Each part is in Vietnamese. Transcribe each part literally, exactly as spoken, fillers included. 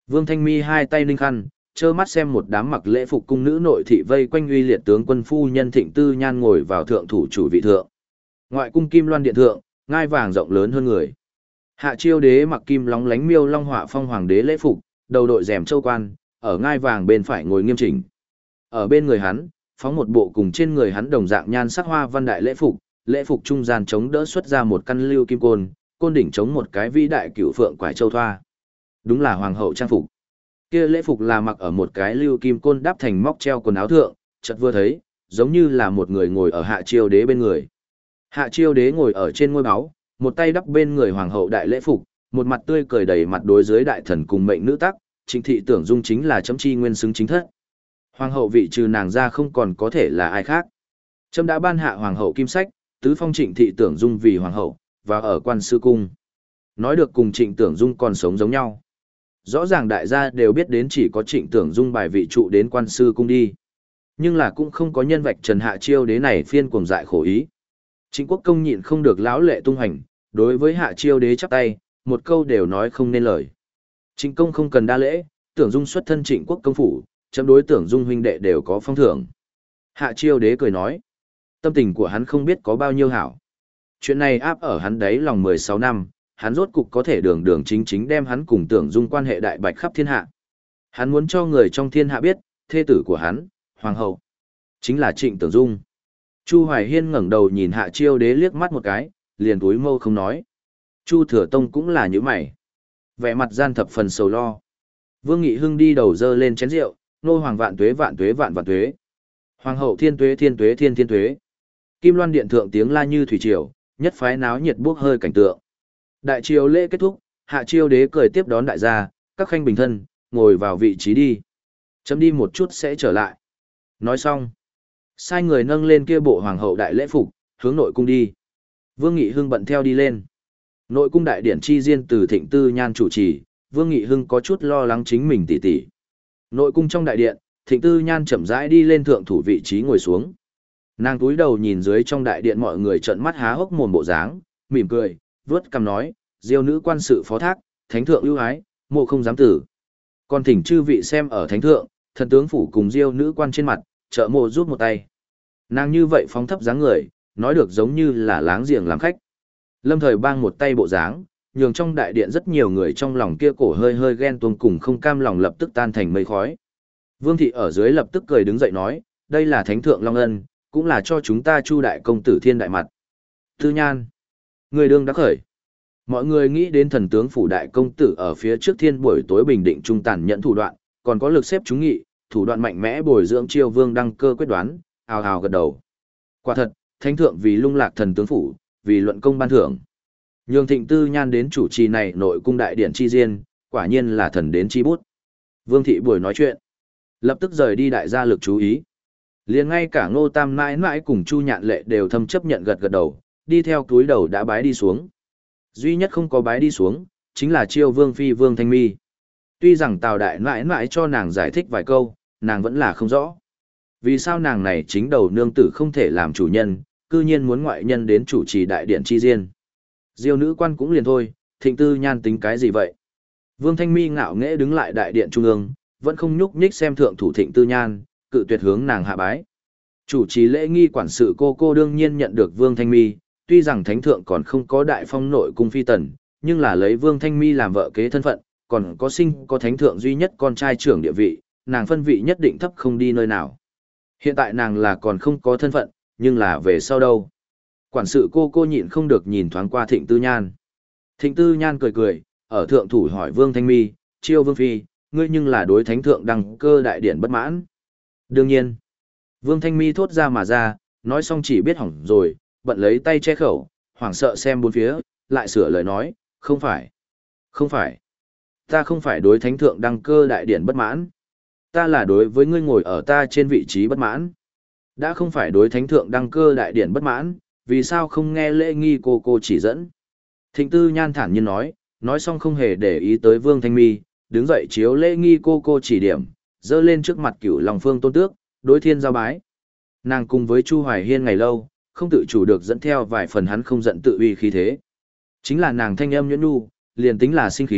Vương Thanh Mi hai tay ninh khăn, trơ mắt xem một đám mặc lễ phục cung nữ nội thị vây quanh uy liệt tướng quân phu nhân Thịnh Tư Nhan ngồi vào thượng thủ chủ vị thượng. Ngoại cung Kim Loan điện thượng, ngai vàng rộng lớn hơn người. Hạ Chiêu đế mặc kim lóng lánh miêu long họa phong hoàng đế lễ phục, đầu đội rèm châu quan, ở ngai vàng bên phải ngồi nghiêm chỉnh. Ở bên người hắn, phóng một bộ cùng trên người hắn đồng dạng nhan sắc hoa văn đại lễ phục, lễ phục trung gian chống đỡ xuất ra một căn lưu kim côn, côn đỉnh chống một cái vĩ đại cửu phượng quải châu thoa. Đúng là hoàng hậu trang phục. Kia lễ phục là mặc ở một cái lưu kim côn đắp thành móc treo quần áo thượng, chợt vừa thấy, giống như là một người ngồi ở Hạ Chiêu đế bên người. Hạ Chiêu đế ngồi ở trên ngôi báu, một tay đắp bên người hoàng hậu đại lễ phục, một mặt tươi cười đầy mặt đối dưới đại thần cùng mệnh nữ tắc, Trịnh thị Tưởng Dung chính là chấm chi nguyên xứng chính thất. Hoàng hậu vị trừ nàng ra không còn có thể là ai khác. Trâm đã ban hạ hoàng hậu kim sách, tứ phong Trịnh thị Tưởng Dung vì hoàng hậu, và ở quan sư cung. Nói được cùng Trịnh Tưởng Dung còn sống giống nhau. Rõ ràng đại gia đều biết đến chỉ có Trịnh Tưởng Dung bài vị trụ đến quan sư cung đi. Nhưng là cũng không có nhân vạch Trần Hạ Chiêu đế này phiên cuồng dại khổ ý. Trịnh Quốc Công nhịn không được lão lệ tung hành, đối với Hạ Chiêu đế chắp tay, một câu đều nói không nên lời. Trịnh công không cần đa lễ, Tưởng Dung xuất thân Trịnh Quốc công phủ, chấm đối Tưởng Dung huynh đệ đều có phong thưởng. Hạ Chiêu đế cười nói, tâm tình của hắn không biết có bao nhiêu hảo. Chuyện này áp ở hắn đấy lòng mười sáu năm, hắn rốt cục có thể đường đường chính chính đem hắn cùng Tưởng Dung quan hệ đại bạch khắp thiên hạ. Hắn muốn cho người trong thiên hạ biết, thê tử của hắn, hoàng hậu, chính là Trịnh Tưởng Dung. Chu Hoài Hiên ngẩng đầu nhìn Hạ Chiêu đế liếc mắt một cái, liền túi mâu không nói. Chu Thừa Tông cũng là như mày. Vẻ mặt gian thập phần sầu lo. Vương Nghị Hưng đi đầu dơ lên chén rượu, nô hoàng vạn tuế vạn tuế vạn vạn tuế. Hoàng hậu thiên tuế thiên tuế thiên thiên tuế. Kim Loan điện thượng tiếng la như thủy triều, nhất phái náo nhiệt buốc hơi cảnh tượng. Đại triều lễ kết thúc, Hạ Chiêu đế cười tiếp đón đại gia, các khanh bình thân, ngồi vào vị trí đi. Chấm đi một chút sẽ trở lại. Nói xong, sai người nâng lên kia bộ hoàng hậu đại lễ phục, hướng nội cung đi. Vương Nghị Hưng bận theo đi lên. Nội cung đại điển chi diên từ Thịnh Tư Nhan chủ trì, Vương Nghị Hưng có chút lo lắng chính mình tỉ tỉ. Nội cung trong đại điện, Thịnh Tư Nhan chậm rãi đi lên thượng thủ vị trí ngồi xuống. Nàng cúi đầu nhìn dưới trong đại điện mọi người trợn mắt há hốc mồm bộ dáng, mỉm cười, vớt cằm nói, diêu nữ quan sự phó thác, thánh thượng ưu ái, mộ không dám tử. Còn thỉnh chư vị xem ở thánh thượng, thần tướng phủ cùng diêu nữ quan trên mặt, trợ mộ rút một tay. Nàng như vậy phóng thấp dáng người, nói được giống như là láng giềng làm khách. Lâm Thời bang một tay bộ dáng, nhường trong đại điện rất nhiều người trong lòng kia cổ hơi hơi ghen tuông cùng không cam lòng lập tức tan thành mây khói. Vương thị ở dưới lập tức cười đứng dậy nói, đây là thánh thượng long ân, cũng là cho chúng ta Chu đại công tử thiên đại mặt. Tư Nhan, người đương đắc khởi. Mọi người nghĩ đến thần tướng phủ đại công tử ở phía trước thiên buổi tối bình định trung tàn nhận thủ đoạn, còn có lực xếp chúng nghị, thủ đoạn mạnh mẽ bồi dưỡng Chiêu Vương đăng cơ quyết đoán, ào ào gật đầu. Quả thật, thánh thượng vì lung lạc thần tướng phủ, vì luận công ban thưởng. Nhường Thịnh Tư Nhan đến chủ trì này nội cung đại điển chi diên, quả nhiên là thần đến chi bút. Vương thị buổi nói chuyện, lập tức rời đi đại gia lực chú ý. Liền ngay cả Ngô Tam mãi mãi cùng Chu Nhạn Lệ đều thâm chấp nhận gật gật đầu, đi theo túi đầu đã bái đi xuống. Duy nhất không có bái đi xuống, chính là Chiêu Vương phi Vương Thanh Mi. Tuy rằng Tào đại mãi mãi cho nàng giải thích vài câu, nàng vẫn là không rõ. Vì sao nàng này chính đầu nương tử không thể làm chủ nhân, cư nhiên muốn ngoại nhân đến chủ trì đại điện chi diên. Diêu nữ quan cũng liền thôi, Thịnh Tư Nhan tính cái gì vậy? Vương Thanh Mi ngạo nghễ đứng lại đại điện trung ương, vẫn không nhúc nhích xem thượng thủ Thịnh Tư Nhan, cự tuyệt hướng nàng hạ bái. Chủ trì lễ nghi quản sự cô cô đương nhiên nhận được Vương Thanh Mi, tuy rằng thánh thượng còn không có đại phong nội cung phi tần, nhưng là lấy Vương Thanh Mi làm vợ kế thân phận, còn có sinh có thánh thượng duy nhất con trai trưởng địa vị, nàng phân vị nhất định thấp không đi nơi nào. Hiện tại nàng là còn không có thân phận, nhưng là về sau đâu. Quản sự cô cô nhịn không được nhìn thoáng qua Thịnh Tư Nhan. Thịnh Tư Nhan cười cười, ở thượng thủ hỏi Vương Thanh Mi, Chiêu Vương phi, ngươi nhưng là đối thánh thượng đăng cơ đại điển bất mãn. Đương nhiên. Vương Thanh Mi thốt ra mà ra, nói xong chỉ biết hỏng rồi, bận lấy tay che khẩu, hoảng sợ xem bốn phía, lại sửa lời nói, không phải. Không phải. Ta không phải đối thánh thượng đăng cơ đại điển bất mãn. Ta là đối với ngươi ngồi ở ta trên vị trí bất mãn. Đã không phải đối thánh thượng đăng cơ đại điển bất mãn, vì sao không nghe lễ nghi cô cô chỉ dẫn. Thịnh Tư Nhan thản nhiên nói, nói xong không hề để ý tới Vương Thanh Mi, đứng dậy chiếu lễ nghi cô cô chỉ điểm, dơ lên trước mặt Cửu Long Phương Tôn Tước, đối thiên giao bái. Nàng cùng với Chu Hoài Hiên ngày lâu, không tự chủ được dẫn theo vài phần hắn không giận tự uy khí thế. Chính là nàng thanh âm nhuyễn nhu, liền tính là sinh khí,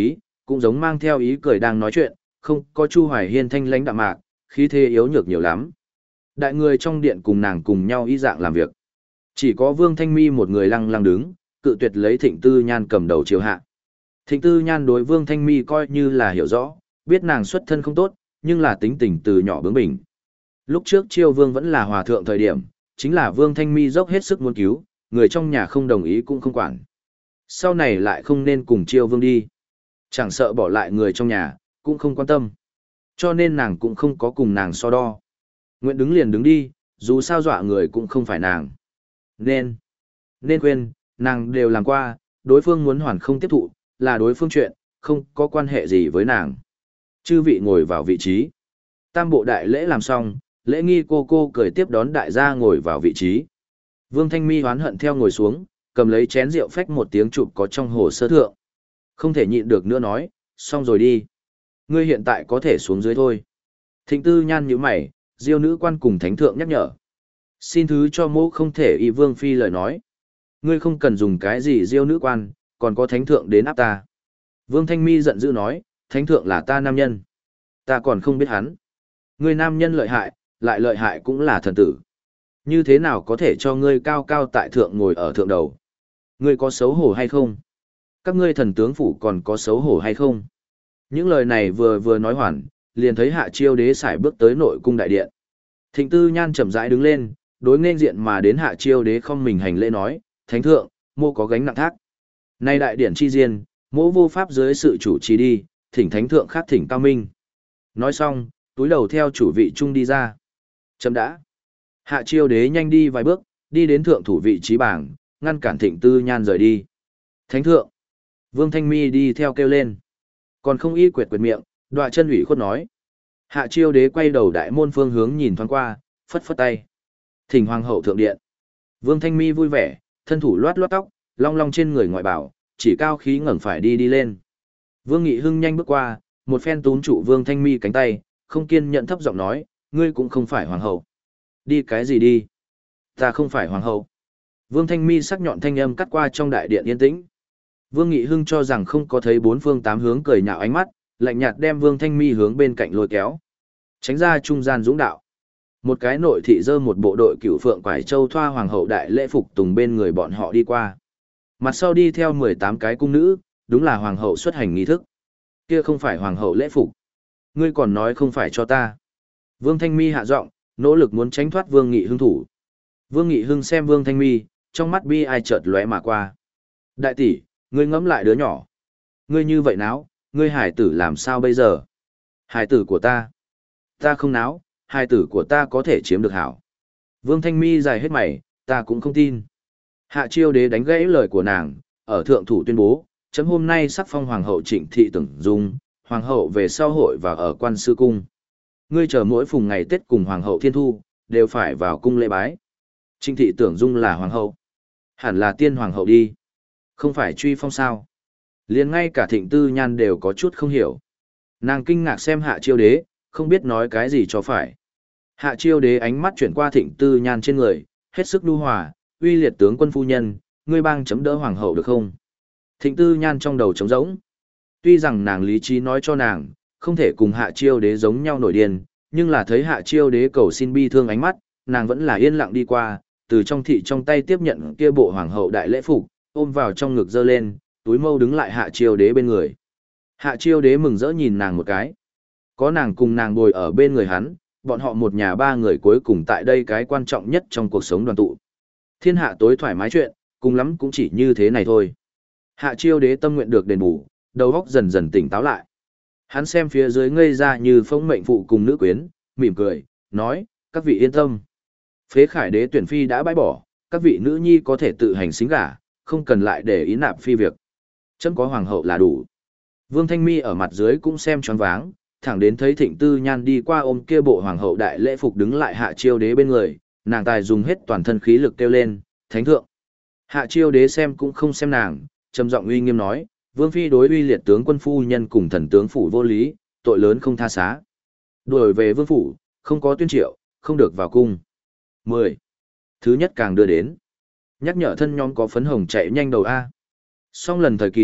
cũng giống mang theo ý cười đang nói chuyện, không có Chu Hoài Hiên thanh lãnh đạm mạc, khí thế yếu nhược nhiều lắm. Đại người trong điện cùng nàng cùng nhau ý dạng làm việc. Chỉ có Vương Thanh Mi một người lăng lăng đứng, cự tuyệt lấy Thịnh Tư Nhan cầm đầu chiếu hạ. Thịnh Tư Nhan đối Vương Thanh Mi coi như là hiểu rõ, biết nàng xuất thân không tốt, nhưng là tính tình từ nhỏ bướng bỉnh. Lúc trước Chiêu Vương vẫn là hòa thượng thời điểm, chính là Vương Thanh Mi dốc hết sức muốn cứu, người trong nhà không đồng ý cũng không quản. Sau này lại không nên cùng Chiêu Vương đi. Chẳng sợ bỏ lại người trong nhà, cũng không quan tâm. Cho nên nàng cũng không có cùng nàng so đo. Nguyện đứng liền đứng đi, dù sao dọa người cũng không phải nàng. Nên, nên quên, nàng đều làm qua, đối phương muốn hoàn không tiếp thụ, là đối phương chuyện, không có quan hệ gì với nàng. Chư vị ngồi vào vị trí. Tam bộ đại lễ làm xong, lễ nghi cô cô cười tiếp đón đại gia ngồi vào vị trí. Vương Thanh Mi hoán hận theo ngồi xuống, cầm lấy chén rượu phách một tiếng chụp có trong hồ sơ thượng. Không thể nhịn được nữa nói, xong rồi đi. Ngươi hiện tại có thể xuống dưới thôi. Thịnh Tư Nhan nhíu mày, Diêu nữ quan cùng thánh thượng nhắc nhở. Xin thứ cho mô không thể y Vương Phi lời nói. Ngươi không cần dùng cái gì Diêu nữ quan, còn có thánh thượng đến áp ta. Vương Thanh Mi giận dữ nói, thánh thượng là ta nam nhân. Ta còn không biết hắn. Ngươi nam nhân lợi hại, lại lợi hại cũng là thần tử. Như thế nào có thể cho ngươi cao cao tại thượng ngồi ở thượng đầu? Ngươi có xấu hổ hay không? Các ngươi thần tướng phủ còn có xấu hổ hay không? Những lời này vừa vừa nói hoàn, liền thấy Hạ Chiêu Đế sải bước tới nội cung đại điện. Thịnh Tư Nhan chậm rãi đứng lên, đối nên diện mà đến Hạ Chiêu Đế không mình hành lễ nói, thánh thượng, mô có gánh nặng thác. Nay đại điện chi diên, mỗ vô pháp dưới sự chủ trì đi, thỉnh thánh thượng khác thỉnh cao minh. Nói xong, túi đầu theo chủ vị trung đi ra. Chậm đã. Hạ Chiêu Đế nhanh đi vài bước, đi đến thượng thủ vị trí bảng, ngăn cản Thịnh Tư Nhan rời đi. Thánh thượng. Vương Thanh Mi đi theo kêu lên. Còn không y quệt quệt miệng, đọa chân ủy khuất nói. Hạ Chiêu Đế quay đầu đại môn phương hướng nhìn thoáng qua, phất phất tay. Thỉnh hoàng hậu thượng điện. Vương Thanh Mi vui vẻ, thân thủ loát loát tóc, long long trên người ngoại bảo, chỉ cao khí ngẩng phải đi đi lên. Vương Nghị Hưng nhanh bước qua, một phen túm trụ Vương Thanh Mi cánh tay, không kiên nhẫn thấp giọng nói, ngươi cũng không phải hoàng hậu. Đi cái gì đi? Ta không phải hoàng hậu. Vương Thanh Mi sắc nhọn thanh âm cắt qua trong đại điện yên tĩnh. Vương Nghị Hưng cho rằng không có thấy bốn phương tám hướng cười nhạo ánh mắt, lạnh nhạt đem Vương Thanh Mi hướng bên cạnh lôi kéo. Tránh ra trung gian dũng đạo. Một cái nội thị dơ một bộ đội cửu phượng quải châu thoa hoàng hậu đại lễ phục tùng bên người bọn họ đi qua. Mặt sau đi theo mười tám cái cung nữ, đúng là hoàng hậu xuất hành nghi thức. Kia không phải hoàng hậu lễ phục. Ngươi còn nói không phải cho ta. Vương Thanh Mi hạ giọng, nỗ lực muốn tránh thoát Vương Nghị Hưng thủ. Vương Nghị Hưng xem Vương Thanh Mi, trong mắt bi ai chợt lóe mà qua. Đại tỷ, ngươi ngẫm lại đứa nhỏ. Ngươi như vậy náo, ngươi hải tử làm sao bây giờ? Hải tử của ta. Ta không náo, hải tử của ta có thể chiếm được hảo. Vương Thanh Mi dài hết mày, ta cũng không tin. Hạ Chiêu Đế đánh gãy lời của nàng, ở thượng thủ tuyên bố, chấm hôm nay sắc phong hoàng hậu Trịnh Thị Tưởng Dung, hoàng hậu về sau hội và ở quan sư cung. Ngươi chờ mỗi phùng ngày Tết cùng hoàng hậu Thiên Thu, đều phải vào cung lễ bái. Trịnh Thị Tưởng Dung là hoàng hậu. Hẳn là tiên hoàng hậu đi. Không phải truy phong sao. Liền ngay cả Thịnh Tư Nhan đều có chút không hiểu. Nàng kinh ngạc xem Hạ Chiêu Đế, không biết nói cái gì cho phải. Hạ Chiêu Đế ánh mắt chuyển qua Thịnh Tư Nhan trên người, hết sức nhu hòa, uy liệt tướng quân phu nhân, ngươi bang chấm đỡ hoàng hậu được không? Thịnh Tư Nhan trong đầu trống rỗng. Tuy rằng nàng lý trí nói cho nàng, không thể cùng Hạ Chiêu Đế giống nhau nổi điên, nhưng là thấy Hạ Chiêu Đế cầu xin bi thương ánh mắt, nàng vẫn là yên lặng đi qua, từ trong thị trong tay tiếp nhận kia bộ hoàng hậu đại lễ phục, ôm vào trong ngực giơ lên, túi mâu đứng lại Hạ Chiêu Đế bên người. Hạ Chiêu Đế mừng rỡ nhìn nàng một cái. Có nàng cùng nàng bồi ở bên người hắn, bọn họ một nhà ba người cuối cùng tại đây cái quan trọng nhất trong cuộc sống đoàn tụ. Thiên hạ tối thoải mái chuyện, cùng lắm cũng chỉ như thế này thôi. Hạ Chiêu Đế tâm nguyện được đền bù, đầu óc dần dần tỉnh táo lại. Hắn xem phía dưới ngây ra như phong mệnh phụ cùng nữ quyến, mỉm cười, nói, các vị yên tâm. Phế Khải Đế tuyển phi đã bãi bỏ, các vị nữ nhi có thể tự hành xính gả, không cần lại để ý nạp phi việc. Chấm có hoàng hậu là đủ. Vương Thanh Mi ở mặt dưới cũng xem choáng váng, thẳng đến thấy Thịnh Tư Nhan đi qua ôm kia bộ hoàng hậu đại lễ phục đứng lại Hạ Chiêu Đế bên người, nàng tài dùng hết toàn thân khí lực kêu lên, thánh thượng. Hạ Chiêu Đế xem cũng không xem nàng, trầm giọng uy nghiêm nói, Vương phi đối uy liệt tướng quân phu nhân cùng thần tướng phủ vô lý, tội lớn không tha xá. Đuổi về vương phủ, không có tuyên triệu, không được vào cung. mười. Thứ nhất càng đưa đến. Nhắc nhở thân nhóm có phấn hồng chạy nhanh đầu A. Song lần thời kỳ,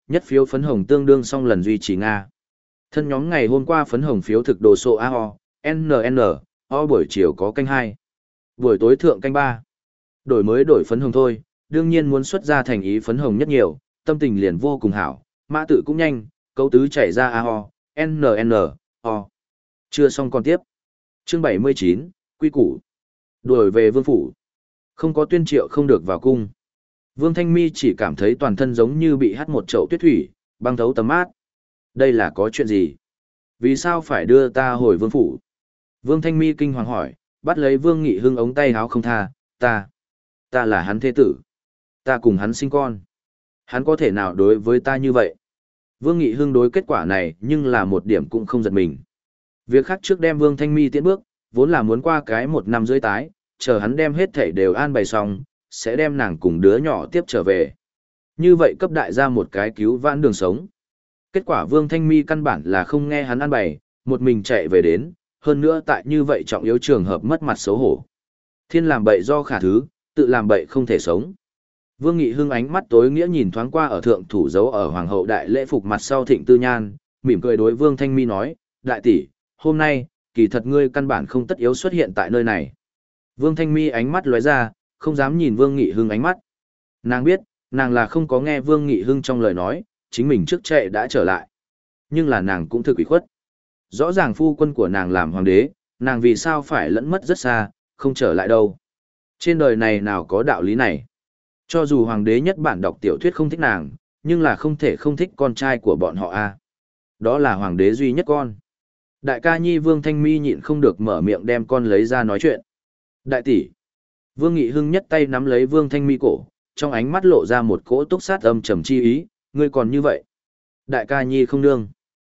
nhất phiếu phấn hồng tương đương song lần duy trì Nga. Thân nhóm ngày hôm qua phấn hồng phiếu thực đồ sộ a o, en en, o buổi chiều có canh hai. Buổi tối thượng canh ba. Đổi mới đổi phấn hồng thôi, đương nhiên muốn xuất ra thành ý phấn hồng nhất nhiều, tâm tình liền vô cùng hảo, mã tự cũng nhanh, câu tứ chảy ra a o, en en, o. Chưa xong còn tiếp. Chương bảy mươi chín, Quy củ. Đuổi về vương phủ. Không có tuyên triệu không được vào cung. Vương Thanh Mi chỉ cảm thấy toàn thân giống như bị hắt một chậu tuyết thủy, băng thấu tấm mát. Đây là có chuyện gì? Vì sao phải đưa ta hồi vương phủ? Vương Thanh Mi kinh hoàng hỏi, bắt lấy Vương Nghị Hưng ống tay háo không tha, ta, ta là hắn thế tử. Ta cùng hắn sinh con. Hắn có thể nào đối với ta như vậy? Vương Nghị Hưng đối kết quả này nhưng là một điểm cũng không giật mình. Việc khác trước đem Vương Thanh Mi tiến bước, vốn là muốn qua cái một năm rưỡi tái, chờ hắn đem hết thảy đều an bày xong, sẽ đem nàng cùng đứa nhỏ tiếp trở về. Như vậy cấp đại gia một cái cứu vãn đường sống. Kết quả Vương Thanh Mi căn bản là không nghe hắn an bày, một mình chạy về đến, hơn nữa tại như vậy trọng yếu trường hợp mất mặt xấu hổ. Thiên làm bậy do khả thứ, tự làm bậy không thể sống. Vương Nghị Hưng ánh mắt tối nghĩa nhìn thoáng qua ở thượng thủ dấu ở hoàng hậu đại lễ phục mặt sau Thịnh Tư Nhan, mỉm cười đối Vương Thanh Mi nói, đại tỷ, hôm nay, kỳ thật ngươi căn bản không tất yếu xuất hiện tại nơi này. Vương Thanh Mi ánh mắt lóe ra, không dám nhìn Vương Nghị Hưng ánh mắt. Nàng biết, nàng là không có nghe Vương Nghị Hưng trong lời nói, chính mình trước chạy đã trở lại. Nhưng là nàng cũng thực ủy khuất. Rõ ràng phu quân của nàng làm hoàng đế, nàng vì sao phải lẫn mất rất xa, không trở lại đâu. Trên đời này nào có đạo lý này. Cho dù hoàng đế nhất bản đọc tiểu thuyết không thích nàng, nhưng là không thể không thích con trai của bọn họ a. Đó là hoàng đế duy nhất con. Đại ca nhi Vương Thanh Mi nhịn không được mở miệng đem con lấy ra nói chuyện. Đại tỷ. Vương Nghị Hưng nhất tay nắm lấy Vương Thanh Mi cổ, trong ánh mắt lộ ra một cỗ túc sát âm trầm chi ý, ngươi còn như vậy. Đại ca nhi không nương.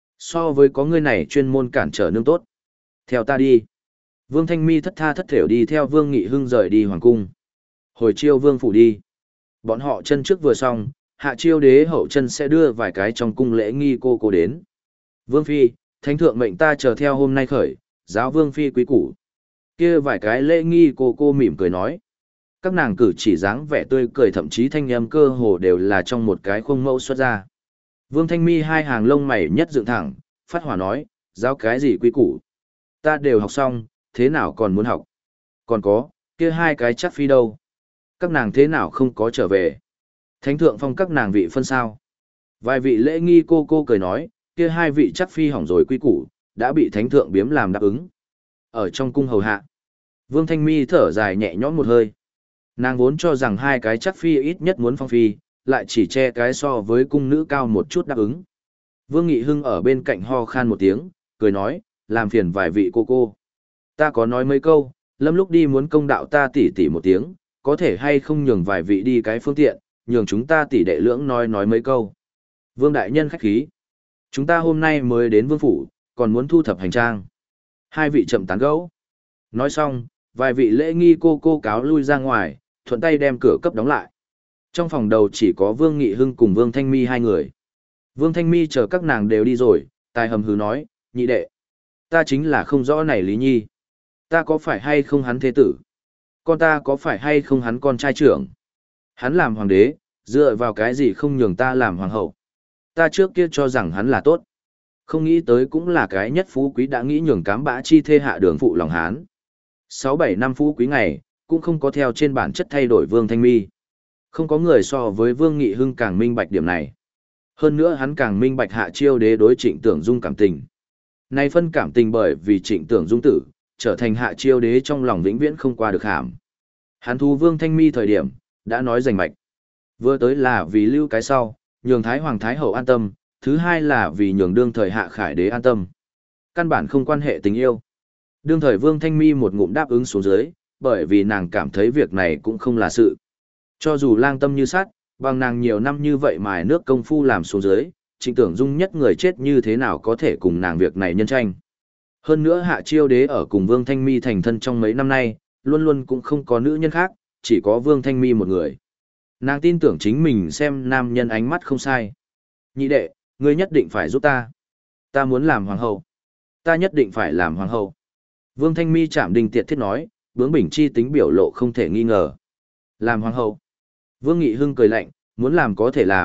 So với có ngươi này chuyên môn cản trở nương tốt. Theo ta đi. Vương Thanh Mi thất tha thất thểu đi theo Vương Nghị Hưng rời đi hoàng cung. Hồi chiêu vương phủ đi. Bọn họ chân trước vừa xong, hạ chiêu đế hậu chân sẽ đưa vài cái trong cung lễ nghi cô cô đến. Vương Phi, thánh thượng mệnh ta chờ theo hôm nay khởi, giáo Vương Phi quý củ. Kia vài cái lễ nghi cô cô mỉm cười nói. Các nàng cử chỉ dáng vẻ tươi cười thậm chí thanh âm cơ hồ đều là trong một cái khuôn mẫu xuất ra. Vương Thanh Mi hai hàng lông mày nhất dựng thẳng, phát hỏa nói, giáo cái gì quý củ? Ta đều học xong, thế nào còn muốn học? Còn có, kia hai cái chắc phi đâu? Các nàng thế nào không có trở về? Thánh thượng phong các nàng vị phân sao? Vài vị lễ nghi cô cô cười nói, kia hai vị chắc phi hỏng rồi quý củ, đã bị thánh thượng biếm làm đáp ứng. Ở trong cung hầu hạ, Vương Thanh Mi thở dài nhẹ nhõm một hơi. Nàng vốn cho rằng hai cái chắc phi ít nhất muốn phong phi, lại chỉ che cái so với cung nữ cao một chút đáp ứng. Vương Nghị Hưng ở bên cạnh ho khan một tiếng, cười nói, làm phiền vài vị cô cô. Ta có nói mấy câu, lâm lúc đi muốn công đạo ta tỉ tỉ một tiếng, có thể hay không nhường vài vị đi cái phương tiện, nhường chúng ta tỉ đệ lưỡng nói nói mấy câu. Vương Đại Nhân khách khí. Chúng ta hôm nay mới đến vương phủ, còn muốn thu thập hành trang. Hai vị chậm tán gẫu. Nói xong, vài vị lễ nghi cô cô cáo lui ra ngoài, thuận tay đem cửa cấp đóng lại. Trong phòng đầu chỉ có Vương Nghị Hưng cùng Vương Thanh Mi hai người. Vương Thanh Mi chờ các nàng đều đi rồi, tài hầm hứ nói, nhị đệ. Ta chính là không rõ này Lý Nhi. Ta có phải hay không hắn thế tử? Con ta có phải hay không hắn con trai trưởng? Hắn làm hoàng đế, dựa vào cái gì không nhường ta làm hoàng hậu? Ta trước kia cho rằng hắn là tốt. Không nghĩ tới cũng là cái nhất phú quý đã nghĩ nhường cám bã chi thê hạ đường phụ lòng hán. Sáu bảy năm phú quý ngày, cũng không có theo trên bản chất thay đổi Vương Thanh Mi. Không có người so với Vương Nghị Hưng càng minh bạch điểm này. Hơn nữa hắn càng minh bạch hạ chiêu đế đối Trịnh Tưởng Dung cảm tình. Nay phân cảm tình bởi vì Trịnh Tưởng Dung tử, trở thành hạ chiêu đế trong lòng vĩnh viễn không qua được hàm. Hắn thu Vương Thanh Mi thời điểm, đã nói rành mạch. Vừa tới là vì lưu cái sau, nhường Thái Hoàng Thái Hậu an tâm, thứ hai là vì nhường đương thời hạ khải đế an tâm. Căn bản không quan hệ tình yêu. Đương thời Vương Thanh Mi một ngụm đáp ứng xuống dưới, bởi vì nàng cảm thấy việc này cũng không là sự. Cho dù lang tâm như sát, bằng nàng nhiều năm như vậy mài nước công phu làm xuống dưới, Trịnh Tưởng Dung nhất người chết như thế nào có thể cùng nàng việc này nhân tranh. Hơn nữa hạ chiêu đế ở cùng Vương Thanh Mi thành thân trong mấy năm nay, luôn luôn cũng không có nữ nhân khác, chỉ có Vương Thanh Mi một người. Nàng tin tưởng chính mình xem nam nhân ánh mắt không sai. Nhị đệ, ngươi nhất định phải giúp ta. Ta muốn làm hoàng hậu. Ta nhất định phải làm hoàng hậu. Vương Thanh Mi chạm đình tiệt thiết nói, bướng bỉnh chi tính biểu lộ không thể nghi ngờ. Làm hoàng hậu. Vương Nghị Hưng cười lạnh, muốn làm có thể làm,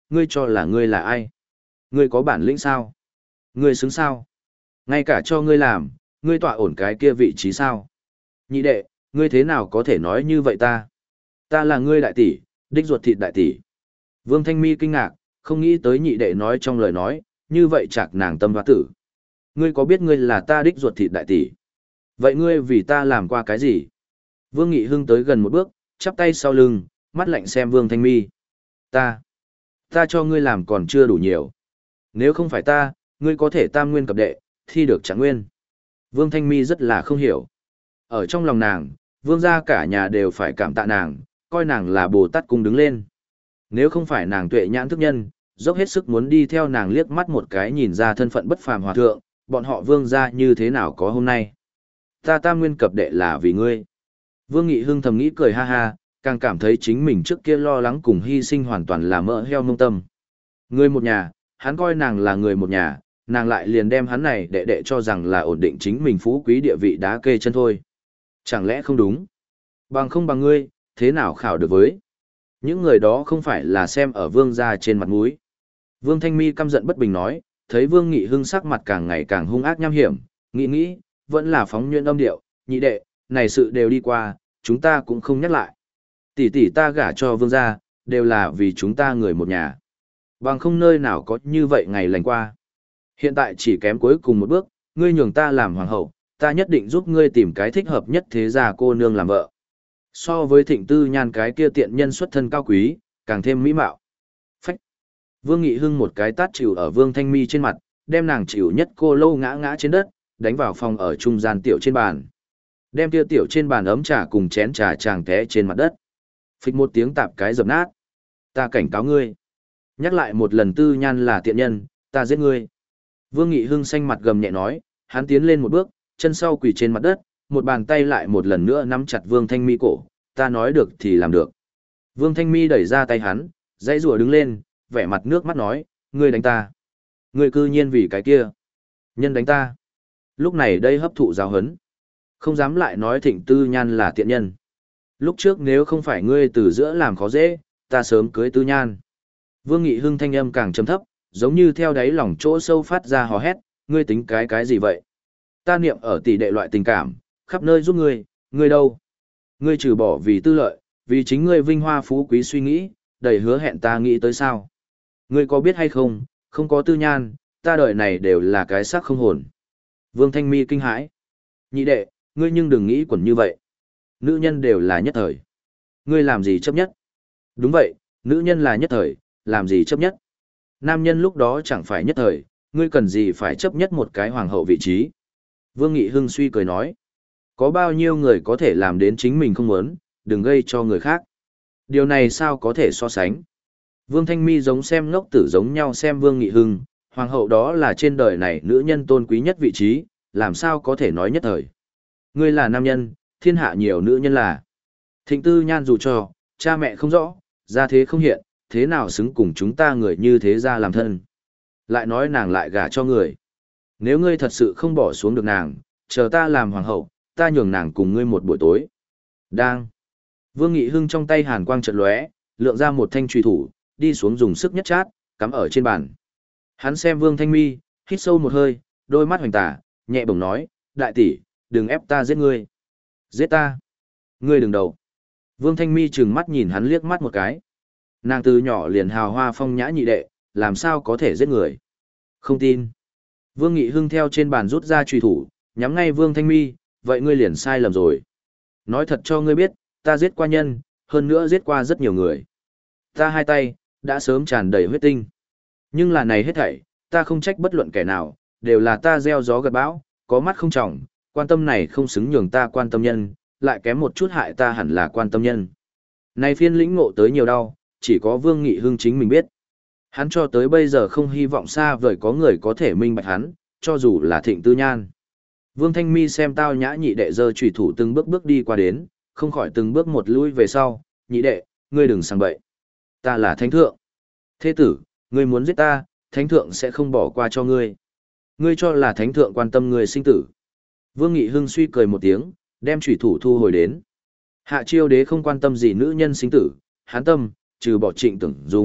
ngươi cho là ngươi là ai? Ngươi có bản lĩnh sao? Ngươi xứng sao? Ngay cả cho ngươi làm, ngươi tọa ổn cái kia vị trí sao? Nhị đệ, ngươi thế nào có thể nói như vậy ta? Ta là ngươi đại tỷ, đích ruột thịt đại tỷ. Vương Thanh Mi kinh ngạc, không nghĩ tới nhị đệ nói trong lời nói, như vậy chạc nàng tâm hoa tử. Ngươi có biết ngươi là ta đích ruột thịt đại tỷ? Vậy ngươi vì ta làm qua cái gì? Vương Nghị Hưng tới gần một bước, chắp tay sau lưng, mắt lạnh xem Vương Thanh Mi. Ta, ta cho ngươi làm còn chưa đủ nhiều. Nếu không phải ta, ngươi có thể tam nguyên cập đệ, thi được trạng nguyên. Vương Thanh Mi rất là không hiểu. Ở trong lòng nàng, Vương gia cả nhà đều phải cảm tạ nàng, coi nàng là Bồ Tát cung đứng lên. Nếu không phải nàng tuệ nhãn thức nhân, dốc hết sức muốn đi theo nàng liếc mắt một cái nhìn ra thân phận bất phàm hòa thượng, bọn họ Vương gia như thế nào có hôm nay. Ta tam nguyên cập đệ là vì ngươi. Vương Nghị Hưng thầm nghĩ cười ha ha, càng cảm thấy chính mình trước kia lo lắng cùng hy sinh hoàn toàn là mỡ heo mông tâm. Người một nhà, hắn coi nàng là người một nhà, nàng lại liền đem hắn này đệ đệ cho rằng là ổn định chính mình phú quý địa vị đá kê chân thôi. Chẳng lẽ không đúng? Bằng không bằng ngươi, thế nào khảo được với? Những người đó không phải là xem ở vương gia trên mặt mũi. Vương Thanh Mi căm giận bất bình nói, thấy Vương Nghị Hưng sắc mặt càng ngày càng hung ác nham hiểm, nghĩ nghĩ, vẫn là phóng nhuyễn âm điệu, nhị đệ, này sự đều đi qua, chúng ta cũng không nhắc lại. Tỷ tỷ ta gả cho vương gia, đều là vì chúng ta người một nhà. Bằng không nơi nào có như vậy ngày lành qua. Hiện tại chỉ kém cuối cùng một bước, ngươi nhường ta làm hoàng hậu, ta nhất định giúp ngươi tìm cái thích hợp nhất thế gia cô nương làm vợ. So với Thịnh Tư Nhan cái kia tiện nhân xuất thân cao quý, càng thêm mỹ mạo. Phách. Vương Nghị Hưng một cái tát chịu ở Vương Thanh Mi trên mặt, đem nàng chịu nhất cô lâu ngã ngã trên đất, đánh vào phòng ở trung gian tiểu trên bàn. Đem kia tiểu trên bàn ấm trà cùng chén trà chàng té trên mặt đất. Phịch một tiếng tạp cái dập nát. Ta cảnh cáo ngươi. Nhắc lại một lần Tư Nhan là tiện nhân, ta giết ngươi. Vương Nghị Hưng xanh mặt gầm nhẹ nói, hắn tiến lên một bước, chân sau quỳ trên mặt đất, một bàn tay lại một lần nữa nắm chặt Vương Thanh Mi cổ, ta nói được thì làm được. Vương Thanh Mi đẩy ra tay hắn, dãy rùa đứng lên, vẻ mặt nước mắt nói, ngươi đánh ta. Ngươi cư nhiên vì cái kia. Nhân đánh ta. Lúc này đây hấp thụ giáo hấn. Không dám lại nói Thịnh Tư Nhan là tiện nhân. Lúc trước nếu không phải ngươi từ giữa làm khó dễ, ta sớm cưới Tư Nhan. Vương Nghị Hưng thanh âm càng trầm thấp, giống như theo đáy lòng chỗ sâu phát ra hò hét, ngươi tính cái cái gì vậy? Ta niệm ở tỷ đệ loại tình cảm, khắp nơi giúp ngươi, ngươi đâu? Ngươi trừ bỏ vì tư lợi, vì chính ngươi vinh hoa phú quý suy nghĩ, đầy hứa hẹn ta nghĩ tới sao? Ngươi có biết hay không, không có Tư Nhan, ta đời này đều là cái xác không hồn. Vương Thanh Mi kinh hãi. Nhị đệ, ngươi nhưng đừng nghĩ quẩn như vậy. Nữ nhân đều là nhất thời. Ngươi làm gì chấp nhất? Đúng vậy, nữ nhân là nhất thời, làm gì chấp nhất? Nam nhân lúc đó chẳng phải nhất thời, ngươi cần gì phải chấp nhất một cái hoàng hậu vị trí? Vương Nghị Hưng suy cười nói. Có bao nhiêu người có thể làm đến chính mình không muốn, đừng gây cho người khác. Điều này sao có thể so sánh? Vương Thanh Mi giống xem ngốc tử giống nhau xem Vương Nghị Hưng, hoàng hậu đó là trên đời này nữ nhân tôn quý nhất vị trí, làm sao có thể nói nhất thời. Ngươi là nam nhân, thiên hạ nhiều nữ nhân là. Thịnh Tư Nhan dù cho, cha mẹ không rõ, gia thế không hiện, thế nào xứng cùng chúng ta người như thế ra làm thân. Lại nói nàng lại gả cho người. Nếu ngươi thật sự không bỏ xuống được nàng, chờ ta làm hoàng hậu, ta nhường nàng cùng ngươi một buổi tối. Đang. Vương Nghị Hưng trong tay hàn quang chợt lóe, lượng ra một thanh truy thủ, đi xuống dùng sức nhất chát, cắm ở trên bàn. Hắn xem Vương Thanh Mi, hít sâu một hơi, đôi mắt hoành tả, nhẹ bổng nói, đại tỷ, đừng ép ta giết ngươi. Giết ta. Ngươi đừng đầu. Vương Thanh Mi trừng mắt nhìn hắn liếc mắt một cái. Nàng từ nhỏ liền hào hoa phong nhã nhị đệ, làm sao có thể giết người. Không tin. Vương Nghị Hưng theo trên bàn rút ra truy thủ, nhắm ngay Vương Thanh Mi, vậy ngươi liền sai lầm rồi. Nói thật cho ngươi biết, ta giết qua nhân, hơn nữa giết qua rất nhiều người. Ta hai tay, đã sớm tràn đầy huyết tinh. Nhưng là này hết thảy, ta không trách bất luận kẻ nào, đều là ta gieo gió gặt bão, có mắt không trọng, quan tâm này không xứng nhường ta quan tâm nhân, lại kém một chút hại ta hẳn là quan tâm nhân. Này phiên lĩnh ngộ tới nhiều đau, chỉ có Vương Nghị Hưng chính mình biết. Hắn cho tới bây giờ không hy vọng xa vời có người có thể minh bạch hắn, cho dù là Thịnh Tư Nhan. Vương Thanh Mi xem tao nhã nhị đệ giơ chủy thủ từng bước bước đi qua đến, không khỏi từng bước một lui về sau, nhị đệ, ngươi đừng sang bậy. Ta là thánh thượng. Thế tử, ngươi muốn giết ta, thánh thượng sẽ không bỏ qua cho ngươi. Ngươi cho là thánh thượng quan tâm ngươi sinh tử. Vương Nghị Hưng suy cười một tiếng, đem chủy thủ thu hồi đến. Hạ Chiêu Đế không quan tâm gì nữ nhân sinh tử, hắn tâm, trừ bỏ Trịnh Tưởng Dung,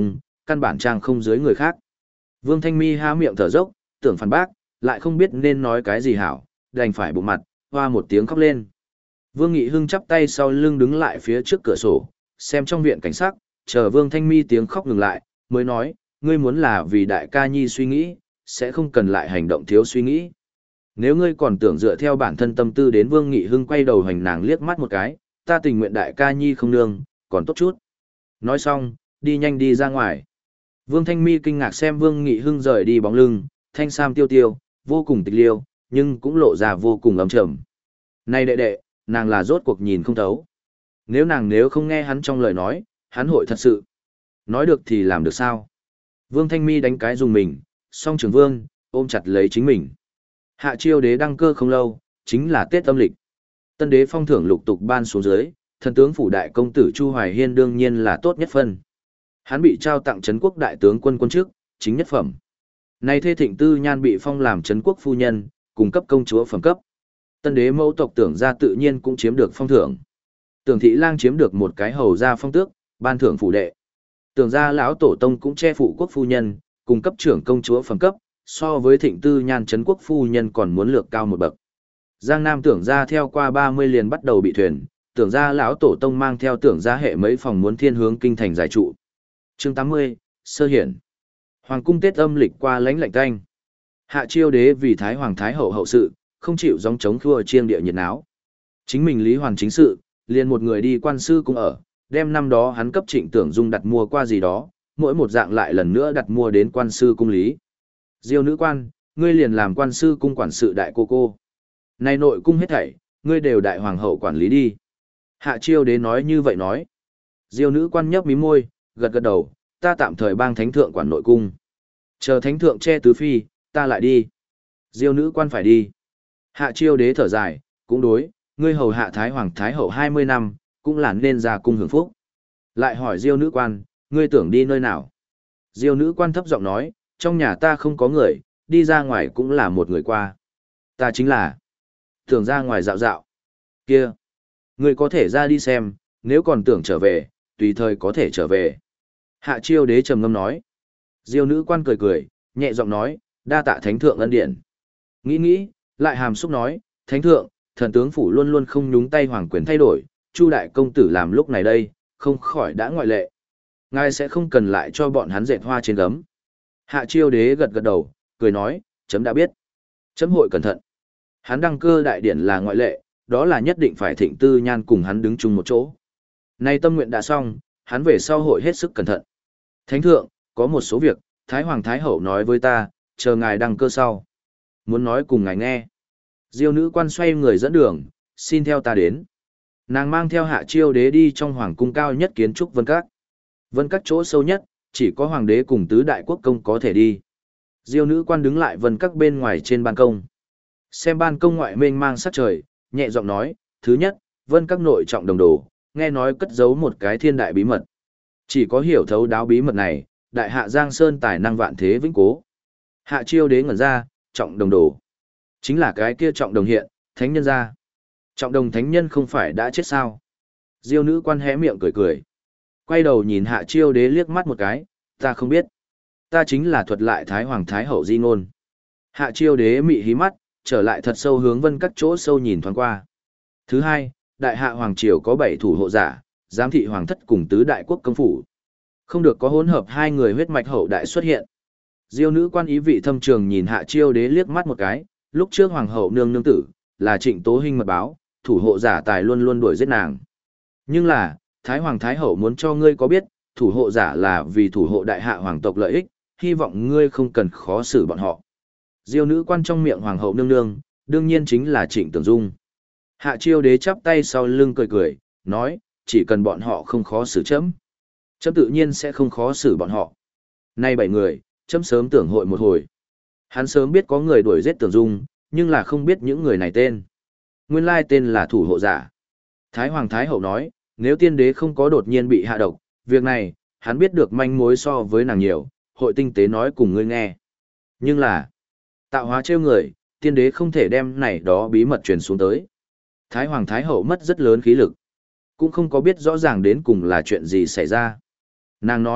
căn bản trang không dưới người khác. Vương Thanh Mi há miệng thở dốc, tưởng phản bác, lại không biết nên nói cái gì hảo, đành phải bụng mặt, hoa một tiếng khóc lên. Vương Nghị Hưng chắp tay sau lưng đứng lại phía trước cửa sổ, xem trong viện cảnh sắc, chờ Vương Thanh Mi tiếng khóc ngừng lại, mới nói, ngươi muốn là vì đại ca nhi suy nghĩ, sẽ không cần lại hành động thiếu suy nghĩ. Nếu ngươi còn tưởng dựa theo bản thân tâm tư đến Vương Nghị Hưng quay đầu hành nàng liếc mắt một cái, ta tình nguyện đại ca nhi không nương, còn tốt chút. Nói xong, đi nhanh đi ra ngoài. Vương Thanh Mi kinh ngạc xem Vương Nghị Hưng rời đi bóng lưng, thanh sam tiêu tiêu, vô cùng tịch liêu, nhưng cũng lộ ra vô cùng ấm trầm. Này đệ đệ, nàng là rốt cuộc nhìn không thấu. Nếu nàng nếu không nghe hắn trong lời nói, hắn hội thật sự. Nói được thì làm được sao? Vương Thanh Mi đánh cái dùng mình, song trường vương, ôm chặt lấy chính mình. Hạ Chiêu đế đăng cơ không lâu, chính là Tết âm lịch. Tân đế phong thưởng lục tục ban xuống dưới, thần tướng phủ đại công tử Chu Hoài Hiên đương nhiên là tốt nhất phân. Hắn bị trao tặng trấn quốc đại tướng quân quân chức, chính nhất phẩm. Nay Thê Thịnh Tư Nhan bị phong làm trấn quốc phu nhân, cung cấp công chúa phẩm cấp. Tân đế mẫu tộc Tưởng gia tự nhiên cũng chiếm được phong thưởng. Tưởng thị lang chiếm được một cái hầu gia phong tước, ban thưởng phủ đệ. Tưởng gia lão tổ tông cũng che phụ quốc phu nhân, cung cấp trưởng công chúa phẩm cấp, so với Thịnh Tư Nhan trấn quốc phu nhân còn muốn lược cao một bậc. Giang Nam Tưởng gia theo qua ba mươi liền bắt đầu bị thuyền, Tưởng gia lão tổ tông mang theo Tưởng gia hệ mấy phòng muốn thiên hướng kinh thành giải trụ. Chương tám mươi, sơ hiển. Hoàng cung Tết âm lịch qua lãnh lạnh canh. Hạ Chiêu đế vì Thái Hoàng Thái Hậu hậu sự, không chịu gióng chống khua chiêng địa nhiệt náo. Chính mình Lý Hoàn chính sự, liền một người đi quan sư cũng ở, đem năm đó hắn cấp Trịnh Tưởng Dung đặt mua qua gì đó, mỗi một dạng lại lần nữa đặt mua đến quan sư cung lý. Diêu nữ quan, ngươi liền làm quan sư cung quản sự đại cô cô. Này nội cung hết thảy, ngươi đều đại hoàng hậu quản lý đi. Hạ Chiêu đế nói như vậy nói. Diêu nữ quan nhấp mí môi, gật gật đầu, ta tạm thời bang thánh thượng quản nội cung. Chờ thánh thượng che tứ phi, ta lại đi. Diêu nữ quan phải đi. Hạ Chiêu đế thở dài, cũng đối, ngươi hầu hạ Thái Hoàng Thái Hậu hai mươi năm, cũng là nên ra cung hưởng phúc. Lại hỏi Diêu nữ quan, ngươi tưởng đi nơi nào? Diêu nữ quan thấp giọng nói, trong nhà ta không có người, đi ra ngoài cũng là một người qua. Ta chính là tưởng ra ngoài dạo dạo. Kia, ngươi có thể ra đi xem, nếu còn tưởng trở về, tùy thời có thể trở về. Hạ Chiêu đế trầm ngâm nói. Diêu nữ quan cười cười, nhẹ giọng nói, đa tạ thánh thượng ân điển. Nghĩ nghĩ, lại hàm xúc nói, thánh thượng, thần tướng phủ luôn luôn không nhúng tay hoàng quyền thay đổi, Chu đại công tử làm lúc này đây, không khỏi đã ngoại lệ. Ngài sẽ không cần lại cho bọn hắn dệt hoa trên gấm. Hạ Chiêu đế gật gật đầu, cười nói, chấm đã biết. Chấm hội cẩn thận. Hắn đăng cơ đại điển là ngoại lệ, đó là nhất định phải Thịnh Tư Nhan cùng hắn đứng chung một chỗ. Nay tâm nguyện đã xong, hắn về sau hội hết sức cẩn thận. Thánh thượng, có một số việc, Thái Hoàng Thái Hậu nói với ta, chờ ngài đăng cơ sau. Muốn nói cùng ngài nghe. Diêu nữ quan xoay người dẫn đường, xin theo ta đến. Nàng mang theo Hạ Chiêu đế đi trong hoàng cung cao nhất kiến trúc Vân Các. Vân Các chỗ sâu nhất, chỉ có hoàng đế cùng tứ đại quốc công có thể đi. Diêu nữ quan đứng lại Vân Các bên ngoài trên ban công. Xem ban công ngoại mênh mang sát trời, nhẹ giọng nói, thứ nhất, Vân Các nội trọng đồng đồ, nghe nói cất giấu một cái thiên đại bí mật. Chỉ có hiểu thấu đáo bí mật này, đại hạ Giang Sơn tài năng vạn thế vĩnh cố. Hạ Chiêu đế ngẩn ra, trọng đồng đồ. Chính là cái kia trọng đồng hiện, thánh nhân ra. Trọng đồng thánh nhân không phải đã chết sao? Diêu nữ quan hé miệng cười cười. Quay đầu nhìn Hạ Chiêu đế liếc mắt một cái, ta không biết. Ta chính là thuật lại Thái Hoàng Thái Hậu di ngôn. Hạ Chiêu đế mị hí mắt, trở lại thật sâu hướng Vân Các chỗ sâu nhìn thoáng qua. Thứ hai, đại hạ hoàng triều có bảy thủ hộ giả, giám thị hoàng thất cùng tứ đại quốc công phủ. Không được có hỗn hợp hai người huyết mạch hậu đại xuất hiện. Diêu nữ quan ý vị thâm trường nhìn Hạ Chiêu đế liếc mắt một cái, lúc trước hoàng hậu nương nương tử, là Trịnh Tố Hinh mật báo, thủ hộ giả tài luôn luôn đuổi giết nàng. Nhưng là, Thái Hoàng Thái Hậu muốn cho ngươi có biết, thủ hộ giả là vì thủ hộ đại hạ hoàng tộc lợi ích, hy vọng ngươi không cần khó xử bọn họ. Diêu nữ quan trong miệng hoàng hậu nương nương, đương nhiên chính là Trịnh Tưởng Dung. Hạ Chiêu đế chắp tay sau lưng cười cười, nói, chỉ cần bọn họ không khó xử chấm. Chấm tự nhiên sẽ không khó xử bọn họ. Nay bảy người, chấm sớm tưởng hội một hồi. Hắn sớm biết có người đuổi giết Tưởng Dung, nhưng là không biết những người này tên. Nguyên lai tên là thủ hộ giả. Thái Hoàng Thái Hậu nói, nếu tiên đế không có đột nhiên bị hạ độc, việc này, hắn biết được manh mối so với nàng nhiều, hội tinh tế nói cùng ngươi nghe. Nhưng là, tạo hóa trêu người, tiên đế không thể đem này đó bí mật truyền xuống tới. Thái Hoàng Thái Hậu mất rất lớn khí lực. Cũng không có biết rõ ràng đến cùng là chuyện gì xảy ra. Nàng nói,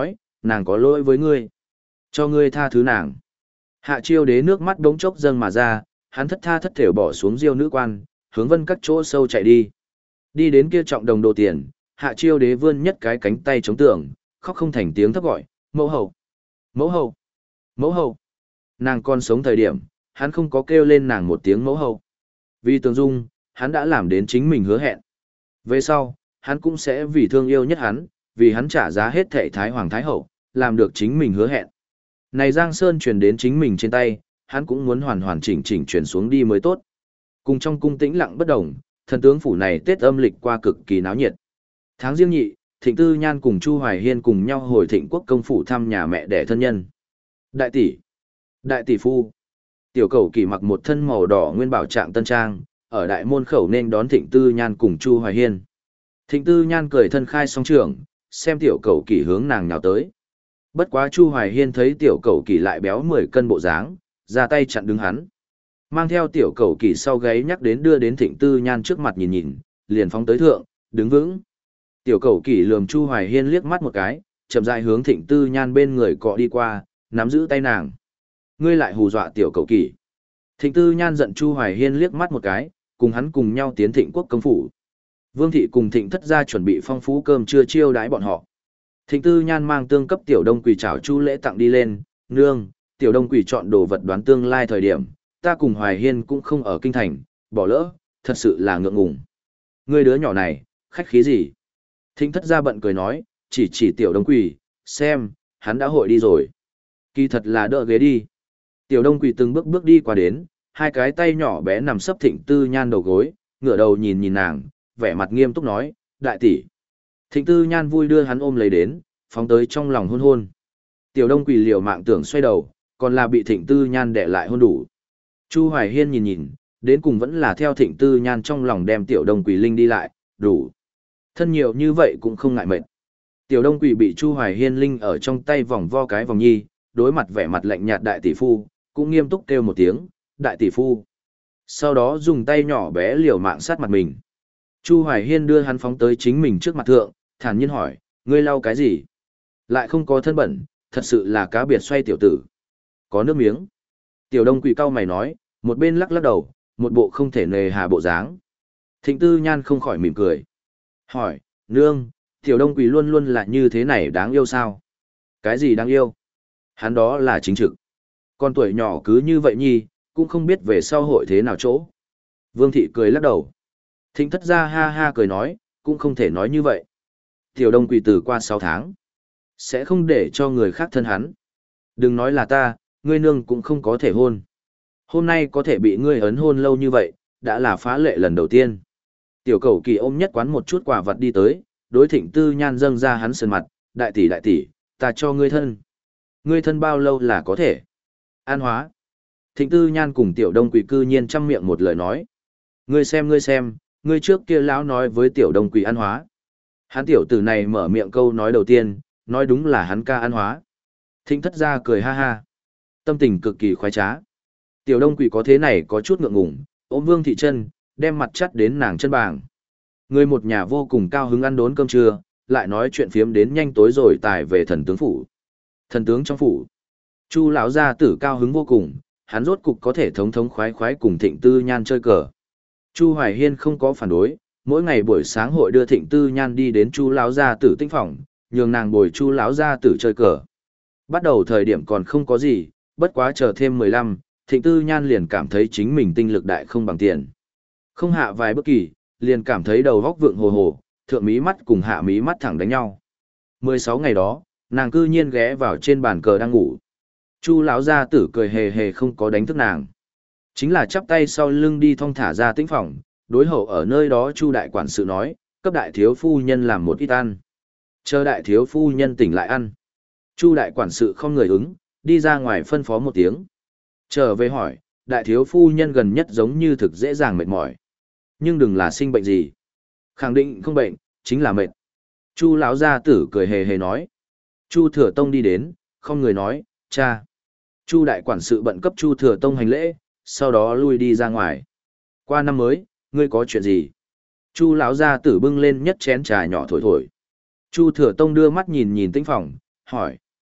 nàng có lỗi với ngươi. Cho ngươi tha thứ nàng. Hạ Chiêu Đế nước mắt đống chốc dâng mà ra, hắn thất tha thất thểu bỏ xuống Diêu nữ quan, hướng vân các chỗ sâu chạy đi. Đi đến kia trọng đồng đồ tiền, Hạ Chiêu Đế vươn nhất cái cánh tay chống tường, khóc không thành tiếng thấp gọi, mẫu hậu, mẫu hậu, mẫu hậu. Nàng còn sống thời điểm, hắn không có kêu lên nàng một tiếng mẫu hậu. Vì Tường Dung, hắn đã làm đến chính mình hứa hẹn. Về sau, hắn cũng sẽ vì thương yêu nhất hắn, vì hắn trả giá hết thệ Thái Hoàng Thái Hậu, làm được chính mình hứa hẹn. Này Giang Sơn truyền đến chính mình trên tay, hắn cũng muốn hoàn hoàn chỉnh chỉnh truyền xuống đi mới tốt. Cùng trong cung tĩnh lặng bất động, thần tướng phủ này Tết âm lịch qua cực kỳ náo nhiệt. Tháng riêng nhị, Thịnh Tư Nhan cùng Chu Hoài Hiên cùng nhau hồi Thịnh Quốc công phủ thăm nhà mẹ đẻ thân nhân. Đại tỷ, đại tỷ phu. Tiểu Cẩu Kỳ mặc một thân màu đỏ nguyên bảo trạng tân trang, ở đại môn khẩu nên đón Thịnh Tư Nhan cùng Chu Hoài Hiên. Thịnh Tư Nhan cười thân khai song trưởng, xem Tiểu Cẩu Kỳ hướng nàng nhào tới. Bất quá Chu Hoài Hiên thấy Tiểu Cẩu Kỳ lại béo mười cân bộ dáng, ra tay chặn đứng hắn. Mang theo Tiểu Cẩu Kỳ sau gáy nhắc đến đưa đến Thịnh Tư Nhan trước mặt nhìn nhìn, liền phóng tới thượng, đứng vững. Tiểu Cẩu Kỳ lườm Chu Hoài Hiên liếc mắt một cái, chậm rãi hướng Thịnh Tư Nhan bên người cọ đi qua, nắm giữ tay nàng. Ngươi lại hù dọa Tiểu Cẩu Kỳ. Thịnh Tư Nhan giận Chu Hoài Hiên liếc mắt một cái, cùng hắn cùng nhau tiến Thịnh Quốc công phủ. Vương thị cùng Thịnh thất gia chuẩn bị phong phú cơm trưa chiêu đãi bọn họ. Thịnh Tư Nhan mang tương cấp Tiểu Đông Quỳ chào Chu lễ tặng đi lên, nương, Tiểu Đông Quỳ chọn đồ vật đoán tương lai thời điểm, ta cùng Hoài Hiên cũng không ở kinh thành, bỏ lỡ, thật sự là ngượng ngùng. Ngươi đứa nhỏ này, khách khí gì? Thịnh thất gia bận cười nói, chỉ chỉ Tiểu Đông Quỳ, xem, hắn đã hội đi rồi. Kỳ thật là đỡ ghế đi. Tiểu Đông Quỳ từng bước bước đi qua đến, hai cái tay nhỏ bé nằm sấp Thịnh Tư Nhan đầu gối, ngửa đầu nhìn nhìn nàng, vẻ mặt nghiêm túc nói, đại tỷ. Thịnh Tư Nhan vui đưa hắn ôm lấy đến, phóng tới trong lòng hôn hôn. Tiểu Đông Quỳ liều mạng tưởng xoay đầu, còn là bị Thịnh Tư Nhan đè lại hôn đủ. Chu Hoài Hiên nhìn nhìn, đến cùng vẫn là theo Thịnh Tư Nhan trong lòng đem Tiểu Đông Quỳ linh đi lại, đủ. Thân nhiều như vậy cũng không ngại mệt. Tiểu Đông Quỳ bị Chu Hoài Hiên linh ở trong tay vòng vo cái vòng nhi, đối mặt vẻ mặt lạnh nhạt đại tỷ phu, cũng nghiêm túc kêu một tiếng, đại tỷ phu. Sau đó dùng tay nhỏ bé liều mạng sát mặt mình. Chu Hoài Hiên đưa hắn phóng tới chính mình trước mặt thượng, thản nhiên hỏi, ngươi lau cái gì? Lại không có thân bẩn, thật sự là cá biệt xoay tiểu tử. Có nước miếng. Tiểu Đông Quỳ cau mày nói, một bên lắc lắc đầu, một bộ không thể nề hà bộ dáng. Thịnh Tư Nhan không khỏi mỉm cười. Hỏi, nương, Tiểu Đông Quỳ luôn luôn là như thế này đáng yêu sao? Cái gì đáng yêu? Hắn đó là chính trực. Con tuổi nhỏ cứ như vậy nhi, cũng không biết về sau hội thế nào chỗ. Vương thị cười lắc đầu. Thịnh thất gia ha ha cười nói, cũng không thể nói như vậy. Tiểu Đông Quỳ từ qua sáu tháng. Sẽ không để cho người khác thân hắn. Đừng nói là ta, ngươi nương cũng không có thể hôn. Hôm nay có thể bị ngươi ấn hôn lâu như vậy, đã là phá lệ lần đầu tiên. Tiểu Cẩu Kỳ ôm nhất quán một chút quả vật đi tới, đối Thịnh Tư Nhan dâng ra hắn sườn mặt, đại tỷ đại tỷ, ta cho ngươi thân. Ngươi thân bao lâu là có thể? An hóa. Thịnh Tư Nhan cùng Tiểu Đông Quỳ cư nhiên chăm miệng một lời nói. Ngươi xem ngươi xem, ngươi trước kia lão nói với Tiểu Đông Quỳ an hóa. Hắn tiểu tử này mở miệng câu nói đầu tiên, nói đúng là hắn ca an hóa. Thịnh thất gia cười ha ha. Tâm tình cực kỳ khoái trá. Tiểu Đông Quỳ có thế này có chút ngượng ngùng, ôm Vương thị chân, đem mặt chắt đến nàng chân bàng. Người một nhà vô cùng cao hứng ăn đốn cơm trưa, lại nói chuyện phiếm đến nhanh tối rồi tài về thần tướng phủ. Thần tướng trong phủ. Chu lão gia tử cao hứng vô cùng, hắn rốt cục có thể thống thống khoái khoái cùng Thịnh Tư Nhan chơi cờ. Chu Hoài Hiên không có phản đối, mỗi ngày buổi sáng hội đưa Thịnh Tư Nhan đi đến Chu lão gia tử tinh phòng, nhường nàng bồi Chu lão gia tử chơi cờ. Bắt đầu thời điểm còn không có gì, bất quá chờ thêm mười lăm, Thịnh Tư Nhan liền cảm thấy chính mình tinh lực đại không bằng tiền. Không hạ vài bước kỳ, liền cảm thấy đầu góc vượng hồ hồ, thượng mí mắt cùng hạ mí mắt thẳng đánh nhau. mười sáu ngày đó, nàng cư nhiên ghé vào trên bàn cờ đang ngủ. Chu lão gia tử cười hề hề không có đánh thức nàng. Chính là chắp tay sau lưng đi thong thả ra tĩnh phòng, đối hậu ở nơi đó Chu đại quản sự nói, cấp đại thiếu phu nhân làm một ít ăn. Chờ đại thiếu phu nhân tỉnh lại ăn. Chu đại quản sự không người ứng, đi ra ngoài phân phó một tiếng. Trở về hỏi, đại thiếu phu nhân gần nhất giống như thực dễ dàng mệt mỏi. Nhưng đừng là sinh bệnh gì. Khẳng định không bệnh, chính là mệt. Chu lão gia tử cười hề hề nói. Chu Thừa Tông đi đến, không người nói, cha. Chu đại quản sự bận cấp Chu Thừa Tông hành lễ, sau đó lui đi ra ngoài. Qua năm mới, ngươi có chuyện gì? Chu lão gia tử bưng lên nhất chén trà nhỏ thổi thổi. Chu Thừa Tông đưa mắt nhìn nhìn tĩnh phòng, hỏi,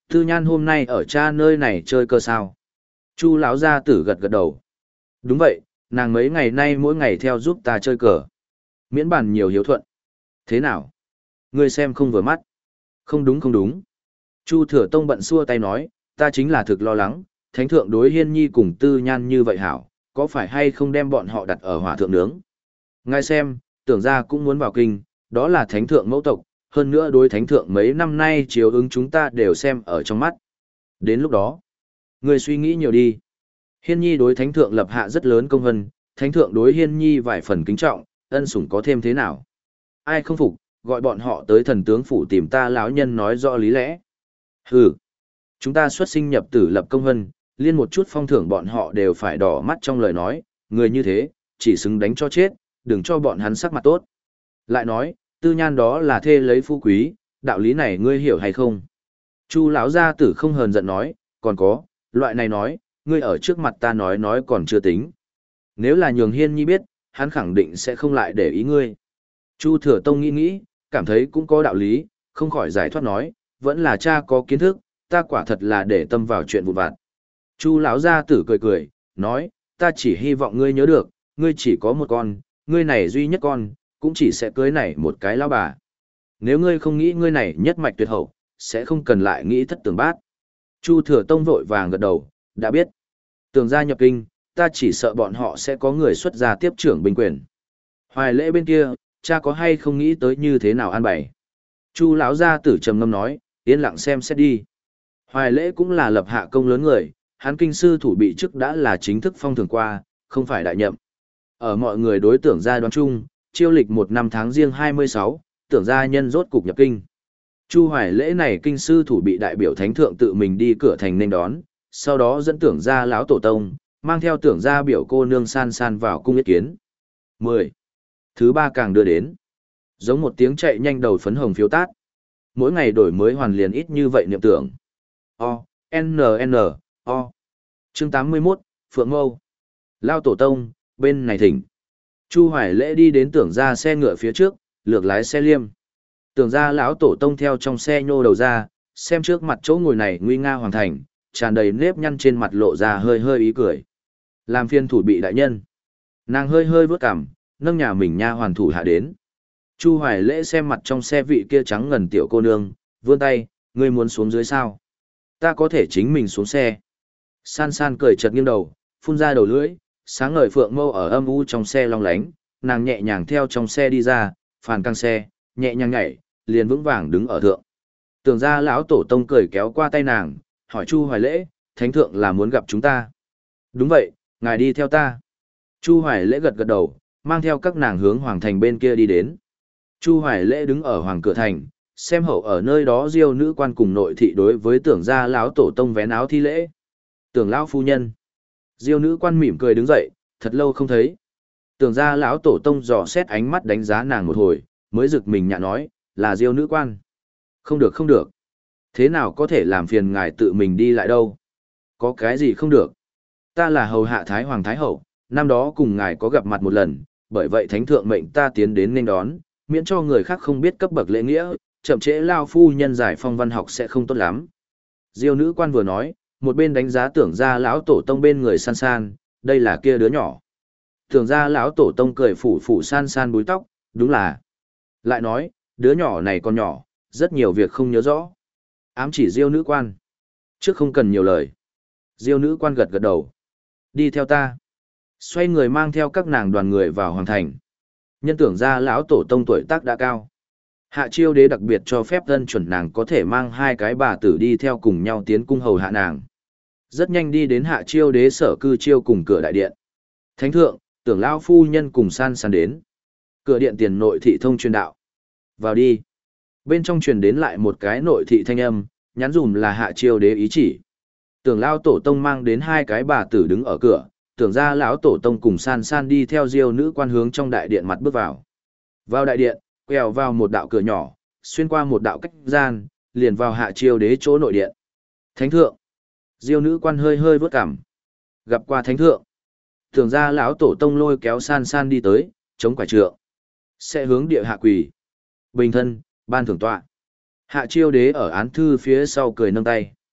Tư Nhan hôm nay ở cha nơi này chơi cơ sao? Chu lão gia tử gật gật đầu. Đúng vậy, nàng mấy ngày nay mỗi ngày theo giúp ta chơi cờ. Miễn bàn nhiều hiếu thuận. Thế nào? Ngươi xem không vừa mắt. Không đúng không đúng. Chu Thừa Tông bận xua tay nói, ta chính là thực lo lắng, thánh thượng đối Hiên Nhi cùng Tư Nhan như vậy hảo, có phải hay không đem bọn họ đặt ở hỏa thượng nướng? Ngài xem, tưởng ra cũng muốn vào kinh, đó là thánh thượng mẫu tộc, hơn nữa đối thánh thượng mấy năm nay chiếu ứng chúng ta đều xem ở trong mắt. Đến lúc đó, ngươi suy nghĩ nhiều đi. Hiên Nhi đối thánh thượng lập hạ rất lớn công hân, thánh thượng đối Hiên Nhi vài phần kính trọng, ân sủng có thêm thế nào? Ai không phục, gọi bọn họ tới thần tướng phủ tìm ta lão nhân nói rõ lý lẽ. Hừ, chúng ta xuất sinh nhập tử lập công hân, liên một chút phong thưởng bọn họ đều phải đỏ mắt trong lời nói, người như thế, chỉ xứng đánh cho chết, đừng cho bọn hắn sắc mặt tốt. Lại nói, Tư Nhan đó là thê lấy phu quý, đạo lý này ngươi hiểu hay không? Chu lão gia tử không hờn giận nói, còn có, loại này nói, ngươi ở trước mặt ta nói nói còn chưa tính. Nếu là nhường Hiên Nhi biết, hắn khẳng định sẽ không lại để ý ngươi. Chu Thừa Tông nghĩ nghĩ, cảm thấy cũng có đạo lý, không khỏi giải thoát nói, vẫn là cha có kiến thức, ta quả thật là để tâm vào chuyện vụn vặt. Chu lão gia tử cười cười, nói, ta chỉ hy vọng ngươi nhớ được, ngươi chỉ có một con, ngươi này duy nhất con, cũng chỉ sẽ cưới này một cái lão bà. Nếu ngươi không nghĩ ngươi này nhất mạch tuyệt hậu, sẽ không cần lại nghĩ thất tường bát. Chu Thừa Tông vội vàng gật đầu, đã biết. Tường gia nhập kinh, ta chỉ sợ bọn họ sẽ có người xuất gia tiếp trưởng binh quyền. Hoài lễ bên kia, cha có hay không nghĩ tới như thế nào an bày? Chu lão gia tử trầm ngâm nói, yên lặng xem xét đi. Hoài lễ cũng là lập hạ công lớn người, hắn kinh sư thủ bị chức đã là chính thức phong thường qua, không phải đại nhậm. Ở mọi người đối tưởng gia đoán chung, chiêu lịch một năm tháng riêng hai mươi sáu, tưởng gia nhân rốt cục nhập kinh. Chu Hoài lễ này kinh sư thủ bị đại biểu thánh thượng tự mình đi cửa thành nên đón, sau đó dẫn tưởng gia lão tổ tông, mang theo tưởng gia biểu cô nương san san vào cung yết kiến. mười. Thứ ba càng đưa đến. Giống một tiếng chạy nhanh đầu phấn hồng phiếu tát. Mỗi ngày đổi mới hoàn liền ít như vậy niệm tưởng. O, N, N, O. Chương tám mươi mốt, Phượng Mâu. Lao tổ tông, bên này thỉnh. Chu Hoài lễ đi đến tưởng gia xe ngựa phía trước, lược lái xe liêm. Tưởng gia lão tổ tông theo trong xe nhô đầu ra, xem trước mặt chỗ ngồi này nguy nga hoàng thành, tràn đầy nếp nhăn trên mặt lộ ra hơi hơi ý cười. Làm phiên thủ bị đại nhân. Nàng hơi hơi vớt cằm, nâng nhà mình nha hoàn thủ hạ đến. Chu Hoài lễ xem mặt trong xe vị kia trắng ngần tiểu cô nương, vươn tay, ngươi muốn xuống dưới sao? Ta có thể chính mình xuống xe. San san cười chật nghiêng đầu, phun ra đầu lưỡi, sáng ngời phượng mâu ở âm u trong xe long lánh, nàng nhẹ nhàng theo trong xe đi ra, phàn căng xe, nhẹ nhàng nhảy, liền vững vàng đứng ở thượng. Tưởng ra lão tổ tông cười kéo qua tay nàng, hỏi Chu Hoài lễ, thánh thượng là muốn gặp chúng ta. Đúng vậy, ngài đi theo ta. Chu Hoài lễ gật gật đầu, mang theo các nàng hướng hoàng thành bên kia đi đến. Chu Hoài lễ đứng ở hoàng cửa thành, xem hậu ở nơi đó diêu nữ quan cùng nội thị đối với tưởng gia lão tổ tông vén áo thi lễ. Tưởng lão phu nhân. Diêu nữ quan mỉm cười đứng dậy, thật lâu không thấy. Tưởng gia lão tổ tông dò xét ánh mắt đánh giá nàng một hồi, mới rực mình nhạ nói, là diêu nữ quan. Không được không được. Thế nào có thể làm phiền ngài tự mình đi lại đâu? Có cái gì không được? Ta là hầu hạ Thái Hoàng Thái Hậu, năm đó cùng ngài có gặp mặt một lần, bởi vậy thánh thượng mệnh ta tiến đến nên đón, miễn cho người khác không biết cấp bậc lễ nghĩa, chậm trễ lao phu nhân giải phong văn học sẽ không tốt lắm. Diêu nữ quan vừa nói, một bên đánh giá tưởng gia lão tổ tông bên người san san, đây là kia đứa nhỏ. Tưởng gia lão tổ tông cười phủ phủ san san búi tóc, đúng là. Lại nói, đứa nhỏ này còn nhỏ, rất nhiều việc không nhớ rõ. Ám chỉ diêu nữ quan. Trước không cần nhiều lời. Diêu nữ quan gật gật đầu. Đi theo ta. Xoay người mang theo các nàng đoàn người vào hoàng thành. Nhân tưởng ra lão tổ tông tuổi tác đã cao. Hạ chiêu đế đặc biệt cho phép dân chuẩn nàng có thể mang hai cái bà tử đi theo cùng nhau tiến cung hầu hạ nàng. Rất nhanh đi đến hạ chiêu đế sở cư chiêu cùng cửa đại điện. Thánh thượng, tưởng lão phu nhân cùng san san đến. Cửa điện tiền nội thị thông truyền đạo. Vào đi. Bên trong truyền đến lại một cái nội thị thanh âm, nhắn dùm là hạ chiêu đế ý chỉ. Tưởng lão tổ tông mang đến hai cái bà tử đứng ở cửa, tưởng ra lão tổ tông cùng san san đi theo diêu nữ quan hướng trong đại điện mặt bước vào. Vào đại điện, quẹo vào một đạo cửa nhỏ, xuyên qua một đạo cách gian, liền vào hạ chiêu đế chỗ nội điện. Thánh thượng. Diêu nữ quan hơi hơi vớt cằm. Gặp qua thánh thượng. Tưởng ra lão tổ tông lôi kéo san san đi tới, chống quả trượng. Sẽ hướng địa hạ quỳ. Bình thân, ban thưởng tọa. Hạ chiêu đế ở án thư phía sau cười nâng tay.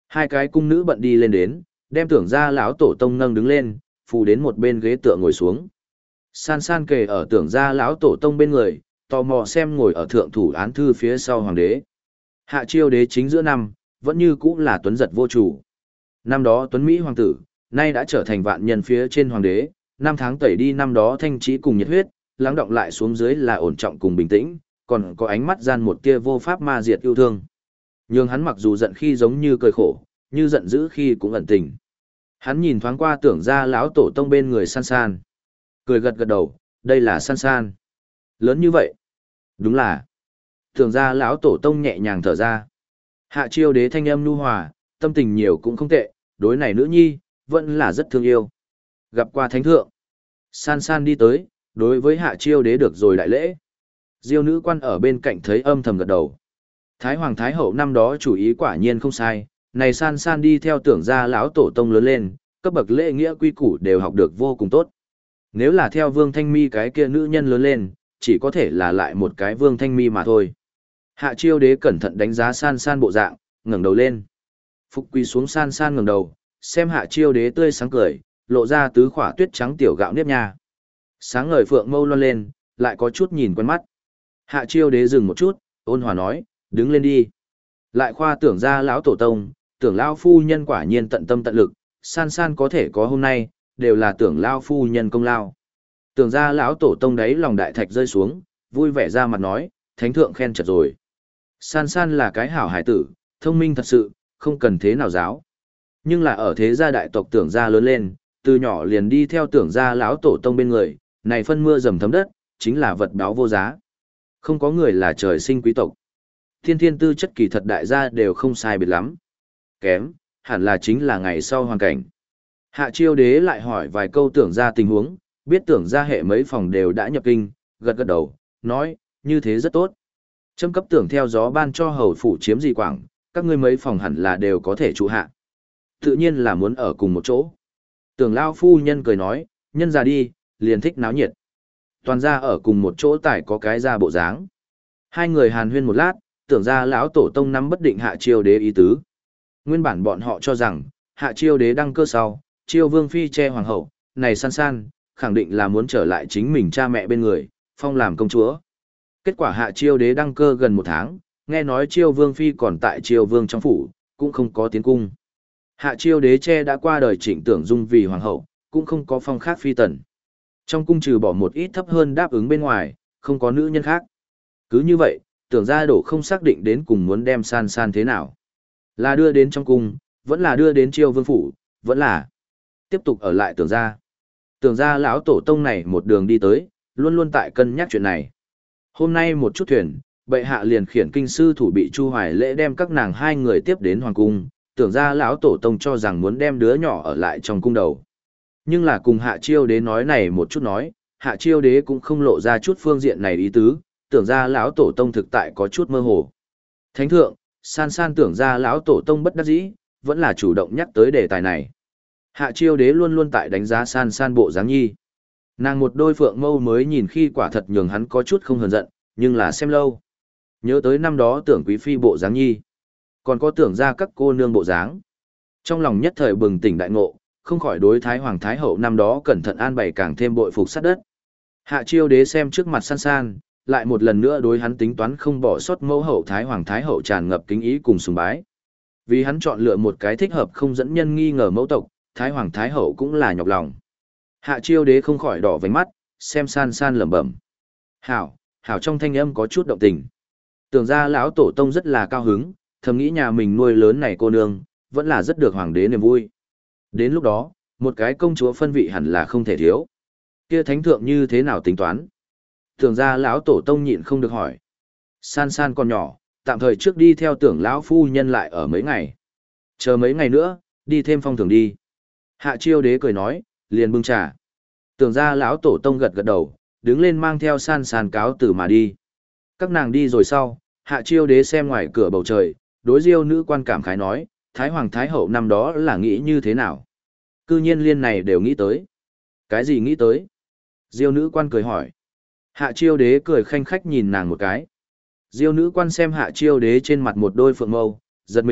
Hai cái cung nữ bận đi lên đến, đem tưởng gia lão tổ tông nâng đứng lên, phù đến một bên ghế tựa ngồi xuống. San san kề ở tưởng gia lão tổ tông bên người, tò mò xem ngồi ở thượng thủ án thư phía sau hoàng đế. Hạ Chiêu đế chính giữa năm, vẫn như cũ là tuấn giật vô chủ. Năm đó tuấn Mỹ hoàng tử, nay đã trở thành vạn nhân phía trên hoàng đế, năm tháng tẩy đi năm đó thanh trí cùng nhiệt huyết, lắng động lại xuống dưới là ổn trọng cùng bình tĩnh, còn có ánh mắt gian một tia vô pháp ma diệt yêu thương. Nhưng hắn mặc dù giận khi giống như cười khổ, như giận dữ khi cũng ẩn tình. Hắn nhìn thoáng qua tưởng ra lão tổ tông bên người san san. Cười gật gật đầu, đây là san san. Lớn như vậy. Đúng là. Tưởng ra lão tổ tông nhẹ nhàng thở ra. Hạ Chiêu đế thanh âm nhu hòa, tâm tình nhiều cũng không tệ, đối này nữ nhi, vẫn là rất thương yêu. Gặp qua thánh thượng. San san đi tới, đối với Hạ Chiêu đế được rồi đại lễ. Diêu nữ quan ở bên cạnh thấy âm thầm gật đầu. Thái hoàng thái hậu năm đó chủ ý quả nhiên không sai, này san san đi theo tưởng gia lão tổ tông lớn lên, cấp bậc lễ nghĩa quy củ đều học được vô cùng tốt. Nếu là theo Vương Thanh Mi cái kia nữ nhân lớn lên, chỉ có thể là lại một cái Vương Thanh Mi mà thôi. Hạ Chiêu đế cẩn thận đánh giá san san bộ dạng, ngẩng đầu lên. Phục quỳ xuống san san ngẩng đầu, xem Hạ Chiêu đế tươi sáng cười, lộ ra tứ khỏa tuyết trắng tiểu gạo nếp nha. Sáng ngời phượng mâu loan lên, lại có chút nhìn quen mắt. Hạ Chiêu đế dừng một chút, ôn hòa nói, đứng lên đi. Lại khoa tưởng ra lão tổ tông, tưởng lão phu nhân quả nhiên tận tâm tận lực, san san có thể có hôm nay, đều là tưởng lão phu nhân công lao. Tưởng ra lão tổ tông đấy lòng đại thạch rơi xuống, vui vẻ ra mặt nói, thánh thượng khen chật rồi. San san là cái hảo hải tử, thông minh thật sự, không cần thế nào giáo. Nhưng là ở thế gia đại tộc tưởng gia lớn lên, từ nhỏ liền đi theo tưởng gia lão tổ tông bên người, này phân mưa dầm thấm đất, chính là vật báo vô giá. Không có người là trời sinh quý tộc. Thiên thiên tư chất kỳ thật đại gia đều không sai biệt lắm. Kém, hẳn là chính là ngày sau hoàn cảnh. Hạ Chiêu đế lại hỏi vài câu tưởng ra tình huống, biết tưởng ra hệ mấy phòng đều đã nhập kinh, gật gật đầu, nói, như thế rất tốt. Châm cấp tưởng theo gió ban cho hầu phủ chiếm gì quảng, các ngươi mấy phòng hẳn là đều có thể trụ hạ. Tự nhiên là muốn ở cùng một chỗ. Tưởng lao phu nhân cười nói, nhân ra đi, liền thích náo nhiệt. Toàn ra ở cùng một chỗ tại có cái ra bộ dáng. Hai người hàn huyên một lát, tưởng ra lão tổ tông nắm bất định Hạ Chiêu đế ý tứ. Nguyên bản bọn họ cho rằng, Hạ Chiêu đế đăng cơ sau, Chiêu vương phi che hoàng hậu, này san san, khẳng định là muốn trở lại chính mình cha mẹ bên người, phong làm công chúa. Kết quả Hạ Chiêu đế đăng cơ gần một tháng, nghe nói Chiêu vương phi còn tại Chiêu vương trong phủ, cũng không có tiến cung. Hạ Chiêu đế che đã qua đời Trịnh Tưởng Dung vì hoàng hậu, cũng không có phong khác phi tần. Trong cung trừ bỏ một ít thấp hơn đáp ứng bên ngoài, không có nữ nhân khác. Cứ như vậy, tưởng gia đổ không xác định đến cùng muốn đem san san thế nào. Là đưa đến trong cung, vẫn là đưa đến Chiêu vương phủ, vẫn là tiếp tục ở lại tưởng gia. Tưởng gia lão tổ tông này một đường đi tới, luôn luôn tại cân nhắc chuyện này. Hôm nay một chút thuyền, bệ hạ liền khiển kinh sư thủ bị Chu Hoài Lễ đem các nàng hai người tiếp đến hoàng cung, tưởng gia lão tổ tông cho rằng muốn đem đứa nhỏ ở lại trong cung đầu. Nhưng là cùng Hạ Chiêu đế nói này một chút nói, Hạ Chiêu đế cũng không lộ ra chút phương diện này ý tứ, tưởng ra lão tổ tông thực tại có chút mơ hồ. Thánh thượng, san san tưởng ra lão tổ tông bất đắc dĩ, vẫn là chủ động nhắc tới đề tài này. Hạ Chiêu đế luôn luôn tại đánh giá san san bộ dáng nhi. Nàng một đôi phượng mâu mới nhìn khi quả thật nhường hắn có chút không hờn giận, nhưng là xem lâu. Nhớ tới năm đó tưởng quý phi bộ dáng nhi. Còn có tưởng ra các cô nương bộ dáng. Trong lòng nhất thời bừng tỉnh đại ngộ, không khỏi đối Thái Hoàng Thái Hậu năm đó cẩn thận an bày càng thêm bội phục sát đất. Hạ Chiêu đế xem trước mặt san san, lại một lần nữa đối hắn tính toán không bỏ sót mẫu hậu Thái Hoàng Thái Hậu tràn ngập kính ý cùng sùng bái. Vì hắn chọn lựa một cái thích hợp không dẫn nhân nghi ngờ mẫu tộc, Thái Hoàng Thái Hậu cũng là nhọc lòng. Hạ Chiêu đế không khỏi đỏ vành mắt, xem san san lẩm bẩm. Hảo, hảo trong thanh âm có chút động tình. Tưởng ra lão tổ tông rất là cao hứng, thầm nghĩ nhà mình nuôi lớn này cô nương, vẫn là rất được hoàng đế niềm vui. Đến lúc đó, một cái công chúa phân vị hẳn là không thể thiếu. Kia thánh thượng như thế nào tính toán? Tưởng ra lão tổ tông nhịn không được hỏi. San san còn nhỏ, tạm thời trước đi theo tưởng lão phu nhân lại ở mấy ngày. Chờ mấy ngày nữa, đi thêm phong thường đi. Hạ Chiêu đế cười nói, liền bưng trà. Tưởng ra lão tổ tông gật gật đầu, đứng lên mang theo san san cáo từ mà đi. Các nàng đi rồi sau, Hạ Chiêu đế xem ngoài cửa bầu trời, đối Diêu nữ quan cảm khái nói, Thái Hoàng Thái Hậu năm đó là nghĩ như thế nào? Cư nhiên liên này đều nghĩ tới. Cái gì nghĩ tới? Diêu nữ quan cười hỏi. Hạ Chiêu đế cười khanh khách nhìn nàng một cái. Diêu nữ quan xem Hạ Chiêu đế trên mặt một đôi phượng mâu, giật mình,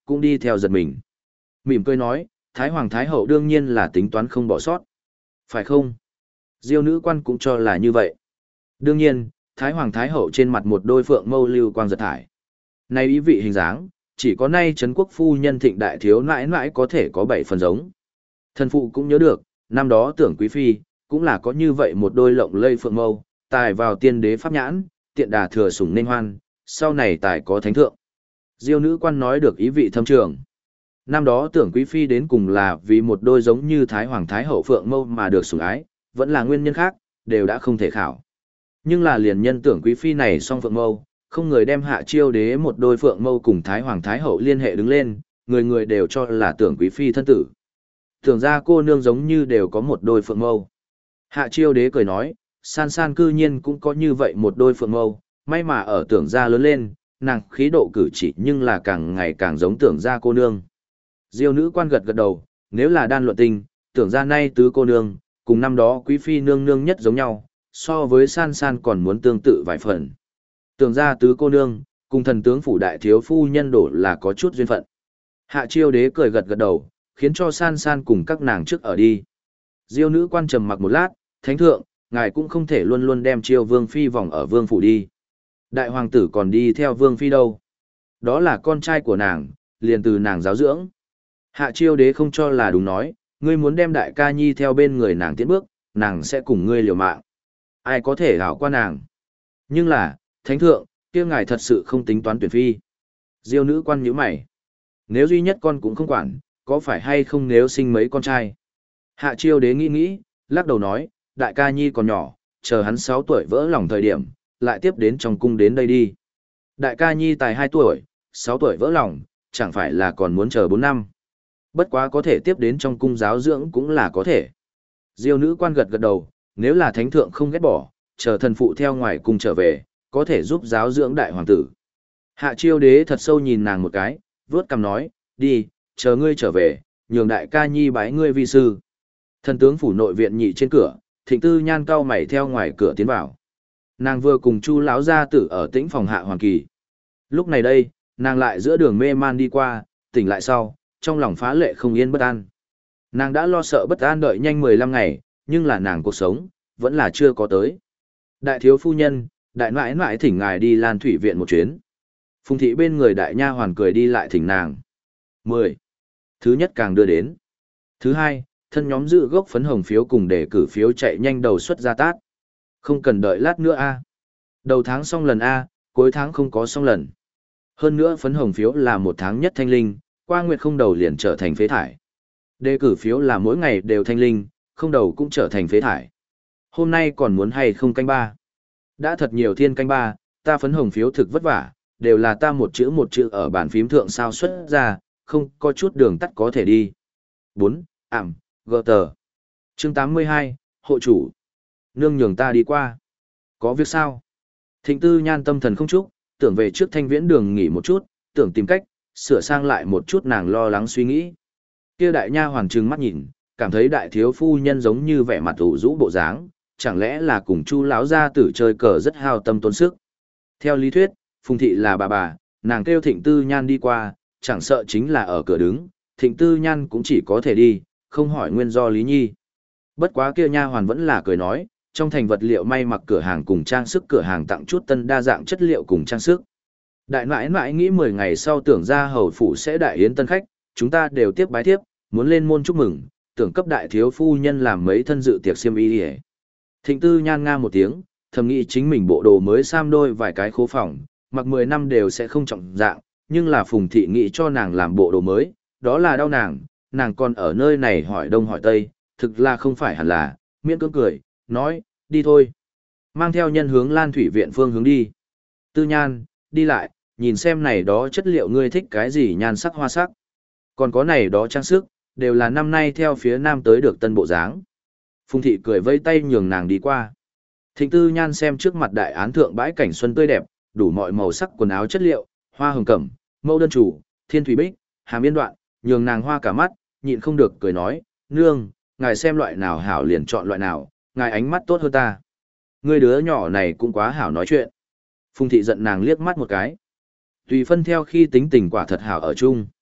cũng đi theo giật mình. Mỉm cười nói, Thái Hoàng Thái Hậu đương nhiên là tính toán không bỏ sót. Phải không? Diêu nữ quan cũng cho là như vậy. Đương nhiên, Thái Hoàng Thái Hậu trên mặt một đôi phượng mâu lưu quang giật thải. Này ý vị hình dáng, chỉ có nay Trấn Quốc phu nhân Thịnh đại thiếu nãi nãi có thể có bảy phần giống. Thần phụ cũng nhớ được, năm đó tưởng quý phi, cũng là có như vậy một đôi lộng lây phượng mâu, tài vào tiên đế pháp nhãn, tiện đà thừa sủng nên hoan, sau này tài có thánh thượng. Diêu nữ quan nói được ý vị thâm trường. Năm đó tưởng quý phi đến cùng là vì một đôi giống như Thái Hoàng Thái Hậu phượng mâu mà được sủng ái, vẫn là nguyên nhân khác, đều đã không thể khảo. Nhưng là liền nhân tưởng quý phi này song phượng mâu, không người đem Hạ Chiêu Đế một đôi phượng mâu cùng Thái Hoàng Thái Hậu liên hệ đứng lên, người người đều cho là tưởng quý phi thân tử. Tưởng ra cô nương giống như đều có một đôi phượng mâu. Hạ Chiêu Đế cười nói, san san cư nhiên cũng có như vậy một đôi phượng mâu, may mà ở tưởng ra lớn lên, nàng khí độ cử chỉ nhưng là càng ngày càng giống tưởng ra cô nương. Diêu nữ quan gật gật đầu, nếu là đan luận tình, tưởng ra nay tứ cô nương, cùng năm đó quý phi nương nương nhất giống nhau, so với san san còn muốn tương tự vài phần. Tưởng ra tứ cô nương, cùng thần tướng phủ đại thiếu phu nhân đổ là có chút duyên phận. Hạ Chiêu Đế cười gật gật đầu, khiến cho san san cùng các nàng trước ở đi. Diêu nữ quan trầm mặc một lát, thánh thượng, ngài cũng không thể luôn luôn đem Chiêu vương phi vòng ở vương phủ đi. Đại hoàng tử còn đi theo vương phi đâu. Đó là con trai của nàng, liền từ nàng giáo dưỡng. Hạ Chiêu Đế không cho là đúng nói, ngươi muốn đem đại ca nhi theo bên người nàng tiến bước, nàng sẽ cùng ngươi liều mạng. Ai có thể gảo qua nàng. Nhưng là, thánh thượng, kia ngài thật sự không tính toán tuyển phi. Diêu nữ quan nhíu mày. Nếu duy nhất con cũng không quản, có phải hay không nếu sinh mấy con trai? Hạ Chiêu Đế nghĩ nghĩ, lắc đầu nói, đại ca nhi còn nhỏ, chờ hắn sáu tuổi vỡ lòng thời điểm, lại tiếp đến trong cung đến đây đi. Đại ca nhi tài hai tuổi, sáu tuổi vỡ lòng, chẳng phải là còn muốn chờ bốn năm. Bất quá có thể tiếp đến trong cung giáo dưỡng cũng là có thể. Diêu nữ quan gật gật đầu, nếu là thánh thượng không ghét bỏ, chờ thần phụ theo ngoài cung trở về, có thể giúp giáo dưỡng đại hoàng tử. Hạ Chiêu Đế thật sâu nhìn nàng một cái, vớt cằm nói, đi, chờ ngươi trở về, nhường đại ca nhi bái ngươi vi sư. Thần tướng phủ nội viện nhị trên cửa, Thịnh Tư Nhan cau mày theo ngoài cửa tiến vào. Nàng vừa cùng Chu lão gia tử ở tĩnh phòng Hạ Hoàng Kỳ. Lúc này đây, nàng lại giữa đường mê man đi qua, tỉnh lại sau, trong lòng phá lệ không yên bất an. Nàng đã lo sợ bất an đợi nhanh mười lăm ngày, nhưng là nàng cuộc sống, vẫn là chưa có tới. Đại thiếu phu nhân, đại nãi nãi thỉnh ngài đi Lan Thủy viện một chuyến. Phùng thị bên người đại nha hoàn cười đi lại thỉnh nàng. mười. Thứ nhất càng đưa đến. Thứ hai, thân nhóm dự gốc phấn hồng phiếu cùng để cử phiếu chạy nhanh đầu xuất ra tát. Không cần đợi lát nữa a. Đầu tháng xong lần a, cuối tháng không có xong lần. Hơn nữa phấn hồng phiếu là một tháng nhất thanh linh, qua nguyệt không đầu liền trở thành phế thải. Đề cử phiếu là mỗi ngày đều thanh linh, không đầu cũng trở thành phế thải. Hôm nay còn muốn hay không canh ba. Đã thật nhiều thiên canh ba, ta phấn hồng phiếu thực vất vả, đều là ta một chữ một chữ ở bàn phím thượng sao xuất ra, không có chút đường tắt có thể đi. bốn. Ảm, gờ tờ. Chương tám mươi hai, hộ chủ. Nương nhường ta đi qua. Có việc sao? Thịnh Tư Nhan tâm thần không chúc, tưởng về trước thanh viễn đường nghỉ một chút, tưởng tìm cách, sửa sang lại một chút nàng lo lắng suy nghĩ. Kia đại nha hoàn trừng mắt nhìn, cảm thấy đại thiếu phu nhân giống như vẻ mặt ủ rũ bộ dáng, chẳng lẽ là cùng Chu lão gia tử chơi cờ rất hao tâm tốn sức. Theo lý thuyết, Phùng thị là bà bà, nàng kêu Thịnh Tư Nhan đi qua, chẳng sợ chính là ở cửa đứng, Thịnh Tư Nhan cũng chỉ có thể đi, không hỏi nguyên do lý nhi. Bất quá kia nha hoàn vẫn là cười nói, trong thành vật liệu may mặc cửa hàng cùng trang sức cửa hàng tặng chút tân đa dạng chất liệu cùng trang sức. Đại nãi nãi nghĩ mười ngày sau tưởng ra hầu phủ sẽ đại yến tân khách, chúng ta đều tiếp bái tiếp, muốn lên môn chúc mừng, tưởng cấp đại thiếu phu nhân làm mấy thân dự tiệc xiêm y đi. Thịnh Tư Nhan nga một tiếng, thầm nghĩ chính mình bộ đồ mới sam đôi vài cái khố phòng, mặc mười năm đều sẽ không trọng dạng, nhưng là Phùng thị nghĩ cho nàng làm bộ đồ mới, đó là đau nàng, nàng còn ở nơi này hỏi đông hỏi tây, thực là không phải hẳn là, miễn cưỡng cười, nói, đi thôi. Mang theo nhân hướng Lan Thủy viện phương hướng đi. Tư Nhan, đi lại, nhìn xem này đó chất liệu ngươi thích cái gì nhan sắc hoa sắc. Còn có này đó trang sức, đều là năm nay theo phía nam tới được tân bộ dáng. Phùng thị cười vây tay nhường nàng đi qua. Thịnh Tư Nhan xem trước mặt đại án thượng bãi cảnh xuân tươi đẹp, đủ mọi màu sắc quần áo chất liệu, hoa hồng cẩm, mẫu đơn chủ, thiên thủy bích, hàm yên đoạn, nhường nàng hoa cả mắt, nhịn không được cười nói, nương, ngài xem loại nào hảo liền chọn loại nào, ngài ánh mắt tốt hơn ta. Người đứa nhỏ này cũng quá hảo nói chuyện. Phùng thị giận nàng liếc mắt một cái. Tùy phân theo khi tính tình quả thật hảo ở chung.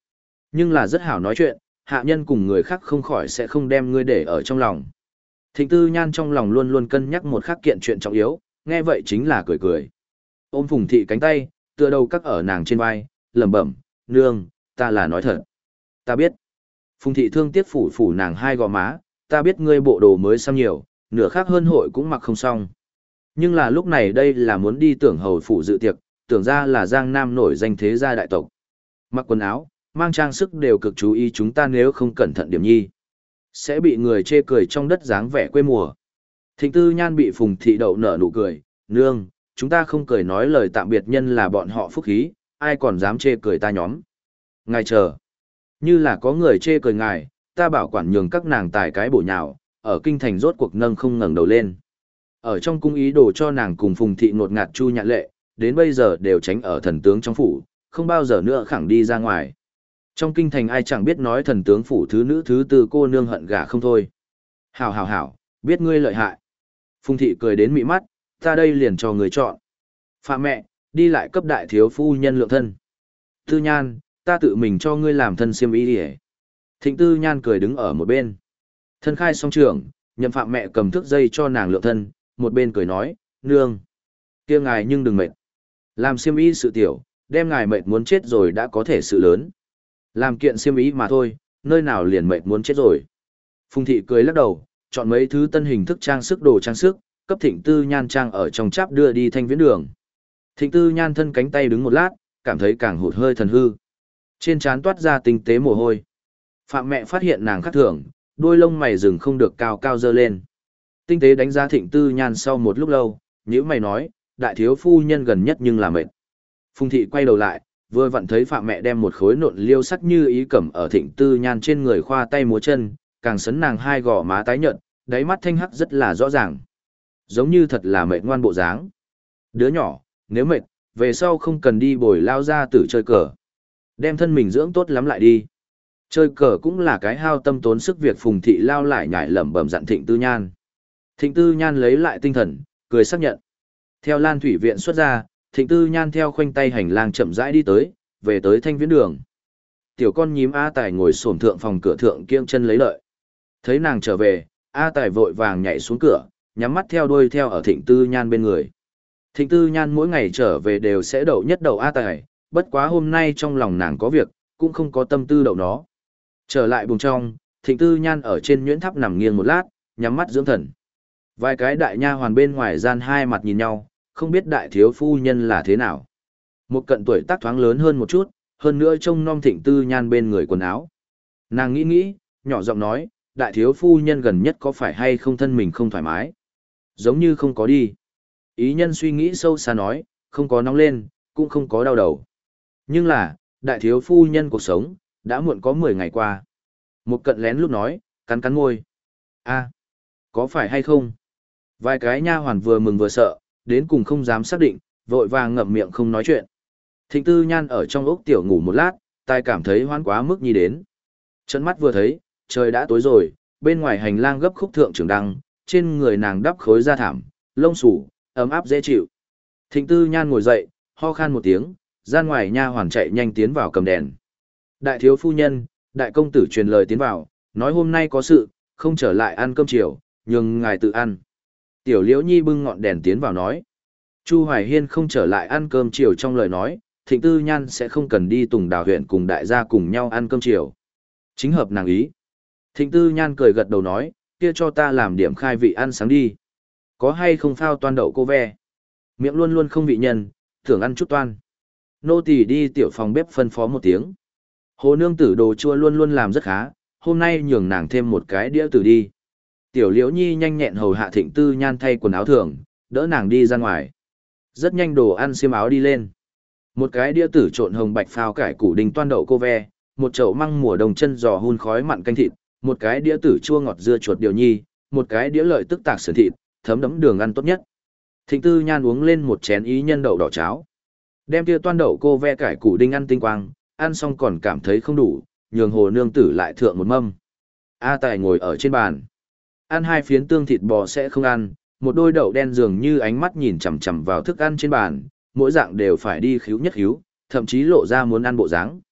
Nhưng là rất hảo nói chuyện, hạ nhân cùng người khác không khỏi sẽ không đem ngươi để ở trong lòng. Thịnh Tư Nhan trong lòng luôn luôn cân nhắc một khắc kiện chuyện trọng yếu, nghe vậy chính là cười cười. Ôm Phùng Thị cánh tay, tựa đầu cắt ở nàng trên vai, lẩm bẩm, nương, ta là nói thật. Ta biết. Phùng Thị thương tiếc phủ phủ nàng hai gò má, ta biết ngươi bộ đồ mới xăm nhiều, nửa khác hơn hội cũng mặc không xong. Nhưng là lúc này đây là muốn đi tưởng hầu phủ dự tiệc, tưởng ra là Giang Nam nổi danh thế gia đại tộc. Mặc quần áo, mang trang sức đều cực chú ý chúng ta nếu không cẩn thận điểm nhi. Sẽ bị người chê cười trong đất dáng vẻ quê mùa. Thịnh Tư Nhan bị Phùng Thị đậu nở nụ cười, nương, chúng ta không cười nói lời tạm biệt nhân là bọn họ phúc khí, ai còn dám chê cười ta nhóm. Ngài chờ. Như là có người chê cười ngài, ta bảo quản nhường các nàng tài cái bổ nhào, ở kinh thành rốt cuộc nâng không ngẩng đầu lên. Ở trong cung ý đồ cho nàng cùng Phùng Thị ngột ngạt chu nhạn lệ, đến bây giờ đều tránh ở thần tướng trong phủ, không bao giờ nữa khẳng đi ra ngoài. Trong kinh thành ai chẳng biết nói thần tướng phủ thứ nữ thứ tư cô nương hận gả không thôi. Hảo hảo hảo, biết ngươi lợi hại. Phùng Thị cười đến mị mắt, ta đây liền cho người chọn. Phạm mẹ, đi lại cấp đại thiếu phu nhân lượng thân. Tư Nhan, ta tự mình cho ngươi làm thân xiêm y đi. Thịnh Tư Nhan cười đứng ở một bên. Thân khai song trưởng, nhậm Phạm mẹ cầm thước dây cho nàng lượng thân, một bên cười nói, nương. Kia ngài nhưng đừng mệt. Làm xiêm y sự tiểu, đem ngài mệt muốn chết rồi đã có thể sự lớn. Làm kiện xiêm y mà thôi, nơi nào liền mệt muốn chết rồi. Phùng Thị cười lắc đầu, chọn mấy thứ tân hình thức trang sức đồ trang sức, cấp Thịnh Tư Nhan trang ở trong cháp đưa đi thanh viễn đường. Thịnh Tư Nhan thân cánh tay đứng một lát, cảm thấy càng hụt hơi thần hư. Trên trán toát ra tinh tế mồ hôi. Phạm mẹ phát hiện nàng khác thường, đôi lông mày rừng không được cao cao dơ lên. Tinh tế đánh giá Thịnh Tư Nhan sau một lúc lâu, nhíu mày nói, đại thiếu phu nhân gần nhất nhưng là mệt. Phùng Thị quay đầu lại, vừa vặn thấy Phạm mẹ đem một khối nộn liêu sắc như ý cẩm ở Thịnh Tư Nhan trên người khoa tay múa chân, càng sấn nàng hai gò má tái nhợt, đáy mắt thanh hắc rất là rõ ràng. Giống như thật là mệt ngoan bộ dáng. Đứa nhỏ, nếu mệt, về sau không cần đi bồi lao ra tử chơi cờ. Đem thân mình dưỡng tốt lắm lại đi. Chơi cờ cũng là cái hao tâm tốn sức việc. Phùng Thị lao lại nhảy lẩm bẩm dặn Thịnh Tư Nhan. Thịnh Tư Nhan lấy lại tinh thần, cười xác nhận. Theo Lan Thủy Viện xuất ra, Thịnh Tư Nhan theo khoanh tay hành lang chậm rãi đi tới, về tới thanh viễn đường. Tiểu con nhím A Tài ngồi xổm thượng phòng cửa thượng kiêng chân lấy lợi. Thấy nàng trở về, A Tài vội vàng nhảy xuống cửa, nhắm mắt theo đuôi theo ở Thịnh Tư Nhan bên người. Thịnh Tư Nhan mỗi ngày trở về đều sẽ đậu nhất đậu A Tài, bất quá hôm nay trong lòng nàng có việc, cũng không có tâm tư đậu nó. Trở lại buồng trong, Thịnh Tư Nhan ở trên nhuyễn tháp nằm nghiêng một lát, nhắm mắt dưỡng thần. Vài cái đại nha hoàn bên ngoài gian hai mặt nhìn nhau, không biết đại thiếu phu nhân là thế nào. Một cận tuổi tác thoáng lớn hơn một chút, hơn nữa trông nom Thịnh Tư Nhan bên người quần áo. Nàng nghĩ nghĩ, nhỏ giọng nói, đại thiếu phu nhân gần nhất có phải hay không thân mình không thoải mái? Giống như không có đi. Ý nhân suy nghĩ sâu xa nói, không có nóng lên, cũng không có đau đầu. Nhưng là, đại thiếu phu nhân cuộc sống, đã muộn có mười ngày qua. Một cận lén lúc nói, cắn cắn môi. A, có phải hay không? Vài cái nha hoàn vừa mừng vừa sợ, đến cùng không dám xác định, vội vàng ngậm miệng không nói chuyện. Thịnh Tư Nhan ở trong ốc tiểu ngủ một lát, tai cảm thấy hoan quá mức nhi đến. Trận mắt vừa thấy, trời đã tối rồi, bên ngoài hành lang gấp khúc thượng trường đăng, trên người nàng đắp khối da thảm, lông xù, ấm áp dễ chịu. Thịnh Tư Nhan ngồi dậy, ho khan một tiếng, gian ngoài nha hoàn chạy nhanh tiến vào cầm đèn. Đại thiếu phu nhân, đại công tử truyền lời tiến vào, nói hôm nay có sự, không trở lại ăn cơm chiều, nhường ngài tự ăn. Tiểu Liễu Nhi bưng ngọn đèn tiến vào nói. Chu Hoài Hiên không trở lại ăn cơm chiều trong lời nói, Thịnh Tư Nhan sẽ không cần đi Tùng Đào huyện cùng đại gia cùng nhau ăn cơm chiều. Chính hợp nàng ý. Thịnh Tư Nhan cười gật đầu nói, kia cho ta làm điểm khai vị ăn sáng đi. Có hay không phao toan đậu cô ve? Miệng luôn luôn không vị nhân, thường ăn chút toan. Nô tỳ đi tiểu phòng bếp phân phó một tiếng. Hồ nương tử đồ chua luôn luôn làm rất khá, hôm nay nhường nàng thêm một cái đĩa tử đi. Tiểu Liễu Nhi nhanh nhẹn hầu hạ Thịnh Tư Nhan thay quần áo thường, đỡ nàng đi ra ngoài. Rất nhanh đồ ăn xiêm áo đi lên. Một cái đĩa tử trộn hồng bạch phao cải củ đình toan đậu cô ve, một chậu măng mùa đồng chân giò hun khói mặn canh thịt, một cái đĩa tử chua ngọt dưa chuột điều nhi, một cái đĩa lợi tức tạc sườn thịt, thấm đẫm đường ăn tốt nhất. Thịnh Tư Nhan uống lên một chén ý nhân đậu đỏ cháo. Đem tia toan đậu cô ve cải củ đinh ăn tinh quang, ăn xong còn cảm thấy không đủ, nhường hồ nương tử lại thượng một mâm. A Tài ngồi ở trên bàn. Ăn hai phiến tương thịt bò sẽ không ăn, một đôi đậu đen dường như ánh mắt nhìn chằm chằm vào thức ăn trên bàn, mỗi dạng đều phải đi khíu nhất khíu, thậm chí lộ ra muốn ăn bộ dáng.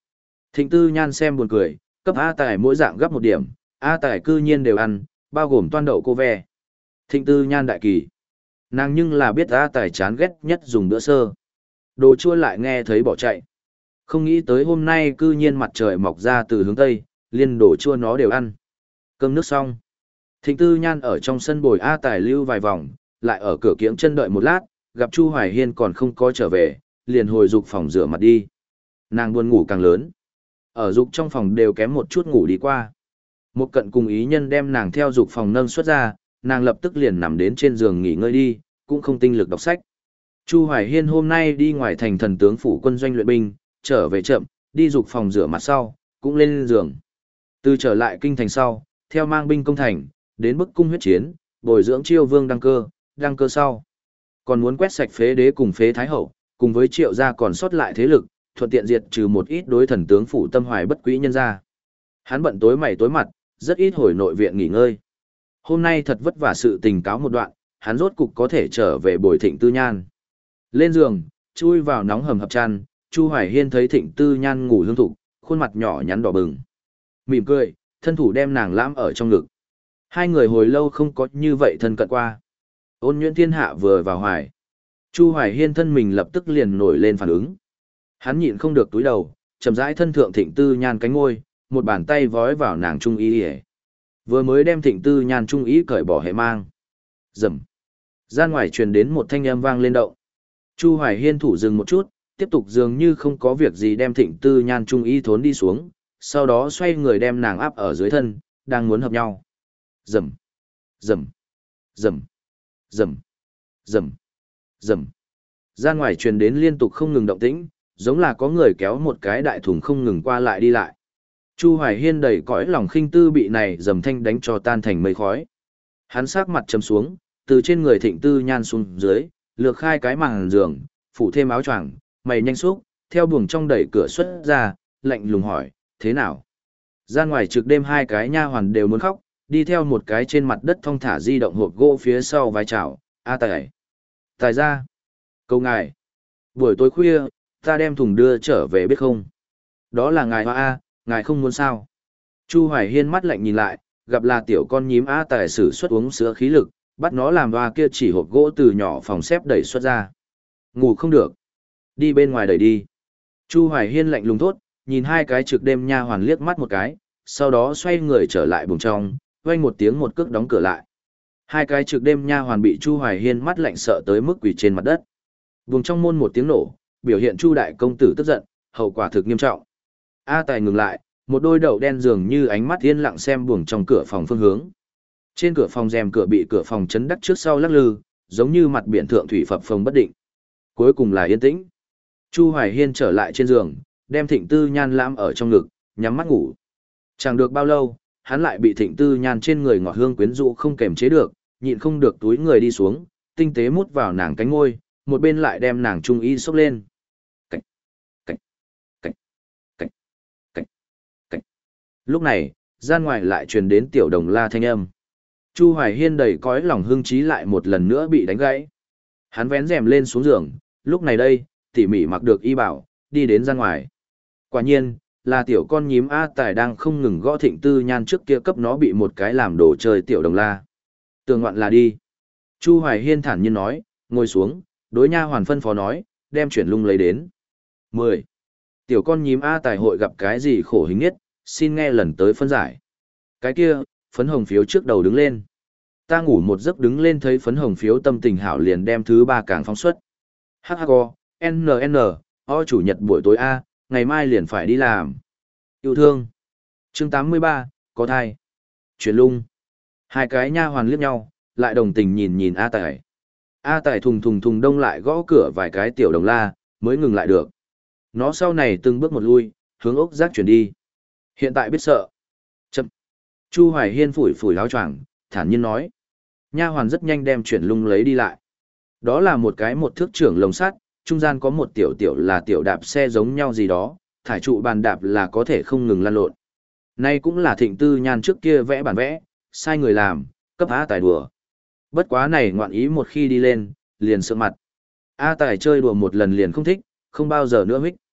Thịnh Tư Nhan xem buồn cười, cấp A Tài mỗi dạng gấp một điểm, A Tài cư nhiên đều ăn, bao gồm toan đậu cô ve. Thịnh Tư Nhan đại kỳ. Nàng nhưng là biết A Tài chán ghét nhất dùng bữa sơ. Đồ chua lại nghe thấy bỏ chạy. Không nghĩ tới hôm nay cư nhiên mặt trời mọc ra từ hướng Tây, liên đồ chua nó đều ăn. Cơm nước xong. Thịnh Tư Nhan ở trong sân bồi A Tài lưu vài vòng, lại ở cửa kiếng chân đợi một lát, gặp Chu Hoài Hiên còn không có trở về, liền hồi dục phòng rửa mặt đi. Nàng buồn ngủ càng lớn. Ở dục trong phòng đều kém một chút ngủ đi qua. Một cận cùng ý nhân đem nàng theo dục phòng nâng xuất ra, nàng lập tức liền nằm đến trên giường nghỉ ngơi đi, cũng không tinh lực đọc sách. Chu Hoài Hiên hôm nay đi ngoài thành thần tướng phủ quân doanh luyện binh, trở về chậm, đi dục phòng rửa mặt sau, cũng lên giường. Từ trở lại kinh thành sau, theo mang binh công thành, đến bức cung huyết chiến, bồi dưỡng Chiêu Vương đăng cơ, đăng cơ sau. Còn muốn quét sạch phế đế cùng phế thái hậu, cùng với Triệu gia còn sót lại thế lực, thuận tiện diệt trừ một ít đối thần tướng phủ tâm hoài bất quý nhân gia. Hắn bận tối mày tối mặt, rất ít hồi nội viện nghỉ ngơi. Hôm nay thật vất vả sự tình cáo một đoạn, hắn rốt cục có thể trở về bồi Thịnh Tư Nhan. Lên giường, chui vào nóng hầm hập chăn, Chu Hoài Hiên thấy Thịnh Tư Nhan ngủ hương thục, khuôn mặt nhỏ nhắn đỏ bừng. Mỉm cười, thân thủ đem nàng lãm ở trong ngực. Hai người hồi lâu không có như vậy thân cận qua. Ôn Nhuyễn Thiên Hạ vừa vào hoài. Chu Hoài Hiên thân mình lập tức liền nổi lên phản ứng. Hắn nhịn không được túi đầu, chậm rãi thân thượng Thịnh Tư Nhan cánh môi, một bàn tay vói vào nàng trung y hề. Vừa mới đem Thịnh Tư Nhan trung ý cởi bỏ hệ mang. Rầm. Gian ngoài truyền đến một thanh âm vang lên động. Chu Hoài Hiên thủ dừng một chút, tiếp tục dường như không có việc gì đem Thịnh Tư Nhan trung ý thốn đi xuống, sau đó xoay người đem nàng áp ở dưới thân, đang muốn hợp nhau. Rầm. Rầm. Rầm. Rầm. Rầm. Rầm. Gian ngoài truyền đến liên tục không ngừng động tĩnh, giống là có người kéo một cái đại thùng không ngừng qua lại đi lại. Chu Hoài Hiên đầy cõi lòng khinh tư bị này dầm thanh đánh cho tan thành mây khói. Hắn sắc mặt trầm xuống, từ trên người Thịnh Tư Nhan xuống dưới, lược khai cái màn giường, phủ thêm áo choàng, mày nhanh xúc, theo buồng trong đẩy cửa xuất ra, lạnh lùng hỏi, thế nào? Gian ngoài trực đêm hai cái nha hoàn đều muốn khóc, đi theo một cái trên mặt đất thong thả di động hộp gỗ phía sau vai chảo, A Tài. Tài ra. Câu ngài. Buổi tối khuya, ta đem thùng đưa trở về biết không? Đó là ngài hoa A, ngài không muốn sao? Chu Hoài Hiên mắt lạnh nhìn lại, gặp là tiểu con nhím A Tài sử xuất uống sữa khí lực, bắt nó làm hoa kia chỉ hộp gỗ từ nhỏ phòng xếp đẩy xuất ra. Ngủ không được. Đi bên ngoài đẩy đi. Chu Hoài Hiên lạnh lùng thốt, nhìn hai cái trực đêm nha hoàn liếc mắt một cái, sau đó xoay người trở lại buồng trong, vang một tiếng một cước đóng cửa lại. Hai cái trực đêm nha hoàn bị Chu Hoài Hiên mắt lạnh sợ tới mức quỳ trên mặt đất. Buồng trong môn một tiếng nổ, biểu hiện Chu đại công tử tức giận, hậu quả thực nghiêm trọng. A Tài ngừng lại, một đôi đậu đen dường như ánh mắt yên lặng xem buồng trong cửa phòng phương hướng. Trên cửa phòng rèm cửa bị cửa phòng chấn đắc trước sau lắc lư, giống như mặt biển thượng thủy phập phồng bất định. Cuối cùng là yên tĩnh. Chu Hoài Hiên trở lại trên giường, đem Thịnh Tư Nhan lãm ở trong ngực, nhắm mắt ngủ. Chẳng được bao lâu, hắn lại bị Thịnh Tư Nhan trên người ngọt hương quyến rũ không kềm chế được, nhịn không được túi người đi xuống, tinh tế mút vào nàng cánh môi, một bên lại đem nàng trung y xốc lên. Cảnh, cảnh, cảnh, cảnh, cảnh, cảnh. Lúc này, gian ngoài lại truyền đến tiểu đồng la thanh âm. Chu Hoài Hiên đầy cõi lòng hưng trí lại một lần nữa bị đánh gãy. Hắn vén rèm lên xuống giường, lúc này đây, tỉ mỉ mặc được y bảo, đi đến gian ngoài. Quả nhiên, là tiểu con nhím A Tài đang không ngừng gõ Thịnh Tư Nhan trước kia cấp nó bị một cái làm đồ chơi tiểu đồng la. Tường ngoạn là đi. Chu Hoài Hiên thản nhiên nói, ngồi xuống, đối nha hoàn phân phó nói, đem chuyển lung lấy đến. mười. Tiểu con nhím A Tài hội gặp cái gì khổ hình nhất, xin nghe lần tới phân giải. Cái kia, phấn hồng phiếu trước đầu đứng lên. Ta ngủ một giấc đứng lên thấy phấn hồng phiếu tâm tình hảo liền đem thứ ba càng phóng xuất. Hắc hắc o, N N, o chủ nhật buổi tối A, ngày mai liền phải đi làm. Yêu thương. Chương tám mươi ba, có thai. Chuyển lung. Hai cái nha hoàn liếc nhau, lại đồng tình nhìn nhìn A Tài. A Tài thùng thùng thùng đông lại gõ cửa vài cái tiểu đồng la, mới ngừng lại được. Nó sau này từng bước một lui, hướng ốc giác chuyển đi. Hiện tại biết sợ. Chậm. Chu Hoài Hiên phủi phủi áo choàng, thản nhiên nói. Nha hoàn rất nhanh đem chuyển lung lấy đi lại. Đó là một cái một thước trưởng lồng sắt, trung gian có một tiểu tiểu là tiểu đạp xe giống nhau gì đó, thải trụ bàn đạp là có thể không ngừng lăn lộn. Nay cũng là Thịnh Tư Nhan trước kia vẽ bản vẽ, sai người làm, cấp A Tài đùa. Bất quá này ngoạn ý một khi đi lên, liền sượng mặt. A Tài chơi đùa một lần liền không thích, không bao giờ nữa hích.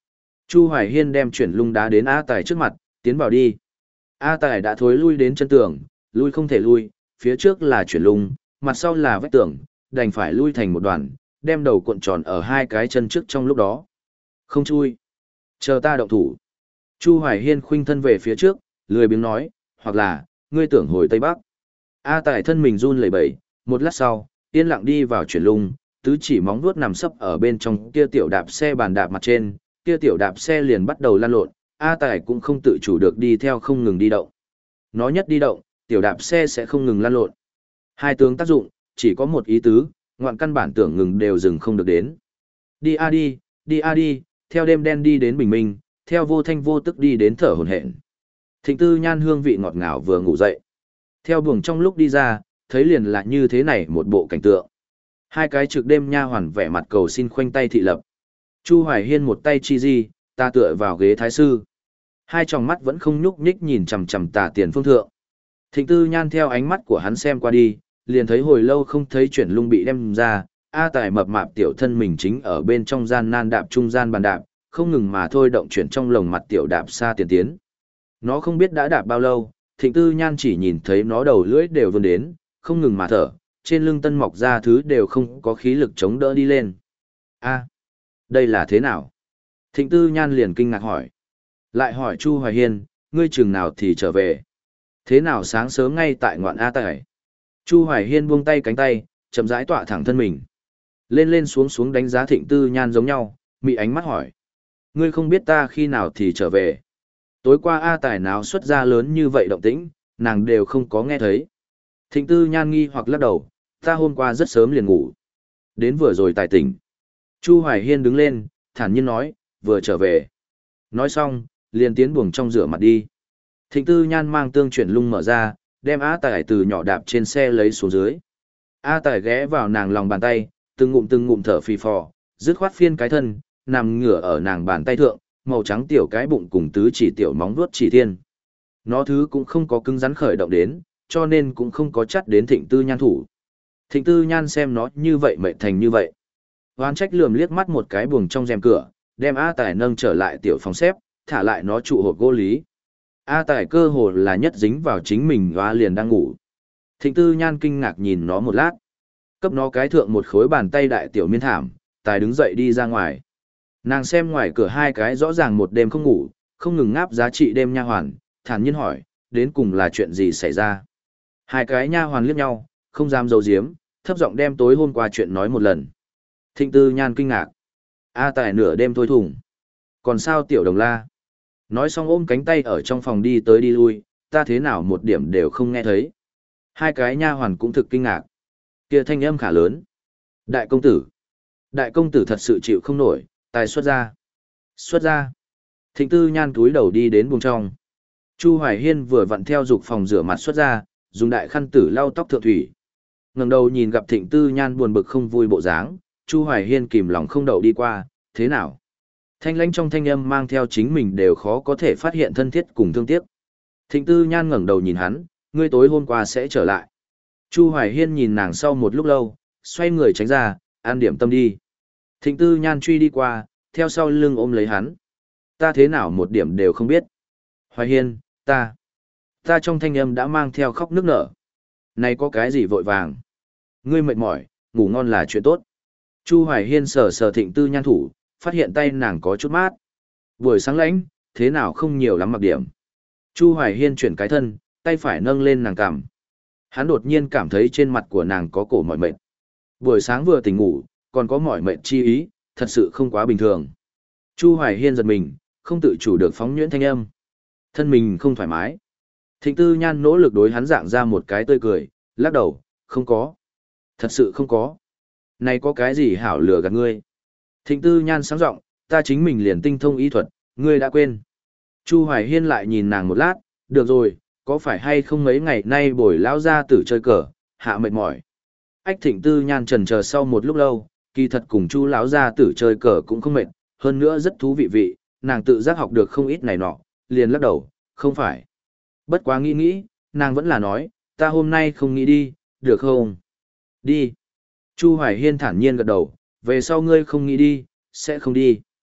Chu Hoài Hiên đem chuyển lung đá đến A Tài trước mặt, tiến vào đi. A Tài đã thối lui đến chân tường, lui không thể lui, phía trước là chuyển lung, mặt sau là vách tường, đành phải lui thành một đoàn, đem đầu cuộn tròn ở hai cái chân trước trong lúc đó. Không chui. Chờ ta động thủ. Chu Hoài Hiên khuynh thân về phía trước, lười biếng nói, hoặc là, ngươi tưởng hồi Tây Bắc. A Tài thân mình run lẩy bẩy, một lát sau, yên lặng đi vào chuyển lung, tứ chỉ móng vuốt nằm sấp ở bên trong kia tiểu đạp xe bàn đạp mặt trên, kia tiểu đạp xe liền bắt đầu lăn lộn, A Tài cũng không tự chủ được đi theo không ngừng đi động. Nó nhất đi động, tiểu đạp xe sẽ không ngừng lăn lộn. Hai tướng tác dụng, chỉ có một ý tứ, ngoạn căn bản tưởng ngừng đều dừng không được đến. Đi a đi, đi a đi, theo đêm đen đi đến bình minh, theo vô thanh vô tức đi đến thở hổn hển. Thịnh Tư Nhan hương vị ngọt ngào vừa ngủ dậy. Theo buồng trong lúc đi ra, thấy liền là như thế này một bộ cảnh tượng. Hai cái trực đêm nha hoàn vẻ mặt cầu xin khoanh tay thị lập. Chu Hoài Hiên một tay chi di, ta tựa vào ghế thái sư. Hai tròng mắt vẫn không nhúc nhích nhìn chằm chằm Tà Tiền Phương thượng. Thịnh Tư Nhan theo ánh mắt của hắn xem qua đi, liền thấy hồi lâu không thấy chuyển lung bị đem ra, A Tài mập mạp tiểu thân mình chính ở bên trong gian nan đạp trung gian bàn đạp, không ngừng mà thôi động chuyển trong lồng mặt tiểu đạp xa tiền tiến. Nó không biết đã đạp bao lâu, Thịnh Tư Nhan chỉ nhìn thấy nó đầu lưỡi đều vươn đến, không ngừng mà thở, trên lưng tân mọc ra thứ đều không có khí lực chống đỡ đi lên. A, đây là thế nào? Thịnh Tư Nhan liền kinh ngạc hỏi. Lại hỏi Chu Hoài Hiên, ngươi chừng nào thì trở về? Thế nào sáng sớm ngay tại ngoạn A Tài? Chu Hoài Hiên buông tay cánh tay, chậm rãi tọa thẳng thân mình. Lên lên xuống xuống đánh giá Thịnh Tư Nhan giống nhau, mị ánh mắt hỏi. Ngươi không biết ta khi nào thì trở về. Tối qua A Tài nào xuất ra lớn như vậy động tĩnh, nàng đều không có nghe thấy. Thịnh Tư Nhan nghi hoặc lắc đầu, ta hôm qua rất sớm liền ngủ. Đến vừa rồi tài tỉnh. Chu Hoài Hiên đứng lên, thản nhiên nói, vừa trở về. Nói xong, liền tiến buồng trong rửa mặt đi. Thịnh Tư Nhan mang tương chuyển lung mở ra, đem A Tài từ nhỏ đạp trên xe lấy xuống dưới. A Tài ghé vào nàng lòng bàn tay, từng ngụm từng ngụm thở phì phò, dứt khoát phiên cái thân, nằm ngửa ở nàng bàn tay thượng, màu trắng tiểu cái bụng cùng tứ chỉ tiểu móng vuốt chỉ thiên. Nó thứ cũng không có cứng rắn khởi động đến, cho nên cũng không có chắt đến Thịnh Tư Nhan thủ. Thịnh Tư Nhan xem nó như vậy mệt thành như vậy. Hoán trách lườm liếc mắt một cái buồng trong rèm cửa, đem A Tài nâng trở lại tiểu phòng xếp, thả lại nó trụ hộp gỗ lý. A Tài cơ hồ là nhất dính vào chính mình và liền đang ngủ. Thịnh Tư Nhan kinh ngạc nhìn nó một lát. Cấp nó cái thượng một khối bàn tay đại tiểu miên thảm, Tài đứng dậy đi ra ngoài. Nàng xem ngoài cửa hai cái rõ ràng một đêm không ngủ, không ngừng ngáp giá trị đêm nha hoàn, thản nhiên hỏi, đến cùng là chuyện gì xảy ra. Hai cái nha hoàn liếc nhau, không dám giấu giếm, thấp giọng đem tối hôm qua chuyện nói một lần. Thịnh Tư Nhan kinh ngạc. A Tài nửa đêm thôi thủng. Còn sao tiểu đồng la? Nói xong ôm cánh tay ở trong phòng đi tới đi lui, ta thế nào một điểm đều không nghe thấy. Hai cái nha hoàn cũng thực kinh ngạc. Kia thanh âm khả lớn. Đại công tử. Đại công tử thật sự chịu không nổi, Tài xuất ra. Xuất ra. Thịnh Tư Nhan túi đầu đi đến buồng trong. Chu Hoài Hiên vừa vặn theo dục phòng rửa mặt xuất ra, dùng đại khăn tử lau tóc thượng thủy. Ngẩng đầu nhìn gặp Thịnh Tư Nhan buồn bực không vui bộ dáng, Chu Hoài Hiên kìm lòng không đậu đi qua, thế nào? Thanh lãnh trong thanh âm mang theo chính mình đều khó có thể phát hiện thân thiết cùng thương tiếc. Thịnh Tư Nhan ngẩng đầu nhìn hắn, ngươi tối hôm qua sẽ trở lại. Chu Hoài Hiên nhìn nàng sau một lúc lâu, xoay người tránh ra, an điểm tâm đi. Thịnh Tư Nhan truy đi qua, theo sau lưng ôm lấy hắn. Ta thế nào một điểm đều không biết. Hoài Hiên, ta. Ta trong thanh âm đã mang theo khóc nức nở. Này có cái gì vội vàng? Ngươi mệt mỏi, ngủ ngon là chuyện tốt. Chu Hoài Hiên sờ sờ Thịnh Tư Nhan thủ, phát hiện tay nàng có chút mát. Buổi sáng lạnh, thế nào không nhiều lắm mặc điểm. Chu Hoài Hiên chuyển cái thân, tay phải nâng lên nàng cằm. Hắn đột nhiên cảm thấy trên mặt của nàng có cổ mỏi mệt. Buổi sáng vừa tỉnh ngủ, còn có mỏi mệt chi ý, thật sự không quá bình thường. Chu Hoài Hiên giật mình, không tự chủ được phóng nhuyễn thanh âm. Thân mình không thoải mái. Thịnh Tư Nhan nỗ lực đối hắn dạng ra một cái tươi cười, lắc đầu, không có. Thật sự không có. Này có cái gì hảo lừa gạt ngươi. Thịnh Tư Nhan sáng giọng, ta chính mình liền tinh thông y thuật, ngươi đã quên. Chu Hoài Hiên lại nhìn nàng một lát, được rồi, có phải hay không mấy ngày nay bồi lão gia tử chơi cờ, hạ mệt mỏi. Ách Thịnh Tư Nhan trần chờ sau một lúc lâu, kỳ thật cùng Chu lão gia tử chơi cờ cũng không mệt, hơn nữa rất thú vị vị, nàng tự giác học được không ít này nọ, liền lắc đầu, không phải. Bất quá nghĩ nghĩ, nàng vẫn là nói, ta hôm nay không nghĩ đi, được không? Đi. Chu Hoài Hiên thản nhiên gật đầu, về sau ngươi không nghĩ đi, sẽ không đi.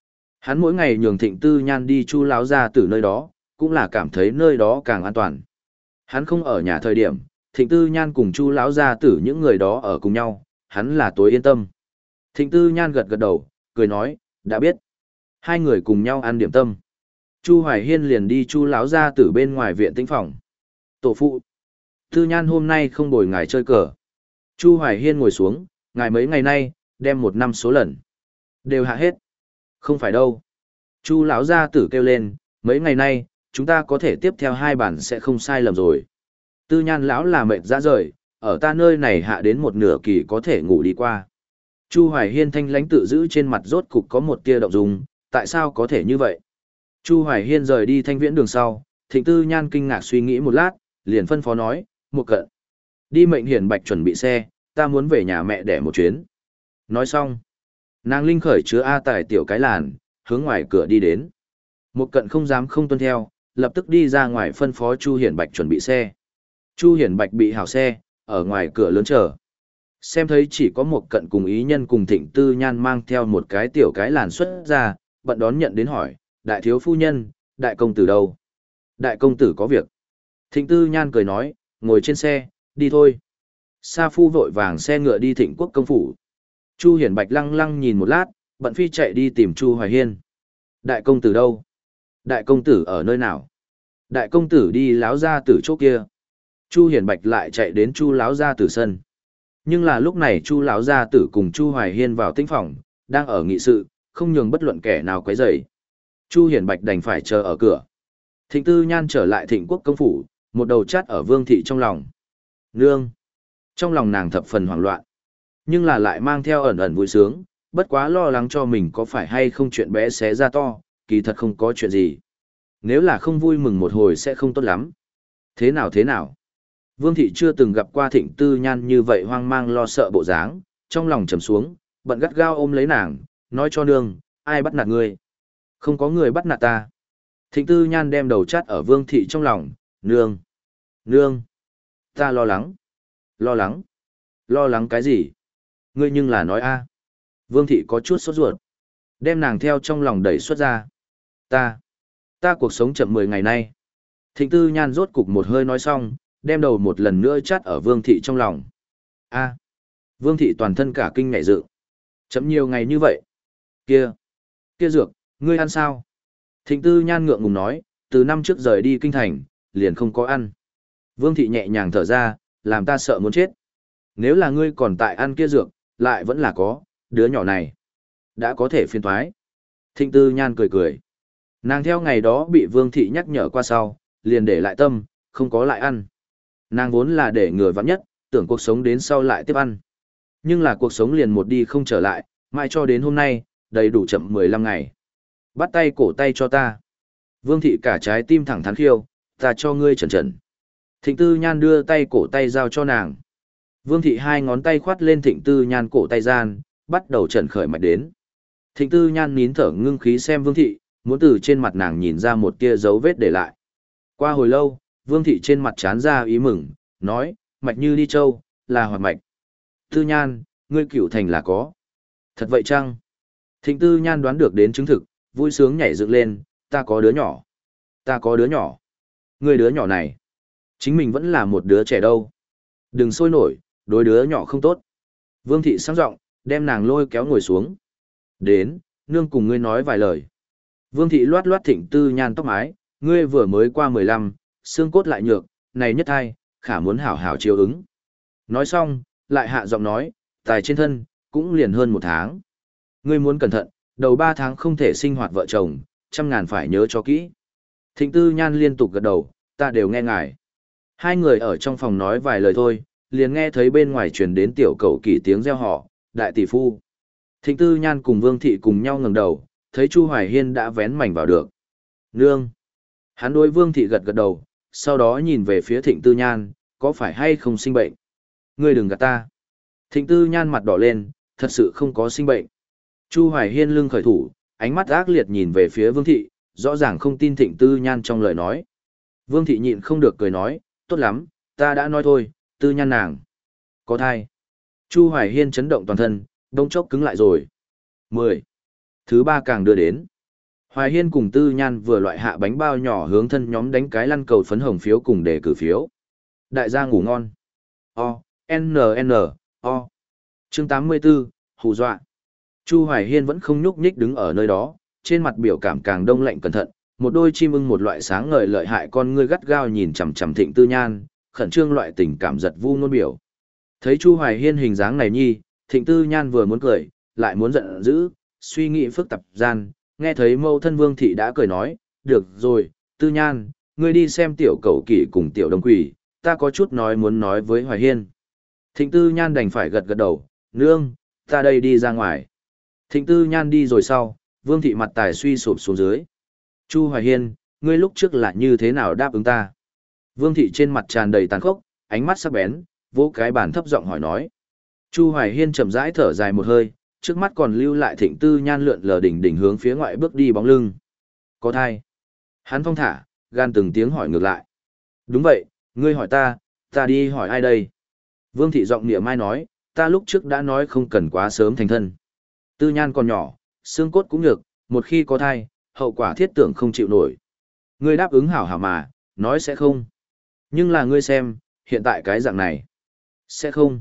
Hắn mỗi ngày nhường Thịnh Tư Nhan đi Chu lão gia tử nơi đó, cũng là cảm thấy nơi đó càng an toàn. Hắn không ở nhà thời điểm, Thịnh Tư Nhan cùng Chu lão gia tử những người đó ở cùng nhau, hắn là tối yên tâm. Thịnh Tư Nhan gật gật đầu, cười nói, đã biết. Hai người cùng nhau ăn điểm tâm. Chu Hoài Hiên liền đi Chu lão gia tử bên ngoài viện tĩnh phòng. Tổ phụ, Tư Nhan hôm nay không bồi ngài chơi cờ. Chu Hoài Hiên ngồi xuống, ngài mấy ngày nay, đem một năm số lần. Đều hạ hết. Không phải đâu. Chu lão gia tử kêu lên, mấy ngày nay, chúng ta có thể tiếp theo hai bản sẽ không sai lầm rồi. Tư Nhan lão là mệt ra rời, ở ta nơi này hạ đến một nửa kỳ có thể ngủ đi qua. Chu Hoài Hiên thanh lãnh tự giữ trên mặt rốt cục có một tia động dung, tại sao có thể như vậy? Chu Hoài Hiên rời đi thanh viễn đường sau, Thịnh Tư Nhan kinh ngạc suy nghĩ một lát, liền phân phó nói, một cận. Đi mệnh hiển bạch chuẩn bị xe, ta muốn về nhà mẹ đẻ một chuyến. Nói xong, nàng linh khởi chứa A Tài tiểu cái làn, hướng ngoài cửa đi đến. Một cận không dám không tuân theo, lập tức đi ra ngoài phân phó Chu Hiển Bạch chuẩn bị xe. Chu Hiển Bạch bị hảo xe, ở ngoài cửa lớn chờ. Xem thấy chỉ có một cận cùng ý nhân cùng Thịnh Tư Nhan mang theo một cái tiểu cái làn xuất ra, bận đón nhận đến hỏi, đại thiếu phu nhân, đại công tử đâu? Đại công tử có việc. Thịnh Tư Nhan cười nói, ngồi trên xe, đi thôi. Sa phu vội vàng xe ngựa đi Thịnh quốc công phủ. Chu Hiển Bạch lăng lăng nhìn một lát, bận phi chạy đi tìm Chu Hoài Hiên. Đại công tử đâu? Đại công tử ở nơi nào? Đại công tử đi láo ra tử chỗ kia. Chu Hiển Bạch lại chạy đến Chu láo ra tử sân. Nhưng là lúc này Chu láo ra tử cùng Chu Hoài Hiên vào tinh phòng, đang ở nghị sự, không nhường bất luận kẻ nào quấy rầy. Chu Hiển Bạch đành phải chờ ở cửa. Thịnh Tư Nhan trở lại Thịnh quốc công phủ, một đầu chát ở Vương thị trong lòng. Nương! Trong lòng nàng thập phần hoảng loạn, nhưng là lại mang theo ẩn ẩn vui sướng, bất quá lo lắng cho mình có phải hay không chuyện bé xé ra to, kỳ thật không có chuyện gì. Nếu là không vui mừng một hồi sẽ không tốt lắm. Thế nào thế nào? Vương thị chưa từng gặp qua Thịnh Tư Nhan như vậy hoang mang lo sợ bộ dáng, trong lòng trầm xuống, bận gắt gao ôm lấy nàng, nói cho nương, ai bắt nạt ngươi? Không có người bắt nạt ta. Thịnh Tư Nhan đem đầu chát ở Vương thị trong lòng, nương, nương, ta lo lắng. Lo lắng? Lo lắng cái gì? Ngươi nhưng là nói a. Vương thị có chút sốt ruột. Đem nàng theo trong lòng đẩy xuất ra. Ta, ta cuộc sống chậm mười ngày nay. Thịnh Tư Nhan rốt cục một hơi nói xong, đem đầu một lần nữa chát ở Vương thị trong lòng. A. Vương thị toàn thân cả kinh ngại dự. Chậm nhiều ngày như vậy. Kia, kia dược, ngươi ăn sao? Thịnh Tư Nhan ngượng ngùng nói, từ năm trước rời đi kinh thành, liền không có ăn. Vương thị nhẹ nhàng thở ra, làm ta sợ muốn chết. Nếu là ngươi còn tại ăn kia dược, lại vẫn là có, đứa nhỏ này. Đã có thể phiên thoái. Thịnh Tư Nhan cười cười. Nàng theo ngày đó bị Vương thị nhắc nhở qua sau, liền để lại tâm, không có lại ăn. Nàng vốn là để người vắng nhất, tưởng cuộc sống đến sau lại tiếp ăn. Nhưng là cuộc sống liền một đi không trở lại, mãi cho đến hôm nay, đầy đủ chậm mười lăm ngày. Bắt tay cổ tay cho ta. Vương thị cả trái tim thẳng thắn khiêu, ta cho ngươi trần trần. Thịnh Tư Nhan đưa tay cổ tay giao cho nàng. Vương thị hai ngón tay khoát lên Thịnh Tư Nhan cổ tay gian, bắt đầu trần khởi mạch đến. Thịnh Tư Nhan nín thở ngưng khí xem Vương thị, muốn từ trên mặt nàng nhìn ra một tia dấu vết để lại. Qua hồi lâu, Vương thị trên mặt chán ra ý mừng, nói, mạch như đi châu, là hoạt mạch. Tư Nhan, ngươi cửu thành là có. Thật vậy chăng? Thịnh Tư Nhan đoán được đến chứng thực, vui sướng nhảy dựng lên, ta có đứa nhỏ. Ta có đứa nhỏ. Ngươi đứa nhỏ này. Chính mình vẫn là một đứa trẻ đâu. Đừng sôi nổi, đối đứa nhỏ không tốt. Vương thị sang giọng đem nàng lôi kéo ngồi xuống. Đến, nương cùng ngươi nói vài lời. Vương thị loát loát Thịnh Tư Nhan tóc mái, ngươi vừa mới qua mười lăm, xương cốt lại nhược, này nhất thai, khả muốn hảo hảo chiếu ứng. Nói xong, lại hạ giọng nói, tài trên thân, cũng liền hơn một tháng. Ngươi muốn cẩn thận, đầu ba tháng không thể sinh hoạt vợ chồng, trăm ngàn phải nhớ cho kỹ. Thịnh Tư Nhan liên tục gật đầu, ta đều nghe ngài. Hai người ở trong phòng nói vài lời thôi, liền nghe thấy bên ngoài truyền đến tiểu cầu kỳ tiếng reo hò, đại tỷ phu. Thịnh Tư Nhan cùng Vương thị cùng nhau ngẩng đầu, thấy Chu Hoài Hiên đã vén mảnh vào được. Nương. Hắn đối Vương thị gật gật đầu, sau đó nhìn về phía Thịnh Tư Nhan, có phải hay không sinh bệnh? Ngươi đừng gạt ta. Thịnh Tư Nhan mặt đỏ lên, thật sự không có sinh bệnh. Chu Hoài Hiên lưng khởi thủ, ánh mắt ác liệt nhìn về phía Vương thị, rõ ràng không tin Thịnh Tư Nhan trong lời nói. Vương thị nhịn không được cười nói, tốt lắm, ta đã nói thôi, Tư Nhan nàng. Có thai. Chu Hoài Hiên chấn động toàn thân, đông chốc cứng lại rồi. mười. Thứ ba càng đưa đến. Hoài Hiên cùng Tư Nhan vừa loại hạ bánh bao nhỏ hướng thân nhóm đánh cái lăn cầu phấn hồng phiếu cùng đề cử phiếu. Đại gia ngủ ngon. O, N N, O. Chương tám mươi 84, hù dọa. Chu Hoài Hiên vẫn không nhúc nhích đứng ở nơi đó, trên mặt biểu cảm càng đông lạnh cẩn thận, một đôi chim ưng một loại sáng ngời lợi hại con ngươi gắt gao nhìn chằm chằm Thịnh Tư Nhan, khẩn trương loại tình cảm giật vu ngôn biểu. Thấy Chu Hoài Hiên hình dáng này nhi, Thịnh Tư Nhan vừa muốn cười, lại muốn giận dữ, suy nghĩ phức tạp gian, nghe thấy mâu thân Vương Thị đã cười nói, được rồi, Tư Nhan, ngươi đi xem tiểu cẩu kỷ cùng tiểu đông quỷ, ta có chút nói muốn nói với Hoài Hiên. Thịnh Tư Nhan đành phải gật gật đầu, nương, ta đây đi ra ngoài. Thịnh Tư Nhan đi rồi sau, Vương Thị mặt tài suy sụp xuống dưới. Chu Hoài Hiên, ngươi lúc trước là như thế nào đáp ứng ta? Vương Thị trên mặt tràn đầy tàn khốc, ánh mắt sắc bén, vỗ cái bàn thấp giọng hỏi nói. Chu Hoài Hiên chậm rãi thở dài một hơi, trước mắt còn lưu lại Thịnh Tư Nhan lượn lờ đỉnh đỉnh hướng phía ngoại bước đi bóng lưng. Có thai. Hắn phong thả, gan từng tiếng hỏi ngược lại. Đúng vậy, ngươi hỏi ta, ta đi hỏi ai đây? Vương Thị giọng niệm mai nói, ta lúc trước đã nói không cần quá sớm thành thân. Tư Nhan còn nhỏ, xương cốt cũng nhược, một khi có thai, hậu quả thiết tưởng không chịu nổi. Ngươi đáp ứng hảo hảo mà, nói sẽ không. Nhưng là ngươi xem, hiện tại cái dạng này. Sẽ không.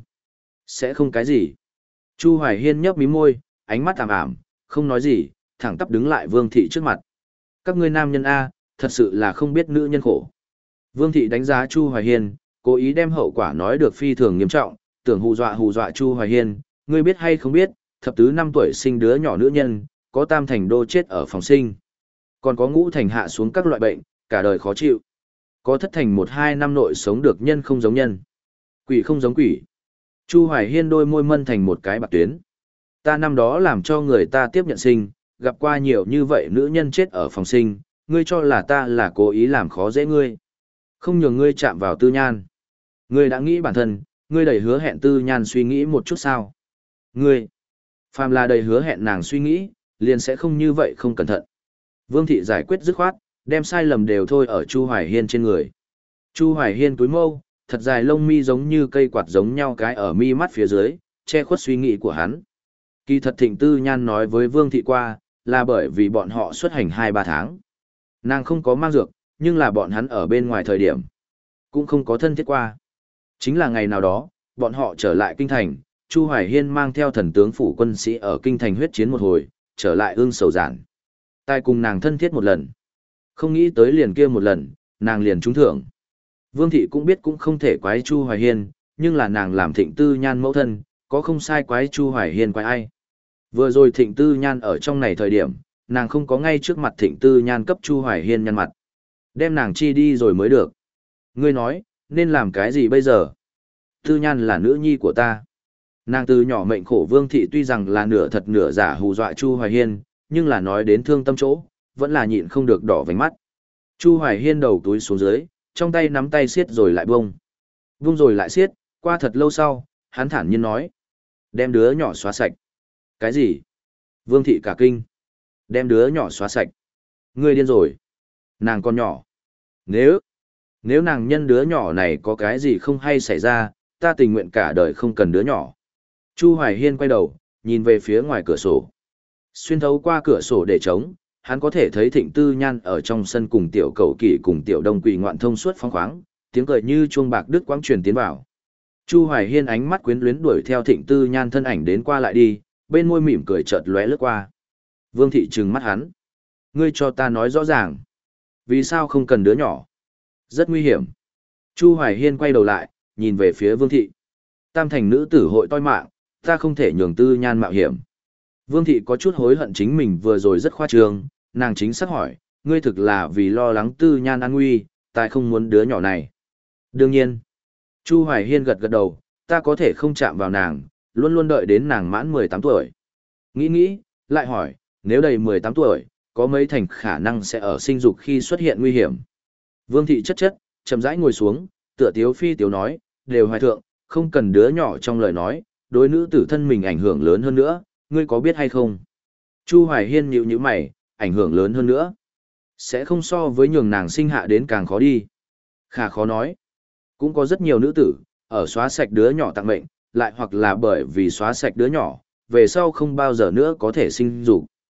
Sẽ không cái gì. Chu Hoài Hiên nhấp mí môi, ánh mắt ảm ảm, không nói gì, thẳng tắp đứng lại Vương Thị trước mặt. Các ngươi nam nhân A, thật sự là không biết nữ nhân khổ. Vương Thị đánh giá Chu Hoài Hiên, cố ý đem hậu quả nói được phi thường nghiêm trọng, tưởng hù dọa hù dọa Chu Hoài Hiên, ngươi biết hay không biết, thập tứ năm tuổi sinh đứa nhỏ nữ nhân, có tam thành đô chết ở phòng sinh. Còn có ngũ thành hạ xuống các loại bệnh, cả đời khó chịu. Có thất thành một hai năm nội sống được nhân không giống nhân. Quỷ không giống quỷ. Chu Hoài Hiên đôi môi mân thành một cái bạc tuyến. Ta năm đó làm cho người ta tiếp nhận sinh, gặp qua nhiều như vậy nữ nhân chết ở phòng sinh, ngươi cho là ta là cố ý làm khó dễ ngươi. Không nhường ngươi chạm vào Tư Nhan. Ngươi đã nghĩ bản thân, ngươi đầy hứa hẹn Tư Nhan suy nghĩ một chút sao. Ngươi, phàm là đầy hứa hẹn nàng suy nghĩ, liền sẽ không như vậy không cẩn thận. Vương Thị giải quyết dứt khoát, đem sai lầm đều thôi ở Chu Hoài Hiên trên người. Chu Hoài Hiên túi mâu, thật dài lông mi giống như cây quạt giống nhau cái ở mi mắt phía dưới, che khuất suy nghĩ của hắn. Kỳ thật Thịnh Tư Nhan nói với Vương Thị qua, là bởi vì bọn họ xuất hành hai ba tháng. Nàng không có mang dược, nhưng là bọn hắn ở bên ngoài thời điểm. Cũng không có thân thiết qua. Chính là ngày nào đó, bọn họ trở lại kinh thành, Chu Hoài Hiên mang theo thần tướng phủ quân sĩ ở kinh thành huyết chiến một hồi, trở lại ương sầu giản. Tai cùng nàng thân thiết một lần. Không nghĩ tới liền kia một lần, nàng liền trúng thưởng. Vương Thị cũng biết cũng không thể quái Chu Hoài Hiên, nhưng là nàng làm Thịnh Tư Nhan mẫu thân, có không sai quái Chu Hoài Hiên quái ai. Vừa rồi Thịnh Tư Nhan ở trong này thời điểm, nàng không có ngay trước mặt Thịnh Tư Nhan cấp Chu Hoài Hiên nhăn mặt. Đem nàng chi đi rồi mới được. Ngươi nói, nên làm cái gì bây giờ? Tư Nhan là nữ nhi của ta. Nàng từ nhỏ mệnh khổ Vương Thị tuy rằng là nửa thật nửa giả hù dọa Chu Hoài Hiên, nhưng là nói đến thương tâm chỗ, vẫn là nhịn không được đỏ vành mắt. Chu Hoài Hiên đầu túi xuống dưới, trong tay nắm tay siết rồi lại bông. Bông rồi lại siết, qua thật lâu sau, hắn thản nhiên nói. Đem đứa nhỏ xóa sạch. Cái gì? Vương Thị cả kinh. Đem đứa nhỏ xóa sạch. Ngươi điên rồi. Nàng con nhỏ. Nếu, nếu nàng nhân đứa nhỏ này có cái gì không hay xảy ra, ta tình nguyện cả đời không cần đứa nhỏ. Chu Hoài Hiên quay đầu, nhìn về phía ngoài cửa sổ. Xuyên thấu qua cửa sổ để trống, hắn có thể thấy Thịnh Tư Nhan ở trong sân cùng tiểu cẩu kỷ cùng tiểu đông quỷ ngoạn thông suốt phóng khoáng, tiếng cười như chuông bạc đứt quãng truyền tiến vào. Chu Hoài Hiên ánh mắt quyến luyến đuổi theo Thịnh Tư Nhan thân ảnh đến qua lại đi, bên môi mỉm cười chợt lóe lướt qua. Vương Thị trừng mắt hắn. Ngươi cho ta nói rõ ràng. Vì sao không cần đứa nhỏ? Rất nguy hiểm. Chu Hoài Hiên quay đầu lại, nhìn về phía Vương Thị. Tam thành nữ tử hội toi mạng, ta không thể nhường Tư Nhan mạo hiểm. Vương Thị có chút hối hận chính mình vừa rồi rất khoa trương, nàng chính xác hỏi, ngươi thực là vì lo lắng Tư Nhan an nguy, ta không muốn đứa nhỏ này. Đương nhiên. Chu Hoài Hiên gật gật đầu, ta có thể không chạm vào nàng, luôn luôn đợi đến nàng mãn mười tám tuổi. Nghĩ nghĩ, lại hỏi, nếu đầy mười tám tuổi, có mấy thành khả năng sẽ ở sinh dục khi xuất hiện nguy hiểm. Vương Thị chất chất, chậm rãi ngồi xuống, tựa tiếu phi tiếu nói, đều hoài thượng, không cần đứa nhỏ trong lời nói, đối nữ tử thân mình ảnh hưởng lớn hơn nữa, ngươi có biết hay không? Chu Hoài Hiên nhíu nhíu mày, ảnh hưởng lớn hơn nữa. Sẽ không so với nhường nàng sinh hạ đến càng khó đi. Khả khó nói. Cũng có rất nhiều nữ tử, ở xóa sạch đứa nhỏ tặng mệnh, lại hoặc là bởi vì xóa sạch đứa nhỏ, về sau không bao giờ nữa có thể sinh dục.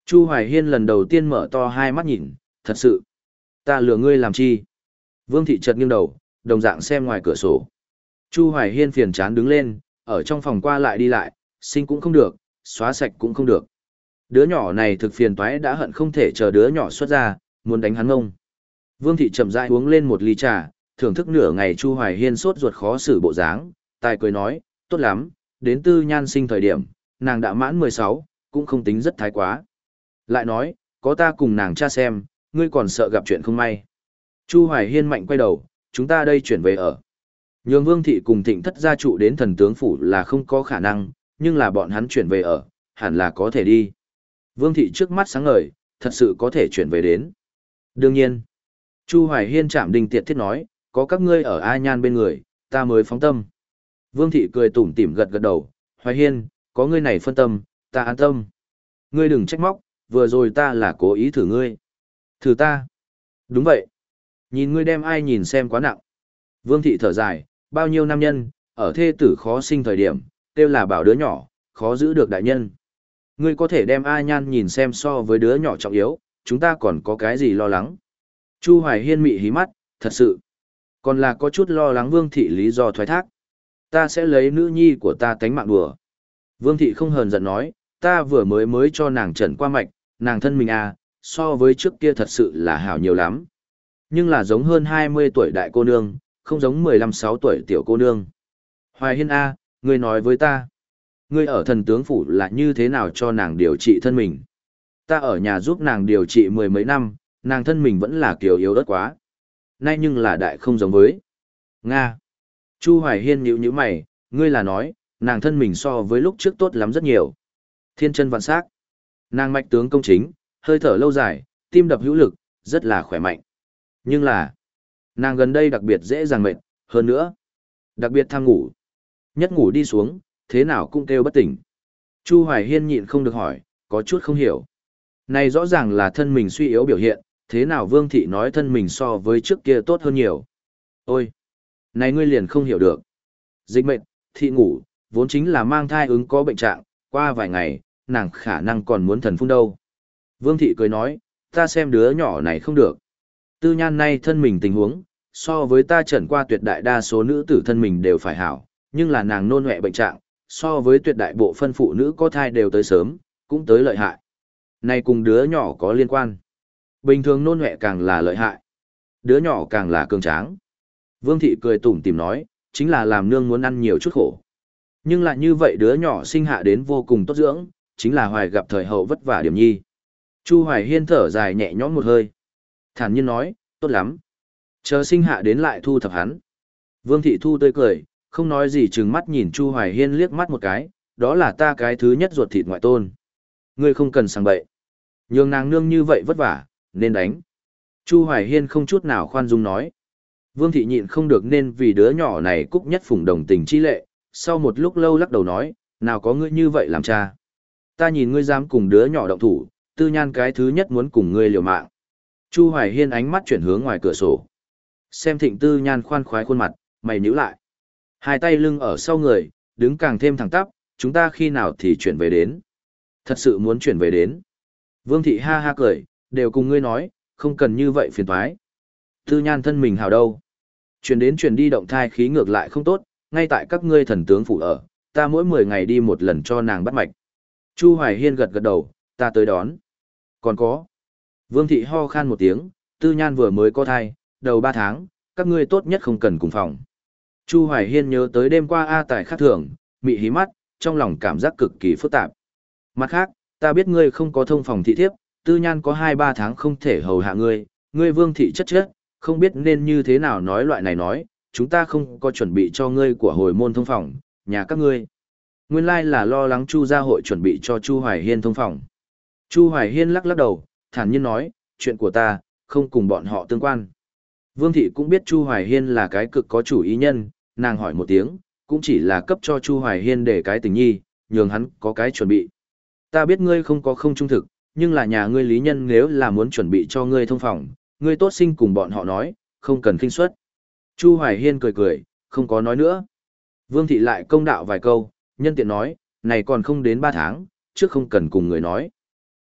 Chu Hoài Hiên lần đầu tiên mở to hai mắt nhìn, thật sự. Ta lừa ngươi làm chi? Vương thị chợt nghiêng đầu, đồng dạng xem ngoài cửa sổ. Chu Hoài Hiên phiền chán đứng lên, ở trong phòng qua lại đi lại, sinh cũng không được, xóa sạch cũng không được. Đứa nhỏ này thực phiền toái đã hận không thể chờ đứa nhỏ xuất ra, muốn đánh hắn ngông. Vương thị chậm rãi uống lên một ly trà, thưởng thức nửa ngày Chu Hoài Hiên sốt ruột khó xử bộ dáng, tài cười nói, tốt lắm, đến tư nhan sinh thời điểm, nàng đã mãn mười sáu, cũng không tính rất thái quá. Lại nói, có ta cùng nàng cha xem, ngươi còn sợ gặp chuyện không may. Chu Hoài Hiên mạnh quay đầu, chúng ta đây chuyển về ở. Nhường Vương thị cùng Thịnh thất gia trụ đến thần tướng phủ là không có khả năng, nhưng là bọn hắn chuyển về ở, hẳn là có thể đi. Vương thị trước mắt sáng ngời, thật sự có thể chuyển về đến. Đương nhiên, Chu Hoài Hiên chạm đinh tiệt thiết nói, có các ngươi ở A Nhan bên người, ta mới phóng tâm. Vương thị cười tủm tỉm gật gật đầu, Hoài Hiên, có ngươi này phân tâm, ta an tâm. Ngươi đừng trách móc, vừa rồi ta là cố ý thử ngươi. Thử ta? Đúng vậy. Nhìn ngươi đem ai nhìn xem quá nặng. Vương thị thở dài, bao nhiêu nam nhân, ở thê tử khó sinh thời điểm, kêu là bảo đứa nhỏ, khó giữ được đại nhân. Ngươi có thể đem A Nhan nhìn xem so với đứa nhỏ trọng yếu, chúng ta còn có cái gì lo lắng. Chu Hoài Hiên mị hí mắt, thật sự. Còn là có chút lo lắng Vương thị lý do thoái thác. Ta sẽ lấy nữ nhi của ta tánh mạng đùa. Vương thị không hờn giận nói, ta vừa mới mới cho nàng trần qua mạch, nàng thân mình à, so với trước kia thật sự là hảo nhiều lắm. Nhưng là giống hơn hai mươi tuổi đại cô nương, không giống mười lăm sáu tuổi tiểu cô nương. Hoài Hiên A, ngươi nói với ta. Ngươi ở thần tướng phủ là như thế nào cho nàng điều trị thân mình? Ta ở nhà giúp nàng điều trị mười mấy năm, nàng thân mình vẫn là kiều yếu ớt quá. Nay nhưng là đại không giống với. Nga. Chu Hoài Hiên nhíu nhíu mày, ngươi là nói, nàng thân mình so với lúc trước tốt lắm rất nhiều. Thiên chân vạn sắc. Nàng mạch tướng công chính, hơi thở lâu dài, tim đập hữu lực, rất là khỏe mạnh. Nhưng là, nàng gần đây đặc biệt dễ dàng mệt, hơn nữa, đặc biệt tham ngủ. Nhất ngủ đi xuống, thế nào cũng kêu bất tỉnh. Chu Hoài Hiên nhịn không được hỏi, có chút không hiểu. Này rõ ràng là thân mình suy yếu biểu hiện, thế nào Vương thị nói thân mình so với trước kia tốt hơn nhiều. Ôi, này ngươi liền không hiểu được. Dịch mệnh, thị ngủ, vốn chính là mang thai ứng có bệnh trạng, qua vài ngày, nàng khả năng còn muốn thần phun đâu. Vương thị cười nói, ta xem đứa nhỏ này không được. Tư nhan nay thân mình tình huống, so với ta trần qua tuyệt đại đa số nữ tử thân mình đều phải hảo, nhưng là nàng nôn hẹ bệnh trạng, so với tuyệt đại bộ phân phụ nữ có thai đều tới sớm, cũng tới lợi hại. Này cùng đứa nhỏ có liên quan. Bình thường nôn hẹ càng là lợi hại, đứa nhỏ càng là cường tráng. Vương thị cười tủm tỉm nói, chính là làm nương muốn ăn nhiều chút khổ. Nhưng lại như vậy đứa nhỏ sinh hạ đến vô cùng tốt dưỡng, chính là hoài gặp thời hậu vất vả điểm nhi. Chu Hoài Hiên thở dài nhẹ nhõm một hơi. Thản nhiên nói, tốt lắm. Chờ sinh hạ đến lại thu thập hắn. Vương thị thu tươi cười, không nói gì trừng mắt nhìn Chu Hoài Hiên liếc mắt một cái, đó là ta cái thứ nhất ruột thịt ngoại tôn. Ngươi không cần sang bậy. Nhường nàng nương như vậy vất vả, nên đánh. Chu Hoài Hiên không chút nào khoan dung nói. Vương thị nhịn không được nên vì đứa nhỏ này cúc nhất phủng đồng tình chi lệ, sau một lúc lâu lắc đầu nói, nào có ngươi như vậy làm cha. Ta nhìn ngươi dám cùng đứa nhỏ động thủ, tư nhan cái thứ nhất muốn cùng ngươi liều mạng. Chu Hoài Hiên ánh mắt chuyển hướng ngoài cửa sổ. Xem Thịnh Tư Nhan khoan khoái khuôn mặt, mày nhíu lại. Hai tay lưng ở sau người, đứng càng thêm thẳng tắp, chúng ta khi nào thì chuyển về đến. Thật sự muốn chuyển về đến. Vương thị ha ha cười, đều cùng ngươi nói, không cần như vậy phiền toái. Tư Nhan thân mình hào đâu. Chuyển đến chuyển đi động thai khí ngược lại không tốt, ngay tại các ngươi thần tướng phủ ở, ta mỗi mười ngày đi một lần cho nàng bắt mạch. Chu Hoài Hiên gật gật đầu, ta tới đón. Còn có. Vương thị ho khan một tiếng, Tư Nhan vừa mới có thai, đầu ba tháng, các ngươi tốt nhất không cần cùng phòng. Chu Hoài Hiên nhớ tới đêm qua A Tài khác thường, mị hí mắt, trong lòng cảm giác cực kỳ phức tạp. Mặt khác, ta biết ngươi không có thông phòng thị thiếp, Tư Nhan có hai ba tháng không thể hầu hạ ngươi, ngươi Vương thị chất chất, không biết nên như thế nào nói loại này nói, chúng ta không có chuẩn bị cho ngươi của hồi môn thông phòng, nhà các ngươi. Nguyên lai là lo lắng Chu gia hội chuẩn bị cho Chu Hoài Hiên thông phòng. Chu Hoài Hiên lắc lắc đầu, thản nhiên nói, chuyện của ta, không cùng bọn họ tương quan. Vương thị cũng biết Chu Hoài Hiên là cái cực có chủ ý nhân, nàng hỏi một tiếng, cũng chỉ là cấp cho Chu Hoài Hiên để cái tình nhi, nhường hắn có cái chuẩn bị. Ta biết ngươi không có không trung thực, nhưng là nhà ngươi lý nhân nếu là muốn chuẩn bị cho ngươi thông phòng, ngươi tốt sinh cùng bọn họ nói, không cần khinh suất. Chu Hoài Hiên cười cười, không có nói nữa. Vương thị lại công đạo vài câu, nhân tiện nói, này còn không đến ba tháng, trước không cần cùng người nói.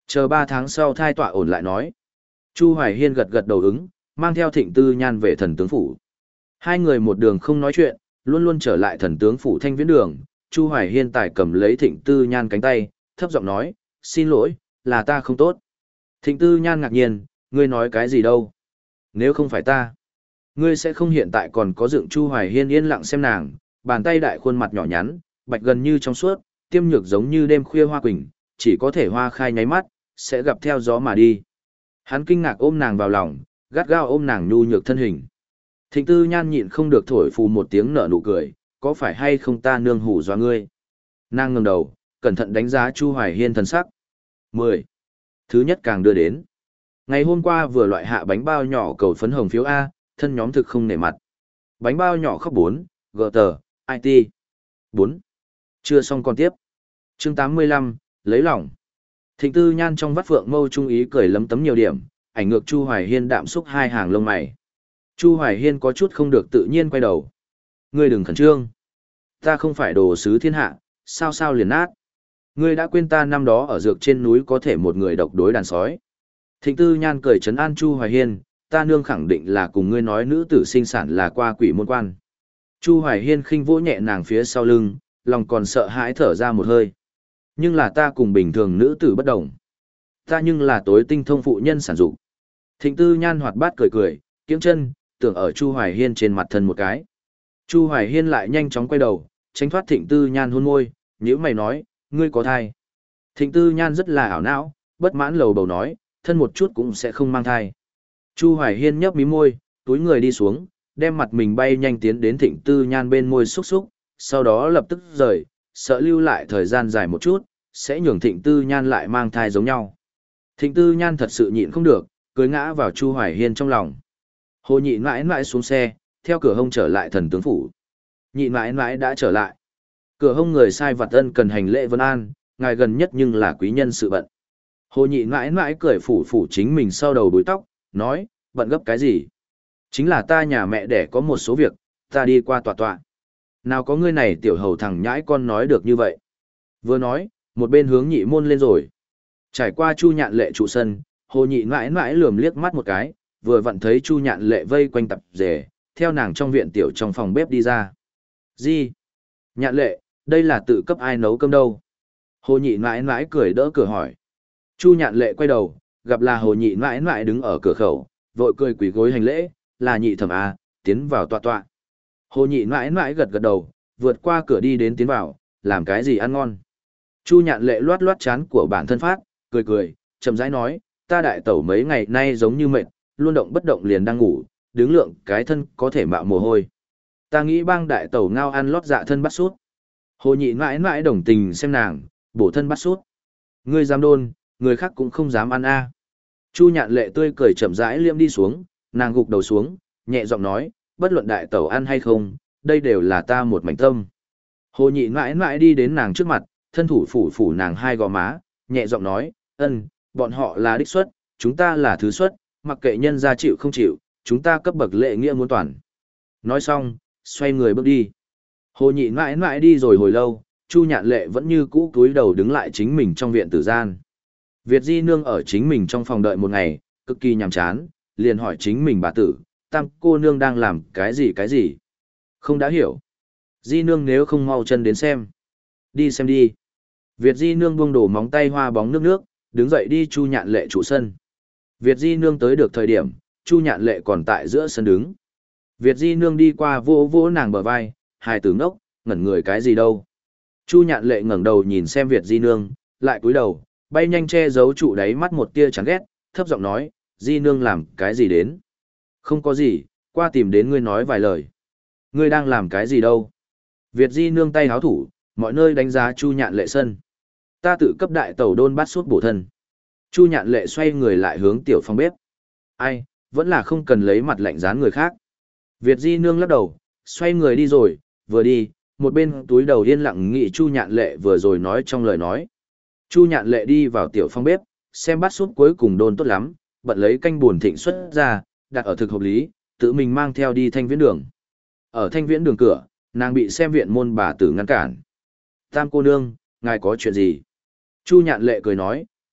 Chờ ba tháng sau thai tọa ổn lại nói. Chu Hoài Hiên gật gật đầu ứng, mang theo Thịnh Tư Nhan về thần tướng phủ. Hai người một đường không nói chuyện, luôn luôn trở lại thần tướng phủ Thanh Viễn đường. Chu Hoài Hiên tài cầm lấy Thịnh Tư Nhan cánh tay, thấp giọng nói, xin lỗi, là ta không tốt. Thịnh Tư Nhan ngạc nhiên, ngươi nói cái gì đâu? Nếu không phải ta, ngươi sẽ không hiện tại còn có dựng. Chu Hoài Hiên yên lặng xem nàng, bàn tay đại khuôn mặt nhỏ nhắn, bạch gần như trong suốt, tiêm nhược giống như đêm khuya hoa quỳnh, chỉ có thể hoa khai nháy mắt, sẽ gặp theo gió mà đi. Hắn kinh ngạc ôm nàng vào lòng, gắt gao ôm nàng nhu nhược thân hình. Thịnh Tư Nhan nhịn không được thổi phù một tiếng nở nụ cười, có phải hay không ta nương hủ dọa ngươi? Nàng ngẩng đầu, cẩn thận đánh giá Chu Hoài Hiên thần sắc. mười. Thứ nhất càng đưa đến. Ngày hôm qua vừa loại hạ bánh bao nhỏ cầu phấn hồng phiếu A, thân nhóm thực không nể mặt. Bánh bao nhỏ khóc bốn, gờ tờ, i tê. bốn. Chưa xong còn tiếp. Chương tám mươi lăm, lấy lòng. Thịnh Tư Nhan trong vắt phượng mâu trung ý cười lấm tấm nhiều điểm, ảnh ngược Chu Hoài Hiên đạm xúc hai hàng lông mày. Chu Hoài Hiên có chút không được tự nhiên quay đầu. Ngươi đừng khẩn trương. Ta không phải đồ sứ thiên hạ, sao sao liền nát. Ngươi đã quên ta năm đó ở dược trên núi có thể một người độc đối đàn sói. Thịnh Tư Nhan cười trấn an Chu Hoài Hiên, ta nương khẳng định là cùng ngươi nói nữ tử sinh sản là qua quỷ môn quan. Chu Hoài Hiên khinh vỗ nhẹ nàng phía sau lưng, lòng còn sợ hãi thở ra một hơi. Nhưng là ta cùng bình thường nữ tử bất đồng. Ta nhưng là tối tinh thông phụ nhân sản dụng. Thịnh Tư Nhan hoạt bát cười cười, kiễng chân, tưởng ở Chu Hoài Hiên trên mặt thân một cái. Chu Hoài Hiên lại nhanh chóng quay đầu, tránh thoát Thịnh Tư Nhan hôn môi, nhíu mày nói, ngươi có thai. Thịnh Tư Nhan rất là ảo não, bất mãn lầu bầu nói, thân một chút cũng sẽ không mang thai. Chu Hoài Hiên nhấp mí môi, túi người đi xuống, đem mặt mình bay nhanh tiến đến Thịnh Tư Nhan bên môi xúc xúc, sau đó lập tức rời, sợ lưu lại thời gian dài một chút, sẽ nhường Thịnh Tư Nhan lại mang thai giống nhau. Thịnh Tư Nhan thật sự nhịn không được, cưới ngã vào Chu Hoài Hiên trong lòng. Hồ nhị mãi mãi xuống xe, theo cửa hông trở lại thần tướng phủ. Nhị mãi mãi đã trở lại. Cửa hông người sai vặt ân cần hành lễ vân an, ngài gần nhất nhưng là quý nhân sự bận. Hồ nhị mãi mãi cười phủ phủ chính mình sau đầu búi tóc, nói, bận gấp cái gì? Chính là ta nhà mẹ đẻ có một số việc, ta đi qua tòa tòa. Nào có ngươi này tiểu hầu thằng nhãi con nói được như vậy. Vừa nói, một bên hướng nhị môn lên rồi. Trải qua Chu Nhạn Lệ trụ sân, Hồ nhị mãi mãi lườm liếc mắt một cái, vừa vặn thấy Chu Nhạn Lệ vây quanh tập rể, theo nàng trong viện tiểu trong phòng bếp đi ra. Gì? Nhạn Lệ, đây là tự cấp ai nấu cơm đâu? Hồ nhị mãi mãi cười đỡ cửa hỏi. Chu Nhạn Lệ quay đầu, gặp là Hồ nhị mãi mãi đứng ở cửa khẩu, vội cười quỳ gối hành lễ, là nhị thẩm à, tiến vào tọa tọa. Hồ nhị mãi mãi gật gật đầu, vượt qua cửa đi đến tiến vào, làm cái gì ăn ngon. Chu Nhạn Lệ loát loát chán của bản thân phát, cười cười, chậm rãi nói, ta đại tẩu mấy ngày nay giống như mệt, luôn động bất động liền đang ngủ, đứng lượng cái thân có thể mạo mồ hôi. Ta nghĩ bang đại tẩu ngao ăn lót dạ thân bắt sút. Hồ nhị mãi mãi đồng tình xem nàng, bổ thân bắt sút. Ngươi dám đôn, người khác cũng không dám ăn a. Chu Nhạn Lệ tươi cười chậm rãi liêm đi xuống, nàng gục đầu xuống, nhẹ giọng nói, bất luận đại tẩu ăn hay không, đây đều là ta một mảnh tâm. Hồ nhị mãi mãi đi đến nàng trước mặt, thân thủ phủ phủ nàng hai gò má, nhẹ giọng nói, ân, bọn họ là đích xuất, chúng ta là thứ xuất, mặc kệ nhân gia chịu không chịu, chúng ta cấp bậc lệ nghĩa muốn toàn. Nói xong, xoay người bước đi. Hồ nhị mãi mãi đi rồi hồi lâu, Chu Nhạn Lệ vẫn như cũ cúi đầu đứng lại chính mình trong viện tử gian. Việt Di Nương ở chính mình trong phòng đợi một ngày, cực kỳ nhàm chán, liền hỏi chính mình bà tử, tam cô nương đang làm cái gì cái gì. Không đã hiểu. Di Nương nếu không mau chân đến xem. Đi xem đi. Việt Di Nương buông đổ móng tay hoa bóng nước nước, đứng dậy đi Chu Nhạn Lệ trụ sân. Việt Di Nương tới được thời điểm, Chu Nhạn Lệ còn tại giữa sân đứng. Việt Di Nương đi qua vỗ vỗ nàng bờ vai, hài tử ngốc, ngẩn người cái gì đâu. Chu Nhạn Lệ ngẩng đầu nhìn xem Việt Di Nương, lại cúi đầu, bay nhanh che giấu trụ đáy mắt một tia chán ghét, thấp giọng nói, Di Nương làm cái gì đến? Không có gì, qua tìm đến ngươi nói vài lời. Ngươi đang làm cái gì đâu? Việt Di Nương tay háo thủ, mọi nơi đánh giá Chu Nhạn Lệ sân. Ta tự cấp đại tẩu đôn bát suốt bổ thân. Chu Nhạn Lệ xoay người lại hướng tiểu phòng bếp. Ai, vẫn là không cần lấy mặt lạnh dán người khác. Việt Di Nương lắc đầu, xoay người đi rồi, vừa đi, một bên túi đầu yên lặng nghĩ Chu Nhạn Lệ vừa rồi nói trong lời nói. Chu Nhạn Lệ đi vào tiểu phòng bếp, xem bát súp cuối cùng đôn tốt lắm, bận lấy canh buồn thịnh xuất ra, đặt ở thực hợp lý, tự mình mang theo đi Thanh Viễn đường. Ở Thanh Viễn đường cửa, nàng bị xem viện môn bà tử ngăn cản. Tam cô nương, ngài có chuyện gì? Chu Nhạn Lệ cười nói,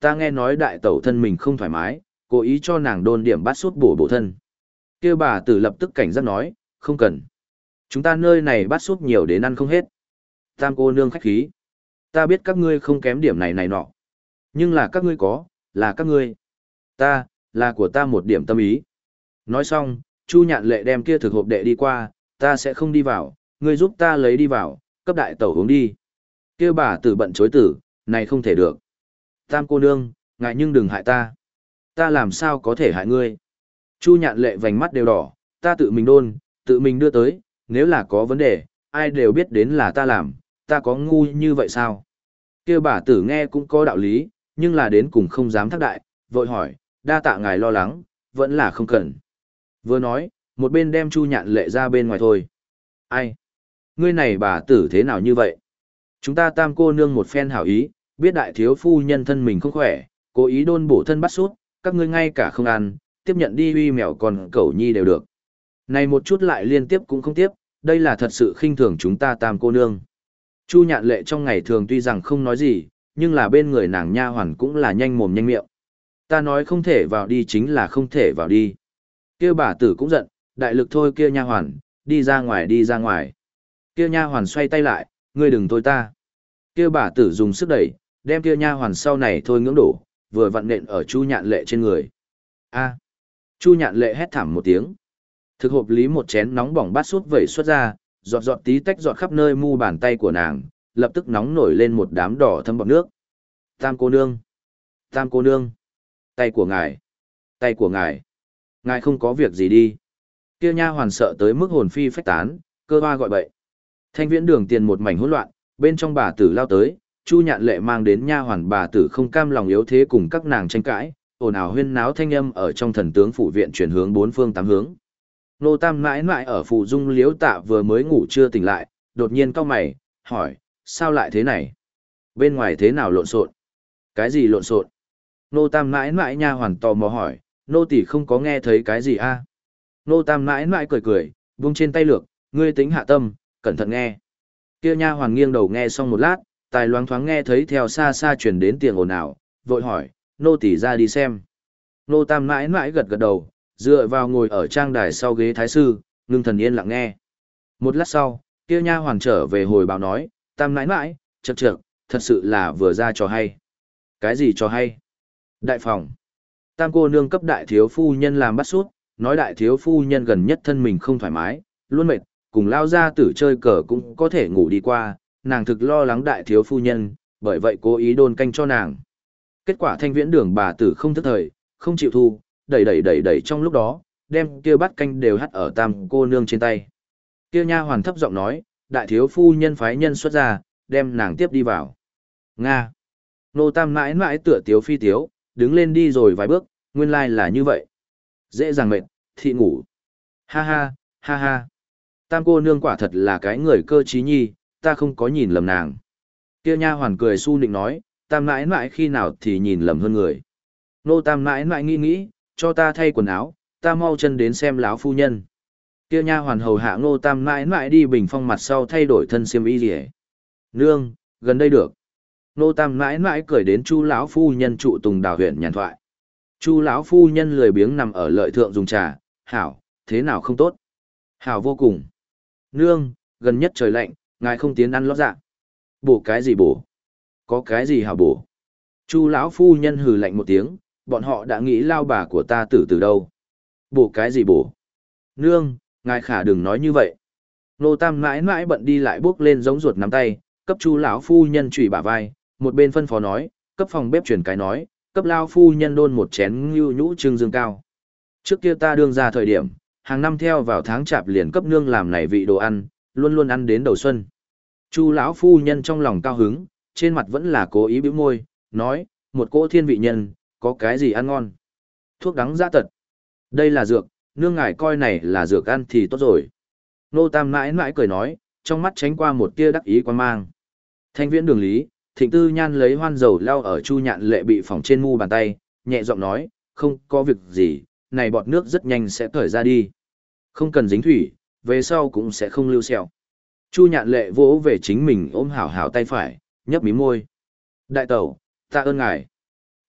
Ta nghe nói đại tẩu thân mình không thoải mái, cố ý cho nàng đôn điểm bát sút bổ bổ thân. Kia bà tử lập tức cảnh giác nói, không cần. Chúng ta nơi này bát sút nhiều đến ăn không hết. Tam cô nương khách khí. Ta biết các ngươi không kém điểm này này nọ. Nhưng là các ngươi có, là các ngươi. Ta, là của ta một điểm tâm ý. Nói xong, Chu Nhạn Lệ đem kia thực hộp đệ đi qua, ta sẽ không đi vào, ngươi giúp ta lấy đi vào, cấp đại tẩu uống đi. Kia bà tử bận chối tử, này không thể được. Tam cô nương, ngại nhưng đừng hại ta. Ta làm sao có thể hại ngươi? Chu Nhạn Lệ vành mắt đều đỏ, ta tự mình đôn, tự mình đưa tới, nếu là có vấn đề, ai đều biết đến là ta làm, ta có ngu như vậy sao? Kia bà tử nghe cũng có đạo lý, nhưng là đến cùng không dám thác đại, vội hỏi, đa tạ ngài lo lắng, vẫn là không cần. Vừa nói, một bên đem Chu Nhạn Lệ ra bên ngoài thôi. Ai? Ngươi này bà tử thế nào như vậy? Chúng ta tam cô nương một phen hảo ý, biết đại thiếu phu nhân thân mình không khỏe, cố ý đôn bổ thân bắt sút, các ngươi ngay cả không ăn, tiếp nhận đi uy mèo còn cẩu nhi đều được. Này một chút lại liên tiếp cũng không tiếp, đây là thật sự khinh thường chúng ta tam cô nương. Chu Nhạn Lệ trong ngày thường tuy rằng không nói gì, nhưng là bên người nàng nha hoàn cũng là nhanh mồm nhanh miệng. Ta nói không thể vào đi chính là không thể vào đi. Kia bà tử cũng giận, đại lực thôi kia nha hoàn, đi ra ngoài đi ra ngoài. Kia nha hoàn xoay tay lại, ngươi đừng thôi ta. Kia bà tử dùng sức đẩy, đem kia nha hoàn sau này thôi ngưỡng đổ, vừa vặn nện ở Chu Nhạn Lệ trên người. A. Chu Nhạn Lệ hét thảm một tiếng. Thực hộp lý một chén nóng bỏng bát sút vẩy xuất ra, giọt giọt tí tách giọt khắp nơi mu bàn tay của nàng, lập tức nóng nổi lên một đám đỏ thâm bọt nước. Tam cô nương, tam cô nương, tay của ngài, tay của ngài, ngài không có việc gì đi. Kia nha hoàn sợ tới mức hồn phi phách tán, cơ hoa gọi bậy. Thanh Viễn Đường tiền một mảnh hỗn loạn, bên trong bà tử lao tới, Chu Nhạn Lệ mang đến nha hoàn bà tử không cam lòng yếu thế cùng các nàng tranh cãi, ồn ào huyên náo thanh âm ở trong thần tướng phủ viện chuyển hướng bốn phương tám hướng. Nô Tam mãi mãi ở phủ dung liếu tạ vừa mới ngủ chưa tỉnh lại, đột nhiên cau mày, hỏi, sao lại thế này? Bên ngoài thế nào lộn xộn? Cái gì lộn xộn? Nô Tam mãi mãi nha hoàn tò mò hỏi, nô tỳ không có nghe thấy cái gì a? Nô Tam mãi mãi cười cười, buông trên tay lược, ngươi tính hạ tâm, cẩn thận nghe. Kia nha hoàn nghiêng đầu nghe xong một lát, tài loáng thoáng nghe thấy theo xa xa truyền đến tiếng ồn ào, vội hỏi, nô tỳ ra đi xem. Nô Tam mãi mãi gật gật đầu, dựa vào ngồi ở trang đài sau ghế thái sư, ngưng thần yên lặng nghe. Một lát sau, kia nha hoàn trở về hồi báo nói, Tam mãi mãi, chậc chậc, thật sự là vừa ra cho hay. Cái gì cho hay? Đại phòng. Tam cô nương cấp đại thiếu phu nhân làm bắt sút, nói đại thiếu phu nhân gần nhất thân mình không thoải mái, luôn mệt, cùng lao ra tử chơi cờ cũng có thể ngủ đi qua, nàng thực lo lắng đại thiếu phu nhân, bởi vậy cố ý đôn canh cho nàng. Kết quả Thanh Viễn Đường bà tử không thức thời, không chịu thu, đẩy đẩy đẩy đẩy trong lúc đó, đem kia bát canh đều hắt ở tam cô nương trên tay. Kia nha hoàn thấp giọng nói, đại thiếu phu nhân phái nhân xuất ra, đem nàng tiếp đi vào. Nga. Nô Tam mãi mãi tựa tiếu phi tiếu, đứng lên đi rồi vài bước, nguyên lai là như vậy. Dễ dàng mệt, thị ngủ. Ha ha, ha ha. Tam cô nương quả thật là cái người cơ trí nhi, ta không có nhìn lầm nàng. Kia nha hoàn cười su nịnh nói, Tam mãi mãi khi nào thì nhìn lầm hơn người. Nô Tam mãi mãi nghĩ nghĩ, cho ta thay quần áo, ta mau chân đến xem láo phu nhân. Kia nha hoàn hầu hạ Nô Tam mãi mãi đi bình phong mặt sau thay đổi thân xiêm y rỉa. Nương, gần đây được. Nô Tam mãi mãi cười đến Chu lão phu nhân trụ Tùng Đào huyện nhàn thoại. Chu lão phu nhân lười biếng nằm ở lợi thượng dùng trà, hảo, thế nào không tốt? Hảo vô cùng. Nương, gần nhất trời lạnh, ngài không tiến ăn lót dạ. Bổ cái gì bổ? Có cái gì hảo bổ? Chu lão phu nhân hừ lạnh một tiếng, bọn họ đã nghĩ lao bà của ta tử từ đâu. Bổ cái gì bổ? Nương, ngài khả đừng nói như vậy. Nô Tam mãi mãi bận đi lại bước lên giống ruột nắm tay, cấp Chu lão phu nhân chùy bả vai, một bên phân phó nói, cấp phòng bếp truyền cái nói, cấp lao phu nhân đôn một chén ngưu nhũ trưng dương cao. Trước kia ta đương ra thời điểm, hàng năm theo vào tháng chạp liền cấp nương làm này vị đồ ăn, luôn luôn ăn đến đầu xuân. Chu lão phu nhân trong lòng cao hứng, trên mặt vẫn là cố ý bĩu môi, nói, một cỗ thiên vị nhân, có cái gì ăn ngon? Thuốc đắng giã tật. Đây là dược, nương ngài coi này là dược ăn thì tốt rồi. Nô Tam mãi mãi cười nói, trong mắt tránh qua một tia đắc ý quan mang. Thanh Viễn Đường lý, Thịnh Tư Nhan lấy hoan dầu lau ở Chu Nhạn Lệ bị phỏng trên mu bàn tay, nhẹ giọng nói, không có việc gì, này bọt nước rất nhanh sẽ cởi ra đi. Không cần dính thủy, về sau cũng sẽ không lưu sẹo. Chu Nhạn Lệ vỗ về chính mình ôm hảo hảo tay phải, nhấp mí môi. Đại tẩu, tạ ơn ngài.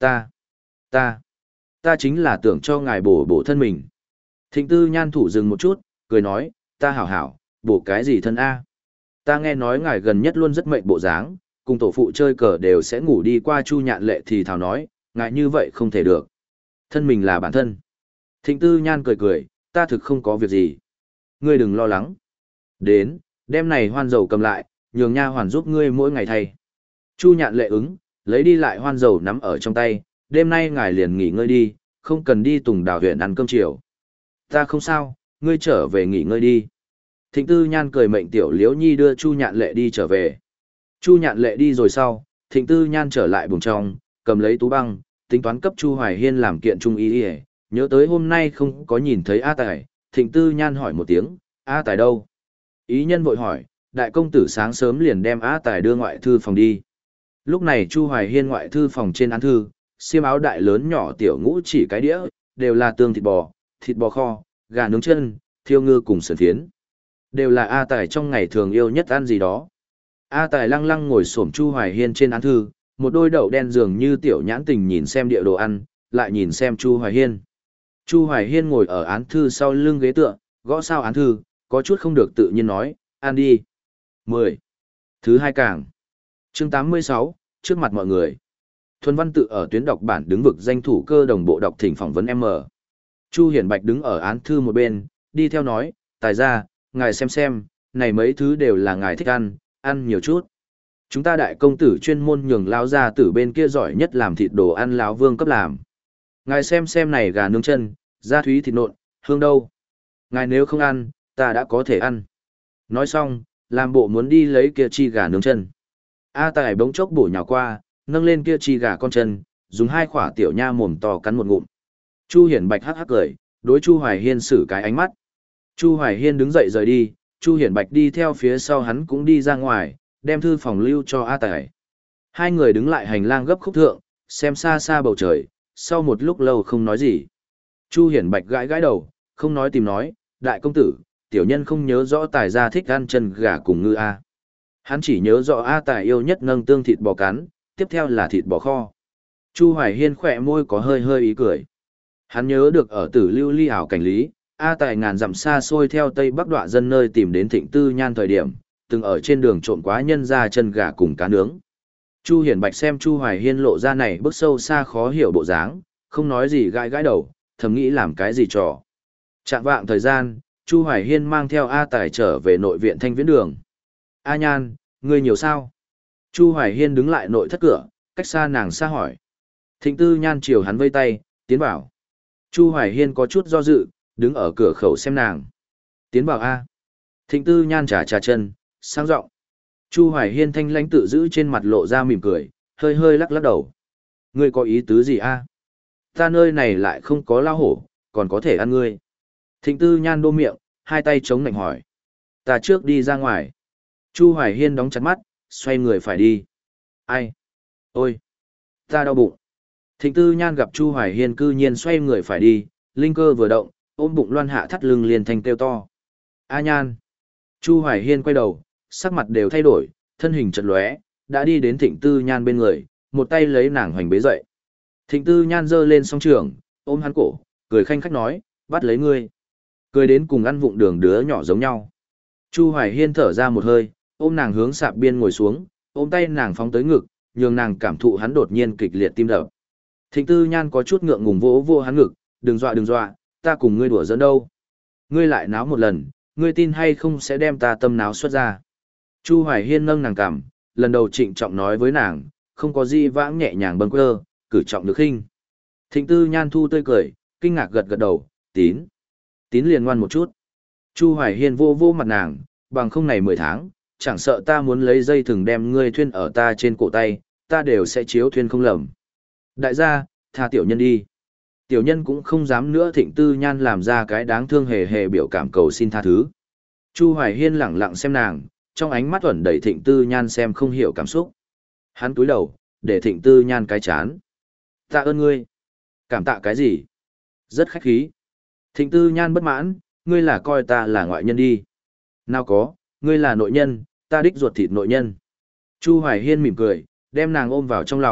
Ta, ta, ta chính là tưởng cho ngài bổ bổ thân mình. Thịnh tư nhan thủ dừng một chút, cười nói, ta hảo hảo, bổ cái gì thân A. Ta nghe nói ngài gần nhất luôn rất mệnh bộ dáng, cùng tổ phụ chơi cờ đều sẽ ngủ đi qua Chu Nhạn Lệ thì thảo nói, ngài như vậy không thể được. Thân mình là bản thân. Thịnh tư nhan cười cười, ta thực không có việc gì. Ngươi đừng lo lắng. Đến, đem này hoan dầu cầm lại, nhường nha hoàn giúp ngươi mỗi ngày thay. Chu Nhạn Lệ ứng, lấy đi lại hoan dầu nắm ở trong tay, đêm nay ngài liền nghỉ ngơi đi, không cần đi Tùng Đào huyện ăn cơm chiều. Ta không sao, ngươi trở về nghỉ ngơi đi. Thịnh tư nhan cười mệnh tiểu liễu nhi đưa Chu Nhạn Lệ đi trở về. Chu Nhạn Lệ đi rồi sau, thịnh tư nhan trở lại buồng trong, cầm lấy tú băng, tính toán cấp Chu Hoài Hiên làm kiện trung y y. Nhớ tới hôm nay không có nhìn thấy A Tài, thịnh tư nhan hỏi một tiếng, A Tài đâu? Ý nhân vội hỏi, đại công tử sáng sớm liền đem A Tài đưa ngoại thư phòng đi. Lúc này Chu Hoài Hiên ngoại thư phòng trên án thư, xiêm áo đại lớn nhỏ tiểu ngũ chỉ cái đĩa, đều là tương thịt bò, thịt bò kho, gà nướng chân, thiêu ngư cùng sườn phiến. Đều là A Tài trong ngày thường yêu nhất ăn gì đó. A Tài lăng lăng ngồi xổm Chu Hoài Hiên trên án thư, một đôi đậu đen dường như tiểu nhãn tình nhìn xem địa đồ ăn, lại nhìn xem Chu Hoài Hiên. Chu Hoài Hiên ngồi ở án thư sau lưng ghế tựa, gõ sao án thư, có chút không được tự nhiên nói, ăn đi. mười. Thứ hai càng. Chương tám mươi sáu, trước mặt mọi người. Thuần Văn Tự ở tuyến đọc bản đứng vực danh thủ cơ đồng bộ đọc thỉnh phỏng vấn M. Chu Hiển Bạch đứng ở án thư một bên, đi theo nói, tài ra, ngài xem xem, này mấy thứ đều là ngài thích ăn, ăn nhiều chút. Chúng ta đại công tử chuyên môn nhường lão gia tử bên kia giỏi nhất làm thịt đồ ăn lão vương cấp làm. Ngài xem xem này gà nướng chân, da thúy thịt nộn, hương đâu. Ngài nếu không ăn, ta đã có thể ăn. Nói xong, làm bộ muốn đi lấy kia chi gà nướng chân. A Tài bỗng chốc bổ nhào qua, nâng lên kia chi gà con chân, dùng hai khỏa tiểu nha mồm to cắn một ngụm. Chu Hiển Bạch hắc hắc cười, đối Chu Hoài Hiên sử cái ánh mắt. Chu Hoài Hiên đứng dậy rời đi, Chu Hiển Bạch đi theo phía sau hắn cũng đi ra ngoài, đem thư phòng lưu cho A Tài. Hai người đứng lại hành lang gấp khúc thượng, xem xa xa bầu trời, sau một lúc lâu không nói gì. Chu Hiển Bạch gãi gãi đầu, không nói tìm nói, đại công tử, tiểu nhân không nhớ rõ Tài gia thích ăn chân gà cùng ngư A. Hắn chỉ nhớ rõ A Tài yêu nhất nâng tương thịt bò cắn, tiếp theo là thịt bò kho. Chu Hoài Hiên khỏe môi có hơi hơi ý cười. Hắn nhớ được ở Tử Lưu Ly ảo cảnh lý, A Tài ngàn dặm xa xôi theo Tây Bắc Đoạ dân nơi tìm đến Thịnh Tư Nhan thời điểm, từng ở trên đường trộn quá nhân ra chân gà cùng cá nướng. Chu Hiển Bạch xem Chu Hoài Hiên lộ ra này bước sâu xa khó hiểu bộ dáng, không nói gì gãi gãi đầu, thầm nghĩ làm cái gì trò. Trạng vạng thời gian, Chu Hoài Hiên mang theo A Tài trở về nội viện Thanh Viễn Đường. A Nhan, ngươi nhiều sao? Chu Hoài Hiên đứng lại nội thất cửa, cách xa nàng xa hỏi. Thịnh Tư Nhan chiều hắn vây tay, tiến vào. Chu Hoài Hiên có chút do dự, đứng ở cửa khẩu xem nàng. Tiến vào A. Thịnh Tư Nhan trà trà chân, sang giọng. Chu Hoài Hiên thanh lãnh tự giữ trên mặt lộ ra mỉm cười, hơi hơi lắc lắc đầu. Ngươi có ý tứ gì A? Ta nơi này lại không có lao hổ, còn có thể ăn ngươi. Thịnh Tư Nhan đô miệng, hai tay chống nạnh hỏi. Ta trước đi ra ngoài. Chu Hoài Hiên đóng chặt mắt, xoay người phải đi. Ai? Ôi! Ta đau bụng. Thịnh Tư Nhan gặp Chu Hoài Hiên cư nhiên xoay người phải đi, linh cơ vừa động, ôm bụng loan hạ thắt lưng liền thanh kêu to. A Nhan! Chu Hoài Hiên quay đầu, sắc mặt đều thay đổi, thân hình chật lóe, đã đi đến Thịnh Tư Nhan bên người, một tay lấy nàng hoành bế dậy. Thịnh Tư Nhan giơ lên song trường, ôm hắn cổ, cười khanh khách nói, bắt lấy ngươi. Cười đến cùng ăn vụng đường đứa nhỏ giống nhau. Chu Hoài Hiên thở ra một hơi, ôm nàng hướng sạp biên ngồi xuống, ôm tay nàng phóng tới ngực, nhường nàng cảm thụ hắn đột nhiên kịch liệt tim đập. Thịnh Tư Nhan có chút ngượng ngùng vỗ vô hắn ngực, đừng dọa đừng dọa, ta cùng ngươi đùa giỡn đâu. Ngươi lại náo một lần, ngươi tin hay không sẽ đem ta tâm náo xuất ra. Chu Hoài Hiên nâng nàng cằm, lần đầu trịnh trọng nói với nàng, không có gì vãng nhẹ nhàng bâng quơ, cử trọng được khinh. Thịnh Tư Nhan thu tươi cười, kinh ngạc gật gật đầu, tín. Tín liền ngoan một chút. Chu Hoài Hiên vô vô mặt nàng, bằng không này mười tháng, chẳng sợ ta muốn lấy dây thừng đem ngươi thuyên ở ta trên cổ tay, ta đều sẽ chiếu thuyên không lầm. Đại gia, tha tiểu nhân đi. Tiểu nhân cũng không dám nữa. Thịnh Tư Nhan làm ra cái đáng thương hề hề biểu cảm cầu xin tha thứ. Chu Hoài Hiên lẳng lặng xem nàng, trong ánh mắt ẩn đầy Thịnh Tư Nhan xem không hiểu cảm xúc. Hắn cúi đầu, để Thịnh Tư Nhan cái chán. Tạ ơn ngươi. Cảm tạ cái gì? Rất khách khí. Thịnh Tư Nhan bất mãn, ngươi là coi ta là ngoại nhân đi. Nào có, ngươi là nội nhân, ta đích ruột thịt nội nhân. Chu Hoài Hiên mỉm cười, đem nàng ôm vào trong lòng,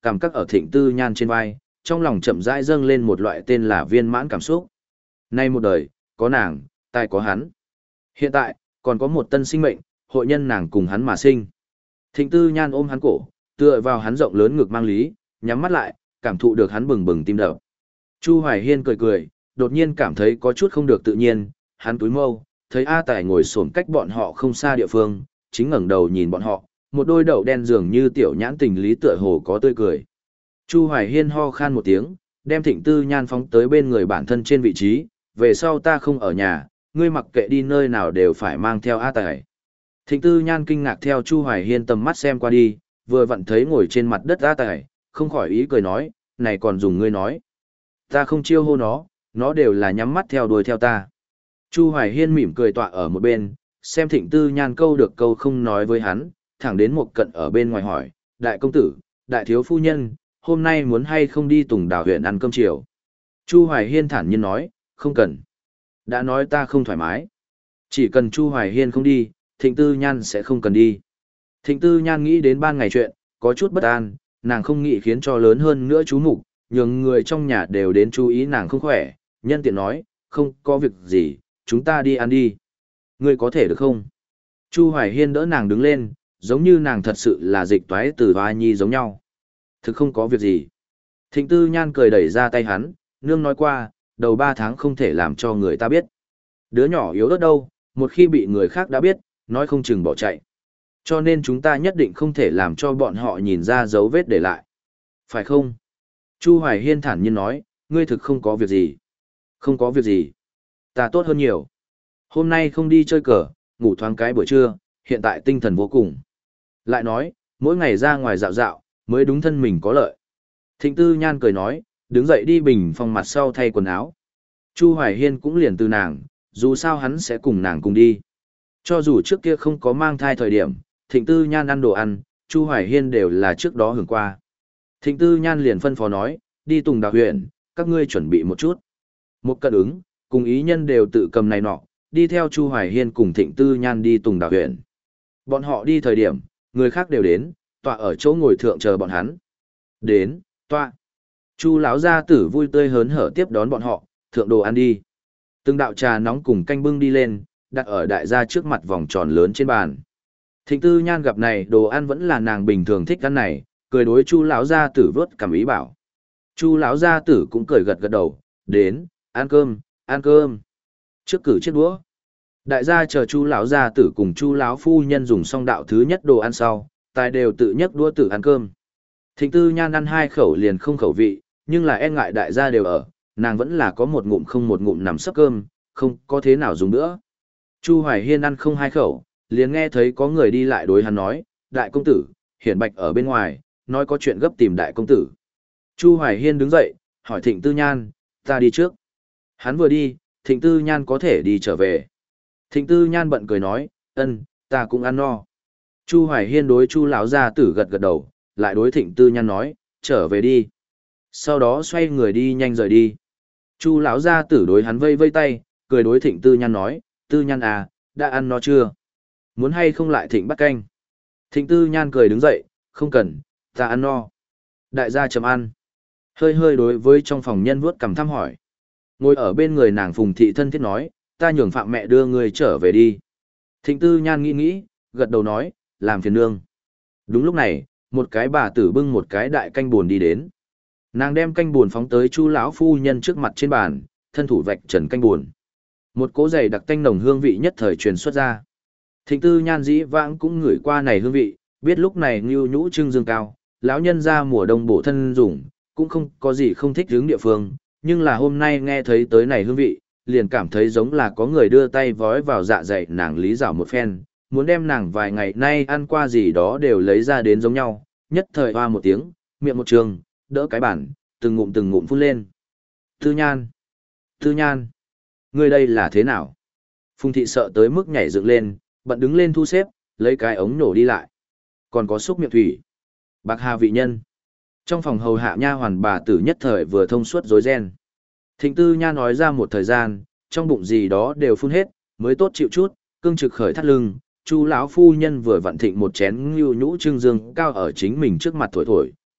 cảm các ở Thịnh Tư Nhan trên vai, trong lòng chậm rãi dâng lên một loại tên là viên mãn cảm xúc. Nay một đời, có nàng, tài có hắn. Hiện tại, còn có một tân sinh mệnh, hội nhân nàng cùng hắn mà sinh. Thịnh Tư Nhan ôm hắn cổ, tựa vào hắn rộng lớn ngực mang lý, nhắm mắt lại, cảm thụ được hắn bừng bừng tim đập. Chu Hoài Hiên cười cười, đột nhiên cảm thấy có chút không được tự nhiên, hắn túi mâu, thấy A Tài ngồi xổm cách bọn họ không xa địa phương, chính ngẩng đầu nhìn bọn họ, một đôi đậu đen dường như tiểu nhãn tình lý tựa hồ có tươi cười. Chu Hoài Hiên ho khan một tiếng, đem Thịnh Tư Nhan phóng tới bên người bản thân trên vị trí, về sau ta không ở nhà, ngươi mặc kệ đi nơi nào đều phải mang theo A Tài. Thịnh Tư Nhan kinh ngạc theo Chu Hoài Hiên tầm mắt xem qua đi, vừa vặn thấy ngồi trên mặt đất A Tài, không khỏi ý cười nói, này còn dùng ngươi nói. Ta không chiêu hô nó, nó đều là nhắm mắt theo đuôi theo ta. Chu Hoài Hiên mỉm cười tọa ở một bên, xem Thịnh Tư Nhan câu được câu không nói với hắn, thẳng đến một cận ở bên ngoài hỏi, đại công tử, đại thiếu phu nhân, hôm nay muốn hay không đi Tùng Đào huyện ăn cơm chiều. Chu Hoài Hiên thản nhiên nói, không cần. Đã nói ta không thoải mái. Chỉ cần Chu Hoài Hiên không đi, Thịnh Tư Nhan sẽ không cần đi. Thịnh Tư Nhan nghĩ đến ban ngày chuyện, có chút bất an, nàng không nghĩ khiến cho lớn hơn nữa chú mục, nhường người trong nhà đều đến chú ý nàng không khỏe, nhân tiện nói, không có việc gì, chúng ta đi ăn đi. Ngươi có thể được không? Chu Hoài Hiên đỡ nàng đứng lên, giống như nàng thật sự là dịch toái từ Hoa Nhi giống nhau. Thực không có việc gì. Thịnh Tư Nhan cười đẩy ra tay hắn, nương nói qua, đầu ba tháng không thể làm cho người ta biết. Đứa nhỏ yếu ớt đâu, một khi bị người khác đã biết, nói không chừng bỏ chạy. Cho nên chúng ta nhất định không thể làm cho bọn họ nhìn ra dấu vết để lại. Phải không? Chu Hoài Hiên thản nhiên nói, ngươi thực không có việc gì. Không có việc gì. Ta tốt hơn nhiều. Hôm nay không đi chơi cờ, ngủ thoáng cái buổi trưa, hiện tại tinh thần vô cùng. Lại nói, mỗi ngày ra ngoài dạo dạo, mới đúng thân mình có lợi. Thịnh Tư Nhan cười nói, đứng dậy đi bình phòng mặt sau thay quần áo. Chu Hoài Hiên cũng liền từ nàng, dù sao hắn sẽ cùng nàng cùng đi. Cho dù trước kia không có mang thai thời điểm, Thịnh Tư Nhan ăn đồ ăn, Chu Hoài Hiên đều là trước đó hưởng qua. Thịnh Tư Nhan liền phân phó nói, đi Tùng Đào huyện, các ngươi chuẩn bị một chút. Một cận ứng, cùng ý nhân đều tự cầm này nọ, đi theo Chu Hoài Hiên cùng Thịnh Tư Nhan đi Tùng Đào huyện. Bọn họ đi thời điểm, người khác đều đến, tọa ở chỗ ngồi thượng chờ bọn hắn. Đến, tọa. Chu lão gia tử vui tươi hớn hở tiếp đón bọn họ, thượng đồ ăn đi. Từng đạo trà nóng cùng canh bưng đi lên, đặt ở đại gia trước mặt vòng tròn lớn trên bàn. Thịnh Tư Nhan gặp này đồ ăn vẫn là nàng bình thường thích ăn này, cười đối Chu lão gia tử vớt cảm ý bảo. Chu lão gia tử cũng cười gật gật đầu, đến, ăn cơm, ăn cơm. Trước cử chiếc đũa. Đại gia chờ Chu lão gia tử cùng Chu lão phu nhân dùng xong đạo thứ nhất đồ ăn sau, tài đều tự nhấc đũa tử ăn cơm. Thịnh Tư Nhan ăn hai khẩu liền không khẩu vị, nhưng là e ngại đại gia đều ở, nàng vẫn là có một ngụm không một ngụm nằm sấp cơm, không có thế nào dùng nữa. Chu Hoài Hiên ăn không hai khẩu, liền nghe thấy có người đi lại đối hắn nói, đại công tử, Hiển Bạch ở bên ngoài, nói có chuyện gấp tìm đại công tử. Chu Hoài Hiên đứng dậy, hỏi Thịnh Tư Nhan, ta đi trước. Hắn vừa đi, Thịnh Tư Nhan có thể đi trở về. Thịnh Tư Nhan bận cười nói, ân, ta cũng ăn no. Chu Hoài Hiên đối Chu lão gia tử gật gật đầu, lại đối Thịnh Tư Nhan nói, trở về đi. Sau đó xoay người đi nhanh rời đi. Chu lão gia tử đối hắn vây vây tay, cười đối Thịnh Tư Nhan nói, Tư Nhan à, đã ăn no chưa? Muốn hay không lại Thịnh bắt canh? Thịnh Tư Nhan cười đứng dậy, không cần, ta ăn no. Đại gia chấm ăn. Hơi hơi đối với trong phòng nhân vuốt cầm thăm hỏi. Ngồi ở bên người nàng Phùng Thị thân thiết nói, ta nhường Phạm mẹ đưa người trở về đi. Thịnh Tư Nhan nghĩ nghĩ, gật đầu nói, làm phiền nương. Đúng lúc này, một cái bà tử bưng một cái đại canh buồn đi đến. Nàng đem canh buồn phóng tới Chu lão phu nhân trước mặt trên bàn, thân thủ vạch trần canh buồn. Một cỗ dày đặc tanh nồng hương vị nhất thời truyền xuất ra. Thịnh Tư Nhan dĩ vãng cũng ngửi qua này hương vị, biết lúc này ngưu nhũ trưng dương cao, lão nhân ra mùa đông bổ thân dùng, cũng không có gì không thích hướng địa phương, nhưng là hôm nay nghe thấy tới này hương vị, liền cảm thấy giống là có người đưa tay vói vào dạ dày nàng lý rảo một phen, muốn đem nàng vài ngày nay ăn qua gì đó đều lấy ra đến giống nhau, nhất thời hoa một tiếng, miệng một trường, đỡ cái bản, từng ngụm từng ngụm phun lên. Tư Nhan! Tư Nhan! Ngươi đây là thế nào? Phùng Thị sợ tới mức nhảy dựng lên, bận đứng lên thu xếp, lấy cái ống nổ đi lại. Còn có xúc miệng thủy. Bạc Hà vị nhân. Trong phòng hầu hạ nha hoàn bà tử nhất thời vừa thông suốt rối ren. Thịnh Tư Nha nói ra một thời gian, trong bụng gì đó đều phun hết, mới tốt chịu chút, cương trực khởi thắt lưng. Chu lão phu nhân vừa vặn thịnh một chén ngưu nhũ trưng dương cao ở chính mình trước mặt thổi thổi,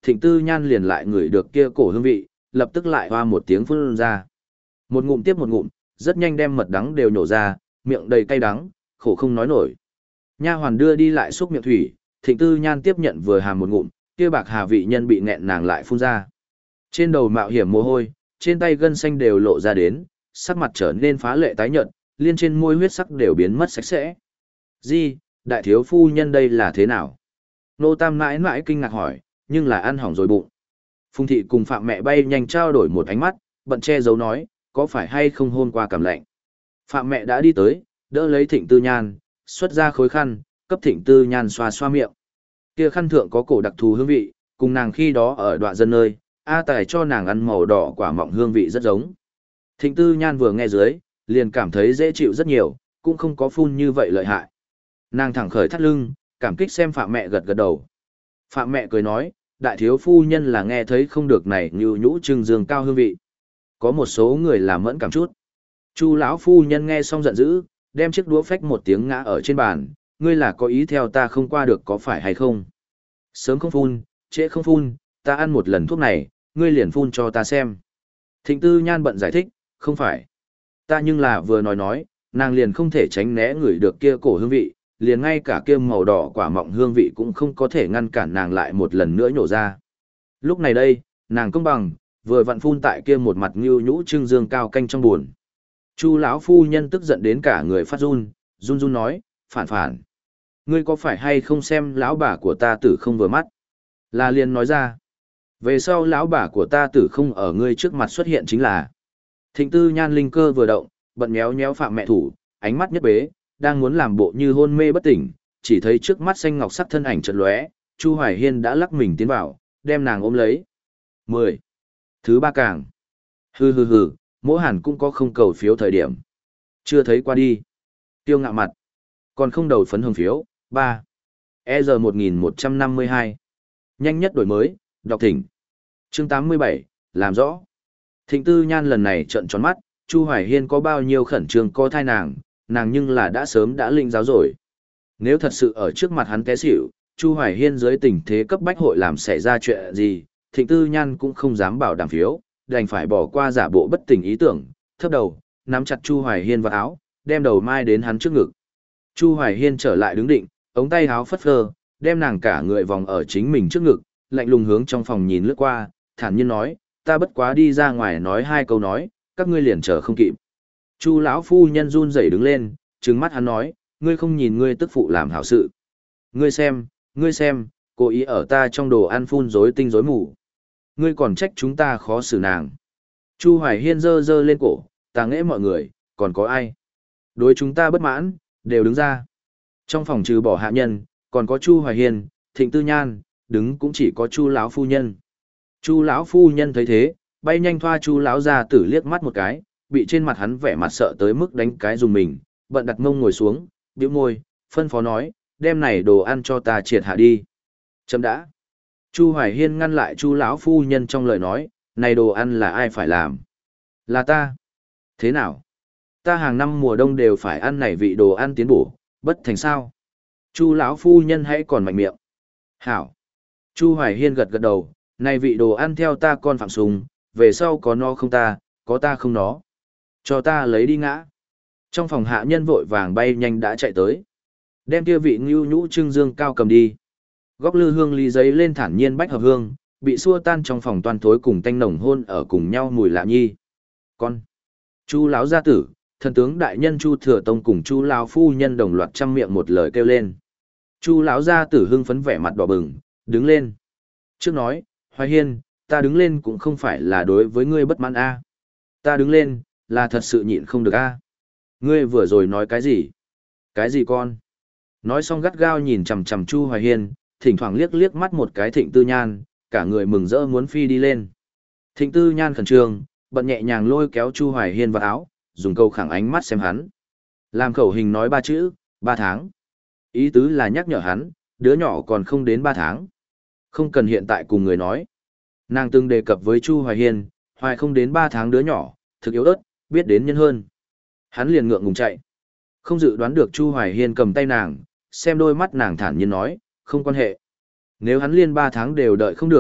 Thịnh Tư Nhan liền lại ngửi được kia cổ hương vị, lập tức lại hoa một tiếng phun ra. Một ngụm tiếp một ngụm, rất nhanh đem mật đắng đều nhổ ra, miệng đầy cay đắng, khổ không nói nổi. Nha hoàn đưa đi lại xúc miệng thủy, Thịnh Tư Nhan tiếp nhận vừa hàm một ngụm, kia bạc hà vị nhân bị nghẹn nàng lại phun ra. Trên đầu mạo hiểm mồ hôi, trên tay gân xanh đều lộ ra đến, sắc mặt trở nên phá lệ tái nhợt, liên trên môi huyết sắc đều biến mất sạch sẽ. Di, đại thiếu phu nhân đây là thế nào? Nô Tam mãi mãi kinh ngạc hỏi, nhưng là ăn hỏng rồi bụng. Phùng thị cùng Phạm mẹ bay nhanh trao đổi một ánh mắt, bận che giấu nói, có phải hay không hôm qua cảm lạnh. Phạm mẹ đã đi tới, đỡ lấy Thịnh Tư Nhan, xuất ra khối khăn, cấp Thịnh Tư Nhan xoa xoa miệng. Kia khăn thượng có cổ đặc thù hương vị, cùng nàng khi đó ở đoạn dân nơi, A Tài cho nàng ăn màu đỏ quả mọng hương vị rất giống. Thịnh Tư Nhan vừa nghe dưới, liền cảm thấy dễ chịu rất nhiều, cũng không có phun như vậy lợi hại. Nàng thẳng khởi thắt lưng, cảm kích xem Phạm mẹ gật gật đầu. Phạm mẹ cười nói, đại thiếu phu nhân là nghe thấy không được này như nhũ trưng dương cao hương vị. Có một số người làm mẫn cảm chút. Chu lão phu nhân nghe xong giận dữ, đem chiếc đũa phách một tiếng ngã ở trên bàn, ngươi là có ý theo ta không qua được có phải hay không? Sớm không phun, trễ không phun, ta ăn một lần thuốc này, ngươi liền phun cho ta xem. Thịnh Tư Nhan bận giải thích, không phải. Ta nhưng là vừa nói nói, nàng liền không thể tránh né ngửi được kia cổ hương vị, liền ngay cả kia màu đỏ quả mọng hương vị cũng không có thể ngăn cản nàng lại một lần nữa nhổ ra. Lúc này đây, nàng công bằng, vừa vặn phun tại kia một mặt như nhũ trưng dương cao canh trong buồn. Chu lão phu nhân tức giận đến cả người phát run, run run nói, phản phản. Ngươi có phải hay không xem lão bà của ta tử không vừa mắt? Là liền nói ra. Về sau lão bà của ta tử không ở ngươi trước mặt xuất hiện chính là. Thịnh Tư Nhan linh cơ vừa động, bận méo méo Phạm mẹ thủ, ánh mắt nhất bế, đang muốn làm bộ như hôn mê bất tỉnh, chỉ thấy trước mắt xanh ngọc sắc thân ảnh chợt lóe, Chu Hoài Hiên đã lắc mình tiến vào, đem nàng ôm lấy. mười. Thứ ba càng. Hừ hừ hừ, Mỗ Hàn cũng có không cầu phiếu thời điểm. Chưa thấy qua đi. Tiêu ngạo mặt. Còn không đầu phấn hồng phiếu. ba. E R một nghìn một trăm năm mươi hai. Nhanh nhất đổi mới, đọc thỉnh. Chương tám mươi bảy, làm rõ. Thịnh Tư Nhan lần này trợn tròn mắt, Chu Hoài Hiên có bao nhiêu khẩn trương co thai nàng, nàng nhưng là đã sớm đã linh giáo rồi. Nếu thật sự ở trước mặt hắn té xỉu, Chu Hoài Hiên dưới tình thế cấp bách hội làm xảy ra chuyện gì, Thịnh Tư Nhan cũng không dám bảo đảm phiếu, đành phải bỏ qua giả bộ bất tỉnh ý tưởng, thấp đầu, nắm chặt Chu Hoài Hiên vào áo, đem đầu mai đến hắn trước ngực. Chu Hoài Hiên trở lại đứng định, ống tay áo phất phơ, đem nàng cả người vòng ở chính mình trước ngực, lạnh lùng hướng trong phòng nhìn lướt qua, thản nhiên nói, ta bất quá đi ra ngoài nói hai câu nói, các ngươi liền chờ không kịp. Chu lão phu nhân run rẩy đứng lên, trừng mắt hắn nói, ngươi không nhìn ngươi tức phụ làm hảo sự. Ngươi xem, ngươi xem, cố ý ở ta trong đồ ăn phun rối tinh rối mù. Ngươi còn trách chúng ta khó xử nàng. Chu Hoài Hiên giơ giơ lên cổ, ta nghễ mọi người, còn có ai? Đối chúng ta bất mãn, đều đứng ra. Trong phòng trừ bỏ hạ nhân, còn có Chu Hoài Hiên, Thịnh Tư Nhan, đứng cũng chỉ có Chu lão phu nhân. Chu lão phu nhân thấy thế, bay nhanh thoa Chu lão gia tử liếc mắt một cái, bị trên mặt hắn vẻ mặt sợ tới mức đánh cái dùng mình, bận đặt mông ngồi xuống, bĩu môi, phân phó nói, đem này đồ ăn cho ta triệt hạ đi. Chấm đã. Chu Hoài Hiên ngăn lại Chu lão phu nhân trong lời nói, này đồ ăn là ai phải làm? Là ta. Thế nào? Ta hàng năm mùa đông đều phải ăn này vị đồ ăn tiến bổ, bất thành sao? Chu lão phu nhân hãy còn mạnh miệng. Hảo. Chu Hoài Hiên gật gật đầu, này vị đồ ăn theo ta con Phạm Sùng, về sau có nó không ta, có ta không nó. Cho ta lấy đi ngã. Trong phòng hạ nhân vội vàng bay nhanh đã chạy tới. Đem kia vị ngưu nhũ trưng dương cao cầm đi. Góc lư hương ly giấy lên thản nhiên bách hợp hương, bị xua tan trong phòng toàn thối cùng tanh nồng hôn ở cùng nhau mùi lạ nhi. Con. Chu lão gia tử, thần tướng đại nhân Chu Thừa Tông cùng Chu lão phu nhân đồng loạt trăm miệng một lời kêu lên. Chu lão gia tử hưng phấn vẻ mặt đỏ bừng, đứng lên. Trước nói, Hoài Hiên, ta đứng lên cũng không phải là đối với ngươi bất mãn a. Ta đứng lên, là thật sự nhịn không được a. Ngươi vừa rồi nói cái gì? Cái gì con? Nói xong gắt gao nhìn chằm chằm Chu Hoài Hiên, thỉnh thoảng liếc liếc mắt một cái Thịnh Tư Nhan, cả người mừng rỡ muốn phi đi lên. Thịnh Tư Nhan khẩn trương, bận nhẹ nhàng lôi kéo Chu Hoài Hiên vào áo, dùng câu khẳng ánh mắt xem hắn. Làm khẩu hình nói ba chữ, ba tháng. Ý tứ là nhắc nhở hắn, đứa nhỏ còn không đến ba tháng. Không cần hiện tại cùng người nói. Nàng từng đề cập với Chu Hoài Hiên, Hoài không đến ba tháng đứa nhỏ, thực yếu ớt, biết đến nhân hơn. Hắn liền ngượng ngùng chạy. Không dự đoán được Chu Hoài Hiên cầm tay nàng, xem đôi mắt nàng thản nhiên nói, không quan hệ. Nếu hắn liên ba tháng đều đợi không được,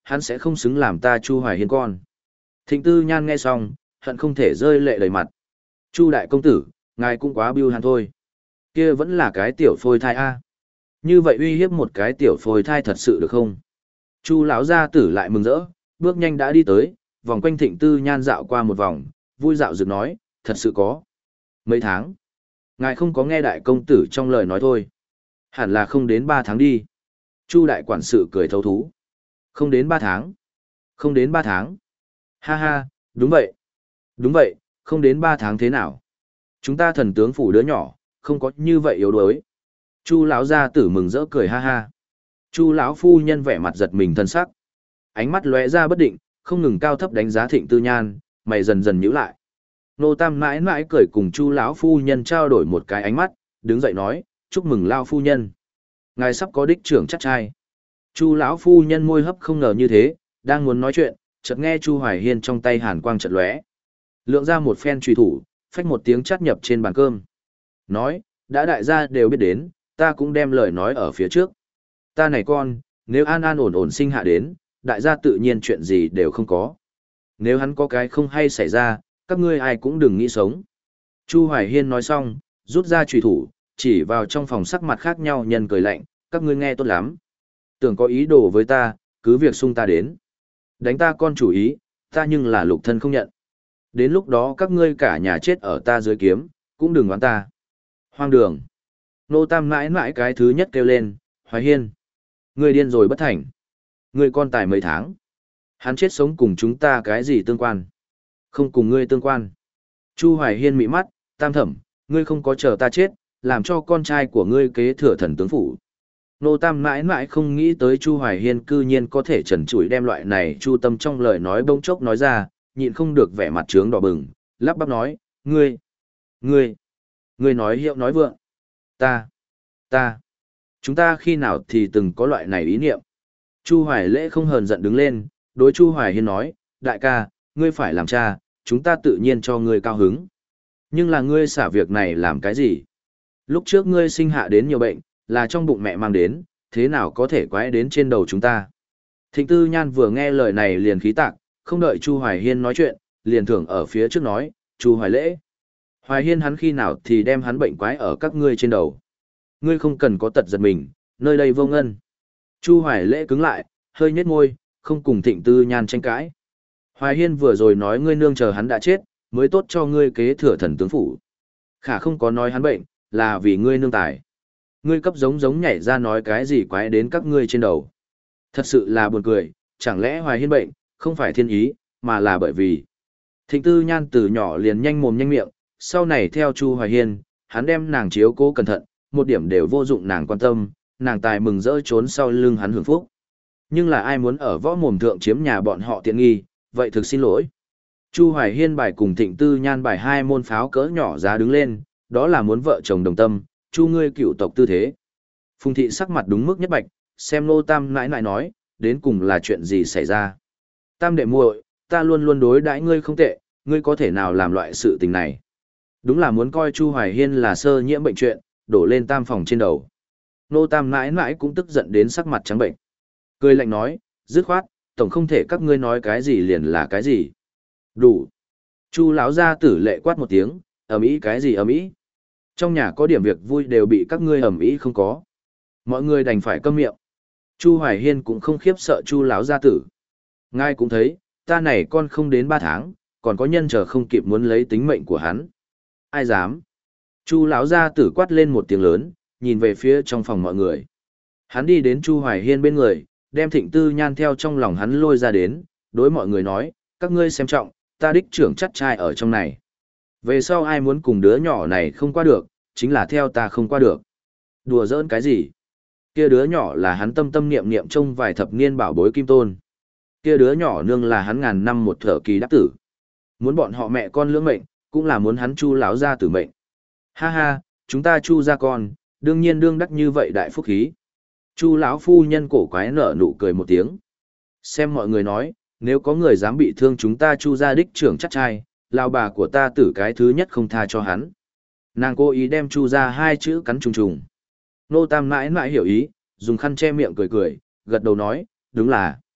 hắn sẽ không xứng làm ta Chu Hoài Hiên con. Thịnh Tư Nhan nghe xong, hận không thể rơi lệ đầy mặt. Chu đại công tử, ngài cũng quá biêu hắn thôi. Kia vẫn là cái tiểu phôi thai a. Như vậy uy hiếp một cái tiểu phôi thai thật sự được không? Chu lão gia tử lại mừng rỡ, bước nhanh đã đi tới, vòng quanh Thịnh Tư Nhan dạo qua một vòng, vui dạo dược nói, thật sự có. Mấy tháng? Ngài không có nghe đại công tử trong lời nói thôi. Hẳn là không đến ba tháng đi. Chu đại quản sự cười thấu thú. Không đến ba tháng. Không đến ba tháng. Ha ha, đúng vậy. Đúng vậy, không đến ba tháng thế nào. Chúng ta thần tướng phủ đứa nhỏ, không có như vậy yếu đuối. Chu lão gia tử mừng rỡ cười ha ha. Chu lão phu nhân vẻ mặt giật mình thân sắc. Ánh mắt lóe ra bất định, không ngừng cao thấp đánh giá Thịnh Tư Nhan, mày dần dần nhíu lại. Nô Tam mãi mãi cười cùng Chu lão phu nhân trao đổi một cái ánh mắt, đứng dậy nói, chúc mừng lão phu nhân. Ngài sắp có đích trưởng chắc trai. Chu lão phu nhân môi hấp không ngờ như thế, đang muốn nói chuyện, chợt nghe Chu Hoài Hiên trong tay hàn quang chợt lóe. Lượng ra một phen truy thủ, phách một tiếng chát nhập trên bàn cơm. Nói, đã đại gia đều biết đến, ta cũng đem lời nói ở phía trước. Ta này con, nếu an an ổn ổn sinh hạ đến, đại gia tự nhiên chuyện gì đều không có. Nếu hắn có cái không hay xảy ra, các ngươi ai cũng đừng nghĩ sống. Chu Hoài Hiên nói xong, rút ra truy thủ, chỉ vào trong phòng sắc mặt khác nhau nhân cười lạnh, các ngươi nghe tốt lắm. Tưởng có ý đồ với ta, cứ việc xung ta đến. Đánh ta con chủ ý, ta nhưng là lục thân không nhận. Đến lúc đó các ngươi cả nhà chết ở ta dưới kiếm, cũng đừng oán ta. Hoang đường. Nô Tam mãi mãi cái thứ nhất kêu lên, Hoài Hiên. Ngươi điên rồi bất thành. Ngươi con tài mấy tháng. Hắn chết sống cùng chúng ta cái gì tương quan. Không cùng ngươi tương quan. Chu Hoài Hiên mị mắt, Tam thẩm, ngươi không có chờ ta chết, làm cho con trai của ngươi kế thừa thần tướng phủ. Nô Tam mãi mãi không nghĩ tới Chu Hoài Hiên cư nhiên có thể trần trụi đem loại này chu tâm trong lời nói bỗng chốc nói ra, nhịn không được vẻ mặt trướng đỏ bừng, lắp bắp nói, ngươi, ngươi, ngươi nói hiệu nói vượng, ta, ta, chúng ta khi nào thì từng có loại này ý niệm. Chu Hoài Lễ không hờn giận đứng lên, đối Chu Hoài Hiên nói, đại ca, ngươi phải làm cha, chúng ta tự nhiên cho ngươi cao hứng. Nhưng là ngươi xả việc này làm cái gì? Lúc trước ngươi sinh hạ đến nhiều bệnh, là trong bụng mẹ mang đến, thế nào có thể quái đến trên đầu chúng ta? Thịnh Tư Nhan vừa nghe lời này liền khí tạc, không đợi Chu Hoài Hiên nói chuyện, liền thưởng ở phía trước nói, Chu Hoài Lễ. Hoài Hiên hắn khi nào thì đem hắn bệnh quái ở các ngươi trên đầu. Ngươi không cần có tật giật mình, nơi đây vô ngân. Chu Hoài Lễ cứng lại, hơi nhếch môi, không cùng Thịnh Tư Nhan tranh cãi. Hoài Hiên vừa rồi nói ngươi nương chờ hắn đã chết, mới tốt cho ngươi kế thừa thần tướng phủ. Khả không có nói hắn bệnh, là vì ngươi nương tài. Ngươi cấp giống giống nhảy ra nói cái gì quái đến các ngươi trên đầu. Thật sự là buồn cười, chẳng lẽ Hoài Hiên bệnh, không phải thiên ý, mà là bởi vì. Thịnh Tư Nhan từ nhỏ liền nhanh mồm nhanh miệng, sau này theo Chu Hoài Hiên, hắn đem nàng chiếu cố cẩn thận, một điểm đều vô dụng nàng quan tâm, nàng tài mừng rỡ trốn sau lưng hắn hưởng phúc. Nhưng là ai muốn ở võ mồm thượng chiếm nhà bọn họ tiện nghi, vậy thực xin lỗi. Chu Hoài Hiên bài cùng Thịnh Tư Nhan bài hai môn pháo cỡ nhỏ giá đứng lên, đó là muốn vợ chồng đồng tâm, Chu ngươi cựu tộc tư thế. Phùng thị sắc mặt đúng mức nhất bạch, xem Nô Tam nãi nãi nói, đến cùng là chuyện gì xảy ra. Tam đệ muội, ta luôn luôn đối đãi ngươi không tệ, ngươi có thể nào làm loại sự tình này. Đúng là muốn coi Chu Hoài Hiên là sơ nhiễm bệnh chuyện, đổ lên Tam phòng trên đầu. Nô Tam nãi nãi cũng tức giận đến sắc mặt trắng bệnh. Cười lạnh nói, dứt khoát, tổng không thể các ngươi nói cái gì liền là cái gì. Đủ. Chu lão gia tử lệ quát một tiếng, ầm ĩ cái gì ầm ĩ? Trong nhà có điểm việc vui đều bị các ngươi ầm ĩ không có. Mọi người đành phải câm miệng. Chu Hoài Hiên cũng không khiếp sợ Chu lão gia tử. Ngài cũng thấy, ta này con không đến ba tháng, còn có nhân chờ không kịp muốn lấy tính mệnh của hắn. Ai dám? Chu lão gia tử quát lên một tiếng lớn, nhìn về phía trong phòng mọi người. Hắn đi đến Chu Hoài Hiên bên người, đem Thịnh Tư Nhan theo trong lòng hắn lôi ra đến, đối mọi người nói, các ngươi xem trọng, ta đích trưởng chắt trai ở trong này. Về sau ai muốn cùng đứa nhỏ này không qua được, chính là theo ta không qua được. Đùa giỡn cái gì? Kia đứa nhỏ là hắn tâm tâm niệm niệm trong vài thập niên bảo bối kim tôn. Kia đứa nhỏ nương là hắn ngàn năm một thở kỳ đắc tử. Muốn bọn họ mẹ con lưỡng mệnh, cũng là muốn hắn Chu lão gia tử mệnh. Ha ha, chúng ta Chu gia con, đương nhiên đương đắc như vậy đại phúc khí. Chu lão phu nhân cổ quái nở nụ cười một tiếng. Xem mọi người nói, nếu có người dám bị thương chúng ta Chu gia đích trưởng chắc trai, lao bà của ta tử cái thứ nhất không tha cho hắn. Nàng cố ý đem Chu gia hai chữ cắn trùng trùng. Nô Tam mãi mãi hiểu ý, dùng khăn che miệng cười cười, gật đầu nói, đúng là.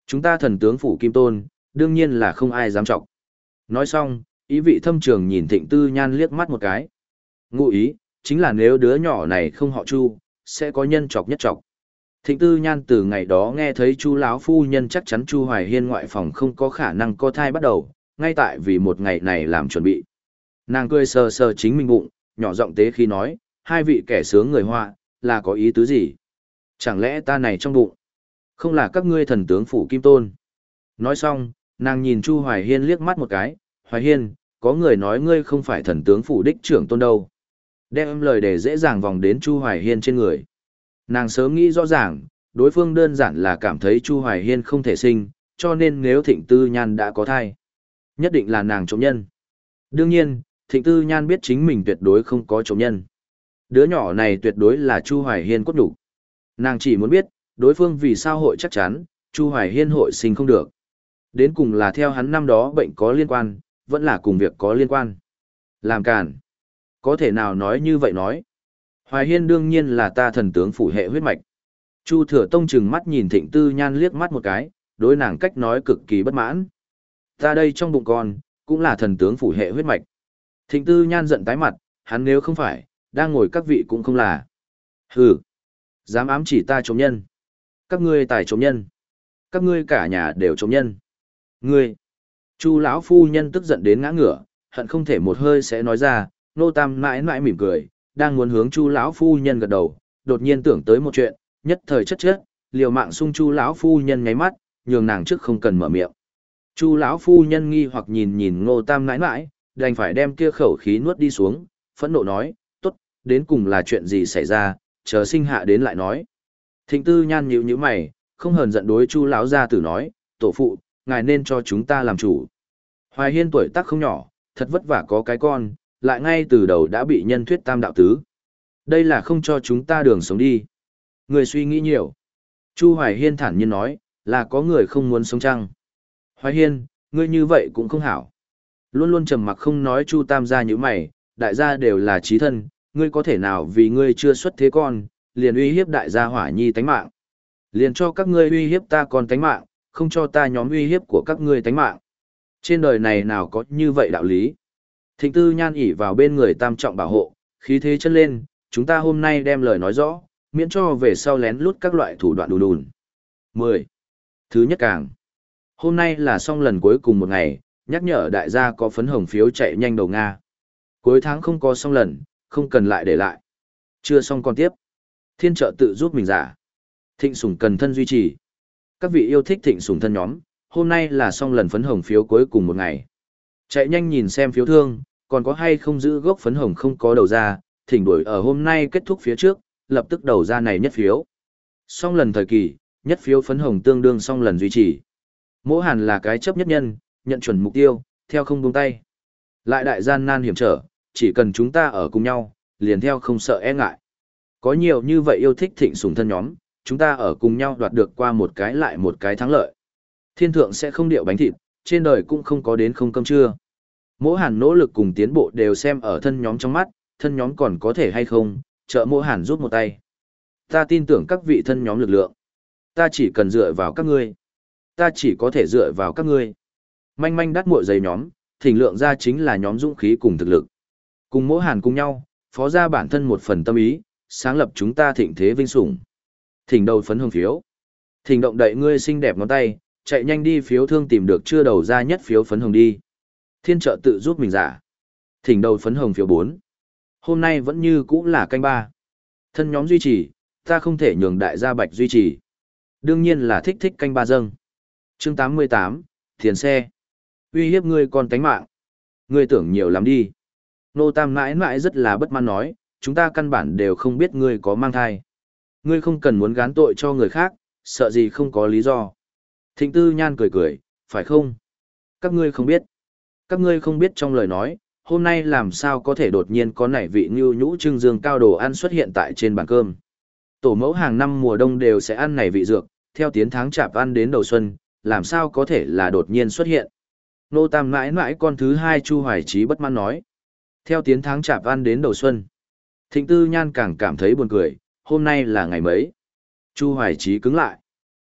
Chúng ta thần tướng phủ Kim Tôn, đương nhiên là không ai dám trọng. Nói xong, ý vị thâm trường nhìn Thịnh Tư Nhan liếc mắt một cái. Ngụ ý, chính là nếu đứa nhỏ này không họ Chu, sẽ có nhân chọc nhất chọc. Thịnh Tư Nhan từ ngày đó nghe thấy Chu lão phu nhân chắc chắn Chu Hoài Hiên ngoại phòng không có khả năng có thai bắt đầu, ngay tại vì một ngày này làm chuẩn bị. Nàng cười sờ sờ chính mình bụng, nhỏ giọng tế khi nói, hai vị kẻ sướng người họa, là có ý tứ gì? Chẳng lẽ ta này trong bụng, không là các ngươi thần tướng phủ Kim Tôn? Nói xong, nàng nhìn Chu Hoài Hiên liếc mắt một cái, Hoài Hiên, có người nói ngươi không phải thần tướng phủ đích trưởng tôn đâu. Đem lời để dễ dàng vòng đến Chu Hoài Hiên trên người. Nàng sớm nghĩ rõ ràng, đối phương đơn giản là cảm thấy Chu Hoài Hiên không thể sinh, cho nên nếu Thịnh Tư Nhan đã có thai, nhất định là nàng trộm nhân. Đương nhiên, Thịnh Tư Nhan biết chính mình tuyệt đối không có trộm nhân. Đứa nhỏ này tuyệt đối là Chu Hoài Hiên cốt đủ. Nàng chỉ muốn biết, đối phương vì sao hội chắc chắn, Chu Hoài Hiên hội sinh không được. Đến cùng là theo hắn năm đó bệnh có liên quan, vẫn là cùng việc có liên quan. Làm càn. Có thể nào nói như vậy nói. Hoài Hiên đương nhiên là ta thần tướng phủ hệ huyết mạch. Chu Thừa Tông chừng mắt nhìn Thịnh Tư Nhan liếc mắt một cái, đối nàng cách nói cực kỳ bất mãn. Ta đây trong bụng con, cũng là thần tướng phủ hệ huyết mạch. Thịnh Tư Nhan giận tái mặt, hắn nếu không phải, đang ngồi các vị cũng không là. Hừ, dám ám chỉ ta trộm nhân. Các ngươi tài trộm nhân. Các ngươi cả nhà đều trộm nhân. Ngươi. Chu lão phu nhân tức giận đến ngã ngửa, hận không thể một hơi sẽ nói ra, nô tam mãi mãi mỉm cười, đang muốn hướng Chu lão phu nhân gật đầu, đột nhiên tưởng tới một chuyện, nhất thời chất chất, liều mạng xung Chu lão phu nhân nháy mắt, nhường nàng trước không cần mở miệng. Chu lão phu nhân nghi hoặc nhìn nhìn Ngô Tam mãi mãi, đành phải đem kia khẩu khí nuốt đi xuống, phẫn nộ nói, tốt, đến cùng là chuyện gì xảy ra, chờ sinh hạ đến lại nói. Thịnh Tư Nhan nhíu nhíu mày, không hờn giận đối Chu lão gia tử nói, tổ phụ, ngài nên cho chúng ta làm chủ. Hoài Hiên tuổi tác không nhỏ, thật vất vả có cái con, lại ngay từ đầu đã bị nhân thuyết tam đạo tứ. Đây là không cho chúng ta đường sống đi. Người suy nghĩ nhiều. Chu Hoài Hiên thản nhiên nói, là có người không muốn sống chăng. Hoài Hiên, ngươi như vậy cũng không hảo. Luôn luôn trầm mặc không nói Chu Tam gia như mày, đại gia đều là chí thân, ngươi có thể nào vì ngươi chưa xuất thế con, liền uy hiếp đại gia Hỏa Nhi tánh mạng. Liền cho các ngươi uy hiếp ta con tánh mạng, không cho ta nhóm uy hiếp của các ngươi tánh mạng. Trên đời này nào có như vậy đạo lý. Thịnh Tư Nhan ỉ vào bên người Tam trọng bảo hộ, khí thế chân lên, chúng ta hôm nay đem lời nói rõ, miễn cho về sau lén lút các loại thủ đoạn đùn đùn. mười. Thứ nhất càng. Hôm nay là xong lần cuối cùng một ngày, nhắc nhở đại gia có phấn hồng phiếu chạy nhanh đầu Nga. Cuối tháng không có xong lần, không cần lại để lại. Chưa xong còn tiếp. Thiên trợ tự giúp mình giả. Thịnh sủng cần thân duy trì. Các vị yêu thích thịnh sủng thân nhóm, hôm nay là xong lần phấn hồng phiếu cuối cùng một ngày. Chạy nhanh nhìn xem phiếu thương, còn có hay không giữ gốc phấn hồng không có đầu ra, thỉnh đuổi ở hôm nay kết thúc phía trước, lập tức đầu ra này nhất phiếu. Xong lần thời kỳ, nhất phiếu phấn hồng tương đương xong lần duy trì. Mỗ Hàn là cái chấp nhất nhân, nhận chuẩn mục tiêu, theo không buông tay. Lại đại gian nan hiểm trở, chỉ cần chúng ta ở cùng nhau, liền theo không sợ e ngại. Có nhiều như vậy yêu thích thịnh sủng thân nhóm, chúng ta ở cùng nhau đoạt được qua một cái lại một cái thắng lợi. Thiên thượng sẽ không điệu bánh thịt, trên đời cũng không có đến không cơm trưa. Mỗ Hàn nỗ lực cùng tiến bộ đều xem ở thân nhóm trong mắt, thân nhóm còn có thể hay không, trợ Mỗ Hàn giúp một tay. Ta tin tưởng các vị thân nhóm lực lượng. Ta chỉ cần dựa vào các ngươi. Ta chỉ có thể dựa vào các ngươi. Manh manh đắt muội giấy nhóm, thỉnh lượng ra chính là nhóm dũng khí cùng thực lực. Cùng Mỗ Hàn cùng nhau, phó ra bản thân một phần tâm ý, sáng lập chúng ta thịnh thế vinh sủng. Thỉnh đầu phấn hồng phiếu. Thỉnh động đậy ngươi xinh đẹp ngón tay, chạy nhanh đi phiếu thương tìm được chưa đầu ra nhất phiếu phấn hồng đi. Thiên trợ tự giúp mình giả. Thỉnh đầu phấn hồng phiếu bốn. Hôm nay vẫn như cũ là canh ba. Thân nhóm duy trì, ta không thể nhường đại gia bạch duy trì. Đương nhiên là thích thích canh ba dâng. Chương tám mươi tám, Thiền xe. Uy hiếp ngươi còn tánh mạng. Ngươi tưởng nhiều lắm đi. Nô Tam mãi mãi rất là bất mãn nói, chúng ta căn bản đều không biết ngươi có mang thai. Ngươi không cần muốn gán tội cho người khác, sợ gì không có lý do. Thịnh Tư Nhan cười cười, phải không? Các ngươi không biết. Các ngươi không biết trong lời nói, hôm nay làm sao có thể đột nhiên có nảy vị như nhũ trưng dương cao đồ ăn xuất hiện tại trên bàn cơm. Tổ mẫu hàng năm mùa đông đều sẽ ăn nảy vị dược, theo tiến tháng chạp ăn đến đầu xuân, làm sao có thể là đột nhiên xuất hiện. Nô Tam mãi mãi con thứ hai Chu Hoài Chí bất mãn nói. Theo tiến tháng chạp ăn đến đầu xuân. Thịnh Tư Nhan càng cảm thấy buồn cười, hôm nay là ngày mấy. Chu Hoài Chí cứng lại.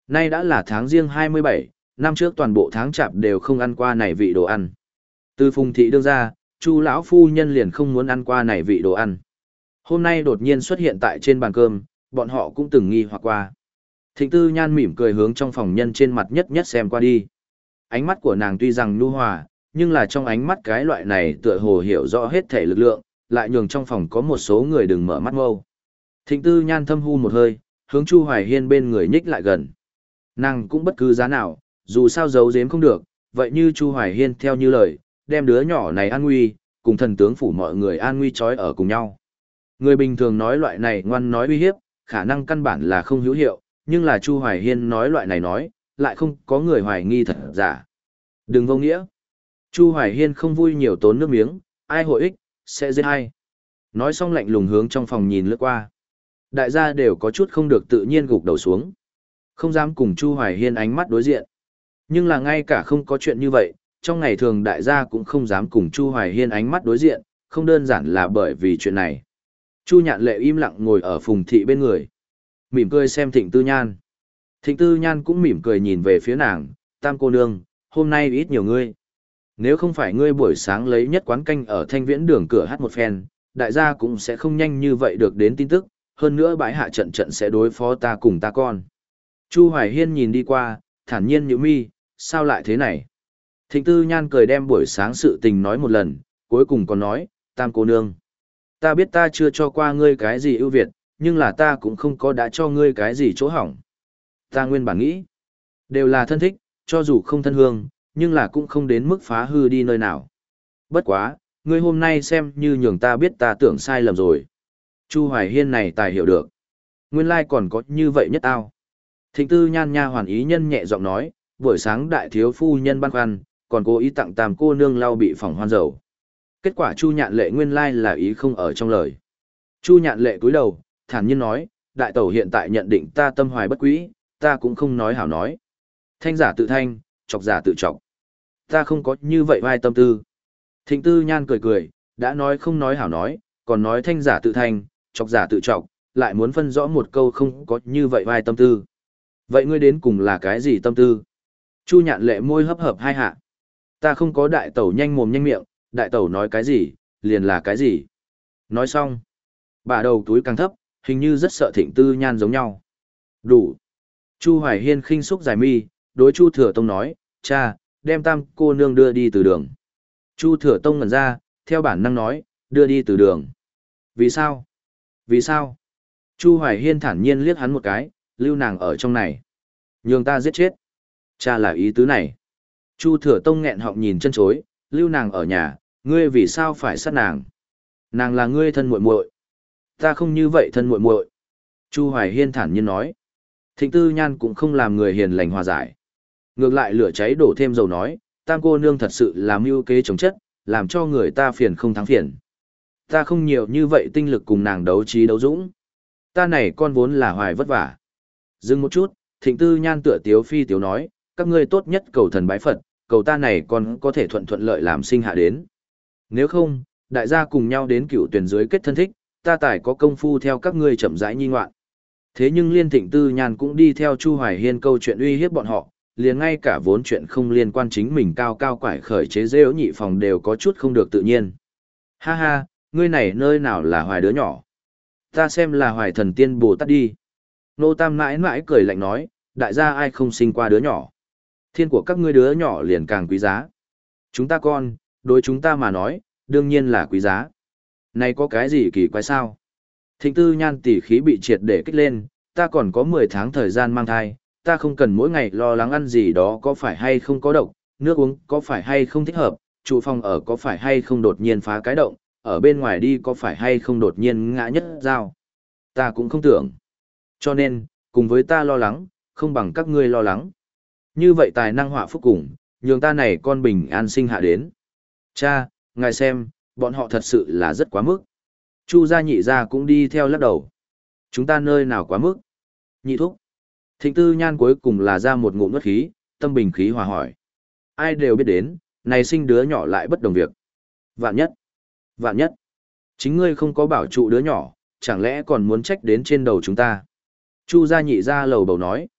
Nay đã là tháng riêng hai mươi bảy, năm trước toàn bộ tháng chạp đều không ăn qua này vị đồ ăn. Từ Phùng thị đương ra, Chu lão phu nhân liền không muốn ăn qua này vị đồ ăn. Hôm nay đột nhiên xuất hiện tại trên bàn cơm, bọn họ cũng từng nghi hoặc qua. Thịnh Tư Nhan mỉm cười hướng trong phòng nhân trên mặt nhất nhất xem qua đi. Ánh mắt của nàng tuy rằng nhu hòa, nhưng là trong ánh mắt cái loại này tựa hồ hiểu rõ hết thể lực lượng, lại nhường trong phòng có một số người đừng mở mắt mâu. Thịnh Tư Nhan thâm hu một hơi, hướng Chu Hoài Hiên bên người nhích lại gần. Nàng cũng bất cứ giá nào, dù sao giấu giếm không được, vậy như Chu Hoài Hiên theo như lời, đem đứa nhỏ này an nguy, cùng thần tướng phủ mọi người an nguy trói ở cùng nhau. Người bình thường nói loại này ngoan nói uy hiếp, khả năng căn bản là không hữu hiệu, nhưng là Chu Hoài Hiên nói loại này nói, lại không có người hoài nghi thật giả. Đừng vô nghĩa. Chu Hoài Hiên không vui nhiều tốn nước miếng, ai hội ích, sẽ giết ai. Nói xong lạnh lùng hướng trong phòng nhìn lướt qua. Đại gia đều có chút không được tự nhiên gục đầu xuống. Không dám cùng Chu Hoài Hiên ánh mắt đối diện. Nhưng là ngay cả không có chuyện như vậy, trong ngày thường đại gia cũng không dám cùng Chu Hoài Hiên ánh mắt đối diện, không đơn giản là bởi vì chuyện này. Chu Nhạn Lệ im lặng ngồi ở Phùng thị bên người, mỉm cười xem Thịnh Tư Nhan. Thịnh Tư Nhan cũng mỉm cười nhìn về phía nàng, Tam cô nương, hôm nay ít nhiều ngươi. Nếu không phải ngươi buổi sáng lấy nhất quán canh ở Thanh Viễn đường cửa hát một phen, đại gia cũng sẽ không nhanh như vậy được đến tin tức, hơn nữa bãi hạ trận trận sẽ đối phó ta cùng ta con. Chu Hoài Hiên nhìn đi qua, thản nhiên nhíu mi, sao lại thế này? Thịnh Tư Nhan cười đem buổi sáng sự tình nói một lần, cuối cùng còn nói, Tam cô nương. Ta biết ta chưa cho qua ngươi cái gì ưu việt, nhưng là ta cũng không có đã cho ngươi cái gì chỗ hỏng. Ta nguyên bản nghĩ, đều là thân thích, cho dù không thân hương, nhưng là cũng không đến mức phá hư đi nơi nào. Bất quá, ngươi hôm nay xem như nhường ta biết ta tưởng sai lầm rồi. Chu Hoài Hiên này tài hiểu được. Nguyên lai còn có như vậy nhất tao. Thịnh Tư Nhan nha hoàn ý nhân nhẹ giọng nói, buổi sáng đại thiếu phu nhân băn khoăn, còn cố ý tặng Tam cô nương lau bị phỏng hoan dầu. Kết quả Chu Nhạn Lệ nguyên lai là ý không ở trong lời. Chu Nhạn Lệ cúi đầu, thản nhiên nói, đại tẩu hiện tại nhận định ta tâm hoài bất quý, ta cũng không nói hảo nói. Thanh giả tự thanh, chọc giả tự chọc. Ta không có như vậy vai tâm tư. Thịnh Tư Nhan cười cười, đã nói không nói hảo nói, còn nói thanh giả tự thanh, chọc giả tự chọc, lại muốn phân rõ một câu không có như vậy vai tâm tư. Vậy ngươi đến cùng là cái gì tâm tư? Chu Nhạn Lệ môi hấp hợp hai hạ. Ta không có đại tẩu nhanh mồm nhanh miệng, đại tẩu nói cái gì, liền là cái gì. Nói xong, bà đầu túi càng thấp, hình như rất sợ Thịnh Tư Nhan giống nhau. Đủ. Chu Hoài Hiên khinh xúc dài mi, đối Chu Thừa Tông nói, cha, đem Tam cô nương đưa đi từ đường. Chu Thừa Tông ngẩn ra, theo bản năng nói, đưa đi từ đường. Vì sao? Vì sao? Chu Hoài Hiên thản nhiên liếc hắn một cái, lưu nàng ở trong này. Nhường ta giết chết. Cha là ý tứ này. Chu Thừa Tông nghẹn họng nhìn chân chối, lưu nàng ở nhà, ngươi vì sao phải sát nàng? Nàng là ngươi thân muội muội. Ta không như vậy thân muội muội. Chu Hoài Hiên thản nhiên nói. Thịnh Tư Nhan cũng không làm người hiền lành hòa giải. Ngược lại lửa cháy đổ thêm dầu nói, Tam cô nương thật sự là mưu kế chống chất, làm cho người ta phiền không thắng phiền. Ta không nhiều như vậy tinh lực cùng nàng đấu trí đấu dũng. Ta này con vốn là hoài vất vả. Dừng một chút, Thịnh Tư Nhan tựa tiếu phi tiếu nói, các ngươi tốt nhất cầu thần bái Phật, cầu ta này còn có thể thuận thuận lợi làm sinh hạ đến. Nếu không, đại gia cùng nhau đến cựu tuyển dưới kết thân thích, ta tài có công phu theo các ngươi chậm rãi nhi ngoạn. Thế nhưng Liên Thịnh Tư Nhan cũng đi theo Chu Hoài Hiên câu chuyện uy hiếp bọn họ, liền ngay cả vốn chuyện không liên quan chính mình cao cao quải khởi chế rêu nhị phòng đều có chút không được tự nhiên. Ha ha, ngươi này nơi nào là hoài đứa nhỏ? Ta xem là hoài thần tiên Bồ Tát đi. Nô Tam mãi mãi cười lạnh nói, đại gia ai không sinh qua đứa nhỏ. Thiên của các ngươi đứa nhỏ liền càng quý giá. Chúng ta con, đối chúng ta mà nói, đương nhiên là quý giá. Này có cái gì kỳ quái sao? Thịnh Tư Nhan tỷ khí bị triệt để kích lên, ta còn có mười tháng thời gian mang thai, ta không cần mỗi ngày lo lắng ăn gì đó có phải hay không có độc, nước uống có phải hay không thích hợp, trụ phòng ở có phải hay không đột nhiên phá cái động, ở bên ngoài đi có phải hay không đột nhiên ngã nhất dao. Ta cũng không tưởng. Cho nên, cùng với ta lo lắng, không bằng các ngươi lo lắng. Như vậy tài năng họa phúc cùng, nhường ta này con bình an sinh hạ đến. Cha, ngài xem, bọn họ thật sự là rất quá mức. Chu gia nhị gia cũng đi theo lắc đầu. Chúng ta nơi nào quá mức? Nhị thúc. Thịnh Tư Nhan cuối cùng là ra một ngụm nuốt khí, tâm bình khí hòa hỏi. Ai đều biết đến, này sinh đứa nhỏ lại bất đồng việc. Vạn nhất. Vạn nhất. Chính ngươi không có bảo trụ đứa nhỏ, chẳng lẽ còn muốn trách đến trên đầu chúng ta? Chu gia nhị gia lầu bầu nói.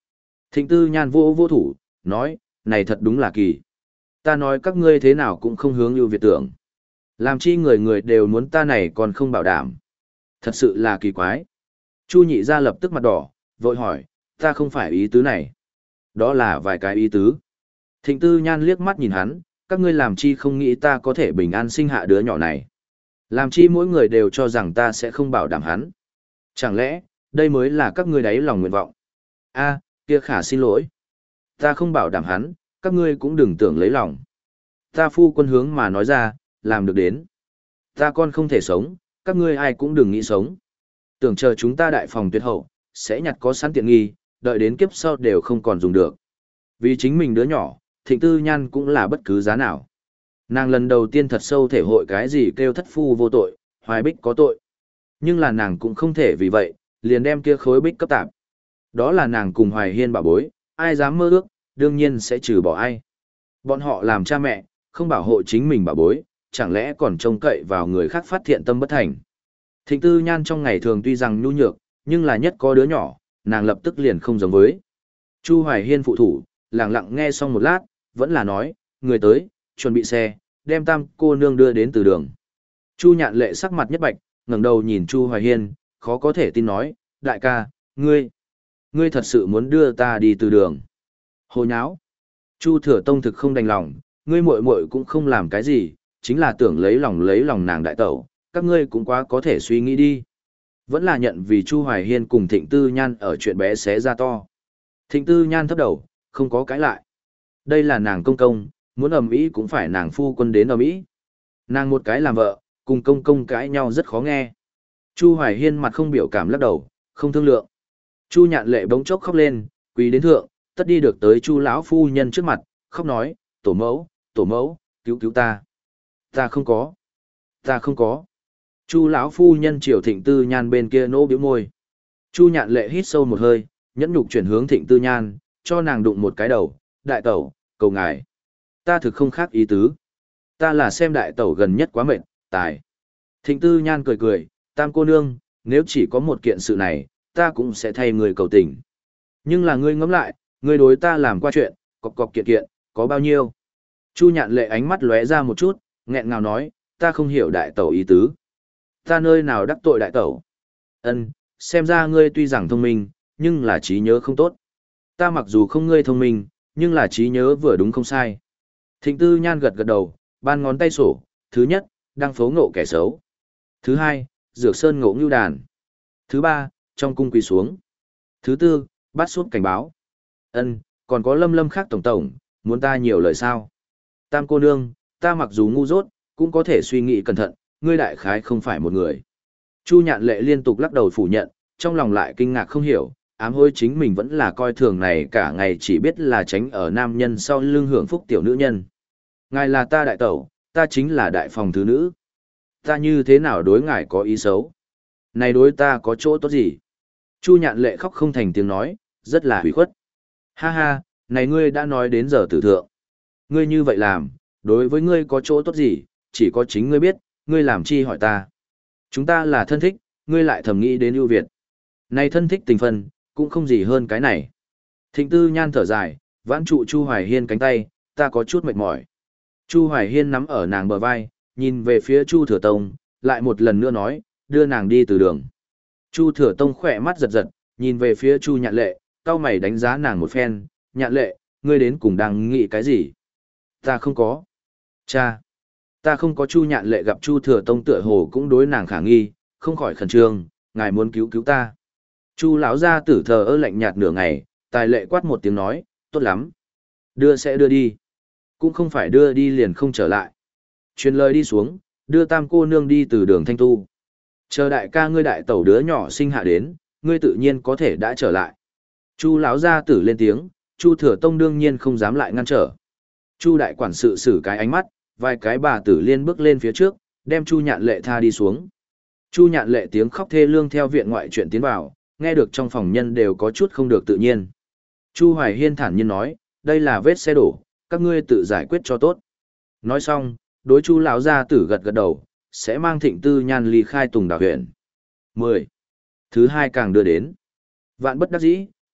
Thịnh Tư Nhan vô vô thủ, nói, này thật đúng là kỳ. Ta nói các ngươi thế nào cũng không hướng ưu việt tưởng. Làm chi người người đều muốn ta này còn không bảo đảm. Thật sự là kỳ quái. Chu nhị ra lập tức mặt đỏ, vội hỏi, ta không phải ý tứ này. Đó là vài cái ý tứ. Thịnh Tư Nhan liếc mắt nhìn hắn, các ngươi làm chi không nghĩ ta có thể bình an sinh hạ đứa nhỏ này. Làm chi mỗi người đều cho rằng ta sẽ không bảo đảm hắn. Chẳng lẽ, đây mới là các ngươi đáy lòng nguyện vọng. A, kia khả xin lỗi. Ta không bảo đảm hắn, các ngươi cũng đừng tưởng lấy lòng. Ta phu quân hướng mà nói ra, làm được đến. Ta con không thể sống, các ngươi ai cũng đừng nghĩ sống. Tưởng chờ chúng ta đại phòng tuyệt hậu, sẽ nhặt có sẵn tiện nghi, đợi đến kiếp sau đều không còn dùng được. Vì chính mình đứa nhỏ, Thịnh Tư Nhan cũng là bất cứ giá nào. Nàng lần đầu tiên thật sâu thể hội cái gì kêu thất phu vô tội, hoài bích có tội. Nhưng là nàng cũng không thể vì vậy, liền đem kia khối bích cấp tạp. Đó là nàng cùng Hoài Hiên bảo bối, ai dám mơ ước, đương nhiên sẽ trừ bỏ ai. Bọn họ làm cha mẹ, không bảo hộ chính mình bảo bối, chẳng lẽ còn trông cậy vào người khác phát thiện tâm bất thành. Thịnh Tư Nhan trong ngày thường tuy rằng nhu nhược, nhưng là nhất có đứa nhỏ, nàng lập tức liền không giống với. Chu Hoài Hiên phụ thủ, lặng lặng nghe xong một lát, vẫn là nói, người tới, chuẩn bị xe, đem tam cô nương đưa đến từ đường. Chu Nhạn Lệ sắc mặt nhất bạch, ngẩng đầu nhìn Chu Hoài Hiên, khó có thể tin nói, đại ca, ngươi, ngươi thật sự muốn đưa ta đi từ đường. Hồ nháo. Chu Thừa Tông thực không đành lòng, ngươi muội muội cũng không làm cái gì, chính là tưởng lấy lòng lấy lòng nàng đại tẩu, các ngươi cũng quá có thể suy nghĩ đi. Vẫn là nhận vì Chu Hoài Hiên cùng Thịnh Tư Nhan ở chuyện bé xé ra to. Thịnh Tư Nhan thấp đầu, không có cãi lại. Đây là nàng công công, muốn ầm ĩ cũng phải nàng phu quân đến ầm ĩ. Nàng một cái làm vợ, cùng công công cãi nhau rất khó nghe. Chu Hoài Hiên mặt không biểu cảm lắc đầu, không thương lượng. Chu Nhạn Lệ bỗng chốc khóc lên, quỳ đến thượng, tất đi được tới Chu lão phu nhân trước mặt, khóc nói, tổ mẫu, tổ mẫu, cứu cứu ta. Ta không có, ta không có. Chu lão phu nhân triều Thịnh Tư Nhan bên kia nỗ bĩu môi. Chu Nhạn Lệ hít sâu một hơi, nhẫn nhục chuyển hướng Thịnh Tư Nhan, cho nàng đụng một cái đầu, đại tẩu, cầu ngài. Ta thực không khác ý tứ. Ta là xem đại tẩu gần nhất quá mệt, tài. Thịnh Tư Nhan cười cười, tam cô nương, nếu chỉ có một kiện sự này, ta cũng sẽ thay người cầu tình. Nhưng là ngươi ngẫm lại, ngươi đối ta làm qua chuyện, cọc cọc kiện kiện, có bao nhiêu? Chu Nhạn Lệ ánh mắt lóe ra một chút, nghẹn ngào nói, ta không hiểu đại tẩu ý tứ. Ta nơi nào đắc tội đại tẩu? Ân, xem ra ngươi tuy rằng thông minh, nhưng là trí nhớ không tốt. Ta mặc dù không ngươi thông minh, nhưng là trí nhớ vừa đúng không sai. Thịnh Tư Nhan gật gật đầu, ban ngón tay sổ, thứ nhất, đang phố ngộ kẻ xấu. Thứ hai, dược sơn ngộ ngưu đàn. Thứ ba, trong cung quỳ xuống. Thứ tư, bắt suốt cảnh báo. Ân, còn có lâm lâm khác tổng tổng, muốn ta nhiều lời sao? Tam cô nương, ta mặc dù ngu dốt, cũng có thể suy nghĩ cẩn thận, ngươi đại khái không phải một người. Chu Nhạn Lệ liên tục lắc đầu phủ nhận, trong lòng lại kinh ngạc không hiểu, ám hối chính mình vẫn là coi thường này cả ngày chỉ biết là tránh ở nam nhân sau lưng hưởng phúc tiểu nữ nhân. Ngài là ta đại tẩu, ta chính là đại phòng thứ nữ. Ta như thế nào đối ngài có ý xấu? Này đối ta có chỗ tốt gì? Chu Nhạn Lệ khóc không thành tiếng nói, rất là hủy khuất. Ha ha, này ngươi đã nói đến giờ tử thượng. Ngươi như vậy làm, đối với ngươi có chỗ tốt gì, chỉ có chính ngươi biết, ngươi làm chi hỏi ta. Chúng ta là thân thích, ngươi lại thầm nghĩ đến ưu việt. Này thân thích tình phân, cũng không gì hơn cái này. Thịnh Tư Nhan thở dài, vãn trụ Chu Hoài Hiên cánh tay, ta có chút mệt mỏi. Chu Hoài Hiên nắm ở nàng bờ vai, nhìn về phía Chu Thừa Tông, lại một lần nữa nói, đưa nàng đi từ đường. Chu Thừa Tông khỏe mắt giật giật, nhìn về phía Chu Nhạn Lệ, cau mày đánh giá nàng một phen, Nhạn Lệ, ngươi đến cùng đang nghĩ cái gì? Ta không có. Cha. Ta không có. Chu Nhạn Lệ gặp Chu Thừa Tông tựa hồ cũng đối nàng khả nghi, không khỏi khẩn trương, ngài muốn cứu cứu ta. Chu lão gia tử thờ ơ lạnh nhạt nửa ngày, tài lệ quát một tiếng nói, tốt lắm. Đưa sẽ đưa đi. Cũng không phải đưa đi liền không trở lại. Truyền lời đi xuống, đưa tam cô nương đi từ đường Thanh Tu. Chờ đại ca ngươi đại tẩu đứa nhỏ sinh hạ đến, ngươi tự nhiên có thể đã trở lại. Chu lão gia tử lên tiếng, Chu Thừa Tông đương nhiên không dám lại ngăn trở. Chu đại quản sự xử cái ánh mắt, vài cái bà tử liên bước lên phía trước, đem Chu Nhạn Lệ tha đi xuống. Chu Nhạn Lệ tiếng khóc thê lương theo viện ngoại chuyện tiến vào, nghe được trong phòng nhân đều có chút không được tự nhiên. Chu Hoài Hiên thản nhiên nói, đây là vết xe đổ, các ngươi tự giải quyết cho tốt. Nói xong, đối Chu lão gia tử gật gật đầu, sẽ mang Thịnh Tư Nhan ly khai Tùng Đào huyện. mười. Thứ hai càng đưa đến. Vạn bất đắc dĩ,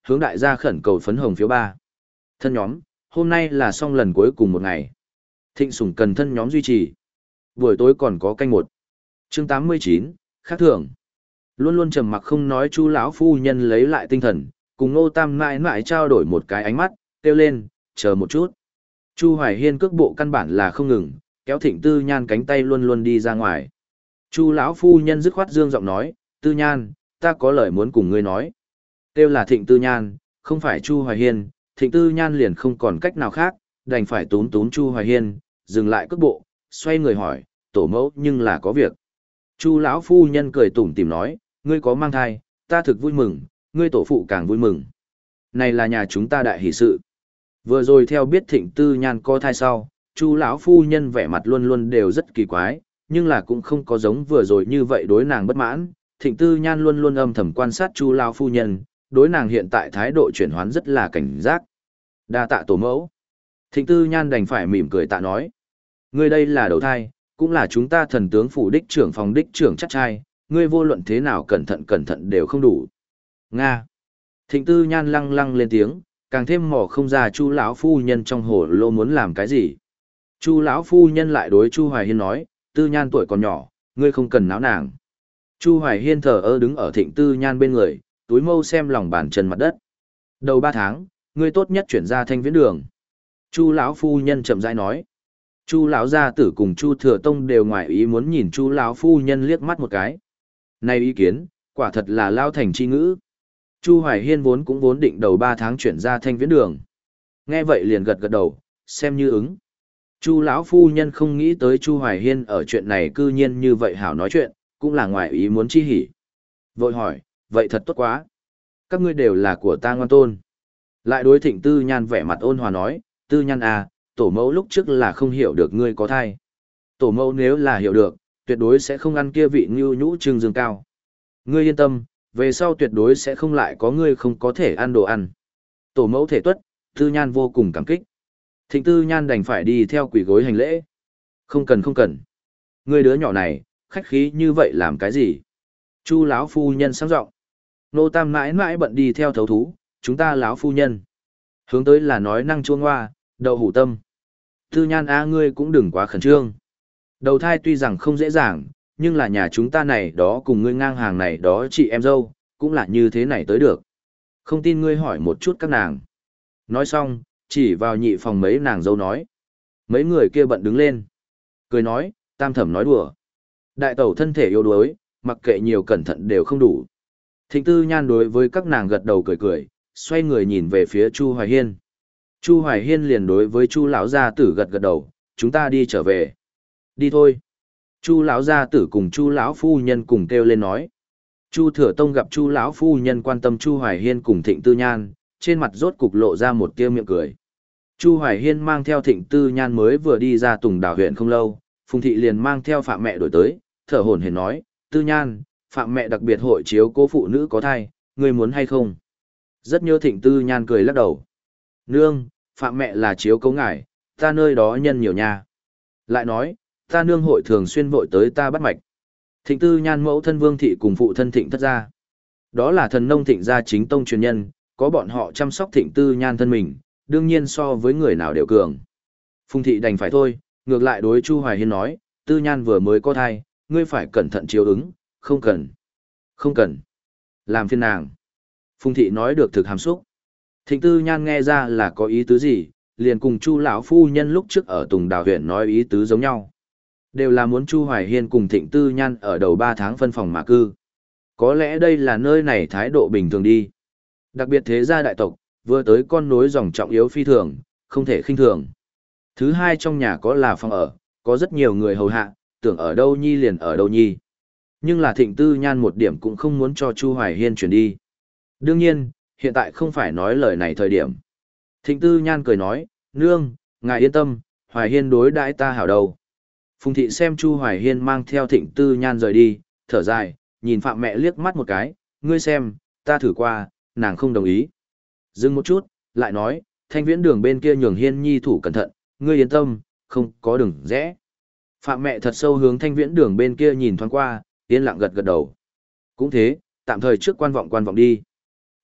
hướng đại gia khẩn cầu phấn hồng phiếu ba. Thân nhóm, hôm nay là xong lần cuối cùng một ngày. Thịnh Sủng cần thân nhóm duy trì. Buổi tối còn có canh một. Chương tám mươi chín, khác thường. Luôn luôn trầm mặc không nói Chu lão phu nhân lấy lại tinh thần, cùng Ngô Tam mãi mãi trao đổi một cái ánh mắt, kêu lên, chờ một chút. Chu Hoài Hiên cước bộ căn bản là không ngừng, kéo Thịnh Tư Nhan cánh tay luôn luôn đi ra ngoài. Chu lão phu nhân dứt khoát dương giọng nói, Tư Nhan, ta có lời muốn cùng ngươi nói. Kêu là Thịnh Tư Nhan, không phải Chu Hoài Hiên, Thịnh Tư Nhan liền không còn cách nào khác, đành phải tún tún Chu Hoài Hiên, dừng lại cước bộ, xoay người hỏi, tổ mẫu nhưng là có việc. Chu lão phu nhân cười tủm tỉm nói, ngươi có mang thai, ta thực vui mừng, ngươi tổ phụ càng vui mừng. Này là nhà chúng ta đại hỷ sự. Vừa rồi theo biết Thịnh Tư Nhan có thai sau, Chu lão phu nhân vẻ mặt luôn luôn đều rất kỳ quái, nhưng là cũng không có giống vừa rồi như vậy đối nàng bất mãn. Thịnh Tư Nhan luôn luôn âm thầm quan sát Chu lão phu nhân, đối nàng hiện tại thái độ chuyển hoán rất là cảnh giác. Đa tạ tổ mẫu. Thịnh Tư Nhan đành phải mỉm cười tạ nói, ngươi đây là đầu thai, cũng là chúng ta thần tướng phủ đích trưởng phòng đích trưởng chắc trai, ngươi vô luận thế nào cẩn thận cẩn thận đều không đủ. Nga. Thịnh Tư Nhan lăng lăng lên tiếng, càng thêm mò không ra Chu lão phu nhân trong hồ lô muốn làm cái gì. Chu lão phu nhân lại đối Chu Hoài Hiên nói, Tư Nhan tuổi còn nhỏ, ngươi không cần náo nàng. Chu Hoài Hiên thờ ơ đứng ở Thịnh Tư Nhan bên người, túi mâu xem lòng bàn chân mặt đất. Đầu ba tháng, ngươi tốt nhất chuyển ra Thanh Viễn Đường. Chu lão phu nhân chậm rãi nói. Chu lão gia tử cùng Chu Thừa Tông đều ngoài ý muốn nhìn Chu lão phu nhân liếc mắt một cái. Này ý kiến, quả thật là lao thành chi ngữ. Chu Hoài Hiên vốn cũng vốn định đầu ba tháng chuyển ra Thanh Viễn Đường. Nghe vậy liền gật gật đầu, xem như ứng. Chu lão phu nhân không nghĩ tới Chu Hoài Hiên ở chuyện này cư nhiên như vậy hảo nói chuyện, cũng là ngoài ý muốn chi hỉ. Vội hỏi, vậy thật tốt quá. Các ngươi đều là của ta ngoan tôn. Lại đối Thịnh Tư Nhan vẻ mặt ôn hòa nói, Tư Nhan à, tổ mẫu lúc trước là không hiểu được ngươi có thai. Tổ mẫu nếu là hiểu được, tuyệt đối sẽ không ăn kia vị ngưu nhũ trưng dương cao. Ngươi yên tâm, về sau tuyệt đối sẽ không lại có ngươi không có thể ăn đồ ăn. Tổ mẫu thể tuất, Tư Nhan vô cùng cảm kích. Thịnh Tư Nhan đành phải đi theo quỷ gối hành lễ. Không cần không cần. Ngươi đứa nhỏ này, khách khí như vậy làm cái gì? Chu lão phu nhân sáng giọng. Nô Tam mãi mãi bận đi theo thấu thú, chúng ta lão phu nhân. Hướng tới là nói năng chuông hoa, đậu hủ tâm. Tư Nhan a ngươi cũng đừng quá khẩn trương. Đầu thai tuy rằng không dễ dàng, nhưng là nhà chúng ta này đó cùng ngươi ngang hàng này đó chị em dâu, cũng là như thế này tới được. Không tin ngươi hỏi một chút các nàng. Nói xong, chỉ vào nhị phòng mấy nàng dâu nói. Mấy người kia bận đứng lên. Cười nói, Tam thẩm nói đùa. Đại tẩu thân thể yếu đuối, mặc kệ nhiều cẩn thận đều không đủ. Thịnh Tư Nhan đối với các nàng gật đầu cười cười, xoay người nhìn về phía Chu Hoài Hiên. Chu Hoài Hiên liền đối với Chu lão gia tử gật gật đầu, chúng ta đi trở về. Đi thôi. Chu lão gia tử cùng Chu lão phu nhân cùng kêu lên nói. Chu Thừa Tông gặp Chu lão phu nhân quan tâm Chu Hoài Hiên cùng Thịnh Tư Nhan, trên mặt rốt cục lộ ra một tia miệng cười. Chu Hoài Hiên mang theo Thịnh Tư Nhan mới vừa đi ra Tùng Đào huyện không lâu, Phùng thị liền mang theo Phạm mẹ đổi tới, thở hổn hển nói, Tư Nhan, Phạm mẹ đặc biệt hội chiếu cố phụ nữ có thai, ngươi muốn hay không? Rất nhớ Thịnh Tư Nhan cười lắc đầu. Nương, Phạm mẹ là chiếu cố ngài, ta nơi đó nhân nhiều nha. Lại nói, ta nương hội thường xuyên vội tới ta bắt mạch. Thịnh Tư Nhan mẫu thân Vương thị cùng phụ thân Thịnh thất gia. Đó là thần nông Thịnh gia chính tông truyền nhân, có bọn họ chăm sóc Thịnh Tư Nhan thân mình, đương nhiên so với người nào đều cường. Phùng thị đành phải thôi, ngược lại đối Chu Hoài Hiên nói, Tư Nhan vừa mới có thai, ngươi phải cẩn thận chiếu ứng, không cần. Không cần. Làm phiền nàng. Phùng thị nói được thực hàm xúc. Thịnh Tư Nhan nghe ra là có ý tứ gì, liền cùng Chu lão phu nhân lúc trước ở Tùng Đào huyện nói ý tứ giống nhau. Đều là muốn Chu Hoài Hiên cùng Thịnh Tư Nhan ở đầu ba tháng phân phòng mà cư. Có lẽ đây là nơi này thái độ bình thường đi. Đặc biệt thế gia đại tộc, vừa tới con nối dòng trọng yếu phi thường, không thể khinh thường. Thứ hai trong nhà có là phòng ở, có rất nhiều người hầu hạ, tưởng ở đâu nhi liền ở đâu nhi. Nhưng là Thịnh Tư Nhan một điểm cũng không muốn cho Chu Hoài Hiên chuyển đi. Đương nhiên, hiện tại không phải nói lời này thời điểm. Thịnh Tư Nhan cười nói, nương, ngài yên tâm, Hoài Hiên đối đãi ta hảo đầu. Phùng thị xem Chu Hoài Hiên mang theo Thịnh Tư Nhan rời đi, thở dài, nhìn Phạm mẹ liếc mắt một cái, ngươi xem, ta thử qua, nàng không đồng ý. Dừng một chút, lại nói, Thanh Viễn Đường bên kia nhường Hiên nhi thủ cẩn thận, ngươi yên tâm, không có đường rẽ. Phạm mẹ thật sâu hướng Thanh Viễn Đường bên kia nhìn thoáng qua, yên lặng gật gật đầu. Cũng thế, tạm thời trước quan vọng quan vọng đi.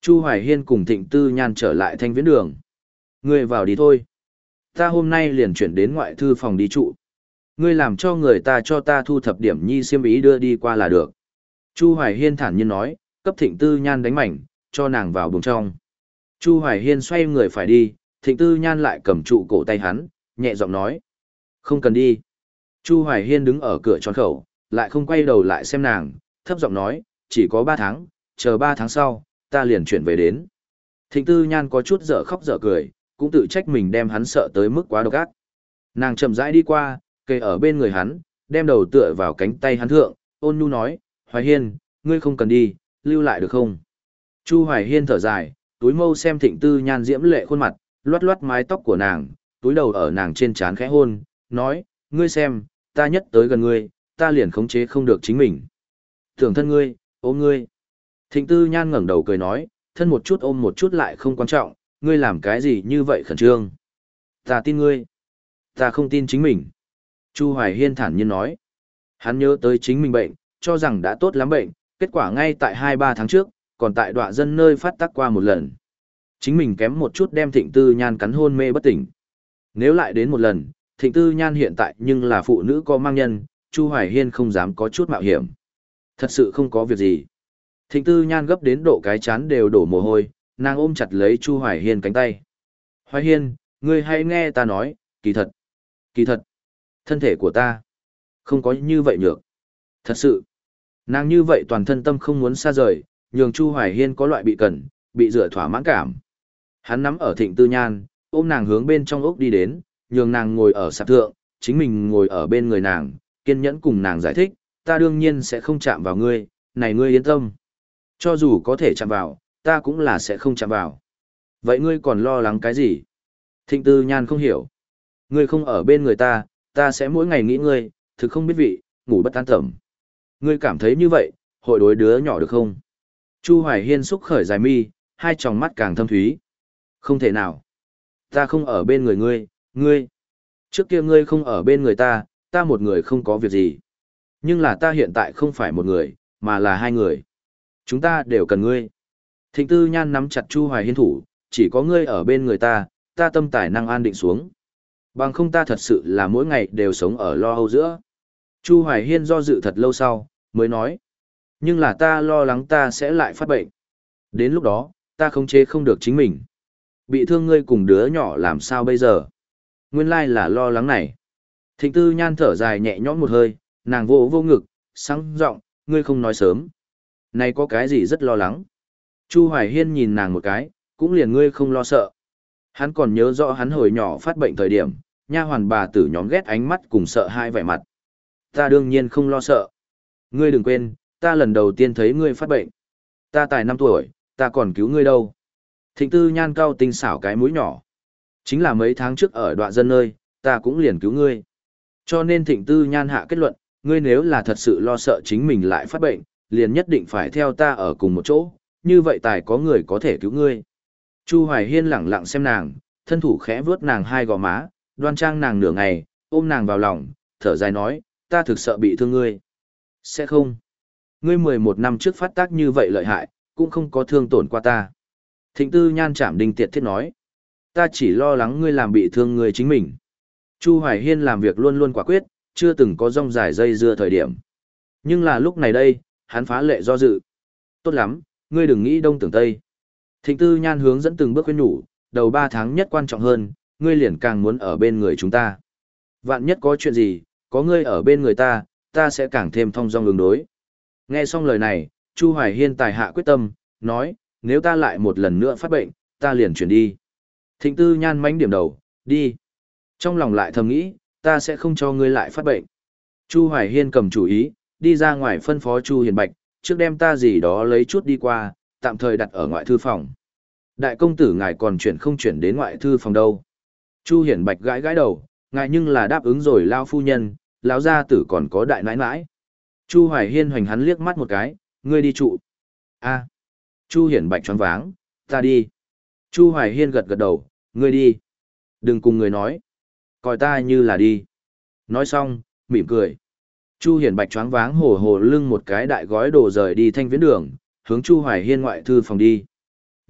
Chu Hoài Hiên cùng Thịnh Tư Nhan trở lại Thanh Viễn Đường. Ngươi vào đi thôi. Ta hôm nay liền chuyển đến ngoại thư phòng đi trụ. Ngươi làm cho người ta cho ta thu thập điểm nhi xiêm ý đưa đi qua là được. Chu Hoài Hiên thản nhiên nói, cấp Thịnh Tư Nhan đánh mảnh, cho nàng vào buồng trong. Chu Hoài Hiên xoay người phải đi, Thịnh Tư Nhan lại cầm trụ cổ tay hắn, nhẹ giọng nói. Không cần đi. Chu Hoài Hiên đứng ở cửa tròn khẩu, lại không quay đầu lại xem nàng, thấp giọng nói, chỉ có ba tháng, chờ ba tháng sau, ta liền chuyển về đến. Thịnh Tư Nhan có chút dở khóc dở cười, cũng tự trách mình đem hắn sợ tới mức quá độc ác. Nàng chậm rãi đi qua, kề ở bên người hắn, đem đầu tựa vào cánh tay hắn thượng, ôn nhu nói, Hoài Hiên, ngươi không cần đi, lưu lại được không? Chu Hoài Hiên thở dài, túi mâu xem Thịnh Tư Nhan diễm lệ khuôn mặt, loát loát mái tóc của nàng, túi đầu ở nàng trên trán khẽ hôn, nói, ngươi xem, ta nhất tới gần ngươi, ta liền khống chế không được chính mình. Tưởng thân ngươi, ôm ngươi. Thịnh Tư Nhan ngẩng đầu cười nói, thân một chút ôm một chút lại không quan trọng, ngươi làm cái gì như vậy khẩn trương. Ta tin ngươi. Ta không tin chính mình. Chu Hoài Hiên thản nhiên nói. Hắn nhớ tới chính mình bệnh, cho rằng đã tốt lắm bệnh, kết quả ngay tại hai ba tháng trước, còn tại đọa dân nơi phát tác qua một lần. Chính mình kém một chút đem Thịnh Tư Nhan cắn hôn mê bất tỉnh. Nếu lại đến một lần, Thịnh Tư Nhan hiện tại nhưng là phụ nữ có mang nhân, Chu Hoài Hiên không dám có chút mạo hiểm. Thật sự không có việc gì. Thịnh Tư Nhan gấp đến độ cái chán đều đổ mồ hôi, nàng ôm chặt lấy Chu Hoài Hiên cánh tay. Hoài Hiên, ngươi hãy nghe ta nói, kỳ thật. Kỳ thật. Thân thể của ta. Không có như vậy nhược. Thật sự. Nàng như vậy toàn thân tâm không muốn xa rời, nhường Chu Hoài Hiên có loại bị cần, bị dựa thỏa mãn cảm. Hắn nắm ở Thịnh Tư Nhan, ôm nàng hướng bên trong ốc đi đến, nhường nàng ngồi ở sạp thượng, chính mình ngồi ở bên người nàng, kiên nhẫn cùng nàng giải thích, ta đương nhiên sẽ không chạm vào ngươi, này ngươi yên tâm. Cho dù có thể chạm vào, ta cũng là sẽ không chạm vào. Vậy ngươi còn lo lắng cái gì? Thịnh Tư Nhan không hiểu. Ngươi không ở bên người ta, ta sẽ mỗi ngày nghĩ ngươi, thực không biết vị, ngủ bất an tẩm. Ngươi cảm thấy như vậy, hội đối đứa nhỏ được không? Chu Hoài Hiên xúc khởi dài mi, hai tròng mắt càng thâm thúy. Không thể nào. Ta không ở bên người ngươi, ngươi. Trước kia ngươi không ở bên người ta, ta một người không có việc gì. Nhưng là ta hiện tại không phải một người, mà là hai người. Chúng ta đều cần ngươi. Thịnh Tư Nhan nắm chặt Chu Hoài Hiên thủ, chỉ có ngươi ở bên người ta, ta tâm tài năng an định xuống. Bằng không ta thật sự là mỗi ngày đều sống ở lo âu giữa. Chu Hoài Hiên do dự thật lâu sau, mới nói. Nhưng là ta lo lắng ta sẽ lại phát bệnh. Đến lúc đó, ta khống chế không được chính mình. Bị thương ngươi cùng đứa nhỏ làm sao bây giờ? Nguyên lai là lo lắng này. Thịnh Tư Nhan thở dài nhẹ nhõm một hơi, nàng vô vô ngực, sáng giọng, ngươi không nói sớm. Này có cái gì rất lo lắng? Chu Hoài Hiên nhìn nàng một cái, cũng liền ngươi không lo sợ. Hắn còn nhớ rõ hắn hồi nhỏ phát bệnh thời điểm, nha hoàn bà tử nhóm ghét ánh mắt cùng sợ hai vẻ mặt. Ta đương nhiên không lo sợ. Ngươi đừng quên, ta lần đầu tiên thấy ngươi phát bệnh. Ta tài năm tuổi, ta còn cứu ngươi đâu. Thịnh Tư Nhan cao tinh xảo cái mũi nhỏ. Chính là mấy tháng trước ở đoạn dân nơi, ta cũng liền cứu ngươi. Cho nên Thịnh Tư Nhan hạ kết luận, ngươi nếu là thật sự lo sợ chính mình lại phát bệnh, liền nhất định phải theo ta ở cùng một chỗ, như vậy tài có người có thể cứu ngươi. Chu Hoài Hiên lẳng lặng xem nàng, thân thủ khẽ vuốt nàng hai gò má, đoan trang nàng nửa ngày, ôm nàng vào lòng, thở dài nói, ta thực sợ bị thương ngươi. Sẽ không. Ngươi mười một năm trước phát tác như vậy lợi hại, cũng không có thương tổn qua ta. Thịnh Tư Nhan chạm đinh tiệt thiết nói, ta chỉ lo lắng ngươi làm bị thương ngươi chính mình. Chu Hoài Hiên làm việc luôn luôn quả quyết, chưa từng có rong dài dây dưa thời điểm. Nhưng là lúc này đây, hắn phá lệ do dự. Tốt lắm, ngươi đừng nghĩ đông tưởng tây. Thịnh Tư Nhan hướng dẫn từng bước khuyên nhủ, đầu ba tháng nhất quan trọng hơn, ngươi liền càng muốn ở bên người chúng ta. Vạn nhất có chuyện gì, có ngươi ở bên người ta, ta sẽ càng thêm thong dong ứng đối. Nghe xong lời này, Chu Hoài Hiên tài hạ quyết tâm, nói, nếu ta lại một lần nữa phát bệnh, ta liền chuyển đi. Thịnh Tư Nhan mánh điểm đầu, đi. Trong lòng lại thầm nghĩ, ta sẽ không cho ngươi lại phát bệnh. Chu Hoài Hiên cầm chủ ý, đi ra ngoài phân phó Chu Hiền Bạch, trước đem ta gì đó lấy chút đi qua, tạm thời đặt ở ngoại thư phòng. Đại công tử ngài còn chuyển không chuyển đến ngoại thư phòng đâu. Chu Hiển Bạch gãi gãi đầu, ngài nhưng là đáp ứng rồi lao phu nhân, lão gia tử còn có đại nãi nãi. Chu Hoài Hiên hoành hắn liếc mắt một cái, ngươi đi trụ. A. Chu Hiển Bạch choáng váng, ta đi. Chu Hoài Hiên gật gật đầu, ngươi đi. Đừng cùng người nói. Coi ta như là đi. Nói xong, mỉm cười. Chu Hiển Bạch choáng váng hổ hổ lưng một cái đại gói đồ rời đi Thanh Viễn Đường, hướng Chu Hoài Hiên ngoại thư phòng đi.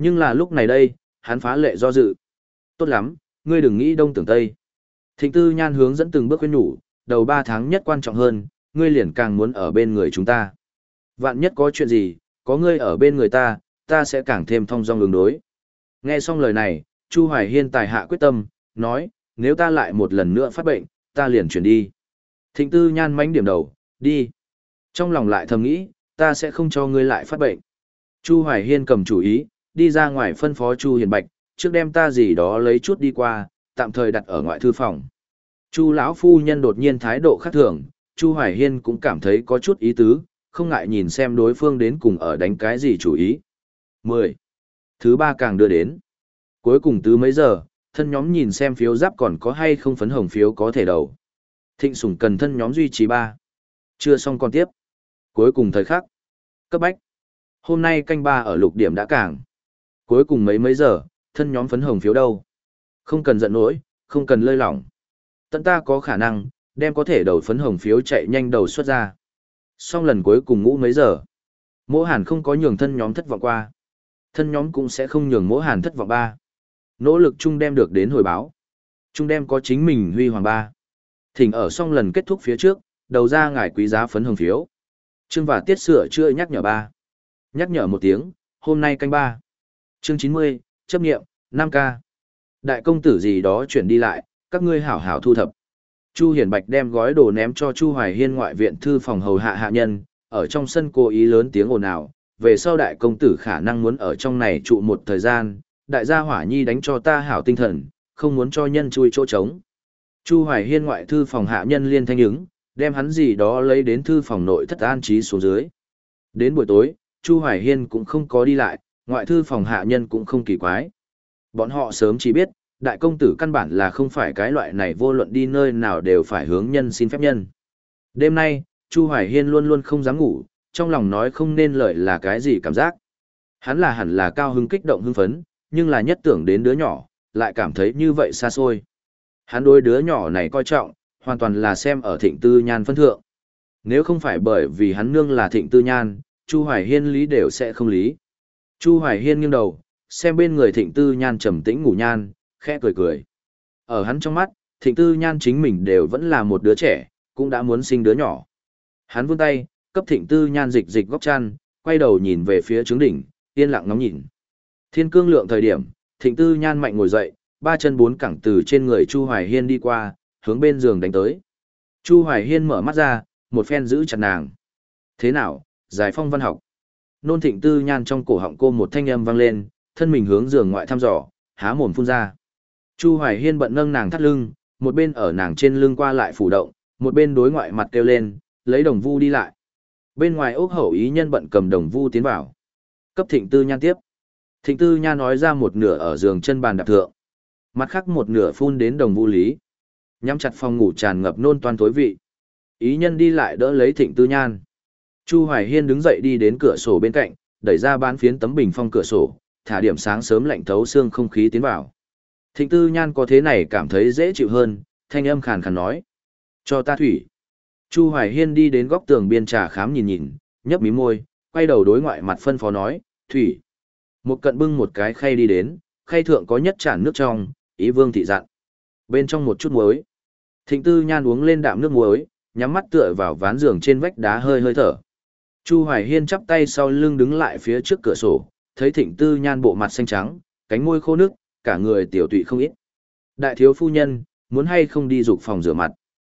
Nhưng là lúc này đây, hắn phá lệ do dự. Tốt lắm, ngươi đừng nghĩ đông tưởng tây. Thịnh Tư Nhan hướng dẫn từng bước khuyên nhủ, đầu ba tháng nhất quan trọng hơn, ngươi liền càng muốn ở bên người chúng ta. Vạn nhất có chuyện gì, có ngươi ở bên người ta, ta sẽ càng thêm thong dong ứng đối. Nghe xong lời này, Chu Hoài Hiên tài hạ quyết tâm, nói, nếu ta lại một lần nữa phát bệnh, ta liền chuyển đi. Thịnh Tư Nhan mánh điểm đầu, đi. Trong lòng lại thầm nghĩ, ta sẽ không cho ngươi lại phát bệnh. Chu Hoài Hiên cầm chủ ý, đi ra ngoài phân phó Chu Hiền Bạch, trước đem ta gì đó lấy chút đi qua, tạm thời đặt ở ngoại thư phòng. Chu lão phu nhân đột nhiên thái độ khác thường, Chu Hoài Hiên cũng cảm thấy có chút ý tứ, không ngại nhìn xem đối phương đến cùng ở đánh cái gì chủ ý. mười. Thứ ba càng đưa đến. Cuối cùng tứ mấy giờ, thân nhóm nhìn xem phiếu giáp còn có hay không phấn hồng phiếu có thể đầu. Thịnh Sủng cần thân nhóm duy trì ba. Chưa xong còn tiếp. Cuối cùng thời khắc. Cấp bách. Hôm nay canh ba ở lục điểm đã càng. Cuối cùng mấy mấy giờ, thân nhóm phấn hồng phiếu đâu. Không cần giận nỗi, không cần lơi lỏng. Tận ta có khả năng, đem có thể đầu phấn hồng phiếu chạy nhanh đầu xuất ra. Xong lần cuối cùng ngũ mấy giờ. Mỗ Hàn không có nhường thân nhóm thất vọng qua. Thân nhóm cũng sẽ không nhường Mỗ Hàn thất vọng ba. Nỗ lực chung đem được đến hồi báo. Chung đem có chính mình huy hoàng ba. Thỉnh ở xong lần kết thúc phía trước, đầu ra ngài quý giá phấn hồng phiếu. Chương và tiết sửa chữa nhắc nhở ba. Nhắc nhở một tiếng, hôm nay canh ba. Chương chín mươi, chấp nghiệm, năm k. Đại công tử gì đó chuyển đi lại, các ngươi hảo hảo thu thập. Chu Hiển Bạch đem gói đồ ném cho Chu Hoài Hiên ngoại viện thư phòng hầu hạ hạ nhân, ở trong sân cố ý lớn tiếng ồn ào, về sau đại công tử khả năng muốn ở trong này trụ một thời gian, đại gia hỏa nhi đánh cho ta hảo tinh thần, không muốn cho nhân chui chỗ trống. Chu Hoài Hiên ngoại thư phòng hạ nhân liên thanh ứng, đem hắn gì đó lấy đến thư phòng nội thất an trí xuống dưới. Đến buổi tối, Chu Hoài Hiên cũng không có đi lại, ngoại thư phòng hạ nhân cũng không kỳ quái. Bọn họ sớm chỉ biết, đại công tử căn bản là không phải cái loại này vô luận đi nơi nào đều phải hướng nhân xin phép nhân. Đêm nay, Chu Hoài Hiên luôn luôn không dám ngủ, trong lòng nói không nên lời là cái gì cảm giác. Hắn là hẳn là cao hứng kích động hưng phấn, nhưng là nhất tưởng đến đứa nhỏ, lại cảm thấy như vậy xa xôi. Hắn đối đứa nhỏ này coi trọng, hoàn toàn là xem ở Thịnh Tư Nhan phân thượng. Nếu không phải bởi vì hắn nương là Thịnh Tư Nhan, Chu Hoài Hiên lý đều sẽ không lý. Chu Hoài Hiên nghiêng đầu, xem bên người Thịnh Tư Nhan trầm tĩnh ngủ nhan, khẽ cười cười. Ở hắn trong mắt, Thịnh Tư Nhan chính mình đều vẫn là một đứa trẻ, cũng đã muốn sinh đứa nhỏ. Hắn vươn tay, cấp Thịnh Tư Nhan dịch dịch góc chăn, quay đầu nhìn về phía trướng đỉnh, yên lặng ngắm nhìn. Thiên cương lượng thời điểm, Thịnh Tư Nhan mạnh ngồi dậy, ba chân bốn cẳng từ trên người Chu Hoài Hiên đi qua, hướng bên giường đánh tới. Chu Hoài Hiên mở mắt ra, một phen giữ chặt nàng. Thế nào, giải phong văn học. Nôn Thịnh Tư Nhan trong cổ họng cô một thanh âm vang lên, thân mình hướng giường ngoại thăm dò, há mồm phun ra. Chu Hoài Hiên bận nâng nàng thắt lưng, một bên ở nàng trên lưng qua lại phủ động, một bên đối ngoại mặt kêu lên, lấy đồng vu đi lại. Bên ngoài ốc hậu ý nhân bận cầm đồng vu tiến vào. Cấp Thịnh Tư Nhan tiếp. Thịnh Tư Nhan nói ra một nửa ở giường chân bàn đạp thượng. Mặt khác một nửa phun đến đồng vu lý. Nhắm chặt phòng ngủ tràn ngập nôn toan tối vị. Ý nhân đi lại đỡ lấy Thịnh Tư Nhan. Chu Hoài Hiên đứng dậy đi đến cửa sổ bên cạnh, đẩy ra bán phiến tấm bình phong cửa sổ, thả điểm sáng sớm lạnh thấu xương không khí tiến vào. Thịnh Tư Nhan có thế này cảm thấy dễ chịu hơn, thanh âm khàn khàn nói. Cho ta thủy. Chu Hoài Hiên đi đến góc tường biên trà khám nhìn nhìn, nhấp mí môi, quay đầu đối ngoại mặt phân phó nói, thủy. Một cận bưng một cái khay đi đến, khay thượng có nhất chản nước trong, ý vương thị dặn. Bên trong một chút muối. Thịnh Tư Nhan uống lên đạm nước muối, nhắm mắt tựa vào ván giường trên vách đá hơi hơi thở. Chu Hoài Hiên chắp tay sau lưng đứng lại phía trước cửa sổ, thấy Thịnh Tư Nhan bộ mặt xanh trắng, cánh môi khô nước, cả người tiểu tụy không ít. Đại thiếu phu nhân, muốn hay không đi dục phòng rửa mặt.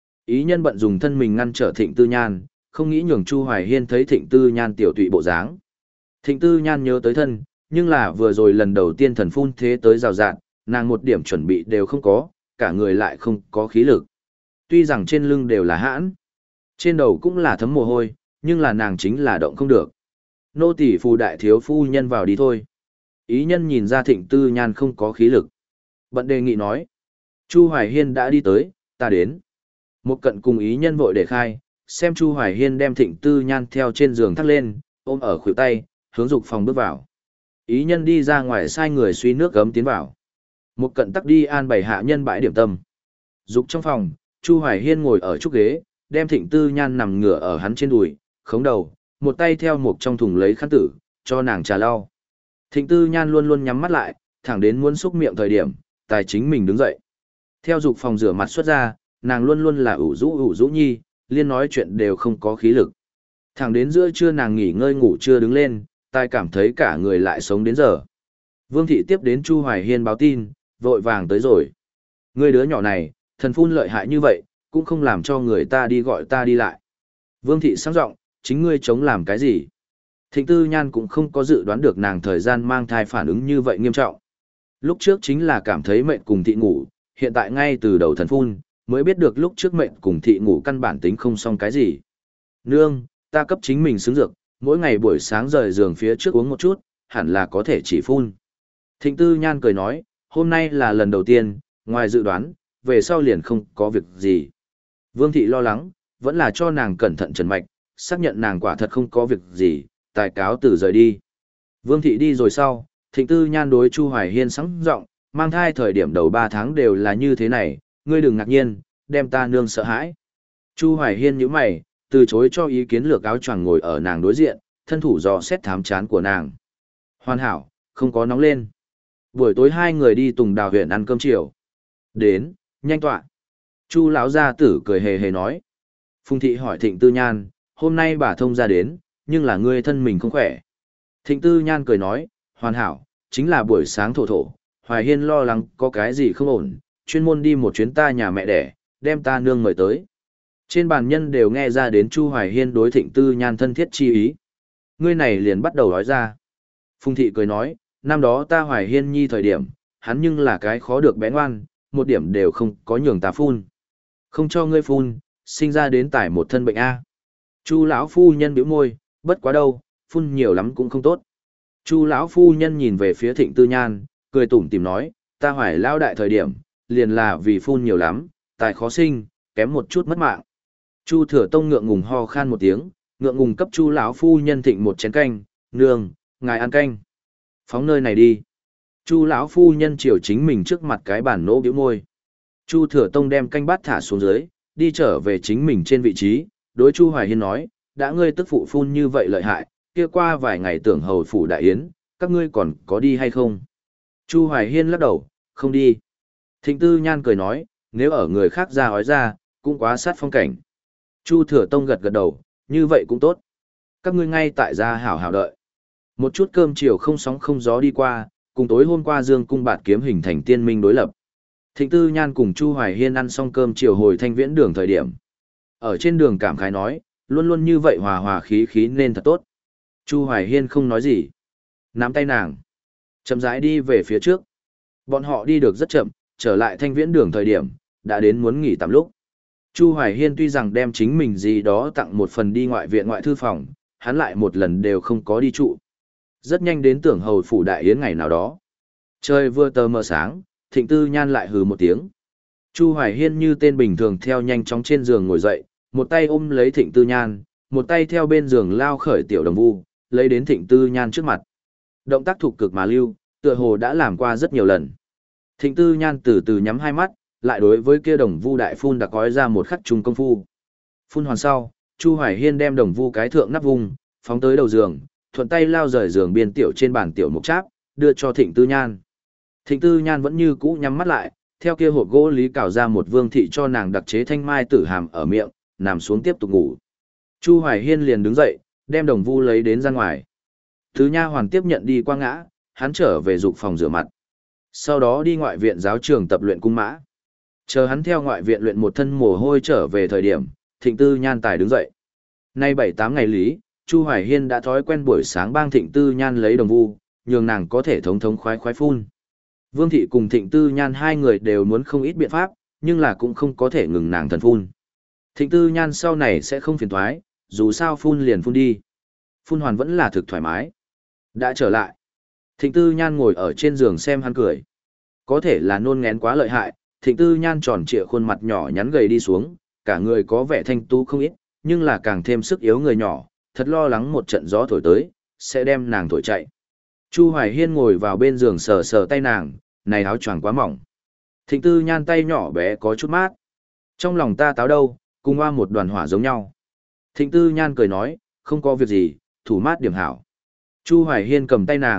Ý nhân bận dùng thân mình ngăn trở Thịnh Tư Nhan, không nghĩ nhường Chu Hoài Hiên thấy Thịnh Tư Nhan tiểu tụy bộ dáng. Thịnh Tư Nhan nhớ tới thân, nhưng là vừa rồi lần đầu tiên thần phun thế tới rào rạt, nàng một điểm chuẩn bị đều không có, cả người lại không có khí lực. Tuy rằng trên lưng đều là hãn, trên đầu cũng là thấm mồ hôi, nhưng là nàng chính là động không được. Nô tỳ phù đại thiếu phu nhân vào đi thôi. Ý nhân nhìn ra Thịnh Tư Nhan không có khí lực. Bận đề nghị nói. Chu Hoài Hiên đã đi tới, ta đến. Một cận cùng ý nhân vội để khai, xem Chu Hoài Hiên đem Thịnh Tư Nhan theo trên giường thắt lên, ôm ở khuỷu tay, hướng dục phòng bước vào. Ý nhân đi ra ngoài sai người suy nước gấm tiến vào. Một cận tắc đi an bày hạ nhân bãi điểm tâm. Dục trong phòng, Chu Hoài Hiên ngồi ở trúc ghế, đem Thịnh Tư Nhan nằm ngửa ở hắn trên đùi, khống đầu, một tay theo một trong thùng lấy khăn tử, cho nàng trà lau. Thịnh Tư Nhan luôn luôn nhắm mắt lại, thẳng đến muốn xúc miệng thời điểm, tài chính mình đứng dậy. Theo dục phòng rửa mặt xuất ra, nàng luôn luôn là ủ rũ ủ rũ nhi, liên nói chuyện đều không có khí lực. Thẳng đến giữa trưa nàng nghỉ ngơi ngủ chưa đứng lên, tài cảm thấy cả người lại sống đến giờ. Vương thị tiếp đến Chu Hoài Hiên báo tin, vội vàng tới rồi. Người đứa nhỏ này, thần phun lợi hại như vậy, cũng không làm cho người ta đi gọi ta đi lại. Vương thị sáng giọng, chính ngươi chống làm cái gì? Thịnh Tư Nhan cũng không có dự đoán được nàng thời gian mang thai phản ứng như vậy nghiêm trọng. Lúc trước chính là cảm thấy mệnh cùng thị ngủ, hiện tại ngay từ đầu thần phun, mới biết được lúc trước mệnh cùng thị ngủ căn bản tính không xong cái gì. Nương, ta cấp chính mình xứng dược, mỗi ngày buổi sáng rời giường phía trước uống một chút, hẳn là có thể chỉ phun. Thịnh Tư Nhan cười nói, hôm nay là lần đầu tiên, ngoài dự đoán, về sau liền không có việc gì. Vương thị lo lắng, vẫn là cho nàng cẩn thận trần mạch, xác nhận nàng quả thật không có việc gì, tài cáo từ rời đi. Vương thị đi rồi sau, Thịnh Tư Nhan đối Chu Hoài Hiên sẵn giọng, mang thai thời điểm đầu ba tháng đều là như thế này, ngươi đừng ngạc nhiên, đem ta nương sợ hãi. Chu Hoài Hiên nhíu mày, từ chối cho ý kiến, lược áo choàng ngồi ở nàng đối diện, thân thủ dò xét thám chán của nàng. Hoàn hảo, không có nóng lên. Buổi tối hai người đi Tùng Đào huyện ăn cơm chiều. Đến, nhanh tọa. Chu lão gia tử cười hề hề nói. Phùng thị hỏi Thịnh Tư Nhan, hôm nay bà thông ra đến, nhưng là ngươi thân mình không khỏe. Thịnh Tư Nhan cười nói, hoàn hảo, chính là buổi sáng thổ thổ, Hoài Hiên lo lắng có cái gì không ổn, chuyên môn đi một chuyến ta nhà mẹ đẻ, đem ta nương mời tới. Trên bàn nhân đều nghe ra đến Chu Hoài Hiên đối Thịnh Tư Nhan thân thiết chi ý. Ngươi này liền bắt đầu nói ra. Phùng thị cười nói, năm đó ta Hoài Hiên nhi thời điểm, hắn nhưng là cái khó được bé ngoan, một điểm đều không có nhường ta phun. Không cho ngươi phun, sinh ra đến tải một thân bệnh A. Chu lão phu nhân bĩu môi, bất quá đâu, phun nhiều lắm cũng không tốt. Chu lão phu nhân nhìn về phía Thịnh Tư Nhan, cười tủm tỉm nói, ta Hoài lao đại thời điểm, liền là vì phun nhiều lắm, tài khó sinh, kém một chút mất mạng. Chu Thừa Tông ngượng ngùng ho khan một tiếng, ngượng ngùng cấp Chu lão phu nhân thịnh một chén canh, nương, ngài ăn canh. Phóng nơi này đi. Chu lão phu nhân chiều chính mình trước mặt cái bàn nỗ bĩu môi. Chu Thừa Tông đem canh bát thả xuống dưới, đi trở về chính mình trên vị trí, đối Chu Hoài Hiên nói, đã ngươi tức phụ phun như vậy lợi hại, kia qua vài ngày tưởng hầu phủ đại yến, các ngươi còn có đi hay không? Chu Hoài Hiên lắc đầu, không đi. Thịnh Tư Nhan cười nói, nếu ở người khác ra hói ra, cũng quá sát phong cảnh. Chu Thừa Tông gật gật đầu, như vậy cũng tốt. Các ngươi ngay tại gia hảo hảo đợi. Một chút cơm chiều không sóng không gió đi qua, cùng tối hôm qua Dương cung bạt kiếm hình thành tiên minh đối lập. Thịnh Tư Nhan cùng Chu Hoài Hiên ăn xong cơm chiều hồi Thanh Viễn đường thời điểm. Ở trên đường cảm khái nói, luôn luôn như vậy hòa hòa khí khí nên thật tốt. Chu Hoài Hiên không nói gì. Nắm tay nàng. Chậm rãi đi về phía trước. Bọn họ đi được rất chậm, trở lại Thanh Viễn đường thời điểm, đã đến muốn nghỉ tạm lúc. Chu Hoài Hiên tuy rằng đem chính mình gì đó tặng một phần đi ngoại viện ngoại thư phòng, hắn lại một lần đều không có đi trụ. Rất nhanh đến tưởng hầu phủ đại yến ngày nào đó. Trời vừa tờ mờ sáng, Thịnh Tư Nhan lại hừ một tiếng. Chu Hoài Hiên như tên bình thường theo nhanh chóng trên giường ngồi dậy, một tay ôm lấy Thịnh Tư Nhan, một tay theo bên giường lao khởi tiểu đồng vu, lấy đến Thịnh Tư Nhan trước mặt. Động tác thuộc cực mà lưu, tựa hồ đã làm qua rất nhiều lần. Thịnh Tư Nhan từ từ nhắm hai mắt, lại đối với kia đồng vu đại phun đã gói ra một khắc trùng công phu. Phun hoàn sau, Chu Hoài Hiên đem đồng vu cái thượng nắp vùng, phóng tới đầu giường, thuận tay lao rời giường biên tiểu trên bàn tiểu mục cháp, đưa cho Thịnh Tư Nhan. Thịnh Tư Nhan vẫn như cũ nhắm mắt lại, theo kia hộp gỗ lý cào ra một vương thị cho nàng đặc chế thanh mai tử hàm ở miệng, nằm xuống tiếp tục ngủ. Chu Hoài Hiên liền đứng dậy, đem đồng vu lấy đến ra ngoài. Thứ nha hoàn tiếp nhận đi qua ngã, hắn trở về dục phòng rửa mặt. Sau đó đi ngoại viện giáo trường tập luyện cung mã. Chờ hắn theo ngoại viện luyện một thân mồ hôi trở về thời điểm, Thịnh Tư Nhan tài đứng dậy. Nay bảy tám ngày lý, Chu Hoài Hiên đã thói quen buổi sáng bang Thịnh Tư Nhan lấy đồng vu, nhường nàng có thể thống thống khoái khoái phun. Vương thị cùng Thịnh Tư Nhan hai người đều muốn không ít biện pháp, nhưng là cũng không có thể ngừng nàng thần phun. Thịnh Tư Nhan sau này sẽ không phiền toái, dù sao phun liền phun đi. Phun hoàn vẫn là thực thoải mái. Đã trở lại. Thịnh Tư Nhan ngồi ở trên giường xem hắn cười. Có thể là nôn ngén quá lợi hại, Thịnh Tư Nhan tròn trịa khuôn mặt nhỏ nhắn gầy đi xuống, cả người có vẻ thanh tú không ít, nhưng là càng thêm sức yếu người nhỏ, thật lo lắng một trận gió thổi tới, sẽ đem nàng thổi chạy. Chu Hoài Hiên ngồi vào bên giường sờ sờ tay nàng, này áo choàng quá mỏng. Thịnh Tư Nhan tay nhỏ bé có chút mát. Trong lòng ta táo đâu, cùng hoa một đoàn hỏa giống nhau. Thịnh Tư Nhan cười nói, không có việc gì, thủ mát điểm hảo. Chu Hoài Hiên cầm tay nàng,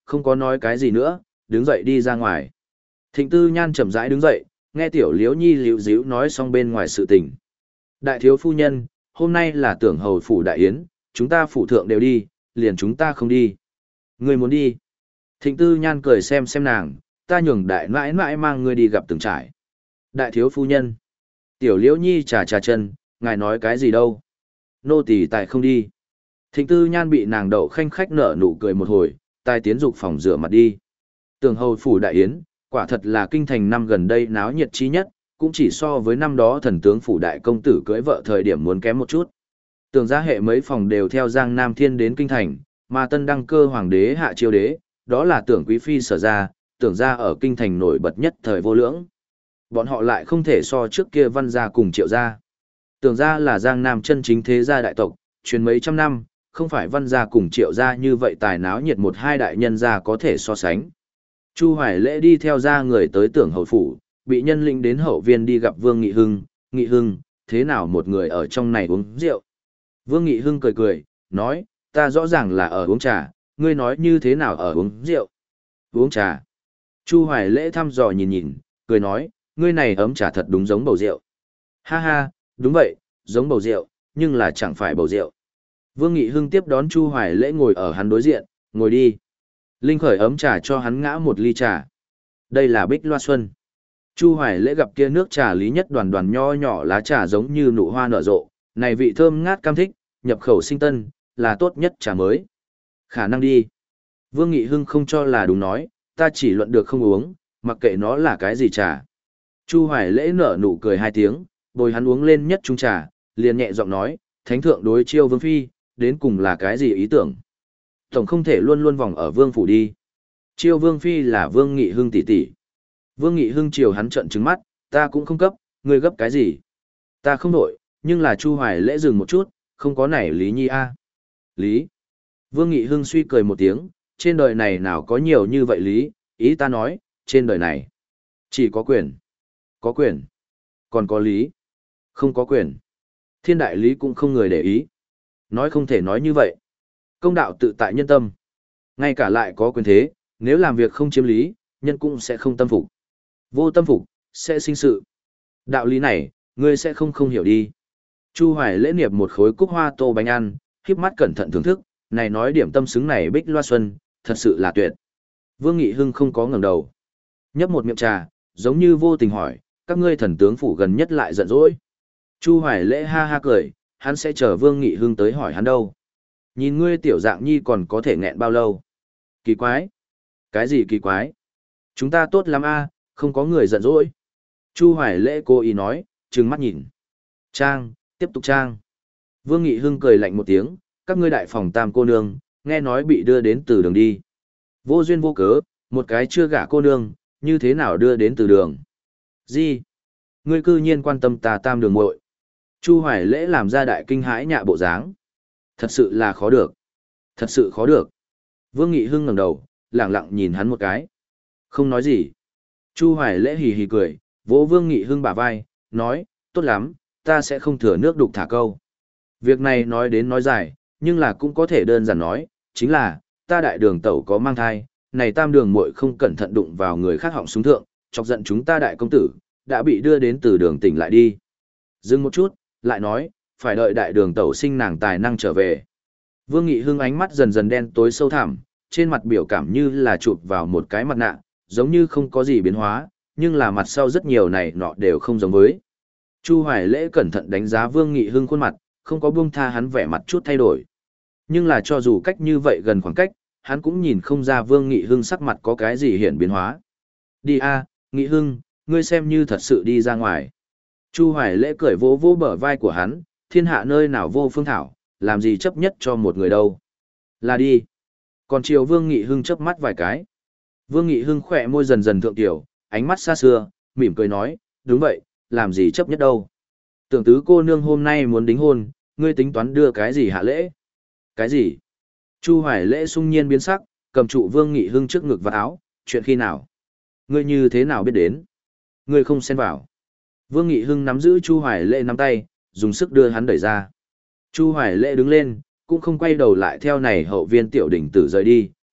không có nói cái gì nữa, đứng dậy đi ra ngoài. Thịnh Tư Nhan chậm rãi đứng dậy, nghe Tiểu Liễu Nhi liễu díu nói xong bên ngoài sự tình. Đại thiếu phu nhân, hôm nay là tưởng hầu phủ đại yến, chúng ta phủ thượng đều đi, liền chúng ta không đi. Ngươi muốn đi. Thịnh Tư Nhan cười xem xem nàng, ta nhường đại mãi mãi mang ngươi đi gặp từng trải. Đại thiếu phu nhân. Tiểu Liễu Nhi trà trà chân, ngài nói cái gì đâu. Nô tỳ tại không đi. Thịnh Tư Nhan bị nàng đậu khanh khách nở nụ cười một hồi, tai tiến dục phòng rửa mặt đi. Tưởng hầu phủ đại yến, quả thật là kinh thành năm gần đây náo nhiệt chi nhất, cũng chỉ so với năm đó thần tướng phủ đại công tử cưới vợ thời điểm muốn kém một chút. Tưởng gia hệ mấy phòng đều theo Giang Nam Thiên đến kinh thành, mà tân đăng cơ hoàng đế hạ chiêu đế, đó là tưởng quý phi sở ra, tưởng gia ở kinh thành nổi bật nhất thời vô lưỡng. Bọn họ lại không thể so trước kia văn gia cùng triệu gia. Tưởng gia là Giang Nam chân chính thế gia đại tộc, truyền mấy trăm năm, không phải văn gia cùng triệu gia như vậy tài náo nhiệt một hai đại nhân gia có thể so sánh. Chu Hoài Lễ đi theo gia người tới tưởng hậu phủ, bị nhân lĩnh đến hậu viên đi gặp Vương Nghị Hưng, Nghị Hưng, thế nào một người ở trong này uống rượu? Vương Nghị Hưng cười cười, nói, ta rõ ràng là ở uống trà, ngươi nói như thế nào ở uống rượu? Uống trà. Chu Hoài Lễ thăm dò nhìn nhìn, cười nói, ngươi này ấm trà thật đúng giống bầu rượu. Ha ha, đúng vậy, giống bầu rượu, nhưng là chẳng phải bầu rượu. Vương Nghị Hưng tiếp đón Chu Hoài Lễ ngồi ở hắn đối diện, ngồi đi. Linh khởi ấm trà cho hắn ngã một ly trà. Đây là Bích Loa Xuân. Chu Hoài Lễ gặp kia nước trà lý nhất đoàn đoàn nho nhỏ lá trà giống như nụ hoa nở rộ, này vị thơm ngát cam thích, nhập khẩu sinh tân, là tốt nhất trà mới. Khả năng đi. Vương Nghị Hưng không cho là đúng nói, ta chỉ luận được không uống, mặc kệ nó là cái gì trà. Chu Hoài Lễ nở nụ cười hai tiếng, bồi hắn uống lên nhất chung trà, liền nhẹ giọng nói, thánh thượng đối chiêu vương phi, đến cùng là cái gì ý tưởng. Tổng không thể luôn luôn vòng ở vương phủ đi. Chiêu vương phi là Vương Nghị Hưng tỷ tỷ. Vương Nghị Hưng chiều hắn trợn trừng mắt, ta cũng không cấp, ngươi gấp cái gì? Ta không nổi, nhưng là Chu Hoài Lễ dừng một chút, không có nảy lý nhi a. Lý. Vương Nghị Hưng suy cười một tiếng, trên đời này nào có nhiều như vậy lý, ý ta nói, trên đời này chỉ có quyền. Có quyền. Còn có lý. Không có quyền. Thiên đại lý cũng không người để ý. Nói không thể nói như vậy. Công đạo tự tại nhân tâm. Ngay cả lại có quyền thế, nếu làm việc không chiếm lý, nhân cũng sẽ không tâm phục. Vô tâm phục, sẽ sinh sự. Đạo lý này, ngươi sẽ không không hiểu đi. Chu Hoài Lễ niệm một khối cúc hoa tô bánh ăn, khiếp mắt cẩn thận thưởng thức, này nói điểm tâm xứng này Bích Loa Xuân, thật sự là tuyệt. Vương Nghị Hưng không có ngẩng đầu. Nhấp một miệng trà, giống như vô tình hỏi, các ngươi thần tướng phủ gần nhất lại giận dỗi. Chu Hoài Lễ ha ha cười, hắn sẽ chờ Vương Nghị Hưng tới hỏi hắn đâu. Nhìn ngươi tiểu dạng nhi còn có thể nghẹn bao lâu. Kỳ quái. Cái gì kỳ quái? Chúng ta tốt lắm a, không có người giận dỗi. Chu Hoài Lễ cố ý nói, trừng mắt nhìn. Trang, tiếp tục trang. Vương Nghị Hưng cười lạnh một tiếng, các ngươi đại phòng tam cô nương, nghe nói bị đưa đến từ đường đi. Vô duyên vô cớ, một cái chưa gả cô nương, như thế nào đưa đến từ đường? Gì? Ngươi cư nhiên quan tâm ta tam đường muội. Chu Hoài Lễ làm ra đại kinh hãi nhạ bộ dáng. Thật sự là khó được. Thật sự khó được. Vương Nghị Hưng ngẩng đầu, lẳng lặng nhìn hắn một cái. Không nói gì. Chu Hoài Lễ hì hì cười, vỗ Vương Nghị Hưng bả vai, nói, tốt lắm, ta sẽ không thừa nước đục thả câu. Việc này nói đến nói dài, nhưng là cũng có thể đơn giản nói, chính là, ta đại đường tẩu có mang thai, này tam đường muội không cẩn thận đụng vào người khác họng súng thượng, chọc giận chúng ta đại công tử, đã bị đưa đến từ đường tỉnh lại đi. Dừng một chút, lại nói, phải đợi đại đường tẩu sinh nàng tài năng trở về. Vương Nghị Hưng ánh mắt dần dần đen tối sâu thẳm, trên mặt biểu cảm như là chụp vào một cái mặt nạ, giống như không có gì biến hóa, nhưng là mặt sau rất nhiều này nọ đều không giống với. Chu Hoài Lễ cẩn thận đánh giá Vương Nghị Hưng khuôn mặt, không có buông tha hắn vẻ mặt chút thay đổi. Nhưng là cho dù cách như vậy gần khoảng cách, hắn cũng nhìn không ra Vương Nghị Hưng sắc mặt có cái gì hiện biến hóa. Đi a, Nghị Hưng, ngươi xem như thật sự đi ra ngoài. Chu Hoài Lễ cười vỗ vỗ bờ vai của hắn, thiên hạ nơi nào vô phương thảo, làm gì chấp nhất cho một người đâu. Là đi. Còn chiều Vương Nghị Hưng chớp mắt vài cái. Vương Nghị Hưng khỏe môi dần dần thượng tiểu, ánh mắt xa xưa, mỉm cười nói, đúng vậy, làm gì chấp nhất đâu. Tưởng tứ cô nương hôm nay muốn đính hôn, ngươi tính toán đưa cái gì hạ lễ? Cái gì? Chu Hoài Lễ sung nhiên biến sắc, cầm trụ Vương Nghị Hưng trước ngực và áo, chuyện khi nào? Ngươi như thế nào biết đến? Ngươi không xen vào. Vương Nghị Hưng nắm giữ Chu Hoài Lễ nắm tay, dùng sức đưa hắn đẩy ra. Chu Hoài Lễ đứng lên, cũng không quay đầu lại theo này hậu viên tiểu đỉnh tử rời đi,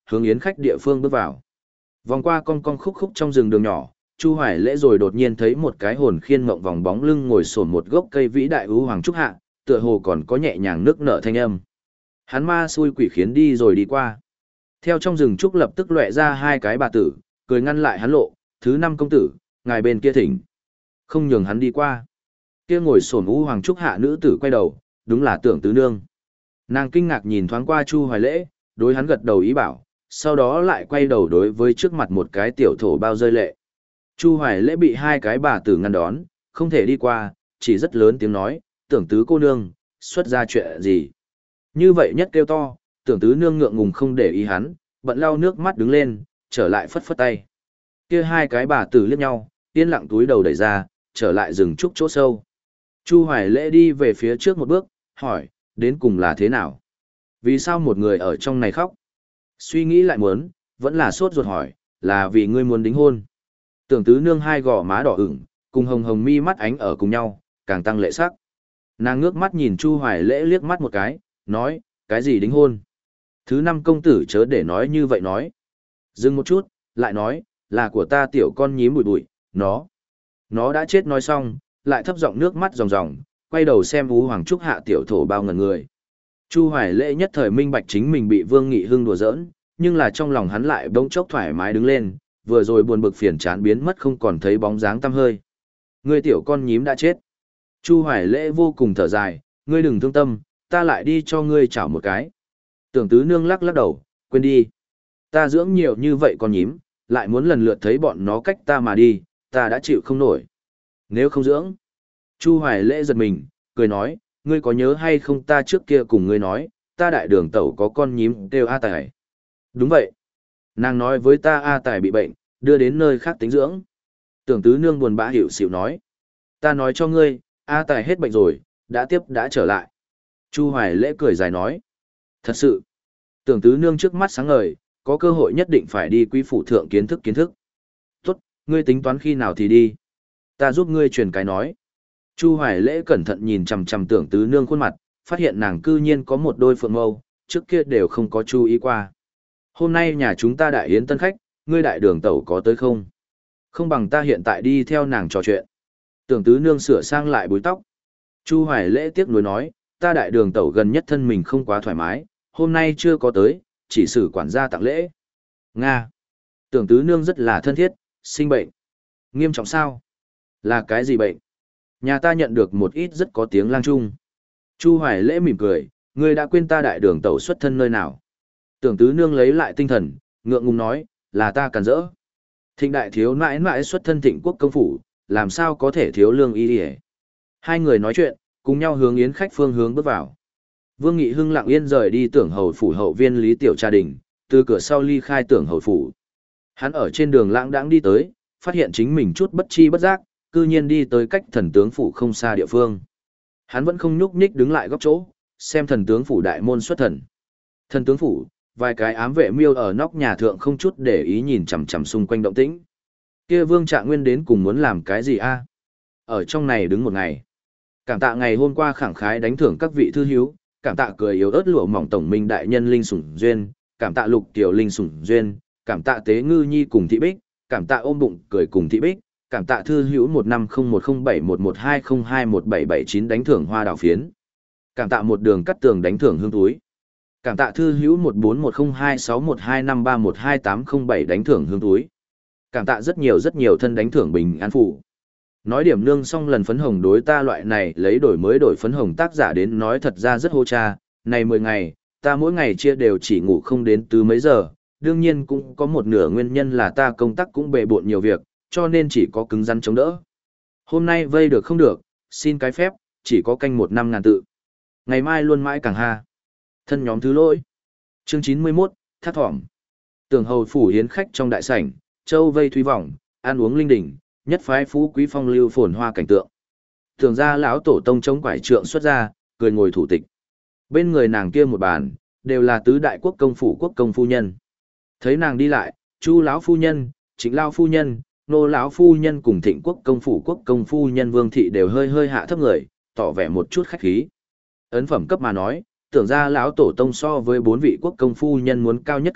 hướng yến khách địa phương bước vào. Vòng qua cong cong khúc khúc trong rừng đường nhỏ, Chu Hoài Lễ rồi đột nhiên thấy một cái hồn khiên mộng vòng bóng lưng ngồi xổm một gốc cây vĩ đại ưu hoàng trúc hạ, tựa hồ còn có nhẹ nhàng nước nở thanh âm. Hắn ma xui quỷ khiến đi rồi đi qua. Theo trong rừng trúc lập tức lóe ra hai cái bà tử, cười ngăn lại hắn lộ, "Thứ năm công tử, ngài bên kia thỉnh." Không nhường hắn đi qua. Kia ngồi xổm ưu hoàng trúc hạ nữ tử quay đầu, đúng là Tưởng Tứ Nương. Nàng kinh ngạc nhìn thoáng qua Chu Hoài Lễ, đối hắn gật đầu ý bảo, sau đó lại quay đầu đối với trước mặt một cái tiểu thổ bao rơi lệ. Chu Hoài Lễ bị hai cái bà tử ngăn đón, không thể đi qua, chỉ rất lớn tiếng nói, "Tưởng Tứ cô nương, xuất ra chuyện gì?" Như vậy nhất kêu to, Tưởng Tứ nương ngượng ngùng không để ý hắn, bận lau nước mắt đứng lên, trở lại phất phất tay. Kia hai cái bà tử liếc nhau, yên lặng túi đầu đẩy ra, trở lại rừng trúc chỗ sâu. Chu Hoài Lễ đi về phía trước một bước, hỏi, đến cùng là thế nào? Vì sao một người ở trong này khóc? Suy nghĩ lại muốn, vẫn là sốt ruột hỏi, là vì ngươi muốn đính hôn. Tưởng Tứ nương hai gò má đỏ ửng, cùng hồng hồng mi mắt ánh ở cùng nhau, càng tăng lệ sắc. Nàng ngước mắt nhìn Chu Hoài Lễ liếc mắt một cái, nói, cái gì đính hôn? Thứ năm công tử chớ để nói như vậy nói. Dừng một chút, lại nói, là của ta tiểu con nhím bụi bụi, nó. Nó đã chết nói xong, lại thấp giọng nước mắt ròng ròng, quay đầu xem Ú Hoàng Trúc hạ tiểu thổ bao ngần người. Chu Hoài Lễ nhất thời minh bạch chính mình bị Vương Nghị Hưng đùa giỡn, nhưng là trong lòng hắn lại bỗng chốc thoải mái đứng lên, vừa rồi buồn bực phiền chán biến mất không còn thấy bóng dáng tăm hơi. Ngươi tiểu con nhím đã chết. Chu Hoài Lễ vô cùng thở dài, ngươi đừng thương tâm, ta lại đi cho ngươi chảo một cái. Tưởng Tứ nương lắc lắc đầu, quên đi. Ta dưỡng nhiều như vậy con nhím, lại muốn lần lượt thấy bọn nó cách ta mà đi, ta đã chịu không nổi. Nếu không dưỡng. Chu Hoài Lễ giật mình, cười nói, ngươi có nhớ hay không ta trước kia cùng ngươi nói, ta đại đường tẩu có con nhím kêu A Tài. Đúng vậy. Nàng nói với ta A Tài bị bệnh, đưa đến nơi khác tính dưỡng. Tưởng Tứ nương buồn bã hiểu xỉu nói. Ta nói cho ngươi, A Tài hết bệnh rồi, đã tiếp đã trở lại. Chu Hoài Lễ cười dài nói. Thật sự. Tưởng Tứ nương trước mắt sáng ngời, có cơ hội nhất định phải đi quý phủ thượng kiến thức kiến thức. Tốt, ngươi tính toán khi nào thì đi. Ta giúp ngươi truyền cái nói. Chu Hoài Lễ cẩn thận nhìn chằm chằm Tưởng Tứ nương khuôn mặt, phát hiện nàng cư nhiên có một đôi phượng mâu, trước kia đều không có chú ý qua. Hôm nay nhà chúng ta đại yến tân khách, ngươi đại đường tẩu có tới không? Không bằng ta hiện tại đi theo nàng trò chuyện. Tưởng Tứ nương sửa sang lại búi tóc. Chu Hoài Lễ tiếc nuối nói, ta đại đường tẩu gần nhất thân mình không quá thoải mái, hôm nay chưa có tới, chỉ xử quản gia tặng lễ. Nga. Tưởng Tứ nương rất là thân thiết, sinh bệnh. Nghiêm trọng sao? Là cái gì bệnh? Nhà ta nhận được một ít rất có tiếng lang trung. Chu Hoài Lễ mỉm cười, ngươi đã quên ta đại đường tẩu xuất thân nơi nào? Tưởng Tứ nương lấy lại tinh thần, ngượng ngùng nói, là ta càn rỡ. Thịnh đại thiếu nãi nãi xuất thân Thịnh quốc công phủ, làm sao có thể thiếu lương y đi. Hai người nói chuyện, cùng nhau hướng yến khách phương hướng bước vào. Vương Nghị Hưng lặng yên rời đi Tưởng hầu phủ hậu viên Lý Tiểu Tra đình, từ cửa sau ly khai Tưởng hầu phủ. Hắn ở trên đường lãng đãng đi tới, phát hiện chính mình chút bất chi bất giác, cư nhiên đi tới cách thần tướng phủ không xa địa phương. Hắn vẫn không nhúc nhích đứng lại góc chỗ, xem thần tướng phủ đại môn xuất thần. Thần tướng phủ, vài cái ám vệ miêu ở nóc nhà thượng không chút để ý nhìn chằm chằm xung quanh động tĩnh. Kia Vương Trạng Nguyên đến cùng muốn làm cái gì a? Ở trong này đứng một ngày. Cảm tạ ngày hôm qua khẳng khái đánh thưởng các vị thư hiếu, cảm tạ cười yếu ớt lụa mỏng tổng minh đại nhân linh sủng duyên, cảm tạ lục tiểu linh sủng duyên, cảm tạ tế ngư nhi cùng thị bích, cảm tạ ôm bụng cười cùng thị bích, cảm tạ thư hữu một năm không một không bảy một một hai không hai một bảy bảy chín đánh thưởng hoa đào phiến, cảm tạ một đường cắt tường đánh thưởng hương túi, cảm tạ thư hữu một bốn một không hai sáu một hai năm ba một hai tám không bảy đánh thưởng hương túi, cảm tạ rất nhiều rất nhiều thân đánh thưởng bình an phủ. Nói điểm nương xong lần phấn hồng đối ta loại này lấy đổi mới đổi phấn hồng tác giả đến nói thật ra rất hô cha, này mười ngày, ta mỗi ngày chia đều chỉ ngủ không đến từ mấy giờ, đương nhiên cũng có một nửa nguyên nhân là ta công tác cũng bề bộn nhiều việc, cho nên chỉ có cứng rắn chống đỡ. Hôm nay vây được không được, xin cái phép, chỉ có canh một năm ngàn tự. Ngày mai luôn mãi càng ha. Thân nhóm thứ lỗi. Chương chín mươi mốt, thác thỏm. Tưởng hầu phủ hiến khách trong đại sảnh, châu vây thúy vọng, ăn uống linh đỉnh, nhất phái phú quý phong lưu phồn hoa cảnh tượng. Tưởng ra lão tổ tông chống quải trượng xuất ra, cười ngồi thủ tịch. Bên người nàng kia một bàn, đều là tứ đại quốc công phủ quốc công phu nhân. Thấy nàng đi lại, Chu lão phu nhân, Trịnh lão phu nhân, Nô lão phu nhân cùng Thịnh quốc công phủ quốc công phu nhân Vương thị đều hơi hơi hạ thấp người, tỏ vẻ một chút khách khí. Ấn phẩm cấp mà nói, tưởng ra lão tổ tông so với bốn vị quốc công phu nhân muốn cao nhất cấp,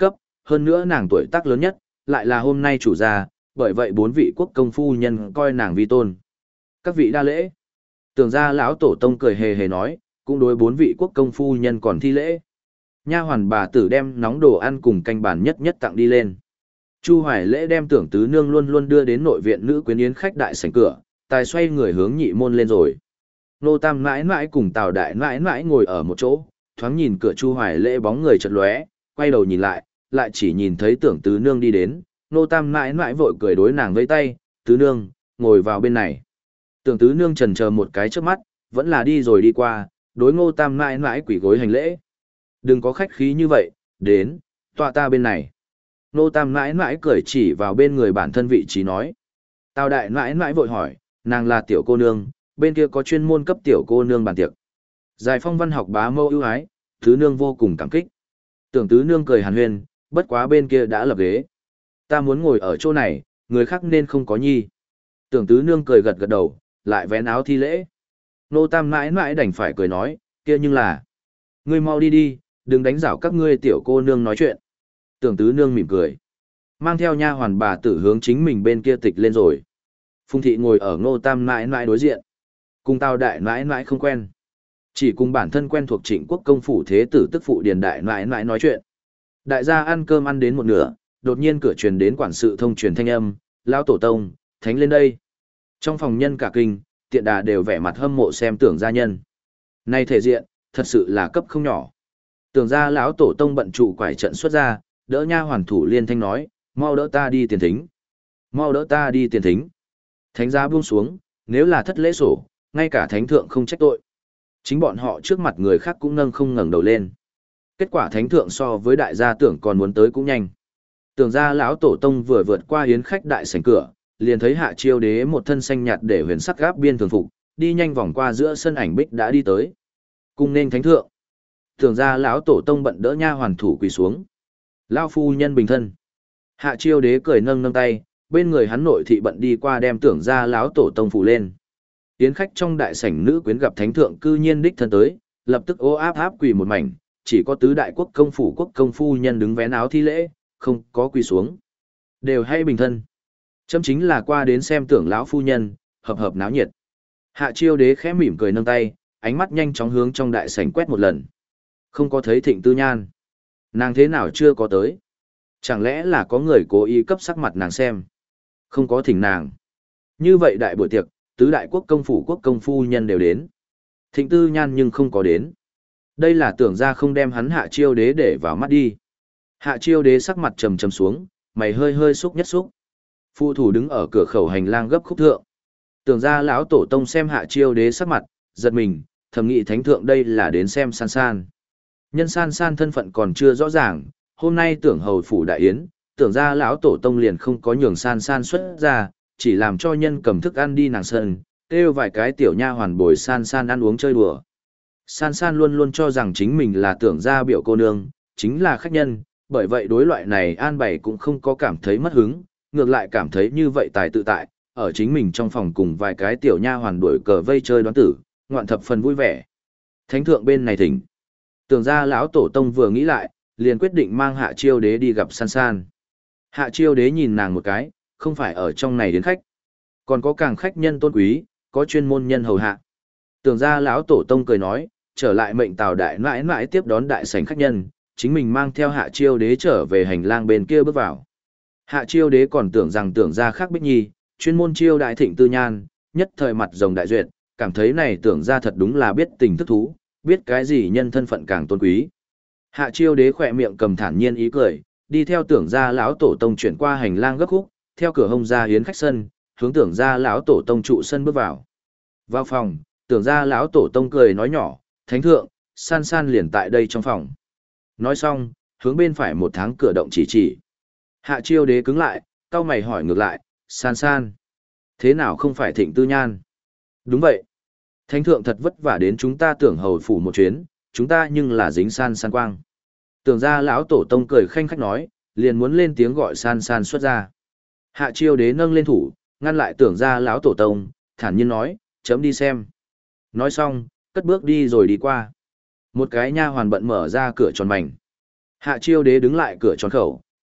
hơn nữa nàng tuổi tác lớn nhất, lại là hôm nay chủ gia, bởi vậy bốn vị quốc công phu nhân coi nàng vi tôn. Các vị đa lễ. Tưởng ra lão tổ tông cười hề hề nói, cũng đối bốn vị quốc công phu nhân còn thi lễ. Nha hoàn bà tử đem nóng đồ ăn cùng canh bàn nhất nhất tặng đi lên. Chu Hoài Lễ đem Tưởng Tứ Nương luôn luôn đưa đến nội viện nữ quyến yến khách đại sảnh cửa, tài xoay người hướng nhị môn lên rồi. Nô Tam mãi mãi cùng Tào Đại mãi mãi ngồi ở một chỗ, thoáng nhìn cửa Chu Hoài Lễ bóng người chợt lóe, quay đầu nhìn lại, lại chỉ nhìn thấy Tưởng Tứ Nương đi đến, Nô Tam mãi mãi vội cười đối nàng vẫy tay, "Tứ Nương, ngồi vào bên này." Tưởng Tứ Nương chần chờ một cái trước mắt, vẫn là đi rồi đi qua, đối Ngô Tam mãi mãi quỳ gối hành lễ. "Đừng có khách khí như vậy, đến, tọa ta bên này." Nô Tam mãi mãi cười chỉ vào bên người bản thân vị trí nói. Tào Đại mãi mãi vội hỏi, nàng là tiểu cô nương, bên kia có chuyên môn cấp tiểu cô nương bàn tiệc. Giải phong văn học bá mâu ưu ái, Tứ Nương vô cùng cảm kích. Tưởng Tứ Nương cười hàn huyên, bất quá bên kia đã lập ghế. "Ta muốn ngồi ở chỗ này, người khác nên không có nhi." Tưởng Tứ Nương cười gật gật đầu, lại vén áo thi lễ. Nô Tam mãi mãi đành phải cười nói, "Kia nhưng là, ngươi mau đi đi, đừng đánh rảo các ngươi tiểu cô nương nói chuyện." Tưởng Tứ Nương mỉm cười, mang theo nha hoàn bà tử hướng chính mình bên kia tịch lên rồi. Phùng thị ngồi ở Ngô Tam mãi mãi đối diện, cùng Tào Đại mãi mãi không quen, chỉ cùng bản thân quen thuộc Trịnh Quốc công phủ thế tử tức phụ Điền Đại mãi mãi nói chuyện. Đại gia ăn cơm ăn đến một nửa, đột nhiên cửa truyền đến quản sự thông truyền thanh âm, "Lão tổ tông, thánh lên đây." Trong phòng nhân cả kinh, tiện đà đều vẻ mặt hâm mộ xem Tưởng gia nhân. Này thể diện, thật sự là cấp không nhỏ. Tưởng gia lão tổ tông bận trụ quải trận xuất ra, đỡ nha hoàn thủ liên thanh nói, "Mau đỡ ta đi tiền thính. Mau đỡ ta đi tiền thính." Thánh giá buông xuống, nếu là thất lễ sổ, ngay cả thánh thượng không trách tội. Chính bọn họ trước mặt người khác cũng nâng không ngẩng đầu lên. Kết quả thánh thượng so với đại gia Tưởng còn muốn tới cũng nhanh. Tưởng gia lão tổ tông vừa vượt qua yến khách đại sảnh cửa, liền thấy Hạ Chiêu Đế một thân xanh nhạt để huyền sắc gáp biên thường phục, đi nhanh vòng qua giữa sân ảnh bích đã đi tới. Cung nên thánh thượng. Tưởng gia lão tổ tông bận đỡ nha hoàn thủ quỳ xuống. "Lão phu nhân bình thân." Hạ Chiêu Đế cười nâng nâng tay, bên người hắn nội thị bận đi qua đem Tưởng gia lão tổ tông phủ lên. Yến khách trong đại sảnh nữ quyến gặp thánh thượng cư nhiên đích thân tới, lập tức ố áp áp quỳ một mảnh, chỉ có tứ đại quốc công phủ quốc công phu nhân đứng vén áo thi lễ, không có quỳ xuống. Đều hay bình thân. Chấm chính là qua đến xem Tưởng lão phu nhân, hợp hợp náo nhiệt. Hạ Chiêu Đế khẽ mỉm cười nâng tay, ánh mắt nhanh chóng hướng trong đại sảnh quét một lần. Không có thấy Thịnh Tư Nhan. Nàng thế nào chưa có tới? Chẳng lẽ là có người cố ý cấp sắc mặt nàng xem? Không có thỉnh nàng. Như vậy đại buổi tiệc, tứ đại quốc công phủ quốc công phu nhân đều đến. Thịnh Tư Nhan nhưng không có đến. Đây là tưởng ra không đem hắn Hạ Chiêu Đế để vào mắt đi. Hạ Chiêu Đế sắc mặt trầm trầm xuống, mày hơi hơi xúc nhất xúc. Phu thủ đứng ở cửa khẩu hành lang gấp khúc thượng. Tưởng ra lão tổ tông xem Hạ Chiêu Đế sắc mặt, giật mình, thầm nghĩ thánh thượng đây là đến xem San San. Nhân San San thân phận còn chưa rõ ràng, hôm nay tưởng hầu phủ đại yến, tưởng ra lão tổ tông liền không có nhường San San xuất ra, chỉ làm cho nhân cầm thức ăn đi nàng sân, kêu vài cái tiểu nha hoàn bồi San San ăn uống chơi đùa. San San luôn luôn cho rằng chính mình là tưởng ra biểu cô nương, chính là khách nhân, bởi vậy đối loại này an bày cũng không có cảm thấy mất hứng, ngược lại cảm thấy như vậy tài tự tại, ở chính mình trong phòng cùng vài cái tiểu nha hoàn đuổi cờ vây chơi đoán tử, ngoạn thập phần vui vẻ. Thánh thượng bên này thỉnh. Tưởng ra lão tổ tông vừa nghĩ lại, liền quyết định mang Hạ Chiêu Đế đi gặp San San. Hạ Chiêu Đế nhìn nàng một cái, không phải ở trong này đến khách, còn có càng khách nhân tôn quý, có chuyên môn nhân hầu hạ. Tưởng ra lão tổ tông cười nói, trở lại mệnh Tào đại mãi mãi tiếp đón đại sảnh khách nhân, chính mình mang theo Hạ Chiêu Đế trở về hành lang bên kia bước vào. Hạ Chiêu Đế còn tưởng rằng tưởng ra khác Bích Nhi, chuyên môn chiêu đại Thịnh Tư Nhan, nhất thời mặt rồng đại duyệt, cảm thấy này tưởng ra thật đúng là biết tình thức thú, biết cái gì nhân thân phận càng tôn quý. Hạ Chiêu Đế khỏe miệng cầm thản nhiên ý cười, đi theo tưởng ra lão tổ tông chuyển qua hành lang gấp khúc, theo cửa hông ra hiến khách sân, hướng tưởng ra lão tổ tông trụ sân bước vào. Vào phòng, tưởng ra lão tổ tông cười nói nhỏ, thánh thượng, San San liền tại đây trong phòng. Nói xong, hướng bên phải một tháng cửa động chỉ chỉ. Hạ Chiêu Đế cứng lại, cau mày hỏi ngược lại, San San, thế nào không phải Thịnh Tư Nhan? Đúng vậy. Thánh thượng thật vất vả đến chúng ta tưởng hầu phủ một chuyến, chúng ta nhưng là dính San San quang. Tưởng ra lão tổ tông cười khanh khách nói, liền muốn lên tiếng gọi San San xuất ra. Hạ Chiêu Đế nâng lên thủ, ngăn lại tưởng ra lão tổ tông, thản nhiên nói, chấm đi xem. Nói xong, cất bước đi rồi đi qua. Một cái nha hoàn bận mở ra cửa tròn mảnh. Hạ Chiêu Đế đứng lại cửa tròn khẩu,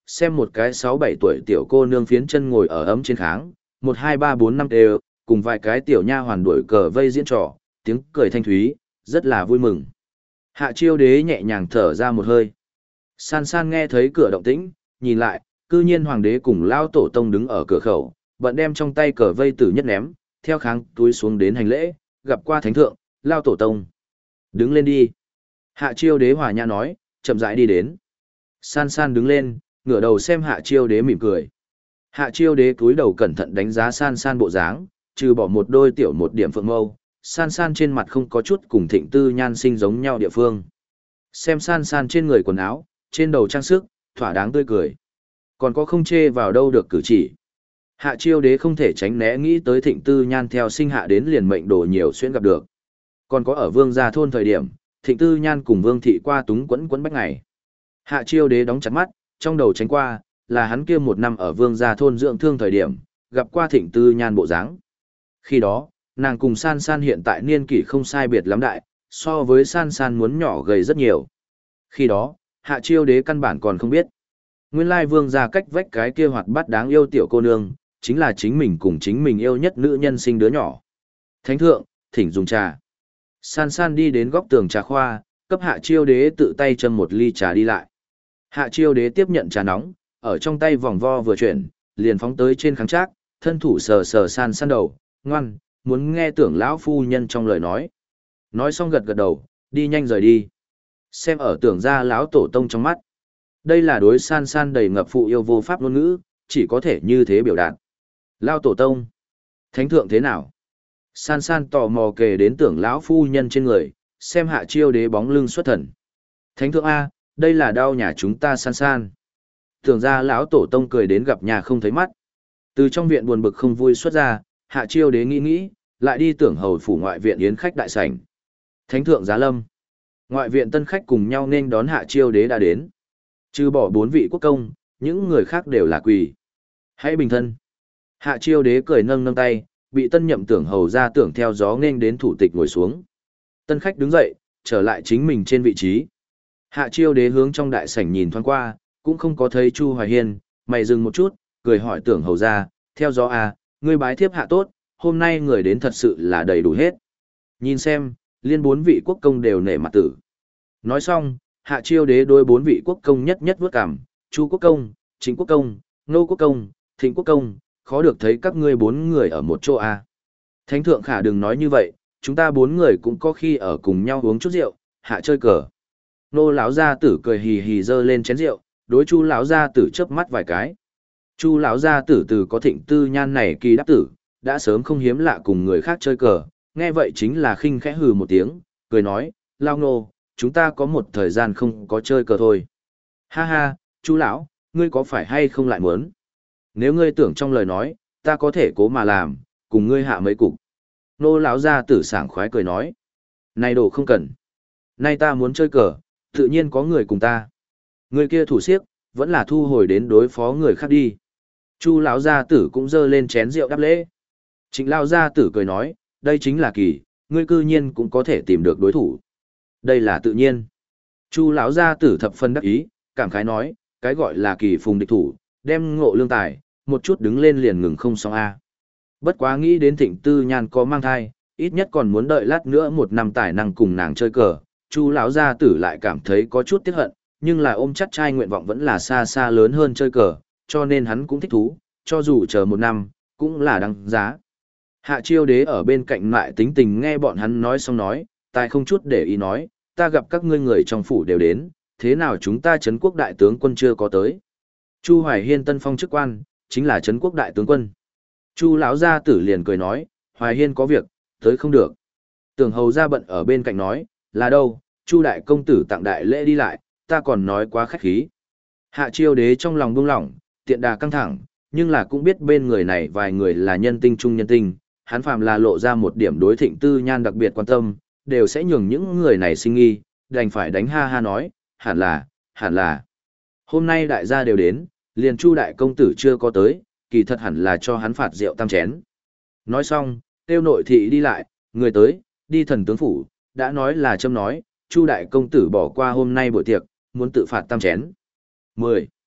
xem một cái sáu bảy tuổi tiểu cô nương phiến chân ngồi ở ấm trên kháng, một hai ba bốn năm đều, cùng vài cái tiểu nha hoàn đuổi cờ vây diễn trò, tiếng cười thanh thúy, rất là vui mừng. Hạ Chiêu Đế nhẹ nhàng thở ra một hơi. San San nghe thấy cửa động tĩnh, nhìn lại, cư nhiên hoàng đế cùng lao tổ tông đứng ở cửa khẩu, bận đem trong tay cờ vây tử nhất ném, theo kháng túi xuống đến hành lễ, gặp qua thánh thượng, lao tổ tông. Đứng lên đi. Hạ Chiêu Đế hòa nhã nói, chậm rãi đi đến. San San đứng lên, ngửa đầu xem Hạ Chiêu Đế mỉm cười. Hạ Chiêu Đế cúi đầu cẩn thận đánh giá San San bộ dáng, trừ bỏ một đôi tiểu một điểm phượng mâu, San San trên mặt không có chút cùng Thịnh Tư Nhan sinh giống nhau địa phương. Xem San San trên người quần áo, trên đầu trang sức, thỏa đáng tươi cười. Còn có không chê vào đâu được cử chỉ. Hạ Chiêu Đế không thể tránh né nghĩ tới Thịnh Tư Nhan theo sinh hạ đến liền mệnh đồ nhiều xuyên gặp được. Còn có ở Vương gia thôn thời điểm, Thịnh Tư Nhan cùng Vương thị qua túng quẫn quẫn bách ngày. Hạ Chiêu Đế đóng chặt mắt, trong đầu tránh qua, là hắn kia một năm ở Vương gia thôn dưỡng thương thời điểm, gặp qua Thịnh Tư Nhan bộ dáng. Khi đó, nàng cùng San San hiện tại niên kỷ không sai biệt lắm đại, so với San San muốn nhỏ gầy rất nhiều. Khi đó, Hạ Chiêu Đế căn bản còn không biết. Nguyên lai Vương gia cách vách cái kia hoạt bát đáng yêu tiểu cô nương, chính là chính mình cùng chính mình yêu nhất nữ nhân sinh đứa nhỏ. Thánh thượng, thỉnh dùng trà. San San đi đến góc tường trà khoa, cấp Hạ Chiêu Đế tự tay châm một ly trà đi lại. Hạ Chiêu Đế tiếp nhận trà nóng, ở trong tay vòng vo vừa chuyển, liền phóng tới trên kháng trác, thân thủ sờ sờ San San đầu, ngoan, muốn nghe tưởng lão phu nhân trong lời nói. Nói xong gật gật đầu, đi nhanh rời đi. Xem ở tưởng ra lão tổ tông trong mắt. Đây là đối San San đầy ngập phụ yêu vô pháp ngôn ngữ, chỉ có thể như thế biểu đạt. Lão tổ tông, thánh thượng thế nào? San San tò mò kề đến tưởng lão phu nhân trên người, xem Hạ Chiêu Đế bóng lưng xuất thần. Thánh thượng A, đây là đau nhà chúng ta San San. Tưởng ra lão tổ tông cười đến gặp nhà không thấy mắt. Từ trong viện buồn bực không vui xuất ra, Hạ Chiêu Đế nghĩ nghĩ, lại đi tưởng hầu phủ ngoại viện yến khách đại sảnh. Thánh thượng giá lâm. Ngoại viện tân khách cùng nhau nên đón Hạ Chiêu Đế đã đến. Trừ bỏ bốn vị quốc công, những người khác đều là quỳ. Hãy bình thân. Hạ Chiêu Đế cười nâng nâng tay, bị tân nhậm tưởng hầu ra tưởng theo gió nên đến thủ tịch ngồi xuống. Tân khách đứng dậy, trở lại chính mình trên vị trí. Hạ Chiêu Đế hướng trong đại sảnh nhìn thoáng qua, cũng không có thấy Chu Hoài Hiên, mày dừng một chút, cười hỏi tưởng hầu ra, theo gió à, ngươi bái thiếp hạ tốt, hôm nay người đến thật sự là đầy đủ hết. Nhìn xem, liên bốn vị quốc công đều nể mặt tử. Nói xong, Hạ Chiêu Đế đối bốn vị quốc công nhất nhất vước cảm, Chu quốc công, Chính quốc công, Nô quốc công, Thịnh quốc công, khó được thấy các ngươi bốn người ở một chỗ à. Thánh thượng khả đừng nói như vậy, chúng ta bốn người cũng có khi ở cùng nhau uống chút rượu, hạ chơi cờ. Nô lão gia tử cười hì hì dơ lên chén rượu, đối Chu lão gia tử chớp mắt vài cái. Chu lão gia tử từ có Thịnh Tư Nhan này kỳ đáp tử, đã sớm không hiếm lạ cùng người khác chơi cờ, nghe vậy chính là khinh khẽ hừ một tiếng, cười nói, lao nô, chúng ta có một thời gian không có chơi cờ thôi. Ha ha, Chu lão, ngươi có phải hay không lại muốn? Nếu ngươi tưởng trong lời nói, ta có thể cố mà làm, cùng ngươi hạ mấy cục. Nô lão gia tử sảng khoái cười nói, này đồ không cần. Nay ta muốn chơi cờ, tự nhiên có người cùng ta. Người kia thủ siếc, vẫn là thu hồi đến đối phó người khác đi. Chu lão gia tử cũng dơ lên chén rượu đáp lễ. Trịnh lão gia tử cười nói, đây chính là kỳ, ngươi cư nhiên cũng có thể tìm được đối thủ. Đây là tự nhiên. Chu lão gia tử thập phân đắc ý, cảm khái nói, cái gọi là kỳ phùng địch thủ, đem ngộ lương tài, một chút đứng lên liền ngừng không xong a. Bất quá nghĩ đến Thịnh Tư Nhan có mang thai, ít nhất còn muốn đợi lát nữa một năm tài năng cùng nàng chơi cờ. Chu lão gia tử lại cảm thấy có chút tiếc hận, nhưng là ôm chắc trai nguyện vọng vẫn là xa xa lớn hơn chơi cờ, cho nên hắn cũng thích thú, cho dù chờ một năm, cũng là đáng giá. Hạ Chiêu Đế ở bên cạnh lại tính tình nghe bọn hắn nói xong nói, tài không chút để ý nói, ta gặp các ngươi người trong phủ đều đến, thế nào chúng ta trấn quốc đại tướng quân chưa có tới. Chu Hoài Hiên tân phong chức quan, chính là trấn quốc đại tướng quân. Chu lão gia tử liền cười nói, Hoài Hiên có việc, tới không được. Tưởng hầu ra bận ở bên cạnh nói, là đâu, Chu đại công tử tặng đại lễ đi lại, ta còn nói quá khách khí. Hạ Chiêu Đế trong lòng buông lỏng, tiện đà căng thẳng, nhưng là cũng biết bên người này vài người là nhân tinh trung nhân tinh, hắn phàm là lộ ra một điểm đối Thịnh Tư Nhan đặc biệt quan tâm, đều sẽ nhường những người này sinh nghi, đành phải đánh ha ha nói, hẳn là, hẳn là. Hôm nay đại gia đều đến, liền Chu đại công tử chưa có tới, kỳ thật hẳn là cho hắn phạt rượu tam chén. Nói xong, tiêu nội thị đi lại, người tới, đi thần tướng phủ, đã nói là châm nói, Chu đại công tử bỏ qua hôm nay buổi tiệc, muốn tự phạt tam chén. mười.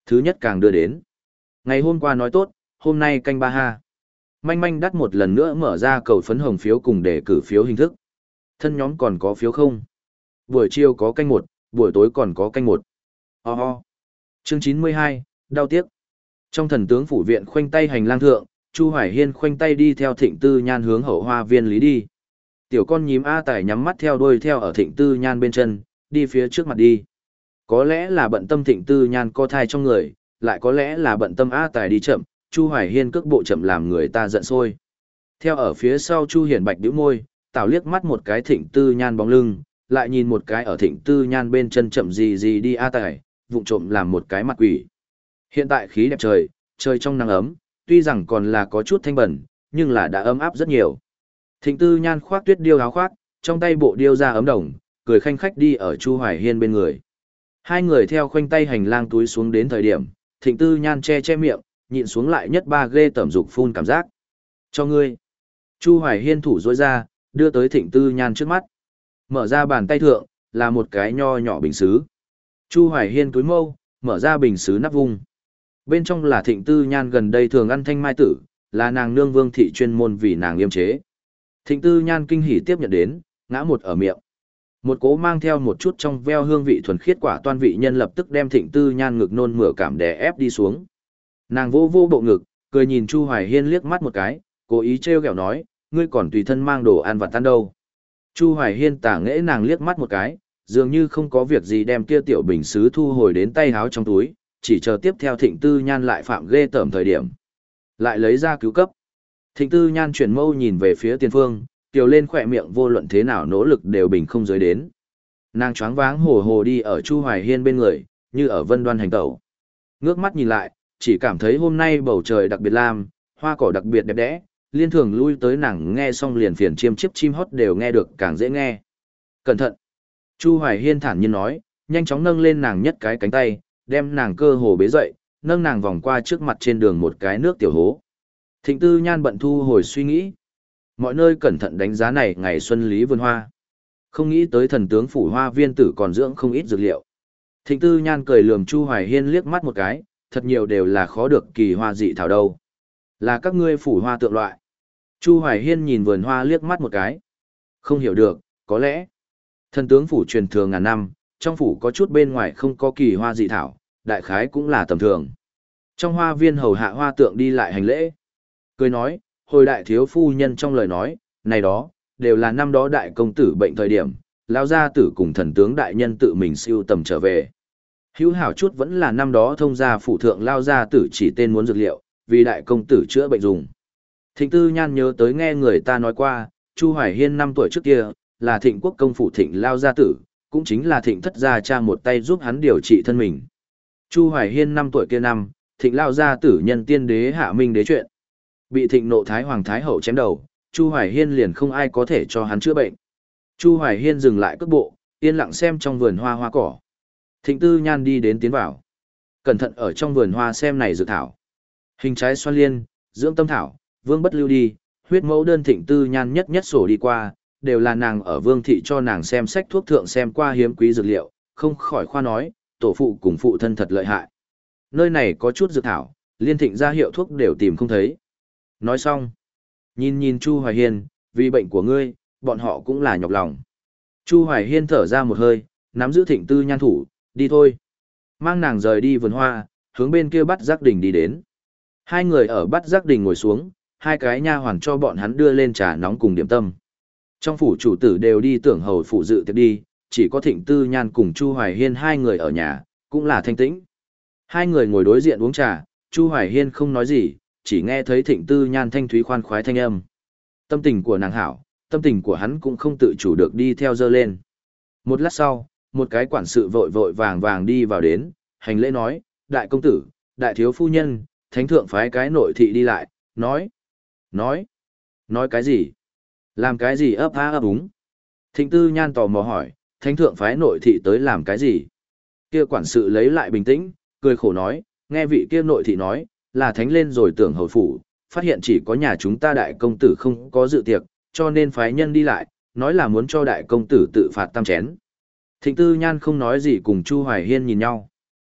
Thứ nhất càng đưa đến. Ngày hôm qua nói tốt, hôm nay canh ba ha. Manh manh đắt một lần nữa mở ra cầu phấn hồng phiếu cùng đề cử phiếu hình thức. Thân nhóm còn có phiếu không? Buổi chiều có canh một, buổi tối còn có canh một. Ho ho. Chương chín mươi hai, đau tiếc. Trong thần tướng phủ viện khoanh tay hành lang thượng, Chu Hoài Hiên khoanh tay đi theo Thịnh Tư Nhan hướng hậu hoa viên lý đi. Tiểu con nhím A Tài nhắm mắt theo đuôi theo ở Thịnh Tư Nhan bên chân, đi phía trước mặt đi. Có lẽ là bận tâm Thịnh Tư Nhan có thai trong người, lại có lẽ là bận tâm A Tài đi chậm, Chu Hoài Hiên cước bộ chậm làm người ta giận sôi. Theo ở phía sau Chu Hiển Bạch bĩu môi, tảo liếc mắt một cái Thịnh Tư Nhan bóng lưng, lại nhìn một cái ở Thịnh Tư Nhan bên chân chậm gì gì đi A Tài, vụng trộm làm một cái mặt quỷ. Hiện tại khí đẹp trời, trời trong nắng ấm, tuy rằng còn là có chút thanh bẩn, nhưng là đã ấm áp rất nhiều. Thịnh Tư Nhan khoác tuyết điêu áo khoác, trong tay bộ điêu ra ấm đồng, cười khanh khách đi ở Chu Hoài Hiên bên người. Hai người theo khoanh tay hành lang túi xuống đến thời điểm, Thịnh Tư Nhan che che miệng, nhịn xuống lại nhất ba ghê tẩm dục phun cảm giác. Cho ngươi. Chu Hoài Hiên thủ dối ra, đưa tới Thịnh Tư Nhan trước mắt. Mở ra bàn tay thượng, là một cái nho nhỏ bình xứ. Chu Hoài Hiên túi mâu, mở ra bình xứ nắp vung. Bên trong là Thịnh Tư Nhan gần đây thường ăn thanh mai tử, là nàng nương Vương thị chuyên môn vì nàng yêm chế. Thịnh Tư Nhan kinh hỉ tiếp nhận đến, ngã một ở miệng. Một cố mang theo một chút trong veo hương vị thuần khiết quả toan vị nhân lập tức đem Thịnh Tư Nhan ngực nôn mửa cảm đè ép đi xuống. Nàng vô vô bộ ngực, cười nhìn Chu Hoài Hiên liếc mắt một cái, cố ý trêu ghẹo nói, ngươi còn tùy thân mang đồ ăn vặt tan đâu. Chu Hoài Hiên tả nghễ nàng liếc mắt một cái, dường như không có việc gì đem kia tiểu bình sứ thu hồi đến tay háo trong túi, chỉ chờ tiếp theo Thịnh Tư Nhan lại phạm ghê tởm thời điểm. Lại lấy ra cứu cấp. Thịnh Tư Nhan chuyển mâu nhìn về phía tiền phương, tiểu lên khỏe miệng vô luận thế nào nỗ lực đều bình không giới đến. Nàng choáng váng hồ hồ đi ở Chu Hoài Hiên bên người, như ở vân đoan hành tẩu. Ngước mắt nhìn lại, chỉ cảm thấy hôm nay bầu trời đặc biệt lam, hoa cỏ đặc biệt đẹp đẽ, liên thường lui tới nàng nghe xong liền phiền chiêm chiếp chim hót đều nghe được càng dễ nghe. Cẩn thận! Chu Hoài Hiên thản nhiên nói, nhanh chóng nâng lên nàng nhất cái cánh tay, đem nàng cơ hồ bế dậy, nâng nàng vòng qua trước mặt trên đường một cái nước tiểu hố. Thịnh Tư Nhan bận thu hồi suy nghĩ. Mọi nơi cẩn thận đánh giá này ngày xuân lý vườn hoa. Không nghĩ tới thần tướng phủ hoa viên tử còn dưỡng không ít dược liệu. Thịnh Tư Nhan cười lườm Chu Hoài Hiên liếc mắt một cái, thật nhiều đều là khó được kỳ hoa dị thảo đâu. Là các ngươi phủ hoa tượng loại. Chu Hoài Hiên nhìn vườn hoa liếc mắt một cái. Không hiểu được, có lẽ. Thần tướng phủ truyền thường ngàn năm, trong phủ có chút bên ngoài không có kỳ hoa dị thảo, đại khái cũng là tầm thường. Trong hoa viên hầu hạ hoa tượng đi lại hành lễ. Cười nói, hồi đại thiếu phu nhân trong lời nói, này đó, đều là năm đó đại công tử bệnh thời điểm, lao gia tử cùng thần tướng đại nhân tự mình siêu tầm trở về. Hữu hảo chút vẫn là năm đó thông gia phụ thượng lao gia tử chỉ tên muốn dược liệu, vì đại công tử chữa bệnh dùng. Thịnh Tư Nhan nhớ tới nghe người ta nói qua, Chu Hoài Hiên năm tuổi trước kia, là Thịnh quốc công phủ Thịnh lao gia tử, cũng chính là Thịnh thất gia cha một tay giúp hắn điều trị thân mình. Chu Hoài Hiên năm tuổi kia năm, Thịnh lao gia tử nhân tiên đế hạ minh đế chuyện. Bị Thịnh nộ thái hoàng thái hậu chém đầu, Chu Hoài Hiên liền không ai có thể cho hắn chữa bệnh. Chu Hoài Hiên dừng lại cước bộ, yên lặng xem trong vườn hoa hoa cỏ. Thịnh Tư Nhan đi đến tiến vào. Cẩn thận ở trong vườn hoa xem này dược thảo. Hình trái xoan liên, dưỡng tâm thảo, vương bất lưu đi, huyết mẫu đơn Thịnh Tư Nhan nhất nhất sổ đi qua, đều là nàng ở vương thị cho nàng xem sách thuốc thượng xem qua hiếm quý dược liệu, không khỏi khoa nói, tổ phụ cùng phụ thân thật lợi hại. Nơi này có chút dược thảo, liên Thịnh ra hiệu thuốc đều tìm không thấy. Nói xong, nhìn nhìn Chu Hoài Hiên, vì bệnh của ngươi, bọn họ cũng là nhọc lòng. Chu Hoài Hiên thở ra một hơi, nắm giữ Thịnh Tư Nhan thủ, đi thôi. Mang nàng rời đi vườn hoa, hướng bên kia bắt giác đình đi đến. Hai người ở bắt giác đình ngồi xuống, hai cái nha hoàn cho bọn hắn đưa lên trà nóng cùng điểm tâm. Trong phủ chủ tử đều đi tưởng hầu phủ dự tiệc đi, chỉ có Thịnh Tư Nhan cùng Chu Hoài Hiên hai người ở nhà, cũng là thanh tĩnh. Hai người ngồi đối diện uống trà, Chu Hoài Hiên không nói gì, chỉ nghe thấy Thịnh Tư Nhan thanh thúy khoan khoái thanh âm. Tâm tình của nàng hảo, tâm tình của hắn cũng không tự chủ được đi theo dơ lên. Một lát sau, một cái quản sự vội vội vàng vàng đi vào đến, hành lễ nói, đại công tử, đại thiếu phu nhân, thánh thượng phái cái nội thị đi lại, nói, nói, nói cái gì? Làm cái gì ấp á ấp úng? Thịnh Tư Nhan tò mò hỏi, thánh thượng phái nội thị tới làm cái gì? Kia quản sự lấy lại bình tĩnh, cười khổ nói, nghe vị kia nội thị nói, là thánh lên rồi tưởng hầu phủ, phát hiện chỉ có nhà chúng ta đại công tử không có dự tiệc, cho nên phái nhân đi lại, nói là muốn cho đại công tử tự phạt tam chén. Thịnh Tư Nhan không nói gì cùng Chu Hoài Hiên nhìn nhau.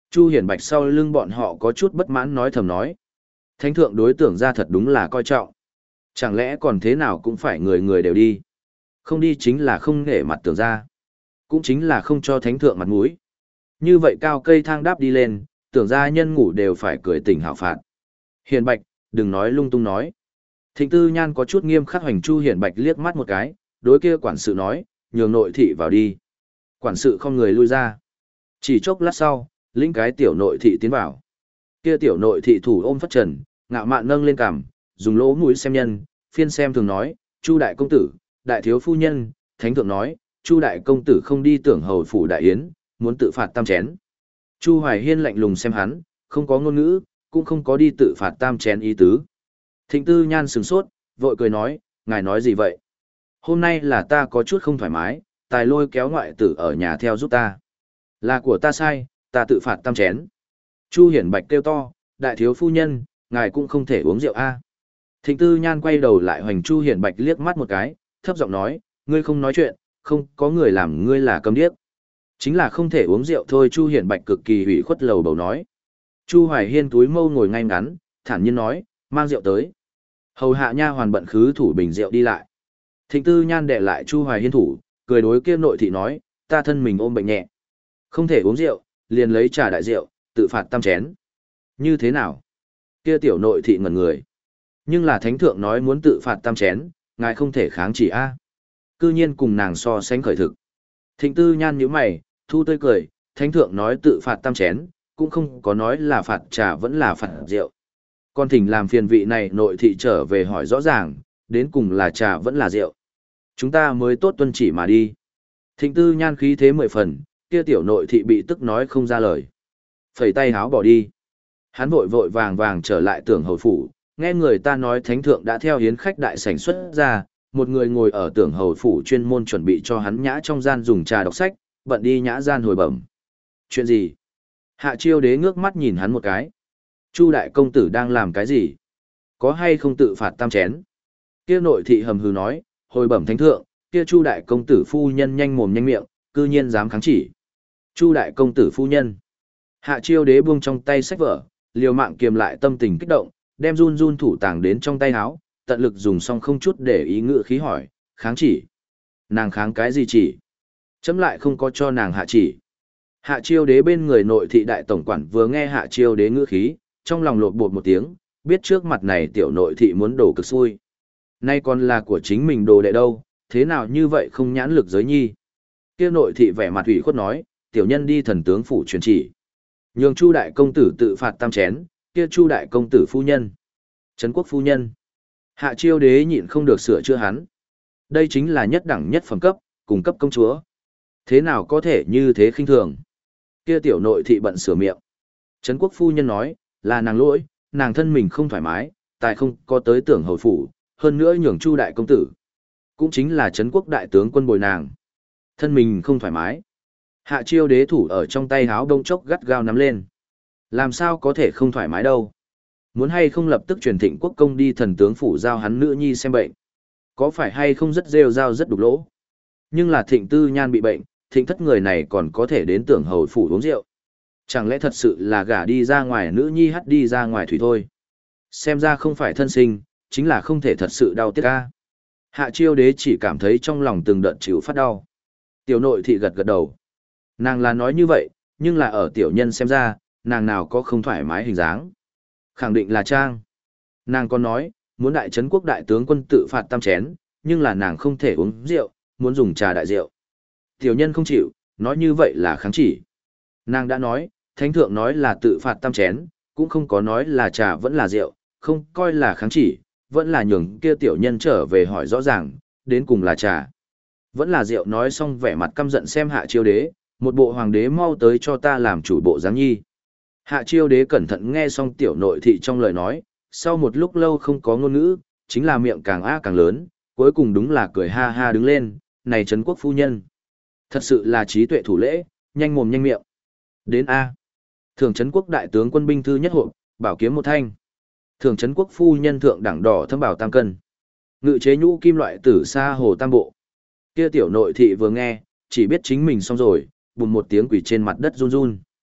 Chu Hiển Bạch sau lưng bọn họ có chút bất mãn nói thầm nói. Thánh thượng đối tưởng ra thật đúng là coi trọng. Chẳng lẽ còn thế nào cũng phải người người đều đi. Không đi chính là không nể mặt tưởng ra. Cũng chính là không cho thánh thượng mặt mũi. Như vậy cao cây thang đáp đi lên, tưởng ra nhân ngủ đều phải cười tỉnh hảo phạt. Hiển Bạch, đừng nói lung tung nói. Thịnh Tư Nhan có chút nghiêm khắc hoành Chu Hiển Bạch liếc mắt một cái, đối kia quản sự nói, nhường nội thị vào đi. Quản sự không người lui ra. Chỉ chốc lát sau, lĩnh cái tiểu nội thị tiến vào. Kia tiểu nội thị thủ ôm phất trần, ngạo mạn nâng lên cằm, dùng lỗ mũi xem nhân, phiên xem thường nói, Chu đại công tử, đại thiếu phu nhân, thánh thượng nói, Chu đại công tử không đi tưởng hầu phủ đại yến, muốn tự phạt tam chén. Chu Hoài Hiên lạnh lùng xem hắn, không có ngôn ngữ, cũng không có đi tự phạt tam chén ý tứ. Thịnh Tư Nhan sửng sốt, vội cười nói, ngài nói gì vậy? Hôm nay là ta có chút không thoải mái, tài lôi kéo ngoại tử ở nhà theo giúp ta. Là của ta sai, ta tự phạt tam chén. Chu Hiển Bạch kêu to, đại thiếu phu nhân, ngài cũng không thể uống rượu a. Thịnh Tư Nhan quay đầu lại hoành Chu Hiển Bạch liếc mắt một cái, thấp giọng nói, ngươi không nói chuyện, không có người làm ngươi là câm điếc. Chính là không thể uống rượu thôi. Chu Hiển Bạch cực kỳ hủy khuất lầu bầu nói. Chu Hoài Hiên túi mâu ngồi ngay ngắn, thản nhiên nói, mang rượu tới. Hầu hạ nha hoàn bận khứ thủ bình rượu đi lại. Thịnh Tư Nhan đệ lại Chu Hoài Hiên thủ, cười đối kia nội thị nói, ta thân mình ôm bệnh nhẹ. Không thể uống rượu, liền lấy trà đại rượu, tự phạt tam chén. Như thế nào? Kia tiểu nội thị ngẩn người. Nhưng là thánh thượng nói muốn tự phạt tam chén, ngài không thể kháng chỉ a. Cư nhiên cùng nàng so sánh khởi thực. Thịnh Tư Nhan nhíu mày, thu tươi cười, thánh thượng nói tự phạt tam chén, cũng không có nói là phạt trà vẫn là phạt rượu. Còn thỉnh làm phiền vị này nội thị trở về hỏi rõ ràng, đến cùng là trà vẫn là rượu. Chúng ta mới tốt tuân chỉ mà đi. Thịnh Tư Nhan khí thế mười phần, kia tiểu nội thị bị tức nói không ra lời. Phẩy tay háo bỏ đi. Hắn vội vội vàng vàng trở lại tưởng hầu phủ, nghe người ta nói thánh thượng đã theo hiến khách đại sảnh xuất ra, một người ngồi ở tưởng hầu phủ chuyên môn chuẩn bị cho hắn nhã trong gian dùng trà đọc sách, bận đi nhã gian hồi bẩm. Chuyện gì? Hạ Chiêu Đế ngước mắt nhìn hắn một cái. Chu đại công tử đang làm cái gì? Có hay không tự phạt tam chén? Kia nội thị hầm hừ nói, hồi bẩm thánh thượng, kia Chu đại công tử phu nhân nhanh mồm nhanh miệng, cư nhiên dám kháng chỉ. Chu đại công tử phu nhân. Hạ Chiêu Đế buông trong tay sách vở, liều mạng kiềm lại tâm tình kích động, đem run run thủ tàng đến trong tay áo, tận lực dùng xong không chút để ý ngự khí hỏi, kháng chỉ. Nàng kháng cái gì chỉ? Chấm lại không có cho nàng hạ chỉ. Hạ Chiêu Đế bên người nội thị đại tổng quản vừa nghe Hạ Chiêu Đế ngữ khí, trong lòng lột bột một tiếng, biết trước mặt này tiểu nội thị muốn đổ cực xui. Nay còn là của chính mình đồ đệ đâu, thế nào như vậy không nhãn lực giới nhi. Kia nội thị vẻ mặt ủy khuất nói, tiểu nhân đi thần tướng phủ truyền chỉ. Nhường Chu đại công tử tự phạt tam chén, kia Chu đại công tử phu nhân. Trấn quốc phu nhân. Hạ Chiêu Đế nhịn không được sửa chữa hắn. Đây chính là nhất đẳng nhất phẩm cấp, cùng cấp công chúa. Thế nào có thể như thế khinh thường? Kia tiểu nội thị bận sửa miệng. Trấn quốc phu nhân nói, là nàng lỗi, nàng thân mình không thoải mái, tại không có tới tưởng hầu phủ, hơn nữa nhường Chu đại công tử. Cũng chính là Trấn quốc đại tướng quân bồi nàng. Thân mình không thoải mái. Hạ Chiêu Đế thủ ở trong tay háo đông chốc gắt gao nắm lên. Làm sao có thể không thoải mái đâu? Muốn hay không lập tức truyền thịnh quốc công đi thần tướng phủ giao hắn nữ nhi xem bệnh. Có phải hay không rất rêu rao rất đục lỗ. Nhưng là Thịnh Tư Nhan bị bệnh, thịnh thất người này còn có thể đến tưởng hầu phủ uống rượu. Chẳng lẽ thật sự là gả đi ra ngoài nữ nhi hắt đi ra ngoài thủy thôi. Xem ra không phải thân sinh, chính là không thể thật sự đau tiếc ca. Hạ Chiêu Đế chỉ cảm thấy trong lòng từng đợt chịu phát đau. Tiểu nội thị gật gật đầu. Nàng là nói như vậy, nhưng là ở tiểu nhân xem ra, nàng nào có không thoải mái hình dáng. Khẳng định là trang. Nàng còn nói, muốn đại trấn quốc đại tướng quân tự phạt tam chén, nhưng là nàng không thể uống rượu, muốn dùng trà đại rượu. Tiểu nhân không chịu, nói như vậy là kháng chỉ. Nàng đã nói, thánh thượng nói là tự phạt tam chén, cũng không có nói là trà vẫn là rượu, không coi là kháng chỉ, vẫn là nhường kia tiểu nhân trở về hỏi rõ ràng, đến cùng là trà. Vẫn là rượu. Nói xong vẻ mặt căm giận xem Hạ Chiêu Đế, một bộ hoàng đế mau tới cho ta làm chủ bộ dáng nhi. Hạ Chiêu Đế cẩn thận nghe xong tiểu nội thị trong lời nói, sau một lúc lâu không có ngôn ngữ, chính là miệng càng á càng lớn, cuối cùng đúng là cười ha ha đứng lên, này trấn quốc phu nhân. Thật sự là trí tuệ thủ lễ, nhanh mồm nhanh miệng. Đến A. Thưởng trấn quốc đại tướng quân binh thư nhất hộ, bảo kiếm một thanh. Thưởng trấn quốc phu nhân thượng đẳng đỏ thâm bảo tam cân. Ngự chế nhũ kim loại tử sa hồ tam bộ. Kia tiểu nội thị vừa nghe, chỉ biết chính mình xong rồi, bùm một tiếng quỷ trên mặt đất run run.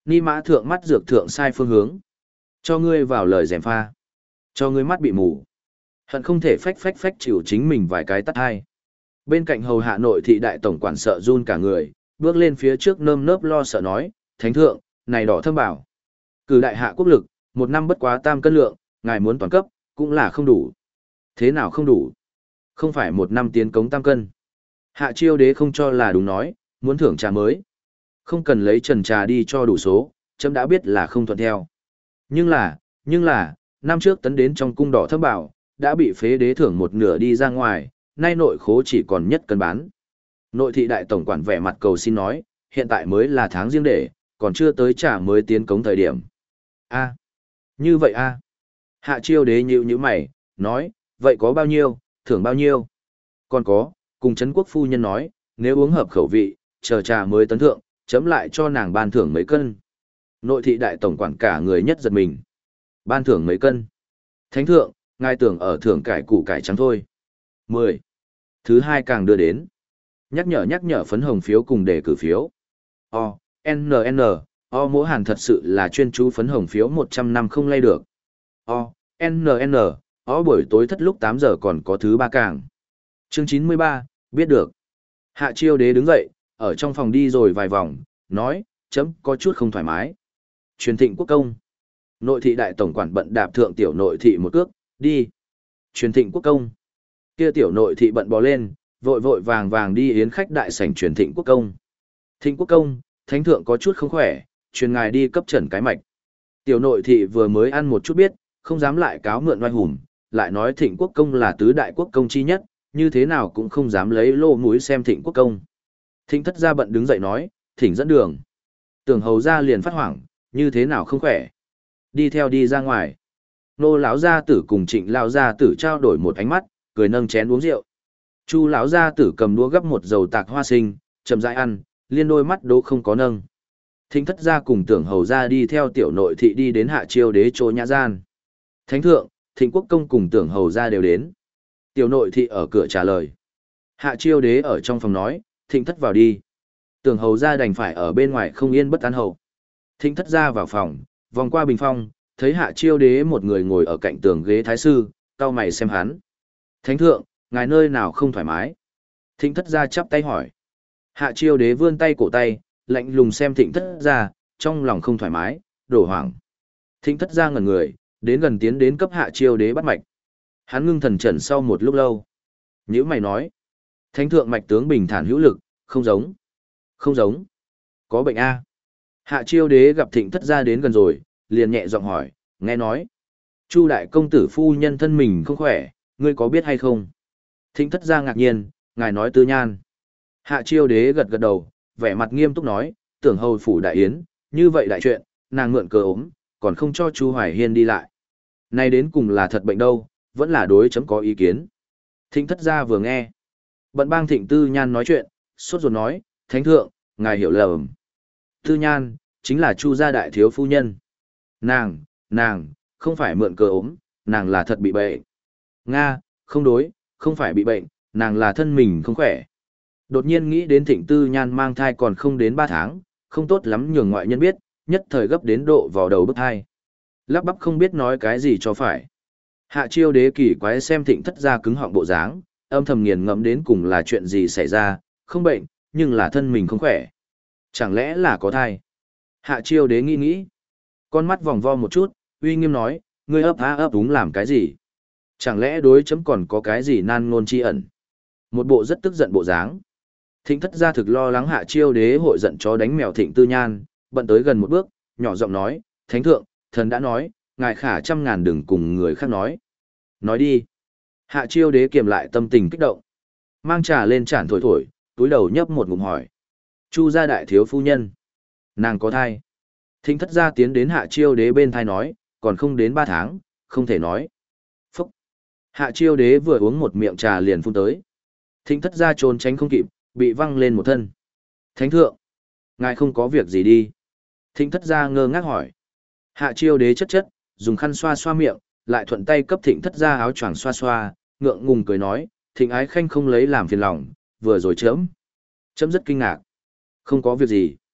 Ni mã thượng mắt dược thượng sai phương hướng. Cho ngươi vào lời gièm pha. Cho ngươi mắt bị mù. Hận không thể phách phách phách chịu chính mình vài cái tắt hai. Bên cạnh hầu hạ nội thị đại tổng quản sợ run cả người, bước lên phía trước nơm nớp lo sợ nói, thánh thượng, này đỏ thâm bảo. Cử đại hạ quốc lực, một năm bất quá tam cân lượng, ngài muốn toàn cấp, cũng là không đủ. Thế nào không đủ? Không phải một năm tiến cống tam cân. Hạ chiêu đế không cho là đúng nói, muốn thưởng trà mới. Không cần lấy trần trà đi cho đủ số, chấm đã biết là không thuận theo. Nhưng là, nhưng là, năm trước tấn đến trong cung đỏ thâm bảo, đã bị phế đế thưởng một nửa đi ra ngoài, nay nội khố chỉ còn nhất cân bán. Nội thị đại tổng quản vẻ mặt cầu xin nói, hiện tại mới là tháng riêng để, còn chưa tới trả mới tiến cống thời điểm. A, như vậy a. Hạ chiêu đế nhíu nhíu mày, nói, vậy có bao nhiêu, thưởng bao nhiêu? Còn có, cùng Trấn quốc phu nhân nói, nếu uống hợp khẩu vị, chờ trà mới tấn thượng, chấm lại cho nàng ban thưởng mấy cân. Nội thị đại tổng quản cả người nhất giật mình. Ban thưởng mấy cân? Thánh thượng, ngài tưởng ở thưởng cải củ cải trắng thôi. mười. Thứ hai càng đưa đến. Nhắc nhở nhắc nhở phấn hồng phiếu cùng đề cử phiếu. O, N N, O mỗ hàn thật sự là chuyên chú phấn hồng phiếu một trăm năm không lay được. O, N N, O buổi tối thất lúc tám giờ còn có thứ ba càng. Chương chín mươi ba, biết được. Hạ chiêu đế đứng dậy, ở trong phòng đi rồi vài vòng, nói, chấm có chút không thoải mái. Truyền thịnh quốc công. Nội thị đại tổng quản bận đạp thượng tiểu nội thị một cước, đi. Truyền thịnh quốc công. Kia tiểu nội thị bận bò lên, vội vội vàng vàng đi yến khách đại sảnh truyền thịnh quốc công. Thịnh quốc công, thánh thượng có chút không khỏe, truyền ngài đi cấp trần cái mạch. Tiểu nội thị vừa mới ăn một chút biết, không dám lại cáo mượn oai hùng, lại nói thịnh quốc công là tứ đại quốc công chi nhất, như thế nào cũng không dám lấy lô mũi xem thịnh quốc công. Thịnh thất gia bận đứng dậy nói, thỉnh dẫn đường. Tưởng hầu gia liền phát hoảng, như thế nào không khỏe. Đi theo đi ra ngoài. Nô lão gia tử cùng trịnh lão gia tử trao đổi một ánh mắt, cười nâng chén uống rượu. Chu lão gia tử cầm đũa gấp một dầu tạc hoa sinh, chậm rãi ăn, liên đôi mắt đố không có nâng. Thính thất gia cùng tưởng hầu gia đi theo tiểu nội thị đi đến hạ chiêu đế chỗ nhã gian. Thánh thượng, thịnh quốc công cùng tưởng hầu gia đều đến. Tiểu nội thị ở cửa trả lời. Hạ chiêu đế ở trong phòng nói, thịnh thất vào đi. Tưởng hầu gia đành phải ở bên ngoài không yên bất an hầu. Thịnh thất gia vào phòng, vòng qua bình phong, thấy hạ chiêu đế một người ngồi ở cạnh tường ghế thái sư, cau mày xem hắn. Thánh thượng, ngài nơi nào không thoải mái? Thịnh thất gia chắp tay hỏi. Hạ chiêu đế vươn tay cổ tay, lạnh lùng xem thịnh thất gia, trong lòng không thoải mái, đổ hoảng. Thịnh thất gia ngẩn người, đến gần tiến đến cấp hạ chiêu đế bắt mạch. Hắn ngưng thần trần sau một lúc lâu. Nhữ mày nói. Thánh thượng mạch tướng bình thản hữu lực, không giống. Không giống. Có bệnh A. Hạ chiêu đế gặp thịnh thất gia đến gần rồi, liền nhẹ giọng hỏi, nghe nói. Chu đại công tử phu nhân thân mình không khỏe, ngươi có biết hay không? Thịnh thất gia ngạc nhiên, ngài nói tư nhan. Hạ chiêu đế gật gật đầu, vẻ mặt nghiêm túc nói, tưởng hầu phủ đại yến, như vậy đại chuyện, nàng mượn cờ ốm, còn không cho Chu Hoài Hiên đi lại. Nay đến cùng là thật bệnh đâu, vẫn là đối chấm có ý kiến. Thịnh thất gia vừa nghe. Bận bang thịnh tư nhan nói chuyện, sốt ruột nói, thánh thượng, ngài hiểu lầm. Tư nhan, chính là Chu gia đại thiếu phu nhân. Nàng, nàng, không phải mượn cờ ốm, nàng là thật bị bệnh. Nga, không đối, không phải bị bệnh, nàng là thân mình không khỏe. Đột nhiên nghĩ đến thịnh tư nhan mang thai còn không đến ba tháng, không tốt lắm nhường ngoại nhân biết, nhất thời gấp đến độ vào đầu bức thai. Lắp bắp không biết nói cái gì cho phải. Hạ chiêu đế kỳ quái xem thịnh thất gia cứng họng bộ dáng, âm thầm nghiền ngẫm đến cùng là chuyện gì xảy ra, không bệnh, nhưng là thân mình không khỏe. Chẳng lẽ là có thai? Hạ chiêu đế nghĩ nghĩ. Con mắt vòng vo một chút, uy nghiêm nói, ngươi ấp á ấp úng làm cái gì? Chẳng lẽ đối chấm còn có cái gì nan ngôn chi ẩn? Một bộ rất tức giận bộ dáng. Thịnh thất gia thực lo lắng hạ chiêu đế hội giận chó đánh mèo thịnh tư nhan, bận tới gần một bước, nhỏ giọng nói, thánh thượng, thần đã nói, ngài khả trăm ngàn đừng cùng người khác nói. Nói đi. Hạ chiêu đế kiềm lại tâm tình kích động. Mang trà lên chản thổi thổi, túi đầu nhấp một ngụm hỏi. Chu gia đại thiếu phu nhân. Nàng có thai. Thịnh thất gia tiến đến hạ chiêu đế bên thai nói, còn không đến ba tháng, không thể nói. Phúc. Hạ chiêu đế vừa uống một miệng trà liền phun tới. Thịnh thất gia trốn tránh không kịp, bị văng lên một thân. Thánh thượng. Ngài không có việc gì đi. Thịnh thất gia ngơ ngác hỏi. Hạ chiêu đế chất chất, dùng khăn xoa xoa miệng, lại thuận tay cấp thịnh thất gia áo choàng xoa xoa, ngượng ngùng cười nói, thịnh ái khanh không lấy làm phiền lòng, vừa rồi chấm. Chấm rất kinh ngạc. Không có việc gì.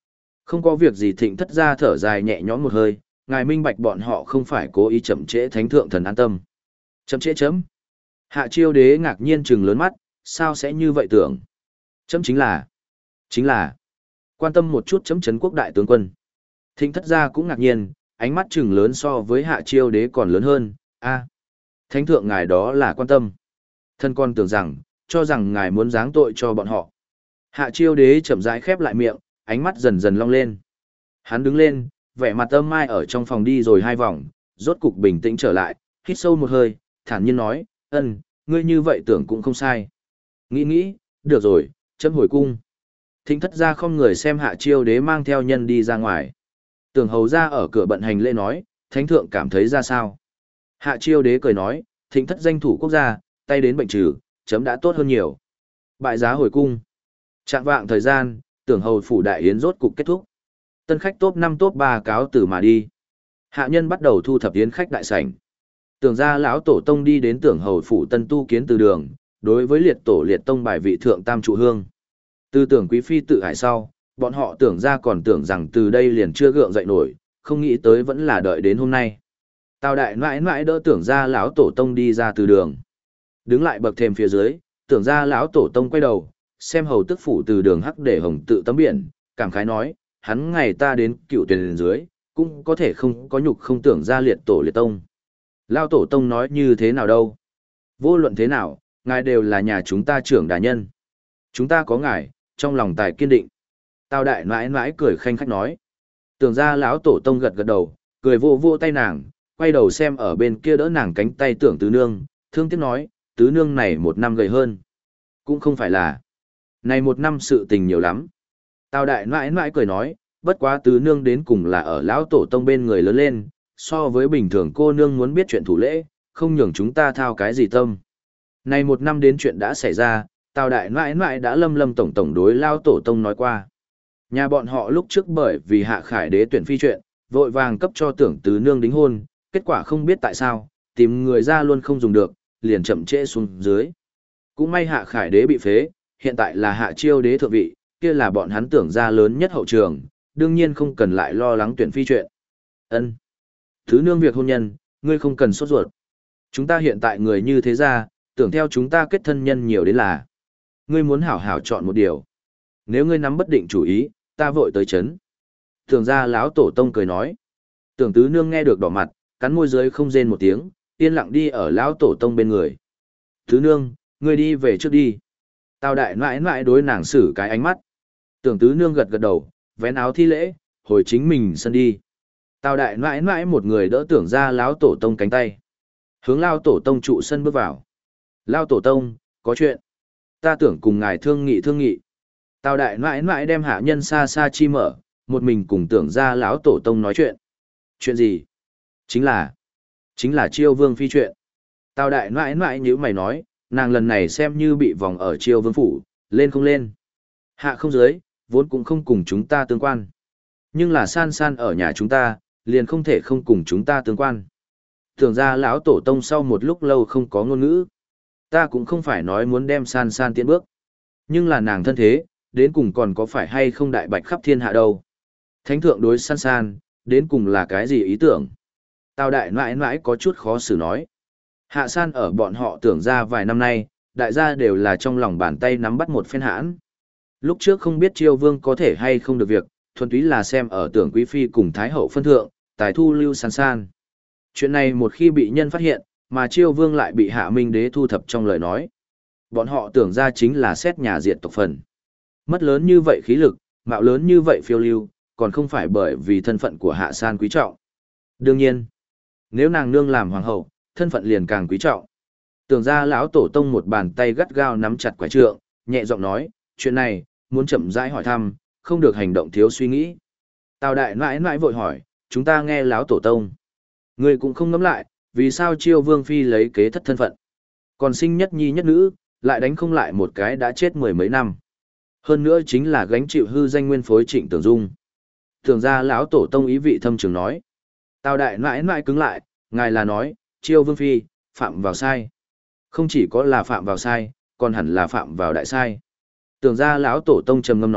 Không có việc gì Thịnh thất gia thở dài nhẹ nhõm một hơi, ngài minh bạch bọn họ không phải cố ý chậm trễ thánh thượng thần an tâm. Chậm trễ chấm. Hạ chiêu đế ngạc nhiên trừng lớn mắt, sao sẽ như vậy tưởng? Chấm chính là, chính là, quan tâm một chút chấm chấn quốc đại tướng quân. Thịnh thất gia cũng ngạc nhiên, ánh mắt trừng lớn so với hạ chiêu đế còn lớn hơn, a thánh thượng ngài đó là quan tâm. Thân con tưởng rằng, cho rằng ngài muốn giáng tội cho bọn họ. Hạ chiêu đế chậm rãi khép lại miệng, ánh mắt dần dần long lên. Hắn đứng lên, vẻ mặt âm mai ở trong phòng đi rồi hai vòng, rốt cục bình tĩnh trở lại, hít sâu một hơi, thản nhiên nói, ân, ngươi như vậy tưởng cũng không sai. Nghĩ nghĩ, được rồi, chấm hồi cung. Thịnh thất gia không người xem hạ chiêu đế mang theo nhân đi ra ngoài. Tưởng hầu ra ở cửa bận hành lễ nói, thánh thượng cảm thấy ra sao. Hạ chiêu đế cười nói, thịnh thất danh thủ quốc gia, tay đến bệnh trừ, chấm đã tốt hơn nhiều. Bại giá hồi cung. Trạng vạng thời gian, tưởng hầu phủ đại yến rốt cục kết thúc. Tân khách top năm top ba cáo từ mà đi. Hạ nhân bắt đầu thu thập yến khách đại sảnh. Tưởng ra lão tổ tông đi đến tưởng hầu phủ tân tu kiến từ đường, đối với liệt tổ liệt tông bài vị thượng tam trụ hương. Tư tưởng quý phi tự hải sau, bọn họ tưởng ra còn tưởng rằng từ đây liền chưa gượng dậy nổi, không nghĩ tới vẫn là đợi đến hôm nay. Tào đại mãi mãi đỡ tưởng ra lão tổ tông đi ra từ đường. Đứng lại bậc thềm phía dưới, tưởng ra lão tổ tông quay đầu, xem hầu tức phủ từ đường hắc để hồng tự tấm biển, cảm khái nói, hắn ngày ta đến cựu tuyển dưới, cũng có thể không có nhục không tưởng ra liệt tổ liệt tông. Lão tổ tông nói như thế nào đâu? Vô luận thế nào, ngài đều là nhà chúng ta trưởng đà nhân. Chúng ta có ngài, trong lòng tài kiên định. Tào đại mãi mãi cười khanh khách nói. Tưởng ra lão tổ tông gật gật đầu, cười vô vô tay nàng, quay đầu xem ở bên kia đỡ nàng cánh tay tưởng tứ nương, thương tiếc nói, tứ nương này một năm gầy hơn. Cũng không phải là. Này một năm sự tình nhiều lắm. Tào đại mãi mãi cười nói, bất quá tứ nương đến cùng là ở lão tổ tông bên người lớn lên, so với bình thường cô nương muốn biết chuyện thủ lễ, không nhường chúng ta thao cái gì tâm. Này một năm đến chuyện đã xảy ra, Tào đại mãi mãi đã lâm lâm tổng tổng đối lão tổ tông nói qua. Nhà bọn họ lúc trước bởi vì hạ khải đế tuyển phi chuyện, vội vàng cấp cho tưởng tứ nương đính hôn, kết quả không biết tại sao, tìm người ra luôn không dùng được, liền chậm trễ xuống dưới. Cũng may hạ khải đế bị phế, hiện tại là hạ chiêu đế thượng vị, kia là bọn hắn tưởng ra lớn nhất hậu trường, đương nhiên không cần lại lo lắng tuyển phi chuyện. Ân, thứ nương việc hôn nhân, ngươi không cần sốt ruột. Chúng ta hiện tại người như thế ra, tưởng theo chúng ta kết thân nhân nhiều đến là. Ngươi muốn hảo hảo chọn một điều. Nếu ngươi nắm bất định chủ ý, ta vội tới chấn. Tưởng ra lão tổ tông cười nói. Tưởng tứ nương nghe được đỏ mặt, cắn môi dưới không rên một tiếng, yên lặng đi ở lão tổ tông bên người. Tứ nương, ngươi đi về trước đi. Tào đại mãi mãi đối nàng xử cái ánh mắt. Tưởng tứ nương gật gật đầu, vén áo thi lễ, hồi chính mình sân đi. Tào đại mãi mãi một người đỡ tưởng ra lão tổ tông cánh tay. Hướng lao tổ tông trụ sân bước vào. Lao tổ tông, có chuyện. Ta tưởng cùng ngài thương nghị thương nghị. Tào đại mãi mãi đem hạ nhân xa xa chi mở, một mình cùng tưởng ra lão tổ tông nói chuyện. Chuyện gì? Chính là, chính là chiêu vương phi chuyện. Tào đại mãi mãi như mày nói, nàng lần này xem như bị vòng ở chiêu vương phủ, lên không lên. Hạ không dưới, vốn cũng không cùng chúng ta tương quan. Nhưng là san san ở nhà chúng ta, liền không thể không cùng chúng ta tương quan. Tưởng ra lão tổ tông sau một lúc lâu không có ngôn ngữ. Ta cũng không phải nói muốn đem san san tiến bước. Nhưng là nàng thân thế, đến cùng còn có phải hay không đại bạch khắp thiên hạ đâu. Thánh thượng đối san san, đến cùng là cái gì ý tưởng? Tào đại mãi mãi có chút khó xử nói. Hạ san ở bọn họ tưởng ra vài năm nay, đại gia đều là trong lòng bàn tay nắm bắt một phen hãn. Lúc trước không biết chiêu vương có thể hay không được việc, thuần túy là xem ở tưởng quý phi cùng thái hậu phân thượng, tài thu lưu san san. Chuyện này một khi bị nhân phát hiện, mà chiêu vương lại bị hạ minh đế thu thập trong lời nói. Bọn họ tưởng ra chính là xét nhà diệt tộc phần. Mất lớn như vậy khí lực, mạo lớn như vậy phiêu lưu, còn không phải bởi vì thân phận của hạ san quý trọng. Đương nhiên, nếu nàng nương làm hoàng hậu, thân phận liền càng quý trọng. Tưởng ra lão tổ tông một bàn tay gắt gao nắm chặt quả trượng, nhẹ giọng nói, chuyện này, muốn chậm rãi hỏi thăm, không được hành động thiếu suy nghĩ. Tào đại nãi nãi vội hỏi, chúng ta nghe lão tổ tông. Người cũng không ngẫm lại, vì sao chiêu vương phi lấy kế thất thân phận. Còn sinh nhất nhi nhất nữ, lại đánh không lại một cái đã chết mười mấy năm. Hơn nữa chính là gánh chịu hư danh nguyên phối Trịnh Tưởng Dung. Tưởng ra lão tổ tông ý vị thâm trường nói. Tào đại nãi nãi cứng lại, ngài là nói, chiêu vương phi, phạm vào sai. Không chỉ có là phạm vào sai, còn hẳn là phạm vào đại sai. Tưởng ra lão tổ tông trầm ngâm nói,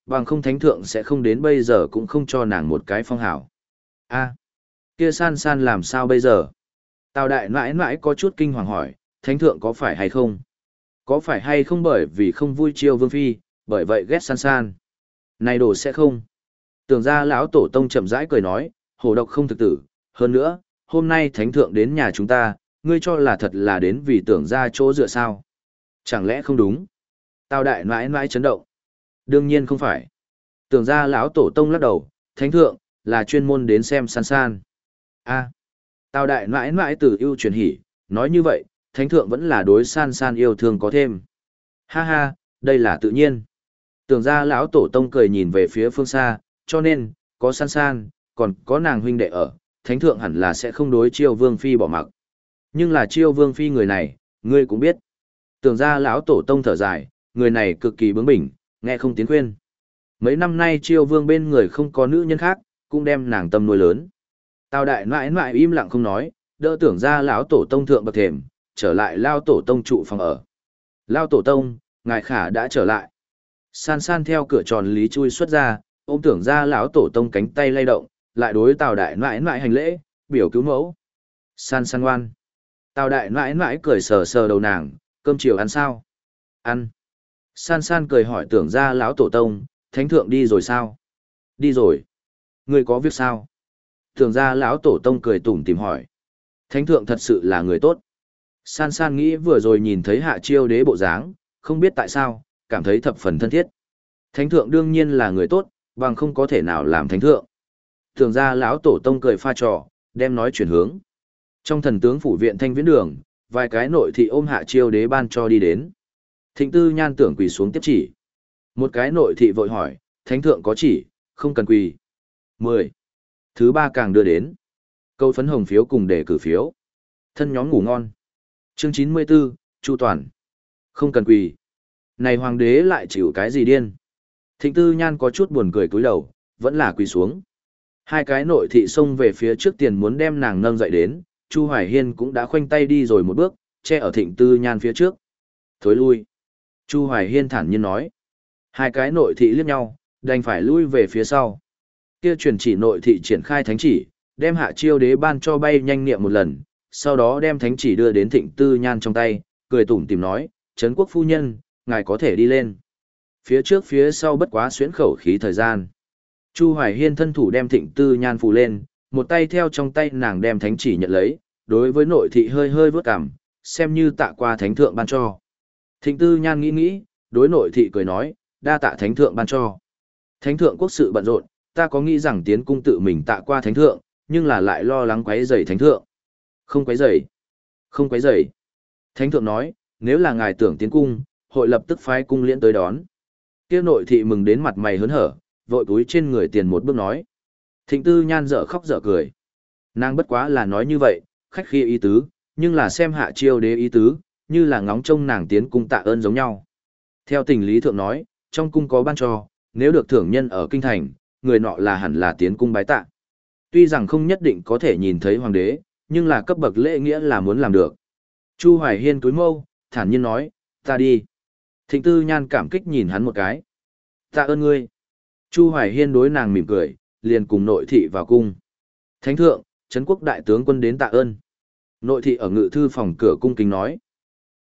bằng không thánh thượng sẽ không đến bây giờ cũng không cho nàng một cái phong hảo. A, kia san san làm sao bây giờ? Tào đại nãi nãi có chút kinh hoàng hỏi, thánh thượng có phải hay không? Có phải hay không bởi vì không vui chiêu vương phi, bởi vậy ghét san san? Này đồ sẽ không. Tưởng ra lão tổ tông chậm rãi cười nói, hồ độc không thực tử, hơn nữa, hôm nay thánh thượng đến nhà chúng ta, ngươi cho là thật là đến vì tưởng ra chỗ dựa sao? Chẳng lẽ không đúng? Tào đại nãi nãi chấn động. Đương nhiên không phải. Tưởng ra lão tổ tông lắc đầu, thánh thượng, là chuyên môn đến xem san san. A. Tào đại nãi nãi từ ưu truyền hỉ, nói như vậy, thánh thượng vẫn là đối san san yêu thương có thêm. Ha ha, đây là tự nhiên. Tưởng ra lão tổ tông cười nhìn về phía phương xa, cho nên, có san san, còn có nàng huynh đệ ở, thánh thượng hẳn là sẽ không đối chiêu vương phi bỏ mặc. Nhưng là chiêu vương phi người này, ngươi cũng biết. Tưởng ra lão tổ tông thở dài, người này cực kỳ bướng bỉnh, nghe không tiến khuyên. Mấy năm nay chiêu vương bên người không có nữ nhân khác, cũng đem nàng tâm nuôi lớn. Tào đại nãi nãi im lặng không nói, đỡ tưởng ra lão tổ tông thượng bậc thềm, trở lại lao tổ tông trụ phòng ở. Lao tổ tông, ngài khả đã trở lại. San san theo cửa tròn lý chui xuất ra, ôm tưởng ra lão tổ tông cánh tay lay động, lại đối tào đại nãi nãi hành lễ, biểu cứu mẫu. San san ngoan. Tào đại nãi nãi cười sờ sờ đầu nàng, cơm chiều ăn sao? Ăn. San san cười hỏi tưởng ra lão tổ tông, thánh thượng đi rồi sao? Đi rồi. Người có việc sao? Tưởng ra lão tổ tông cười tủm tìm hỏi. Thánh thượng thật sự là người tốt. San san nghĩ vừa rồi nhìn thấy hạ chiêu đế bộ dáng, không biết tại sao, cảm thấy thập phần thân thiết. Thánh thượng đương nhiên là người tốt, bằng không có thể nào làm thánh thượng. Tưởng ra lão tổ tông cười pha trò, đem nói chuyển hướng. Trong thần tướng phủ viện thanh viễn đường, vài cái nội thị ôm hạ chiêu đế ban cho đi đến. Thịnh tư nhan tưởng quỳ xuống tiếp chỉ. Một cái nội thị vội hỏi, thánh thượng có chỉ, không cần quỳ. Mười. Thứ ba càng đưa đến. Câu phấn hồng phiếu cùng để cử phiếu. Thân nhóm ngủ ngon. Chương chín mươi bốn, Chu Toàn. Không cần quỳ. Này hoàng đế lại chịu cái gì điên. Thịnh tư nhan có chút buồn cười cúi đầu, vẫn là quỳ xuống. Hai cái nội thị xông về phía trước tiền muốn đem nàng nâng dậy đến, Chu Hoài Hiên cũng đã khoanh tay đi rồi một bước, che ở thịnh tư nhan phía trước. Thối lui. Chu Hoài Hiên thản nhiên nói. Hai cái nội thị liếc nhau, đành phải lui về phía sau. Kia truyền chỉ nội thị triển khai thánh chỉ, đem hạ chiêu đế ban cho bay nhanh niệm một lần, sau đó đem thánh chỉ đưa đến thịnh tư nhan trong tay, cười tủm tìm nói, Trấn quốc phu nhân, ngài có thể đi lên. Phía trước phía sau bất quá xuyến khẩu khí thời gian. Chu Hoài Hiên thân thủ đem thịnh tư nhan phù lên, một tay theo trong tay nàng đem thánh chỉ nhận lấy, đối với nội thị hơi hơi vớt cằm, xem như tạ qua thánh thượng ban cho. Thịnh tư nhan nghĩ nghĩ, đối nội thị cười nói, đa tạ thánh thượng ban cho. Thánh thượng quốc sự bận rộn, ta có nghĩ rằng tiến cung tự mình tạ qua thánh thượng, nhưng là lại lo lắng quấy rầy thánh thượng. Không quấy rầy. Không quấy rầy. Thánh thượng nói, nếu là ngài tưởng tiến cung, hội lập tức phái cung liễn tới đón. Kia nội thị mừng đến mặt mày hớn hở, vội túi trên người tiền một bước nói. Thịnh tư nhan dở khóc dở cười. Nàng bất quá là nói như vậy, khách khi ý tứ, nhưng là xem hạ chiêu đế ý tứ, như là ngóng trông nàng tiến cung tạ ơn giống nhau. Theo tình lý thượng nói, trong cung có ban cho, nếu được thưởng nhân ở kinh thành, người nọ là hẳn là tiến cung bái tạ. Tuy rằng không nhất định có thể nhìn thấy hoàng đế, nhưng là cấp bậc lễ nghĩa là muốn làm được. Chu Hoài Hiên cúi mâu, thản nhiên nói, ta đi. Thịnh tư nhan cảm kích nhìn hắn một cái. Tạ ơn ngươi. Chu Hoài Hiên đối nàng mỉm cười, liền cùng nội thị vào cung. Thánh thượng, Trấn quốc đại tướng quân đến tạ ơn. Nội thị ở ngự thư phòng cửa cung kính nói.